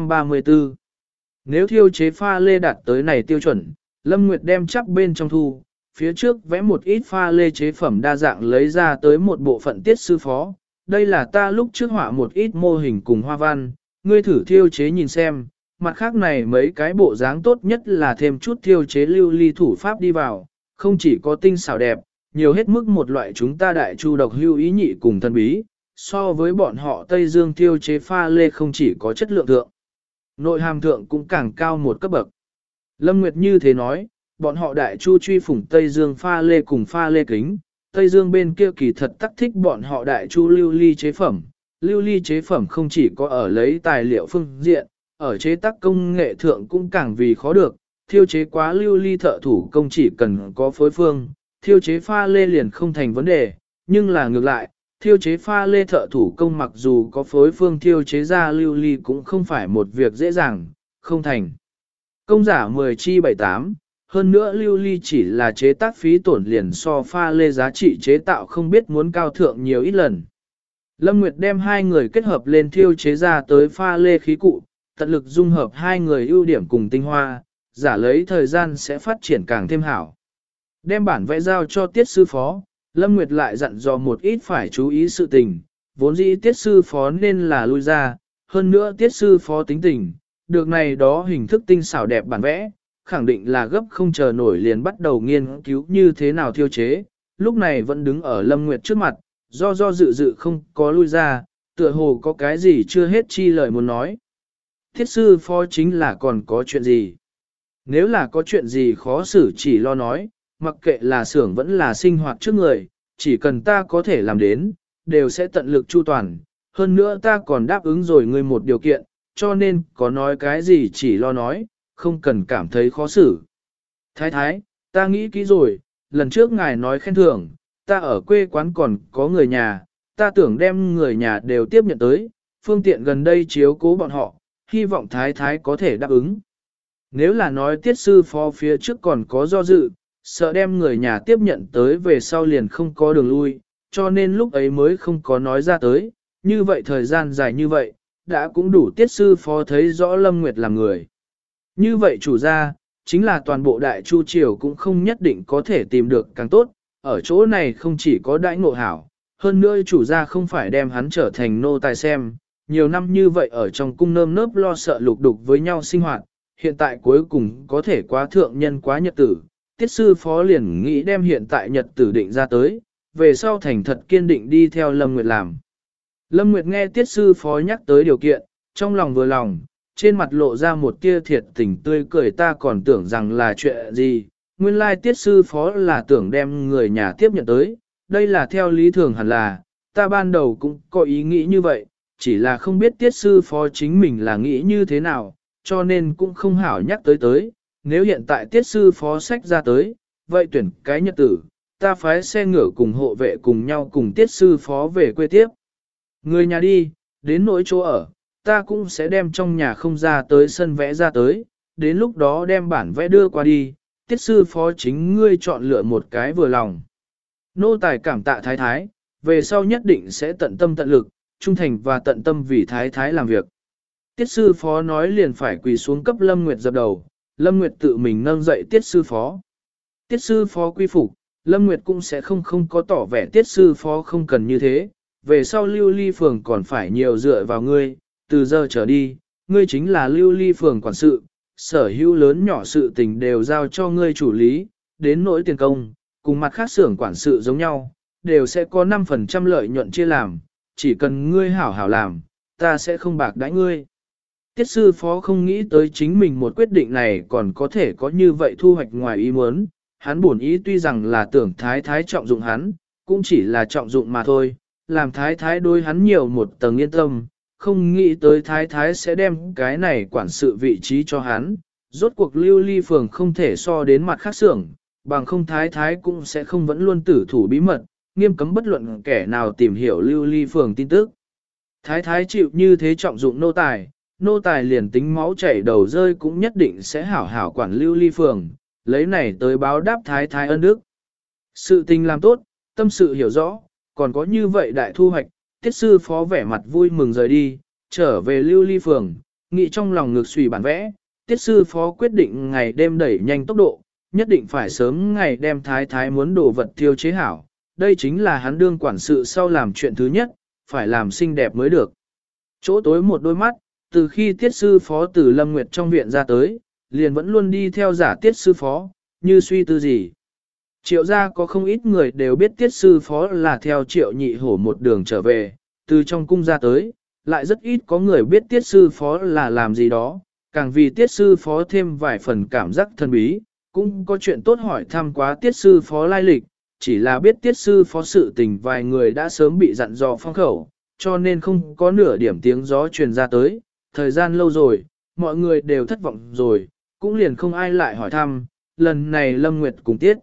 634 Nếu thiêu chế pha lê đạt tới này tiêu chuẩn, Lâm Nguyệt đem chắc bên trong thu, phía trước vẽ một ít pha lê chế phẩm đa dạng lấy ra tới một bộ phận tiết sư phó. Đây là ta lúc trước họa một ít mô hình cùng hoa văn, ngươi thử thiêu chế nhìn xem, mặt khác này mấy cái bộ dáng tốt nhất là thêm chút thiêu chế lưu ly thủ pháp đi vào, không chỉ có tinh xảo đẹp, nhiều hết mức một loại chúng ta đại chu độc hưu ý nhị cùng thân bí, so với bọn họ Tây Dương thiêu chế pha lê không chỉ có chất lượng thượng, nội hàm thượng cũng càng cao một cấp bậc. Lâm Nguyệt như thế nói, bọn họ đại chu truy phủng Tây Dương pha lê cùng pha lê kính, Tây Dương bên kia kỳ thật tắc thích bọn họ đại chu lưu ly chế phẩm. Lưu ly chế phẩm không chỉ có ở lấy tài liệu phương diện, ở chế tác công nghệ thượng cũng càng vì khó được, thiêu chế quá lưu ly thợ thủ công chỉ cần có phối phương, thiêu chế pha lê liền không thành vấn đề, nhưng là ngược lại, thiêu chế pha lê thợ thủ công mặc dù có phối phương thiêu chế ra lưu ly cũng không phải một việc dễ dàng, không thành. Công giả 10 chi 78, hơn nữa lưu ly chỉ là chế tác phí tổn liền so pha lê giá trị chế tạo không biết muốn cao thượng nhiều ít lần. Lâm Nguyệt đem hai người kết hợp lên thiêu chế ra tới pha lê khí cụ, tận lực dung hợp hai người ưu điểm cùng tinh hoa, giả lấy thời gian sẽ phát triển càng thêm hảo. Đem bản vẽ giao cho tiết sư phó, Lâm Nguyệt lại dặn dò một ít phải chú ý sự tình, vốn dĩ tiết sư phó nên là lui ra, hơn nữa tiết sư phó tính tình, được này đó hình thức tinh xảo đẹp bản vẽ, khẳng định là gấp không chờ nổi liền bắt đầu nghiên cứu như thế nào thiêu chế, lúc này vẫn đứng ở Lâm Nguyệt trước mặt, do dự không có lui ra, tựa hồ có cái gì chưa hết chi lời muốn nói. Thiết sư phó chính là còn có chuyện gì? Nếu là có chuyện gì khó xử chỉ lo nói, mặc kệ là xưởng vẫn là sinh hoạt trước người, chỉ cần ta có thể làm đến, đều sẽ tận lực chu toàn. Hơn nữa ta còn đáp ứng rồi ngươi một điều kiện, cho nên có nói cái gì chỉ lo nói, không cần cảm thấy khó xử. Thái thái, ta nghĩ kỹ rồi, lần trước ngài nói khen thưởng, ta ở quê quán còn có người nhà, ta tưởng đem người nhà đều tiếp nhận tới, phương tiện gần đây chiếu cố bọn họ, hy vọng thái thái có thể đáp ứng. Nếu là nói tiết sư phó phía trước còn có do dự, sợ đem người nhà tiếp nhận tới về sau liền không có đường lui, cho nên lúc ấy mới không có nói ra tới, như vậy thời gian dài như vậy, đã cũng đủ tiết sư phó thấy rõ Lâm Nguyệt là người. Như vậy chủ gia, chính là toàn bộ đại chu triều cũng không nhất định có thể tìm được càng tốt, ở chỗ này không chỉ có đãi ngộ hảo, hơn nữa chủ gia không phải đem hắn trở thành nô tài xem, nhiều năm như vậy ở trong cung nơm nớp lo sợ lục đục với nhau sinh hoạt, hiện tại cuối cùng có thể quá thượng nhân quá nhật tử, tiết sư phó liền nghĩ đem hiện tại nhật tử định ra tới, về sau thành thật kiên định đi theo Lâm Nguyệt làm. Lâm Nguyệt nghe tiết sư phó nhắc tới điều kiện, trong lòng vừa lòng, trên mặt lộ ra một tia thiệt tình tươi cười, ta còn tưởng rằng là chuyện gì, nguyên lai tiết sư phó là tưởng đem người nhà tiếp nhận tới, đây là theo lý thường hẳn là, ta ban đầu cũng có ý nghĩ như vậy, chỉ là không biết tiết sư phó chính mình là nghĩ như thế nào, cho nên cũng không hảo nhắc tới, nếu hiện tại tiết sư phó sách ra tới, vậy tuyển cái nhật tử, ta phái xe ngựa cùng hộ vệ cùng nhau cùng tiết sư phó về quê tiếp. Người nhà đi, đến nỗi chỗ ở, ta cũng sẽ đem trong nhà không ra tới sân vẽ ra tới, đến lúc đó đem bản vẽ đưa qua đi, tiết sư phó chính ngươi chọn lựa một cái vừa lòng. Nô tài cảm tạ thái thái, về sau nhất định sẽ tận tâm tận lực, trung thành và tận tâm vì thái thái làm việc. Tiết sư phó nói liền phải quỳ xuống cấp Lâm Nguyệt dập đầu, Lâm Nguyệt tự mình nâng dậy tiết sư phó. Tiết sư phó quy phục, Lâm Nguyệt cũng sẽ không có tỏ vẻ tiết sư phó không cần như thế, về sau Lưu Ly Phường còn phải nhiều dựa vào ngươi, từ giờ trở đi, ngươi chính là Lưu Ly Phường quản sự, sở hữu lớn nhỏ sự tình đều giao cho ngươi chủ lý, đến nỗi tiền công, cùng mặt khác xưởng quản sự giống nhau, đều sẽ có 5% lợi nhuận chia làm, chỉ cần ngươi hảo hảo làm, ta sẽ không bạc đãi ngươi. Tiết sư phó không nghĩ tới chính mình một quyết định này còn có thể có như vậy thu hoạch ngoài ý muốn, hắn buồn ý tuy rằng là tưởng thái thái trọng dụng hắn, cũng chỉ là trọng dụng mà thôi, làm thái thái đối hắn nhiều một tầng yên tâm, không nghĩ tới thái thái sẽ đem cái này quản sự vị trí cho hắn, rốt cuộc Lưu Ly Phường không thể so đến mặt khác xưởng, bằng không thái thái cũng sẽ không vẫn luôn tử thủ bí mật, nghiêm cấm bất luận kẻ nào tìm hiểu Lưu Ly Phường tin tức. Thái thái chịu như thế trọng dụng nô tài liền tính máu chảy đầu rơi cũng nhất định sẽ hảo hảo quản Lưu Ly Phường, lấy này tới báo đáp thái thái ân đức. Sự tình làm tốt, tâm sự hiểu rõ, còn có như vậy đại thu hoạch, tiết sư phó vẻ mặt vui mừng rời đi, trở về Lưu Ly Phường, nghĩ trong lòng ngược xùy bản vẽ, tiết sư phó quyết định ngày đêm đẩy nhanh tốc độ, nhất định phải sớm ngày đem thái thái muốn đồ vật thiêu chế hảo, đây chính là hắn đương quản sự sau làm chuyện thứ nhất, phải làm xinh đẹp mới được. Chỗ tối một đôi mắt, từ khi tiết sư phó từ Lâm Nguyệt trong viện ra tới, liền vẫn luôn đi theo giả tiết sư phó, như suy tư gì. Triệu gia có không ít người đều biết tiết sư phó là theo triệu nhị hổ một đường trở về, từ trong cung ra tới, lại rất ít có người biết tiết sư phó là làm gì đó, càng vì tiết sư phó thêm vài phần cảm giác thân bí, cũng có chuyện tốt hỏi thăm quá tiết sư phó lai lịch, chỉ là biết tiết sư phó sự tình vài người đã sớm bị dặn dò phong khẩu, cho nên không có nửa điểm tiếng gió truyền ra tới, thời gian lâu rồi, mọi người đều thất vọng rồi, cũng liền không ai lại hỏi thăm, lần này Lâm Nguyệt cùng tiết.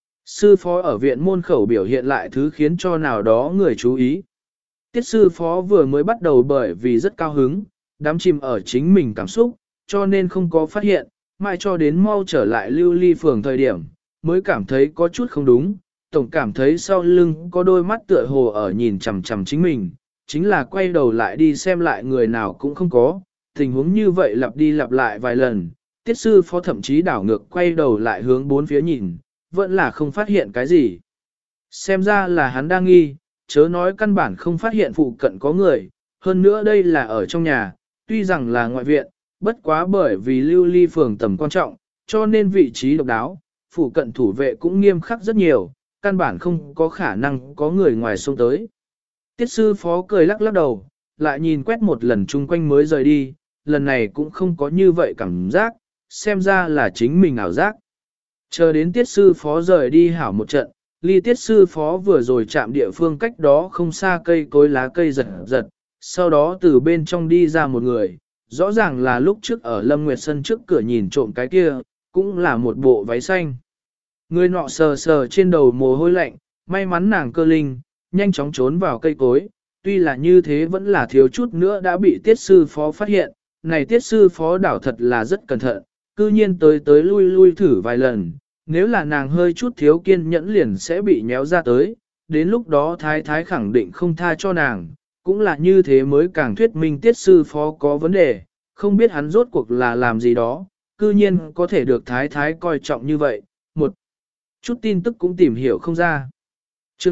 Sư phó ở viện môn khẩu biểu hiện lại thứ khiến cho nào đó người chú ý. Tiết sư phó vừa mới bắt đầu bởi vì rất cao hứng, đắm chìm ở chính mình cảm xúc, cho nên không có phát hiện, mãi cho đến mau trở lại Lưu Ly Phường thời điểm, mới cảm thấy có chút không đúng, tổng cảm thấy sau lưng có đôi mắt tựa hồ ở nhìn chằm chằm chính mình, chính là quay đầu lại đi xem lại người nào cũng không có, tình huống như vậy lặp đi lặp lại vài lần, tiết sư phó thậm chí đảo ngược quay đầu lại hướng bốn phía nhìn, vẫn là không phát hiện cái gì. Xem ra là hắn đang nghi, chớ nói căn bản không phát hiện phụ cận có người, hơn nữa đây là ở trong nhà, tuy rằng là ngoại viện, bất quá bởi vì Lưu Ly Phường tầm quan trọng, cho nên vị trí độc đáo, phụ cận thủ vệ cũng nghiêm khắc rất nhiều, căn bản không có khả năng có người ngoài xông tới. Tiết sư phó cười lắc lắc đầu, lại nhìn quét một lần chung quanh mới rời đi, lần này cũng không có như vậy cảm giác, xem ra là chính mình ảo giác. Chờ đến tiết sư phó rời đi hảo một trận, ly tiết sư phó vừa rồi chạm địa phương cách đó không xa cây cối lá cây giật giật, sau đó từ bên trong đi ra một người, rõ ràng là lúc trước ở Lâm Nguyệt Sân trước cửa nhìn trộm cái kia, cũng là một bộ váy xanh. Người nọ sờ sờ trên đầu mồ hôi lạnh, may mắn nàng cơ linh, nhanh chóng trốn vào cây cối, tuy là như thế vẫn là thiếu chút nữa đã bị tiết sư phó phát hiện, này tiết sư phó đảo thật là rất cẩn thận, cư nhiên tới lui thử vài lần, nếu là nàng hơi chút thiếu kiên nhẫn liền sẽ bị nhéo ra tới, đến lúc đó thái thái khẳng định không tha cho nàng, cũng là như thế mới càng thuyết minh tiết sư phó có vấn đề, không biết hắn rốt cuộc là làm gì đó, cư nhiên có thể được thái thái coi trọng như vậy, một chút tin tức cũng tìm hiểu không ra. Chương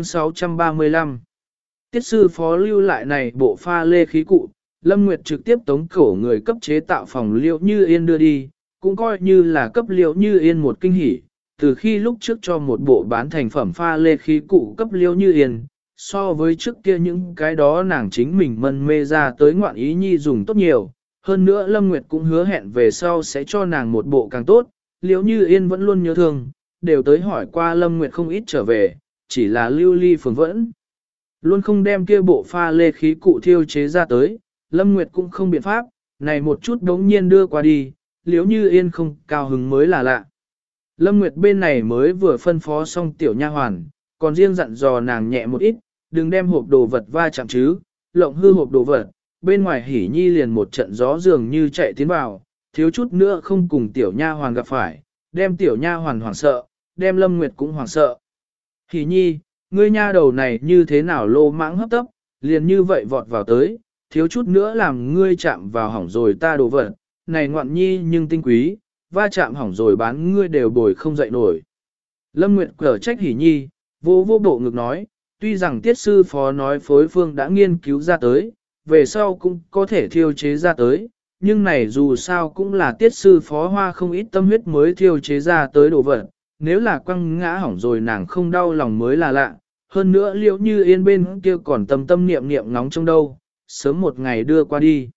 635 Tiết sư phó lưu lại này bộ pha lê khí cụ, Lâm Nguyệt trực tiếp tống cổ người cấp chế tạo phòng Liễu Như Yên đưa đi, cũng coi như là cấp Liễu Như Yên một kinh hỉ. Từ khi lúc trước cho một bộ bán thành phẩm pha lê khí cụ cấp Liễu Như Yên, so với trước kia những cái đó nàng chính mình mân mê ra tới ngoạn ý nhi dùng tốt nhiều. Hơn nữa Lâm Nguyệt cũng hứa hẹn về sau sẽ cho nàng một bộ càng tốt, Liễu Như Yên vẫn luôn nhớ thương, đều tới hỏi qua Lâm Nguyệt không ít trở về, chỉ là Lưu Ly Phường vẫn luôn không đem kia bộ pha lê khí cụ thiêu chế ra tới, Lâm Nguyệt cũng không biện pháp, này một chút đống nhiên đưa qua đi, Liễu Như Yên không cao hứng mới là lạ. Lâm Nguyệt bên này mới vừa phân phó xong tiểu nha hoàn, còn riêng dặn dò nàng nhẹ một ít, đừng đem hộp đồ vật va chạm chứ, lộng hư hộp đồ vật, bên ngoài Hỉ Nhi liền một trận gió dường như chạy tiến vào, thiếu chút nữa không cùng tiểu nha hoàn gặp phải, đem tiểu nha hoàn hoảng sợ, đem Lâm Nguyệt cũng hoảng sợ. Hỉ Nhi, ngươi nha đầu này như thế nào lô mãng hấp tấp, liền như vậy vọt vào tới, thiếu chút nữa làm ngươi chạm vào hỏng rồi ta đổ vật, này ngoạn nhi nhưng tinh quý, va chạm hỏng rồi bán ngươi đều bồi không dậy nổi. Lâm Nguyệt cở trách Hỉ Nhi, vô vô bộ ngực nói, tuy rằng tiết sư phó nói phối phương đã nghiên cứu ra tới, về sau cũng có thể thiêu chế ra tới, nhưng này dù sao cũng là tiết sư phó hoa không ít tâm huyết mới thiêu chế ra tới đồ vật, nếu là quăng ngã hỏng rồi nàng không đau lòng mới là lạ, hơn nữa liệu như yên bên kia còn tâm tâm niệm niệm ngóng trong đâu, sớm một ngày đưa qua đi.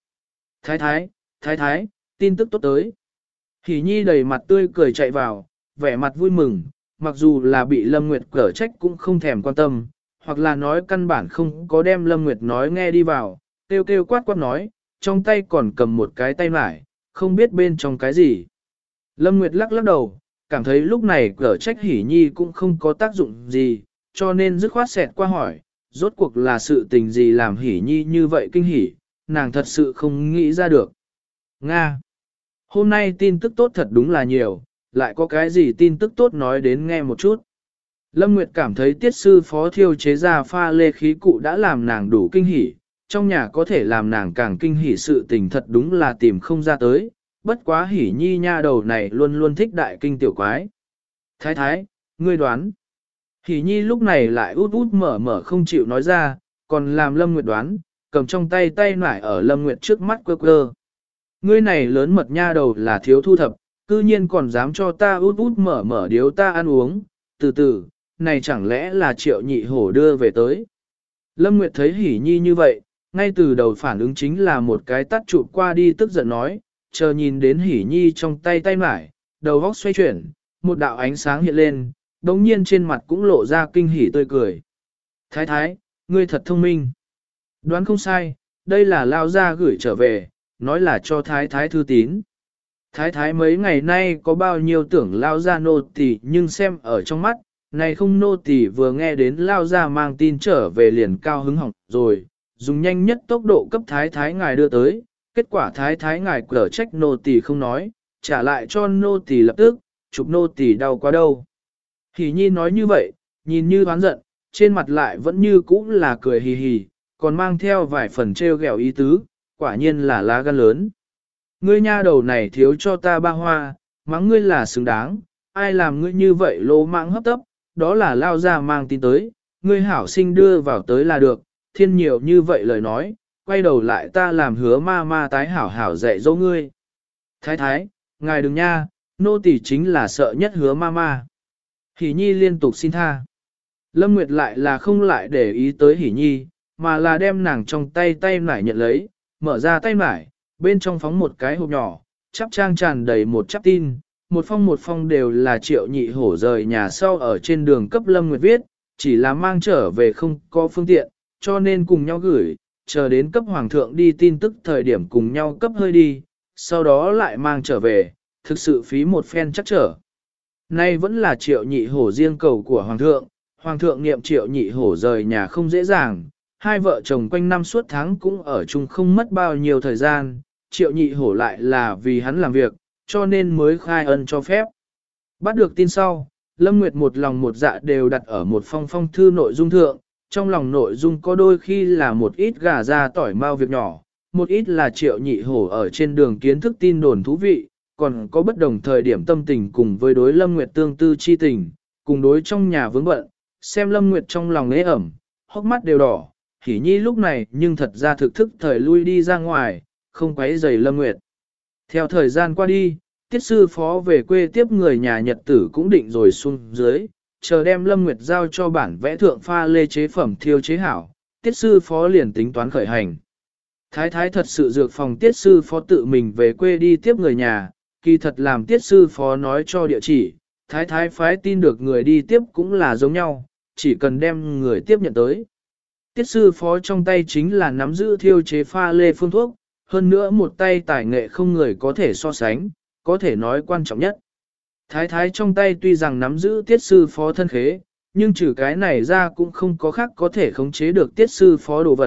Thái thái, tin tức tốt tới. Hỉ Nhi đầy mặt tươi cười chạy vào, vẻ mặt vui mừng, mặc dù là bị Lâm Nguyệt cở trách cũng không thèm quan tâm, hoặc là nói căn bản không có đem Lâm Nguyệt nói nghe đi vào, kêu kêu quát quát nói, trong tay còn cầm một cái tay mải, không biết bên trong cái gì. Lâm Nguyệt lắc lắc đầu, cảm thấy lúc này cở trách Hỉ Nhi cũng không có tác dụng gì, cho nên dứt khoát xẹt qua hỏi, rốt cuộc là sự tình gì làm Hỉ Nhi như vậy kinh hỉ, nàng thật sự không nghĩ ra được. Nga! Hôm nay tin tức tốt thật đúng là nhiều, lại có cái gì tin tức tốt nói đến nghe một chút. Lâm Nguyệt cảm thấy tiết sư phó thiêu chế ra pha lê khí cụ đã làm nàng đủ kinh hỉ, trong nhà có thể làm nàng càng kinh hỉ sự tình thật đúng là tìm không ra tới, bất quá Hỉ Nhi nha đầu này luôn luôn thích đại kinh tiểu quái. Thái, ngươi đoán. Hỉ Nhi lúc này lại út út mở mở không chịu nói ra, còn làm Lâm Nguyệt đoán, cầm trong tay tay nải ở Lâm Nguyệt trước mắt quơ quơ. Ngươi này lớn mật nha đầu là thiếu thu thập, cư nhiên còn dám cho ta út út mở mở điếu ta ăn uống, từ từ, này chẳng lẽ là Triệu Nhị Hổ đưa về tới. Lâm Nguyệt thấy Hỉ Nhi như vậy, ngay từ đầu phản ứng chính là một cái tắt chụp qua đi tức giận nói, chờ nhìn đến Hỉ Nhi trong tay tay mải, đầu góc xoay chuyển, một đạo ánh sáng hiện lên, đồng nhiên trên mặt cũng lộ ra kinh hỉ tươi cười. Thái, ngươi thật thông minh. Đoán không sai, đây là lao ra gửi trở về, nói là cho Thái thư tín. Thái mấy ngày nay có bao nhiêu tưởng lao ra nô tỳ nhưng xem ở trong mắt, này không nô tỳ vừa nghe đến lao ra mang tin trở về liền cao hứng hỏng rồi, dùng nhanh nhất tốc độ cấp Thái ngài đưa tới, kết quả Thái ngài cở trách nô tỳ không nói, trả lại cho nô tỳ lập tức, chụp nô tỳ đau quá đâu. Hỉ Nhi nói như vậy, nhìn như oán giận, trên mặt lại vẫn như cũ là cười hì hì, còn mang theo vài phần trêu ghẹo ý tứ, quả nhiên là lá gan lớn. Ngươi nha đầu này thiếu cho ta ba hoa, mắng ngươi là xứng đáng, ai làm ngươi như vậy lô mạng hấp tấp, đó là lao ra mang tin tới, ngươi hảo sinh đưa vào tới là được, thiên nhiều như vậy lời nói, quay đầu lại ta làm hứa ma tái hảo hảo dạy dỗ ngươi. Thái, ngài đừng nha, nô tỳ chính là sợ nhất hứa ma. Hỉ Nhi liên tục xin tha. Lâm Nguyệt lại là không lại để ý tới Hỉ Nhi, mà là đem nàng trong tay nải nhận lấy, mở ra tay nải, bên trong phóng một cái hộp nhỏ, chắp trang tràn đầy một chắp tin, một phong đều là Triệu Nhị Hổ rời nhà sau ở trên đường cấp Lâm Nguyệt viết, chỉ là mang trở về không có phương tiện, cho nên cùng nhau gửi, chờ đến cấp Hoàng thượng đi tin tức thời điểm cùng nhau cấp hơi đi, sau đó lại mang trở về, thực sự phí một phen chắc trở. Nay vẫn là Triệu Nhị Hổ riêng cầu của Hoàng thượng niệm Triệu Nhị Hổ rời nhà không dễ dàng, hai vợ chồng quanh năm suốt tháng cũng ở chung không mất bao nhiêu thời gian, Triệu Nhị Hổ lại là vì hắn làm việc, cho nên mới khai ân cho phép. Bắt được tin sau, Lâm Nguyệt một lòng một dạ đều đặt ở một phong thư nội dung thượng, trong lòng nội dung có đôi khi là một ít gà ra tỏi mau việc nhỏ, một ít là Triệu Nhị Hổ ở trên đường kiến thức tin đồn thú vị, còn có bất đồng thời điểm tâm tình cùng với đối Lâm Nguyệt tương tư chi tình, cùng đối trong nhà vướng bận, xem Lâm Nguyệt trong lòng ế ẩm, hốc mắt đều đỏ, Hỉ Nhi lúc này nhưng thật ra thực thức thời lui đi ra ngoài, không quấy rầy Lâm Nguyệt. Theo thời gian qua đi, tiết sư phó về quê tiếp người nhà Nhật tử cũng định rồi xuống dưới, chờ đem Lâm Nguyệt giao cho bản vẽ thượng pha lê chế phẩm thiêu chế hảo, tiết sư phó liền tính toán khởi hành. Thái thật sự dược phòng tiết sư phó tự mình về quê đi tiếp người nhà, kỳ thật làm tiết sư phó nói cho địa chỉ, Thái phái tin được người đi tiếp cũng là giống nhau, chỉ cần đem người tiếp nhận tới. Tiết sư phó trong tay chính là nắm giữ thiêu chế pha lê phương thuốc, hơn nữa một tay tài nghệ không người có thể so sánh, có thể nói quan trọng nhất. Thái trong tay tuy rằng nắm giữ tiết sư phó thân khế, nhưng trừ cái này ra cũng không có khác có thể khống chế được tiết sư phó đồ vật,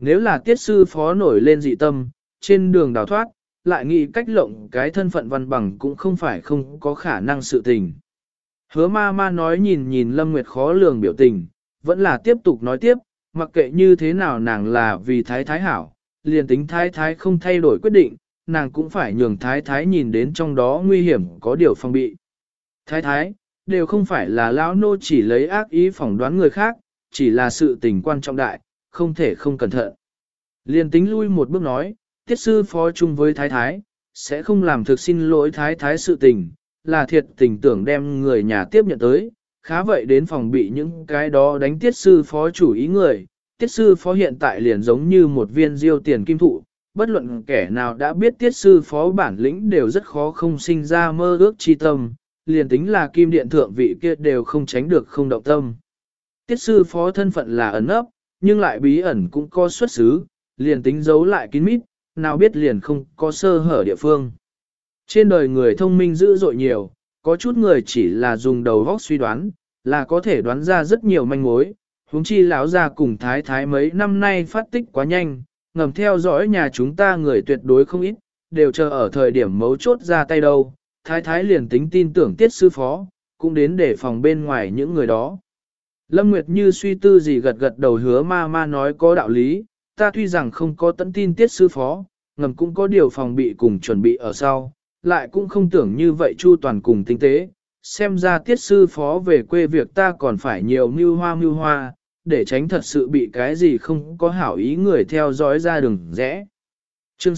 Nếu là tiết sư phó nổi lên dị tâm, trên đường đào thoát, lại nghĩ cách lộng cái thân phận văn bằng cũng không phải không có khả năng sự tình. Hứa ma ma nói nhìn nhìn Lâm Nguyệt khó lường biểu tình, vẫn là tiếp tục nói tiếp, mặc kệ như thế nào nàng là vì thái thái hảo, liền tính thái thái không thay đổi quyết định, nàng cũng phải nhường thái thái nhìn đến trong đó nguy hiểm có điều phòng bị. Thái thái, đều không phải là lão nô chỉ lấy ác ý phỏng đoán người khác, chỉ là sự tình quan trọng đại, không thể không cẩn thận. Liền tính lui một bước nói, tiết sư phó chung với thái thái, sẽ không làm thực xin lỗi thái thái sự tình, là thiệt tình tưởng đem người nhà tiếp nhận tới, khá vậy đến phòng bị những cái đó đánh tiết sư phó chủ ý người. Tiết sư phó hiện tại liền giống như một viên diêu tiền kim thụ, bất luận kẻ nào đã biết tiết sư phó bản lĩnh đều rất khó không sinh ra mơ ước chi tâm, liền tính là kim điện thượng vị kia đều không tránh được không động tâm. Tiết sư phó thân phận là ẩn ấp, nhưng lại bí ẩn cũng có xuất xứ, liền tính giấu lại kín mít, nào biết liền không có sơ hở địa phương. Trên đời người thông minh dữ dội nhiều, có chút người chỉ là dùng đầu óc suy đoán, là có thể đoán ra rất nhiều manh mối. Huống chi lão gia cùng thái thái mấy năm nay phát tích quá nhanh, ngầm theo dõi nhà chúng ta người tuyệt đối không ít, đều chờ ở thời điểm mấu chốt ra tay đâu. Thái thái liền tính tin tưởng tiết sư phó, cũng đến để phòng bên ngoài những người đó. Lâm Nguyệt như suy tư gì gật gật đầu hứa ma ma nói có đạo lý, ta tuy rằng không có tận tin tiết sư phó, ngầm cũng có điều phòng bị cùng chuẩn bị ở sau, lại cũng không tưởng như vậy chu toàn cùng tinh tế. Xem ra tiết sư phó về quê việc ta còn phải nhiều mưu hoa, để tránh thật sự bị cái gì không có hảo ý người theo dõi ra đường rẽ. Chương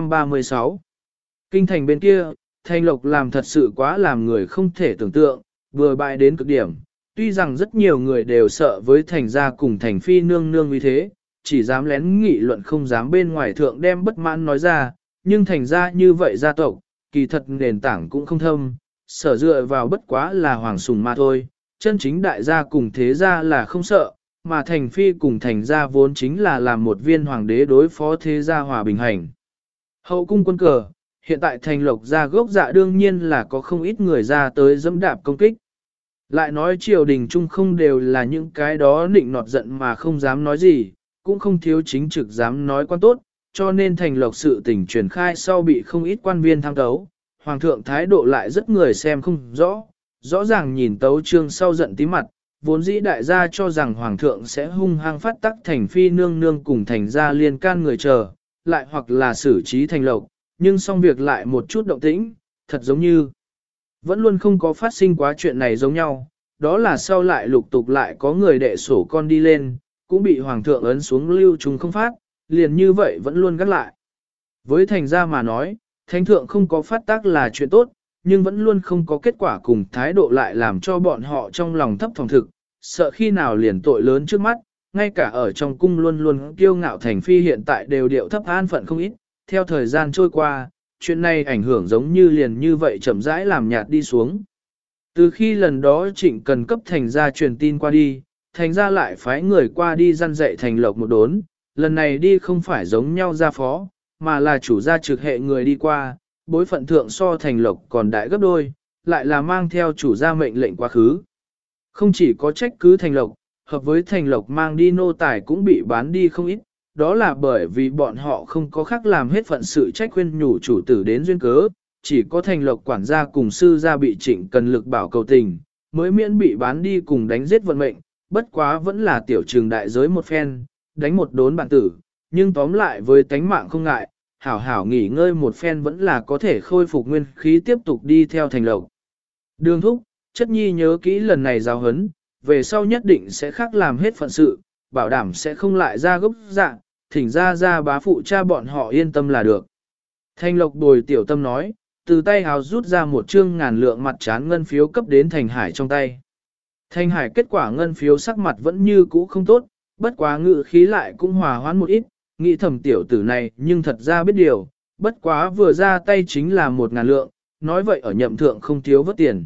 636 Kinh thành bên kia, Thanh Lộc làm thật sự quá làm người không thể tưởng tượng, vừa bại đến cực điểm. Tuy rằng rất nhiều người đều sợ với thành gia cùng thành phi nương nương như thế, chỉ dám lén nghị luận không dám bên ngoài thượng đem bất mãn nói ra, nhưng thành gia như vậy gia tộc, kỳ thật nền tảng cũng không thâm, sở dựa vào bất quá là hoàng sùng mà thôi, chân chính đại gia cùng thế gia là không sợ, mà thành phi cùng thành gia vốn chính là làm một viên hoàng đế đối phó thế gia hòa bình hành. Hậu cung quân cờ, hiện tại thành lộc gia gốc dạ đương nhiên là có không ít người ra tới dẫm đạp công kích. Lại nói triều đình chung không đều là những cái đó nịnh nọt giận mà không dám nói gì, cũng không thiếu chính trực dám nói quan tốt, cho nên thành lộc sự tình truyền khai sau bị không ít quan viên tham tấu. Hoàng thượng thái độ lại rất người xem không rõ, rõ ràng nhìn tấu trương sau giận tí mặt, vốn dĩ đại gia cho rằng hoàng thượng sẽ hung hăng phát tắc thành phi nương nương cùng thành gia liên can người chờ, lại hoặc là xử trí thành lộc, nhưng xong việc lại một chút động tĩnh, thật giống như vẫn luôn không có phát sinh quá chuyện này giống nhau, đó là sau lại lục tục lại có người đệ sổ con đi lên, cũng bị hoàng thượng ấn xuống lưu trùng không phát, liền như vậy vẫn luôn gắt lại. Với thành gia mà nói, thánh thượng không có phát tác là chuyện tốt, nhưng vẫn luôn không có kết quả cùng thái độ lại làm cho bọn họ trong lòng thấp thỏm thực, sợ khi nào liền tội lớn trước mắt, ngay cả ở trong cung luôn luôn kiêu ngạo thành phi hiện tại đều điệu thấp an phận không ít, theo thời gian trôi qua, chuyện này ảnh hưởng giống như liền như vậy chậm rãi làm nhạt đi xuống. Từ khi lần đó trịnh cần cấp thành gia truyền tin qua đi, thành gia lại phái người qua đi răn dạy thành lộc một đốn, lần này đi không phải giống nhau gia phó, mà là chủ gia trực hệ người đi qua, bối phận thượng so thành lộc còn đại gấp đôi, lại là mang theo chủ gia mệnh lệnh quá khứ. Không chỉ có trách cứ thành lộc, hợp với thành lộc mang đi nô tài cũng bị bán đi không ít, đó là bởi vì bọn họ không có khác làm hết phận sự trách khuyên nhủ chủ tử đến duyên cớ, chỉ có thành lộc quản gia cùng sư gia bị trịnh cần lực bảo cầu tình, mới miễn bị bán đi cùng đánh giết vận mệnh, bất quá vẫn là tiểu trường đại giới một phen, đánh một đốn bản tử, nhưng tóm lại với tánh mạng không ngại, hảo hảo nghỉ ngơi một phen vẫn là có thể khôi phục nguyên khí tiếp tục đi theo thành lộc. Đường thúc, chất nhi nhớ kỹ lần này giáo huấn, về sau nhất định sẽ khác làm hết phận sự, bảo đảm sẽ không lại ra gốc dạng, thỉnh ra bá phụ cha bọn họ yên tâm là được. Thanh lộc bồi tiểu tâm nói, từ tay hào rút ra một chương ngàn lượng mặt trán ngân phiếu cấp đến Thành Hải trong tay. Thành Hải kết quả ngân phiếu sắc mặt vẫn như cũ không tốt, bất quá ngự khí lại cũng hòa hoãn một ít, nghĩ thầm tiểu tử này nhưng thật ra biết điều, bất quá vừa ra tay chính là 1.000 lượng, nói vậy ở nhậm thượng không thiếu vất tiền.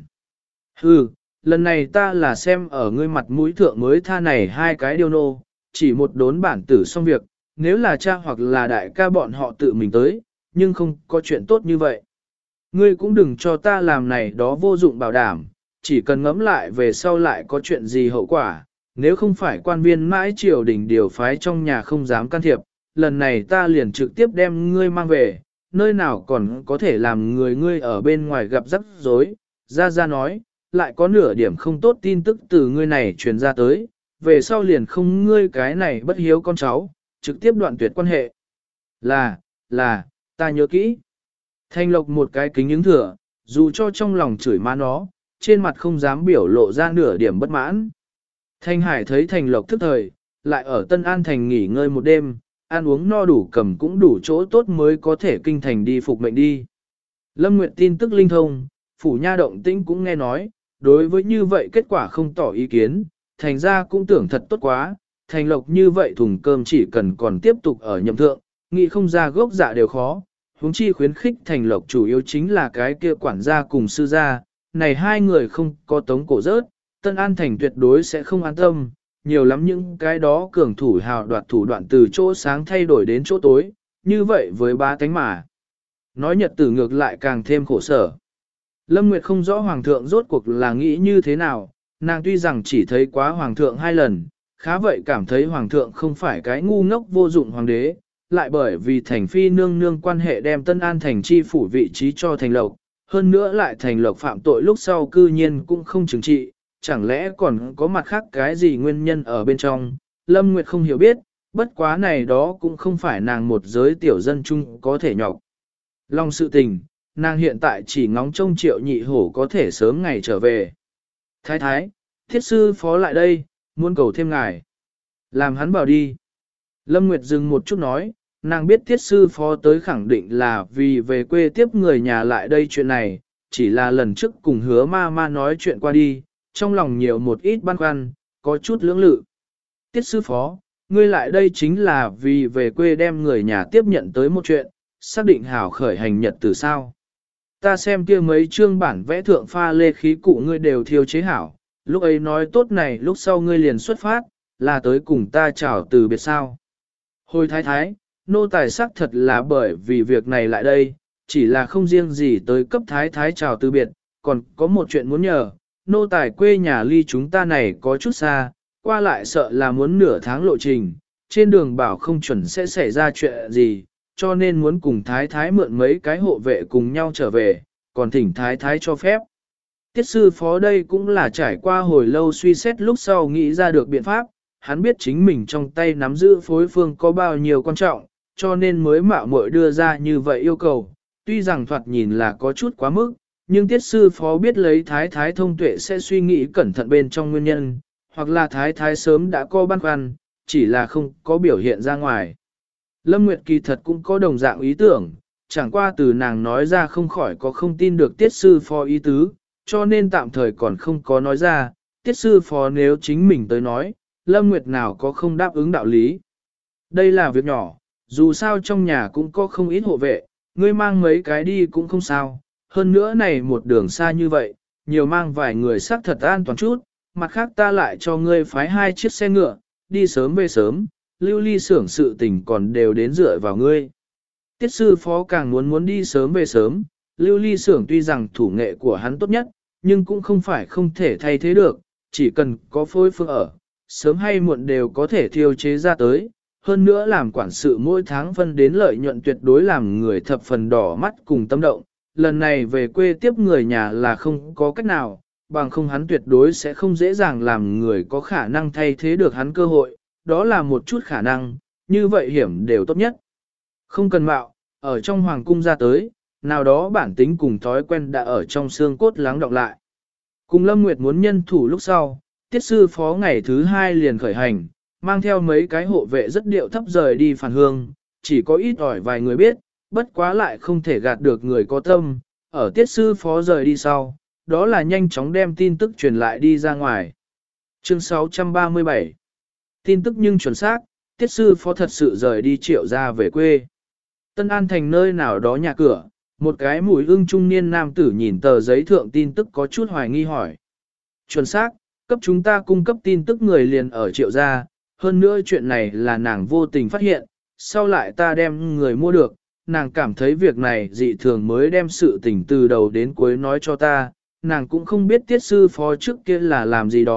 Hừ, lần này ta là xem ở ngươi mặt mũi thượng mới tha này 2 cái điều nô, chỉ một đốn bản tử xong việc, nếu là cha hoặc là đại ca bọn họ tự mình tới, nhưng không có chuyện tốt như vậy. Ngươi cũng đừng cho ta làm này đó vô dụng bảo đảm, chỉ cần ngẫm lại về sau lại có chuyện gì hậu quả, Nếu không phải quan viên mãi triều đình điều phái trong nhà không dám can thiệp, lần này ta liền trực tiếp đem ngươi mang về, nơi nào còn có thể làm người ngươi ở bên ngoài gặp rắc rối. Ra nói, lại có nửa điểm không tốt tin tức từ ngươi này truyền ra tới, về sau liền không ngươi cái này bất hiếu con cháu, trực tiếp đoạn tuyệt quan hệ. Là, ta nhớ kỹ. Thanh Lộc một cái kính những thừa, dù cho trong lòng chửi má nó, trên mặt không dám biểu lộ ra nửa điểm bất mãn. Thanh Hải thấy Thành Lộc thức thời, lại ở Tân An Thành nghỉ ngơi một đêm, ăn uống no đủ cầm cũng đủ chỗ tốt mới có thể kinh thành đi phục mệnh đi. Lâm Nguyệt tin tức linh thông, phủ nha động tĩnh cũng nghe nói, đối với như vậy kết quả không tỏ ý kiến, thành ra cũng tưởng thật tốt quá, Thành Lộc như vậy thùng cơm chỉ cần còn tiếp tục ở nhậm thượng, nghĩ không ra gốc dạ đều khó, huống chi khuyến khích Thành Lộc chủ yếu chính là cái kia quản gia cùng sư gia, này hai người không có tống cổ rớt, Tân An Thành tuyệt đối sẽ không an tâm, nhiều lắm những cái đó cường thủ hào đoạt thủ đoạn từ chỗ sáng thay đổi đến chỗ tối, như vậy với ba tánh mà. Nói nhật tử ngược lại càng thêm khổ sở. Lâm Nguyệt không rõ Hoàng thượng rốt cuộc là nghĩ như thế nào, nàng tuy rằng chỉ thấy quá Hoàng thượng 2 lần, khá vậy cảm thấy Hoàng thượng không phải cái ngu ngốc vô dụng Hoàng đế, lại bởi vì Thành Phi nương nương quan hệ đem Tân An Thành chi phủ vị trí cho Thành Lộc, hơn nữa lại Thành Lộc phạm tội lúc sau cư nhiên cũng không trừng trị, chẳng lẽ còn có mặt khác cái gì nguyên nhân ở bên trong, Lâm Nguyệt không hiểu biết, bất quá này đó cũng không phải nàng một giới tiểu dân chung có thể nhọc. Lòng sự tình, nàng hiện tại chỉ ngóng trông Triệu Nhị Hổ có thể sớm ngày trở về. Thái thái, thiết sư phó lại đây, muốn cầu thêm ngài. Làm hắn bảo đi. Lâm Nguyệt dừng một chút nói, nàng biết thiết sư phó tới khẳng định là vì về quê tiếp người nhà lại đây chuyện này, chỉ là lần trước cùng hứa ma nói chuyện qua đi, trong lòng nhiều một ít băn khoăn, có chút lưỡng lự. Tiết sư phó, ngươi lại đây chính là vì về quê đem người nhà tiếp nhận tới một chuyện, xác định hảo khởi hành nhật từ sao. Ta xem kia mấy chương bản vẽ thượng pha lê khí cụ ngươi đều thiêu chế hảo, lúc ấy nói tốt này lúc sau ngươi liền xuất phát, là tới cùng ta chào từ biệt sao. Hồi thái thái, nô tài xác thật là bởi vì việc này lại đây, chỉ là không riêng gì tới cấp thái thái chào từ biệt, còn có một chuyện muốn nhờ, nô tài quê nhà ly chúng ta này có chút xa, qua lại sợ là muốn nửa tháng lộ trình, trên đường bảo không chuẩn sẽ xảy ra chuyện gì, cho nên muốn cùng thái thái mượn mấy cái hộ vệ cùng nhau trở về, còn thỉnh thái thái cho phép. Tiết sư phó đây cũng là trải qua hồi lâu suy xét lúc sau nghĩ ra được biện pháp, hắn biết chính mình trong tay nắm giữ phối phương có bao nhiêu quan trọng, cho nên mới mạo muội đưa ra như vậy yêu cầu, tuy rằng thoạt nhìn là có chút quá mức, nhưng tiết sư phó biết lấy thái thái thông tuệ sẽ suy nghĩ cẩn thận bên trong nguyên nhân, hoặc là thái thái sớm đã có băn khoăn, chỉ là không có biểu hiện ra ngoài. Lâm Nguyệt kỳ thật cũng có đồng dạng ý tưởng, chẳng qua từ nàng nói ra không khỏi có không tin được tiết sư phó ý tứ, cho nên tạm thời còn không có nói ra, tiết sư phó nếu chính mình tới nói, Lâm Nguyệt nào có không đáp ứng đạo lý. Đây là việc nhỏ, dù sao trong nhà cũng có không ít hộ vệ, ngươi mang mấy cái đi cũng không sao, hơn nữa này một đường xa như vậy, nhiều mang vài người xác thật an toàn chút, mặt khác ta lại cho ngươi phái 2 chiếc xe ngựa, đi sớm về sớm, lưu ly xưởng sự tình còn đều đến dựa vào ngươi. Tiết sư phó càng muốn đi sớm về sớm, lưu ly xưởng tuy rằng thủ nghệ của hắn tốt nhất, nhưng cũng không phải không thể thay thế được, chỉ cần có phối phương ở, sớm hay muộn đều có thể thiêu chế ra tới. Hơn nữa làm quản sự mỗi tháng phân đến lợi nhuận tuyệt đối làm người thập phần đỏ mắt cùng tâm động. Lần này về quê tiếp người nhà là không có cách nào, bằng không hắn tuyệt đối sẽ không dễ dàng làm người có khả năng thay thế được hắn cơ hội, đó là một chút khả năng, như vậy hiểm đều tốt nhất. Không cần mạo, ở trong hoàng cung ra tới, nào đó bản tính cùng thói quen đã ở trong xương cốt lắng đọng lại. Cùng Lâm Nguyệt muốn nhân thủ lúc sau, tiết sư phó ngày thứ 2 liền khởi hành, mang theo mấy cái hộ vệ rất điệu thấp rời đi phản hương, chỉ có ít ỏi vài người biết, bất quá lại không thể gạt được người có tâm, ở tiết sư phó rời đi sau, đó là nhanh chóng đem tin tức truyền lại đi ra ngoài. Chương 637 Tin tức nhưng chuẩn xác, tiết sư phó thật sự rời đi Triệu ra về quê. Tân An Thành nơi nào đó nhà cửa, một cái mùi ưng trung niên nam tử nhìn tờ giấy thượng tin tức có chút hoài nghi hỏi. Chuẩn xác, cấp chúng ta cung cấp tin tức người liền ở Triệu gia, hơn nữa chuyện này là nàng vô tình phát hiện, sau lại ta đem người mua được, nàng cảm thấy việc này dị thường mới đem sự tình từ đầu đến cuối nói cho ta, nàng cũng không biết tiết sư phó trước kia là làm gì đó,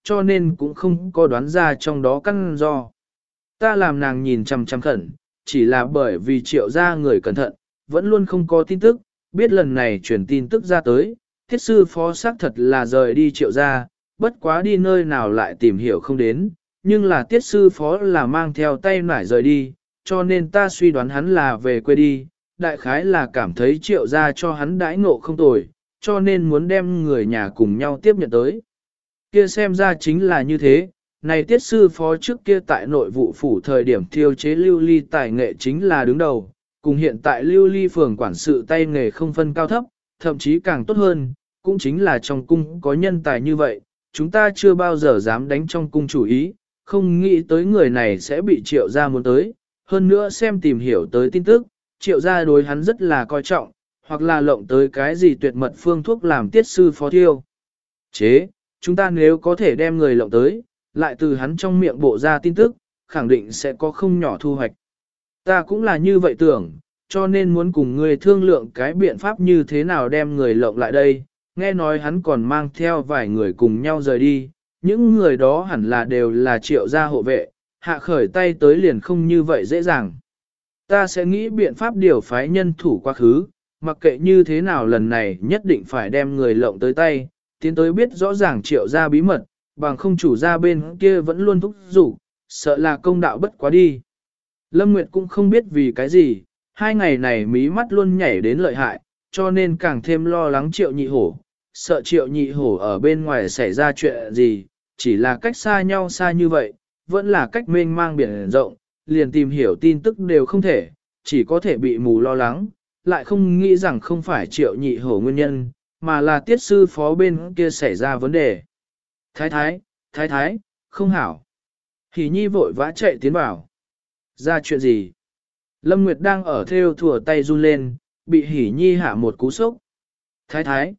cho nên cũng không có đoán ra trong đó căn do. Ta làm nàng nhìn chằm chằm khẩn, chỉ là bởi vì Triệu gia người cẩn thận, vẫn luôn không có tin tức, biết lần này truyền tin tức ra tới, Tiết sư phó xác thật là rời đi Triệu gia, bất quá đi nơi nào lại tìm hiểu không đến, nhưng là Tiết sư phó là mang theo tay nải rời đi, cho nên ta suy đoán hắn là về quê đi, đại khái là cảm thấy Triệu gia cho hắn đãi ngộ không tồi, cho nên muốn đem người nhà cùng nhau tiếp nhận tới. Kia xem ra chính là như thế, này Tiết sư phó trước kia tại nội vụ phủ thời điểm thiêu chế lưu ly tài nghệ chính là đứng đầu, cùng hiện tại lưu ly phường quản sự tay nghề không phân cao thấp, thậm chí càng tốt hơn, cũng chính là trong cung có nhân tài như vậy, chúng ta chưa bao giờ dám đánh trong cung chủ ý, không nghĩ tới người này sẽ bị Triệu gia muốn tới, hơn nữa xem tìm hiểu tới tin tức, Triệu gia đối hắn rất là coi trọng, hoặc là lộng tới cái gì tuyệt mật phương thuốc làm Tiết sư phó thiêu. Chế, chúng ta nếu có thể đem người lộng tới, lại từ hắn trong miệng bộ ra tin tức, khẳng định sẽ có không nhỏ thu hoạch. Ta cũng là như vậy tưởng, cho nên muốn cùng người thương lượng cái biện pháp như thế nào đem người lộng lại đây. Nghe nói hắn còn mang theo vài người cùng nhau rời đi, những người đó hẳn là đều là Triệu gia hộ vệ, hạ khởi tay tới liền không như vậy dễ dàng. Ta sẽ nghĩ biện pháp điều phái nhân thủ quá khứ, mặc kệ như thế nào lần này nhất định phải đem người lộng tới tay, tiến tới biết rõ ràng Triệu gia bí mật, bằng không chủ gia bên kia vẫn luôn thúc giục, sợ là công đạo bất quá đi. Lâm Nguyệt cũng không biết vì cái gì, hai ngày này mí mắt luôn nhảy đến lợi hại, cho nên càng thêm lo lắng Triệu Nhị Hổ, sợ Triệu Nhị Hổ ở bên ngoài xảy ra chuyện gì, chỉ là cách xa nhau xa như vậy, vẫn là cách mênh mang biển rộng, liền tìm hiểu tin tức đều không thể, chỉ có thể bị mù lo lắng, lại không nghĩ rằng không phải Triệu Nhị Hổ nguyên nhân, mà là Tiết sư phó bên kia xảy ra vấn đề. Thái thái, không hảo. Hỷ Nhi vội vã chạy tiến vào. Ra chuyện gì? Lâm Nguyệt đang ở theo thùa tay run lên, bị Hỷ Nhi hạ một cú sốc. Thái,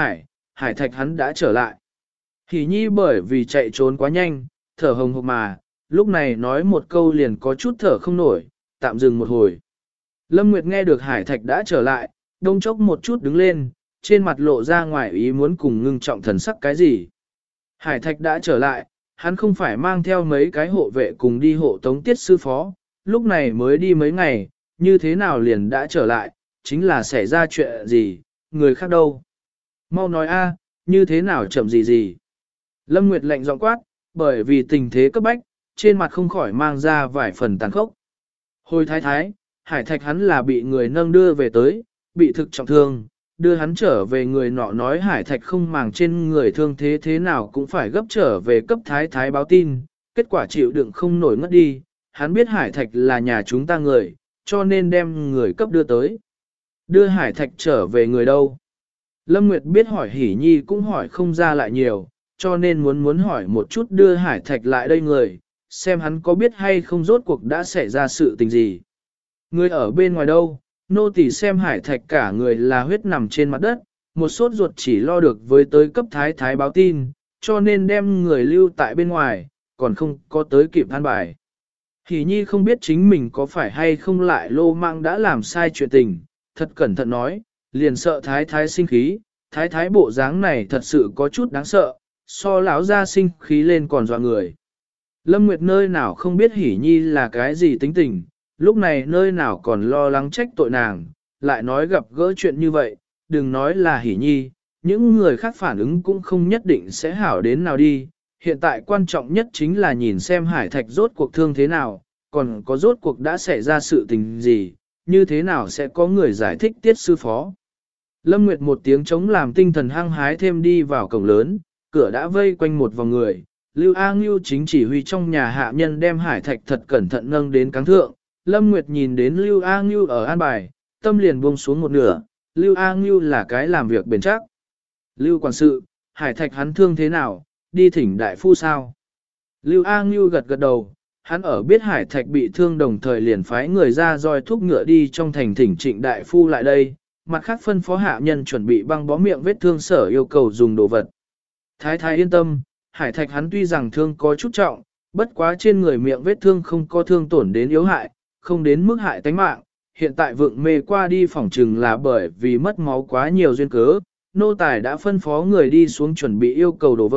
Hải Thạch hắn đã trở lại. Hỷ Nhi bởi vì chạy trốn quá nhanh, thở hồng hộc mà, lúc này nói một câu liền có chút thở không nổi, tạm dừng một hồi. Lâm Nguyệt nghe được Hải Thạch đã trở lại, đông chốc một chút đứng lên, trên mặt lộ ra ngoài ý muốn cùng ngưng trọng thần sắc cái gì. Hải Thạch đã trở lại, hắn không phải mang theo mấy cái hộ vệ cùng đi hộ tống Tiết sư phó, lúc này mới đi mấy ngày, như thế nào liền đã trở lại, chính là xảy ra chuyện gì, người khác đâu. Mau nói a, như thế nào chậm gì. Lâm Nguyệt lạnh giọng quát, bởi vì tình thế cấp bách, trên mặt không khỏi mang ra vài phần tàn khốc. Hồi thái, Hải Thạch hắn là bị người nâng đưa về tới, bị thực trọng thương, đưa hắn trở về người nọ nói Hải Thạch không màng trên người thương thế nào cũng phải gấp trở về cấp thái báo tin, kết quả chịu đựng không nổi ngất đi, hắn biết Hải Thạch là nhà chúng ta người, cho nên đem người cấp đưa tới. Đưa Hải Thạch trở về người đâu? Lâm Nguyệt biết hỏi Hỷ Nhi cũng hỏi không ra lại nhiều, cho nên muốn hỏi một chút đưa Hải Thạch lại đây người, xem hắn có biết hay không rốt cuộc đã xảy ra sự tình gì. Người ở bên ngoài đâu, nô tỳ xem Hải Thạch cả người là huyết nằm trên mặt đất, một sốt ruột chỉ lo được với tới cấp thái báo tin, cho nên đem người lưu tại bên ngoài, còn không có tới kịp an bài. Hỷ Nhi không biết chính mình có phải hay không lại lô mạng đã làm sai chuyện tình, thật cẩn thận nói, liền sợ thái sinh khí, thái bộ dáng này thật sự có chút đáng sợ, so lão ra sinh khí lên còn dọa người. Lâm Nguyệt nơi nào không biết Hỷ Nhi là cái gì tính tình, lúc này nơi nào còn lo lắng trách tội nàng, lại nói gặp gỡ chuyện như vậy, đừng nói là Hỷ Nhi, những người khác phản ứng cũng không nhất định sẽ hảo đến nào đi. Hiện tại quan trọng nhất chính là nhìn xem Hải Thạch rốt cuộc thương thế nào, còn có rốt cuộc đã xảy ra sự tình gì, như thế nào sẽ có người giải thích Tiết sư phó. Lâm Nguyệt một tiếng chống làm tinh thần hăng hái thêm đi vào cổng lớn, cửa đã vây quanh một vòng người, Lưu A Ngưu chính chỉ huy trong nhà hạ nhân đem Hải Thạch thật cẩn thận nâng đến cáng thượng. Lâm Nguyệt nhìn đến Lưu A Ngưu ở an bài, tâm liền buông xuống một nửa, Lưu A Ngưu là cái làm việc bền chắc. Lưu quản sự, Hải Thạch hắn thương thế nào, đi thỉnh đại phu sao? Lưu A Ngưu gật gật đầu, hắn ở biết Hải Thạch bị thương đồng thời liền phái người ra roi thúc ngựa đi trong thành thỉnh Trịnh đại phu lại đây, mặt khác phân phó hạ nhân chuẩn bị băng bó miệng vết thương sở yêu cầu dùng đồ vật. Thái yên tâm, Hải Thạch hắn tuy rằng thương có chút trọng, bất quá trên người miệng vết thương không có thương tổn đến yếu hại, không đến mức hại tánh mạng, hiện tại vượng mê qua đi phỏng trừng là bởi vì mất máu quá nhiều duyên cớ, nô tài đã phân phó người đi xuống chuẩn bị yêu cầu đồ vật,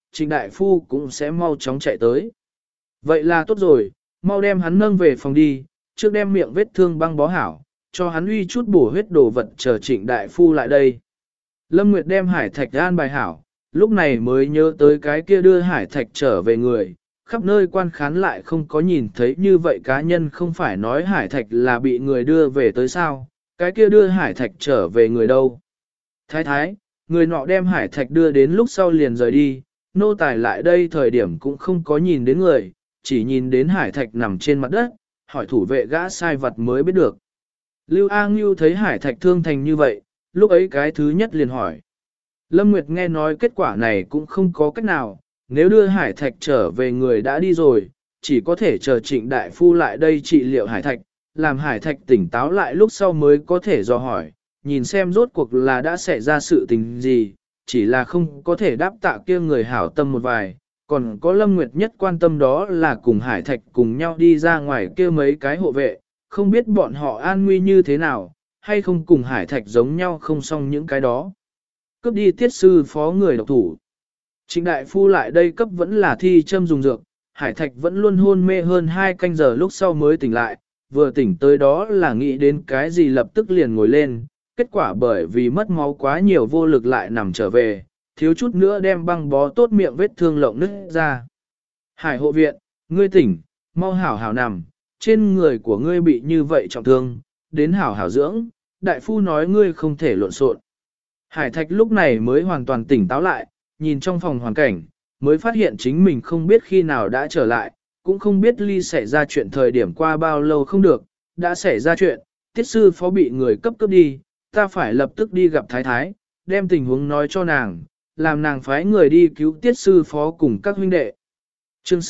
Trịnh đại phu cũng sẽ mau chóng chạy tới. Vậy là tốt rồi, mau đem hắn nâng về phòng đi, trước đem miệng vết thương băng bó hảo, cho hắn uy chút bổ huyết đồ vật chờ Trịnh đại phu lại đây. Lâm Nguyệt đem hải thạch an bài hảo, lúc này mới nhớ tới cái kia đưa hải thạch trở về người, khắp nơi quan khán lại không có nhìn thấy như vậy cá nhân, không phải nói hải thạch là bị người đưa về tới sao, cái kia đưa hải thạch trở về người đâu. Thái thái, người nọ đem hải thạch đưa đến lúc sau liền rời đi, nô tài lại đây thời điểm cũng không có nhìn đến người, chỉ nhìn đến hải thạch nằm trên mặt đất, hỏi thủ vệ gã sai vật mới biết được. Lưu A Ngưu thấy hải thạch thương thành như vậy, lúc ấy cái thứ nhất liền hỏi. Lâm Nguyệt nghe nói kết quả này cũng không có cách nào, nếu đưa hải thạch trở về người đã đi rồi, chỉ có thể chờ Trịnh đại phu lại đây trị liệu hải thạch, làm hải thạch tỉnh táo lại lúc sau mới có thể dò hỏi, nhìn xem rốt cuộc là đã xảy ra sự tình gì, chỉ là không có thể đáp tạ kia người hảo tâm một vài, còn có Lâm Nguyệt nhất quan tâm đó là cùng hải thạch cùng nhau đi ra ngoài kia mấy cái hộ vệ, không biết bọn họ an nguy như thế nào, hay không cùng hải thạch giống nhau không xong những cái đó. Cấp đi tiết sư phó người độc thủ. Trịnh đại phu lại đây cấp vẫn là thi châm dùng dược, hải thạch vẫn luôn hôn mê hơn 2 canh giờ lúc sau mới tỉnh lại, vừa tỉnh tới đó là nghĩ đến cái gì lập tức liền ngồi lên, kết quả bởi vì mất máu quá nhiều vô lực lại nằm trở về, thiếu chút nữa đem băng bó tốt miệng vết thương lộng nứt ra. Hải hộ viện, ngươi tỉnh, mau hảo hảo nằm, trên người của ngươi bị như vậy trọng thương, đến hảo hảo dưỡng, đại phu nói ngươi không thể lộn xộn. Hải thạch lúc này mới hoàn toàn tỉnh táo lại, nhìn trong phòng hoàn cảnh, mới phát hiện chính mình không biết khi nào đã trở lại, cũng không biết ly xảy ra chuyện thời điểm qua bao lâu không được, đã xảy ra chuyện, tiết sư phó bị người cấp đi, ta phải lập tức đi gặp thái thái, đem tình huống nói cho nàng, làm nàng phái người đi cứu tiết sư phó cùng các huynh đệ. Chương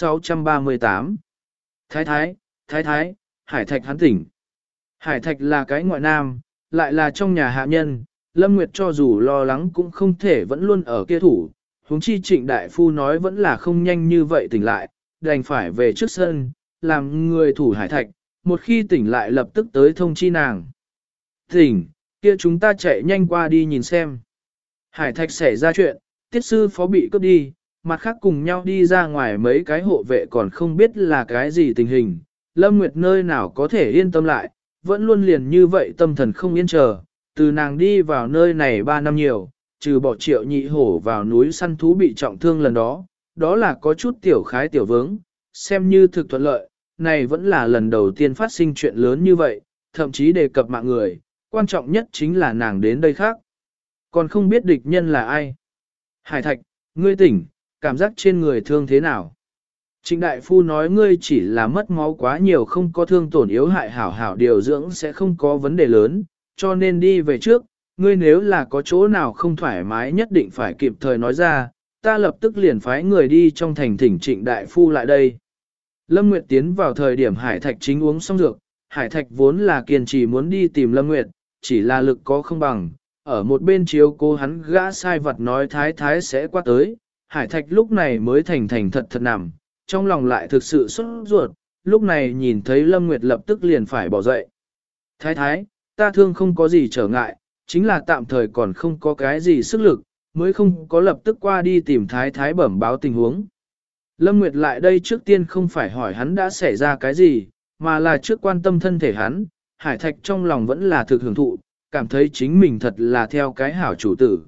638 Thái thái, hải thạch hắn tỉnh. Hải thạch là cái ngoại nam, lại là trong nhà hạ nhân, Lâm Nguyệt cho dù lo lắng cũng không thể vẫn luôn ở kia thủ, huống chi Trịnh đại phu nói vẫn là không nhanh như vậy tỉnh lại, đành phải về trước sân, làm người thủ hải thạch, một khi tỉnh lại lập tức tới thông chi nàng. Tỉnh, kia chúng ta chạy nhanh qua đi nhìn xem. Hải thạch xảy ra chuyện, tiết sư phó bị cướp đi, mặt khác cùng nhau đi ra ngoài mấy cái hộ vệ còn không biết là cái gì tình hình, Lâm Nguyệt nơi nào có thể yên tâm lại, vẫn luôn liền như vậy tâm thần không yên chờ, từ nàng đi vào nơi này 3 năm nhiều, trừ bỏ Triệu Nhị Hổ vào núi săn thú bị trọng thương lần đó, đó là có chút tiểu khái tiểu vướng, xem như thực thuận lợi, này vẫn là lần đầu tiên phát sinh chuyện lớn như vậy, thậm chí đề cập mạng người, quan trọng nhất chính là nàng đến đây khác. Còn không biết địch nhân là ai. Hải thạch, ngươi tỉnh, cảm giác trên người thương thế nào? Trịnh đại phu nói ngươi chỉ là mất máu quá nhiều không có thương tổn yếu hại hảo hảo điều dưỡng sẽ không có vấn đề lớn, cho nên đi về trước, ngươi nếu là có chỗ nào không thoải mái nhất định phải kịp thời nói ra, ta lập tức liền phái người đi trong thành thỉnh Trịnh đại phu lại đây. Lâm Nguyệt tiến vào thời điểm Hải thạch chính uống xong dược, Hải thạch vốn là kiên trì muốn đi tìm Lâm Nguyệt, chỉ là lực có không bằng, ở một bên chiếu cố hắn gã sai vật nói thái thái sẽ qua tới, Hải thạch lúc này mới thành thật nằm, trong lòng lại thực sự sốt ruột, lúc này nhìn thấy Lâm Nguyệt lập tức liền phải bỏ dậy. Thái thái, ta thương không có gì trở ngại, chính là tạm thời còn không có cái gì sức lực, mới không có lập tức qua đi tìm thái thái bẩm báo tình huống. Lâm Nguyệt lại đây trước tiên không phải hỏi hắn đã xảy ra cái gì, mà là trước quan tâm thân thể hắn, Hải thạch trong lòng vẫn là thực hưởng thụ, cảm thấy chính mình thật là theo cái hảo chủ tử.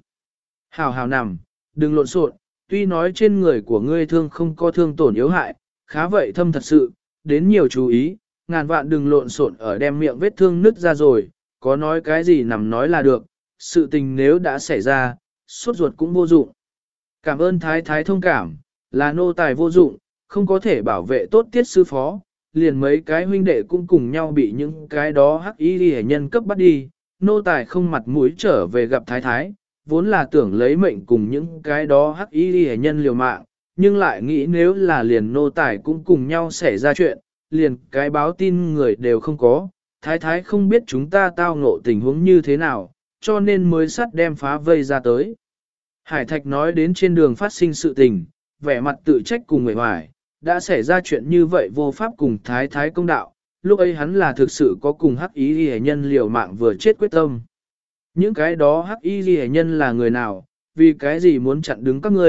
Hảo nằm, đừng lộn xộn, tuy nói trên người của ngươi thương không có thương tổn yếu hại, khá vậy thâm thật sự, đến nhiều chú ý, ngàn vạn đừng lộn xộn ở đem miệng vết thương nứt ra rồi, có nói cái gì nằm nói là được, sự tình nếu đã xảy ra, sốt ruột cũng vô dụng. Cảm ơn thái thái thông cảm, là nô tài vô dụng, không có thể bảo vệ tốt tiết sư phó, liền mấy cái huynh đệ cũng cùng nhau bị những cái đó hắc y hệ nhân cấp bắt đi, nô tài không mặt mũi trở về gặp thái thái, vốn là tưởng lấy mệnh cùng những cái đó hắc y hệ nhân liều mạng, nhưng lại nghĩ nếu là liền nô tài cũng cùng nhau xảy ra chuyện, liền cái báo tin người đều không có, thái thái không biết chúng ta tao ngộ tình huống như thế nào, cho nên mới sắt đem phá vây ra tới. Hải thạch nói đến trên đường phát sinh sự tình, vẻ mặt tự trách cùng người hoài, đã xảy ra chuyện như vậy vô pháp cùng thái thái công đạo, lúc ấy hắn là thực sự có cùng hắc y ghi nhân liều mạng vừa chết quyết tâm. Những cái đó hắc y ghi nhân là người nào, vì cái gì muốn chặn đứng các ngươi,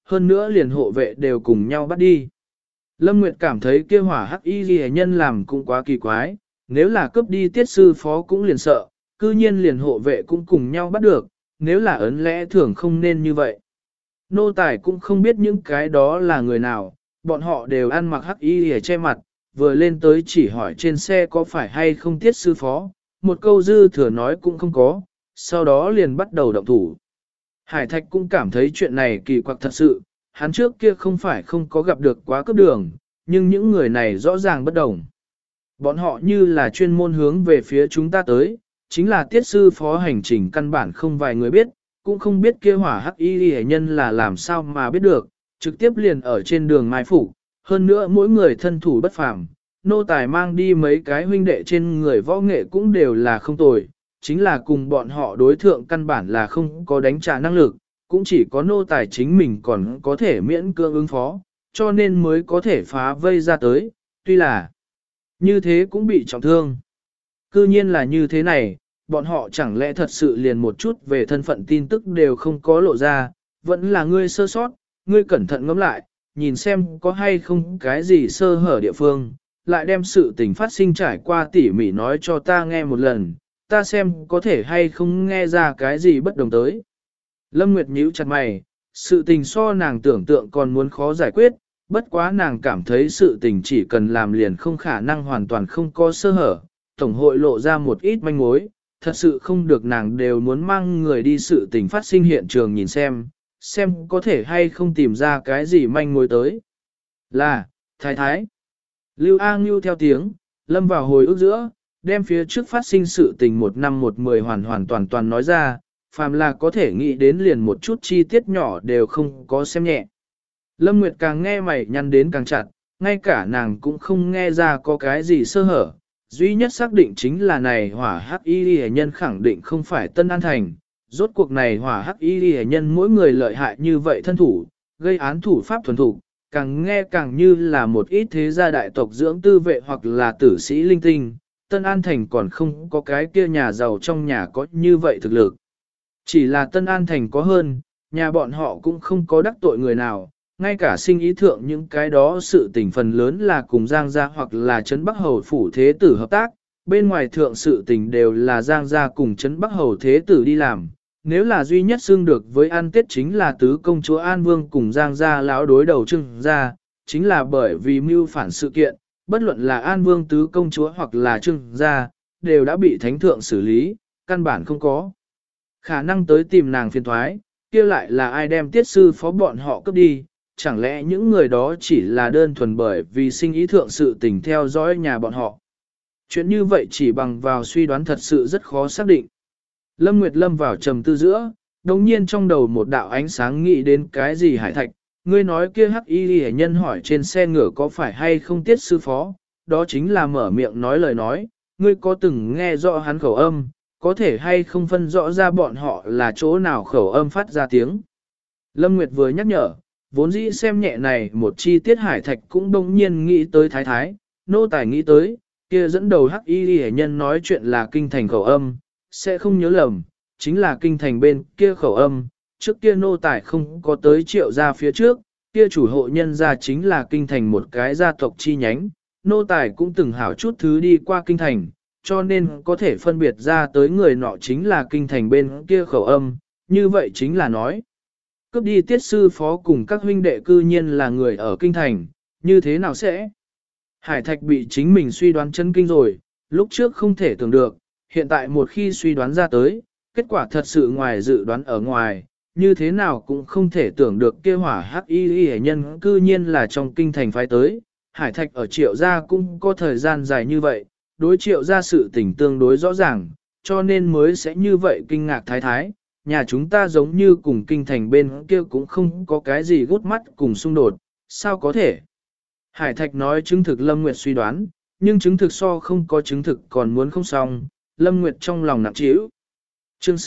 hơn nữa liền hộ vệ đều cùng nhau bắt đi. Lâm Nguyệt cảm thấy kia hỏa hắc y ghi nhân làm cũng quá kỳ quái, nếu là cướp đi tiết sư phó cũng liền sợ, cư nhiên liền hộ vệ cũng cùng nhau bắt được, nếu là ấn lẽ thường không nên như vậy. Nô tài cũng không biết những cái đó là người nào, bọn họ đều ăn mặc hắc y để che mặt, vừa lên tới chỉ hỏi trên xe có phải hay không tiết sư phó, một câu dư thừa nói cũng không có, sau đó liền bắt đầu động thủ. Hải Thạch cũng cảm thấy chuyện này kỳ quặc thật sự, hắn trước kia không phải không có gặp được quá cướp đường, nhưng những người này rõ ràng bất đồng. Bọn họ như là chuyên môn hướng về phía chúng ta tới, chính là tiết sư phó hành trình căn bản không vài người biết, cũng không biết kia hỏa hắc y hệ nhân là làm sao mà biết được, trực tiếp liền ở trên đường mai phục. Hơn nữa mỗi người thân thủ bất phàm, nô tài mang đi mấy cái huynh đệ trên người võ nghệ cũng đều là không tồi, chính là cùng bọn họ đối thượng căn bản là không có đánh trả năng lực, cũng chỉ có nô tài chính mình còn có thể miễn cưỡng ứng phó, cho nên mới có thể phá vây ra tới, tuy là như thế cũng bị trọng thương. Cư nhiên là như thế này, bọn họ chẳng lẽ thật sự liền một chút về thân phận tin tức đều không có lộ ra, vẫn là ngươi sơ sót, ngươi cẩn thận ngẫm lại, nhìn xem có hay không cái gì sơ hở địa phương, lại đem sự tình phát sinh trải qua tỉ mỉ nói cho ta nghe một lần, ta xem có thể hay không nghe ra cái gì bất đồng tới. Lâm Nguyệt nhíu chặt mày, sự tình so nàng tưởng tượng còn muốn khó giải quyết, bất quá nàng cảm thấy sự tình chỉ cần làm liền không khả năng hoàn toàn không có sơ hở, tổng hội lộ ra một ít manh mối, thật sự không được nàng đều muốn mang người đi sự tình phát sinh hiện trường nhìn xem có thể hay không tìm ra cái gì manh mối tới. Là, thái thái. Lưu A Ngưu theo tiếng, lâm vào hồi ức giữa, đem phía trước phát sinh sự tình 1 năm 1 10 hoàn toàn nói ra, phàm là có thể nghĩ đến liền một chút chi tiết nhỏ đều không có xem nhẹ. Lâm Nguyệt càng nghe mày nhăn đến càng chặt, ngay cả nàng cũng không nghe ra có cái gì sơ hở, duy nhất xác định chính là này hỏa hắc y hệ nhân khẳng định không phải Tân An Thành, rốt cuộc này hỏa hắc y hệ nhân mỗi người lợi hại như vậy thân thủ, gây án thủ pháp thuần thủ, càng nghe càng như là một ít thế gia đại tộc dưỡng tư vệ hoặc là tử sĩ linh tinh, Tân An Thành còn không có cái kia nhà giàu trong nhà có như vậy thực lực. Chỉ là Tân An Thành có hơn, nhà bọn họ cũng không có đắc tội người nào, ngay cả sinh ý thượng những cái đó sự tình phần lớn là cùng Giang Gia hoặc là Trấn Bắc Hầu Phủ Thế Tử hợp tác, bên ngoài thượng sự tình đều là Giang Gia cùng Trấn Bắc Hầu Thế Tử đi làm. Nếu là duy nhất xương được với An Tết chính là tứ công chúa An Vương cùng Giang Gia lão đối đầu Trưng Gia, chính là bởi vì mưu phản sự kiện, bất luận là An Vương tứ công chúa hoặc là Trưng Gia, đều đã bị thánh thượng xử lý, căn bản không có khả năng tới tìm nàng phiền thoái, kia lại là ai đem tiết sư phó bọn họ cướp đi, chẳng lẽ những người đó chỉ là đơn thuần bởi vì sinh ý thượng sự tình theo dõi nhà bọn họ. Chuyện như vậy chỉ bằng vào suy đoán thật sự rất khó xác định. Lâm Nguyệt lâm vào trầm tư giữa, đồng nhiên trong đầu một đạo ánh sáng nghĩ đến cái gì Hải Thạch, ngươi nói kia hắc y hệ nhân hỏi trên xe ngựa có phải hay không tiết sư phó, đó chính là mở miệng nói lời nói, ngươi có từng nghe rõ hắn khẩu âm, có thể hay không phân rõ ra bọn họ là chỗ nào khẩu âm phát ra tiếng. Lâm Nguyệt vừa nhắc nhở, vốn dĩ xem nhẹ này một chi tiết Hải Thạch cũng đông nhiên nghĩ tới thái thái, nô tài nghĩ tới, kia dẫn đầu hắc y hệ nhân nói chuyện là kinh thành khẩu âm, sẽ không nhớ lầm, chính là kinh thành bên kia khẩu âm, trước kia nô tài không có tới Triệu gia phía trước, kia chủ hộ nhân gia chính là kinh thành một cái gia tộc chi nhánh, nô tài cũng từng hảo chút thứ đi qua kinh thành, cho nên có thể phân biệt ra tới người nọ chính là kinh thành bên kia khẩu âm, như vậy chính là nói. Cướp đi tiết sư phó cùng các huynh đệ cư nhiên là người ở kinh thành, như thế nào sẽ? Hải Thạch bị chính mình suy đoán chân kinh rồi, lúc trước không thể tưởng được, hiện tại một khi suy đoán ra tới, kết quả thật sự ngoài dự đoán ở ngoài, như thế nào cũng không thể tưởng được kia hỏa hắc y hệ nhân cư nhiên là trong kinh thành phái tới. Hải Thạch ở Triệu gia cũng có thời gian dài như vậy, đối Triệu gia sự tình tương đối rõ ràng, cho nên mới sẽ như vậy kinh ngạc thái thái. Nhà chúng ta giống như cùng kinh thành bên kia cũng không có cái gì gút mắt cùng xung đột, sao có thể? Hải Thạch nói chứng thực Lâm Nguyệt suy đoán, nhưng chứng thực so không có chứng thực còn muốn không xong, Lâm Nguyệt trong lòng nặng trĩu. Chương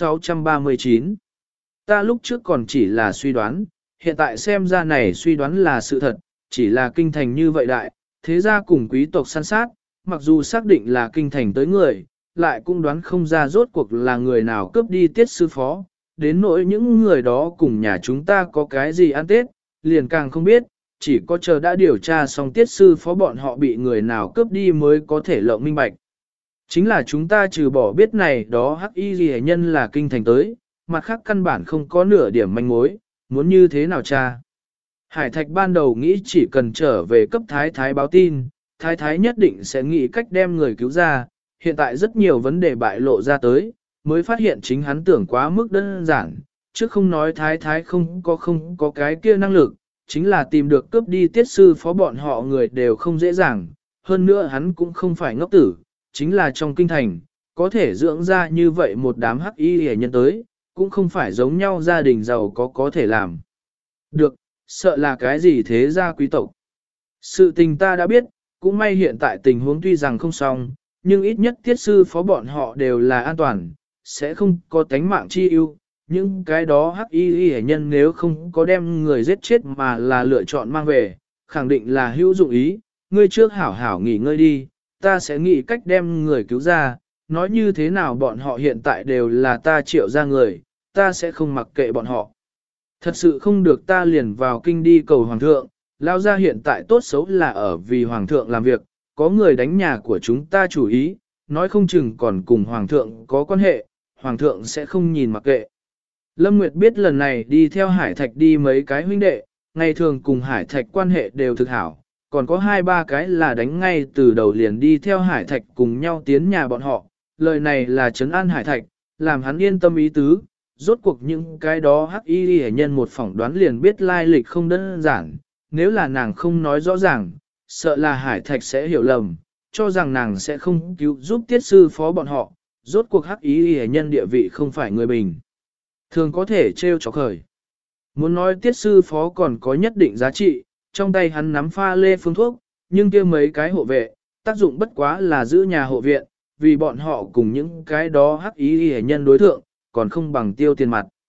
639 Ta lúc trước còn chỉ là suy đoán, hiện tại xem ra này suy đoán là sự thật, chỉ là kinh thành như vậy đại, thế gia cùng quý tộc săn sát, mặc dù xác định là kinh thành tới người, lại cũng đoán không ra rốt cuộc là người nào cướp đi tiết sư phó, đến nỗi những người đó cùng nhà chúng ta có cái gì ăn tết, liền càng không biết, chỉ có chờ đã điều tra xong tiết sư phó bọn họ bị người nào cướp đi mới có thể lộng minh bạch. Chính là chúng ta trừ bỏ biết này đó hắc y ghi nhân là kinh thành tới, mặt khác căn bản không có nửa điểm manh mối, muốn như thế nào cha. Hải Thạch ban đầu nghĩ chỉ cần trở về cấp thái thái báo tin, thái thái nhất định sẽ nghĩ cách đem người cứu ra, hiện tại rất nhiều vấn đề bại lộ ra tới, mới phát hiện chính hắn tưởng quá mức đơn giản, chứ không nói thái thái không có cái kia năng lực, chính là tìm được cướp đi tiết sư phó bọn họ người đều không dễ dàng, hơn nữa hắn cũng không phải ngốc tử, chính là trong kinh thành, có thể dưỡng ra như vậy một đám hắc y hề nhân tới, cũng không phải giống nhau gia đình giàu có thể làm. Được, sợ là cái gì thế gia quý tộc. Sự tình ta đã biết, cũng may hiện tại tình huống tuy rằng không xong, nhưng ít nhất tiết sư phó bọn họ đều là an toàn, sẽ không có tánh mạng chi ưu. Những cái đó hắc y hệ nhân nếu không có đem người giết chết mà là lựa chọn mang về, khẳng định là hữu dụng ý, ngươi trước hảo hảo nghỉ ngơi đi, ta sẽ nghĩ cách đem người cứu ra, nói như thế nào bọn họ hiện tại đều là ta triệu ra người, ta sẽ không mặc kệ bọn họ. Thật sự không được ta liền vào kinh đi cầu hoàng thượng, lao ra hiện tại tốt xấu là ở vì hoàng thượng làm việc, có người đánh nhà của chúng ta chủ ý, nói không chừng còn cùng hoàng thượng có quan hệ, hoàng thượng sẽ không nhìn mặc kệ. Lâm Nguyệt biết lần này đi theo Hải Thạch đi mấy cái huynh đệ, ngày thường cùng Hải Thạch quan hệ đều thực hảo, còn có 2-3 cái là đánh ngay từ đầu liền đi theo Hải Thạch cùng nhau tiến nhà bọn họ, lời này là trấn an Hải Thạch, làm hắn yên tâm ý tứ, rốt cuộc những cái đó hắc y hệ nhân một phỏng đoán liền biết lai lịch không đơn giản, nếu là nàng không nói rõ ràng, sợ là Hải Thạch sẽ hiểu lầm, cho rằng nàng sẽ không cứu giúp tiết sư phó bọn họ, rốt cuộc hắc y hệ nhân địa vị không phải người bình. Thường có thể trêu chọc khởi. Muốn nói tiết sư phó còn có nhất định giá trị, trong tay hắn nắm pha lê phương thuốc, nhưng kia mấy cái hộ vệ, tác dụng bất quá là giữ nhà hộ viện, vì bọn họ cùng những cái đó hắc y hệ nhân đối thượng, còn không bằng tiêu tiền mặt.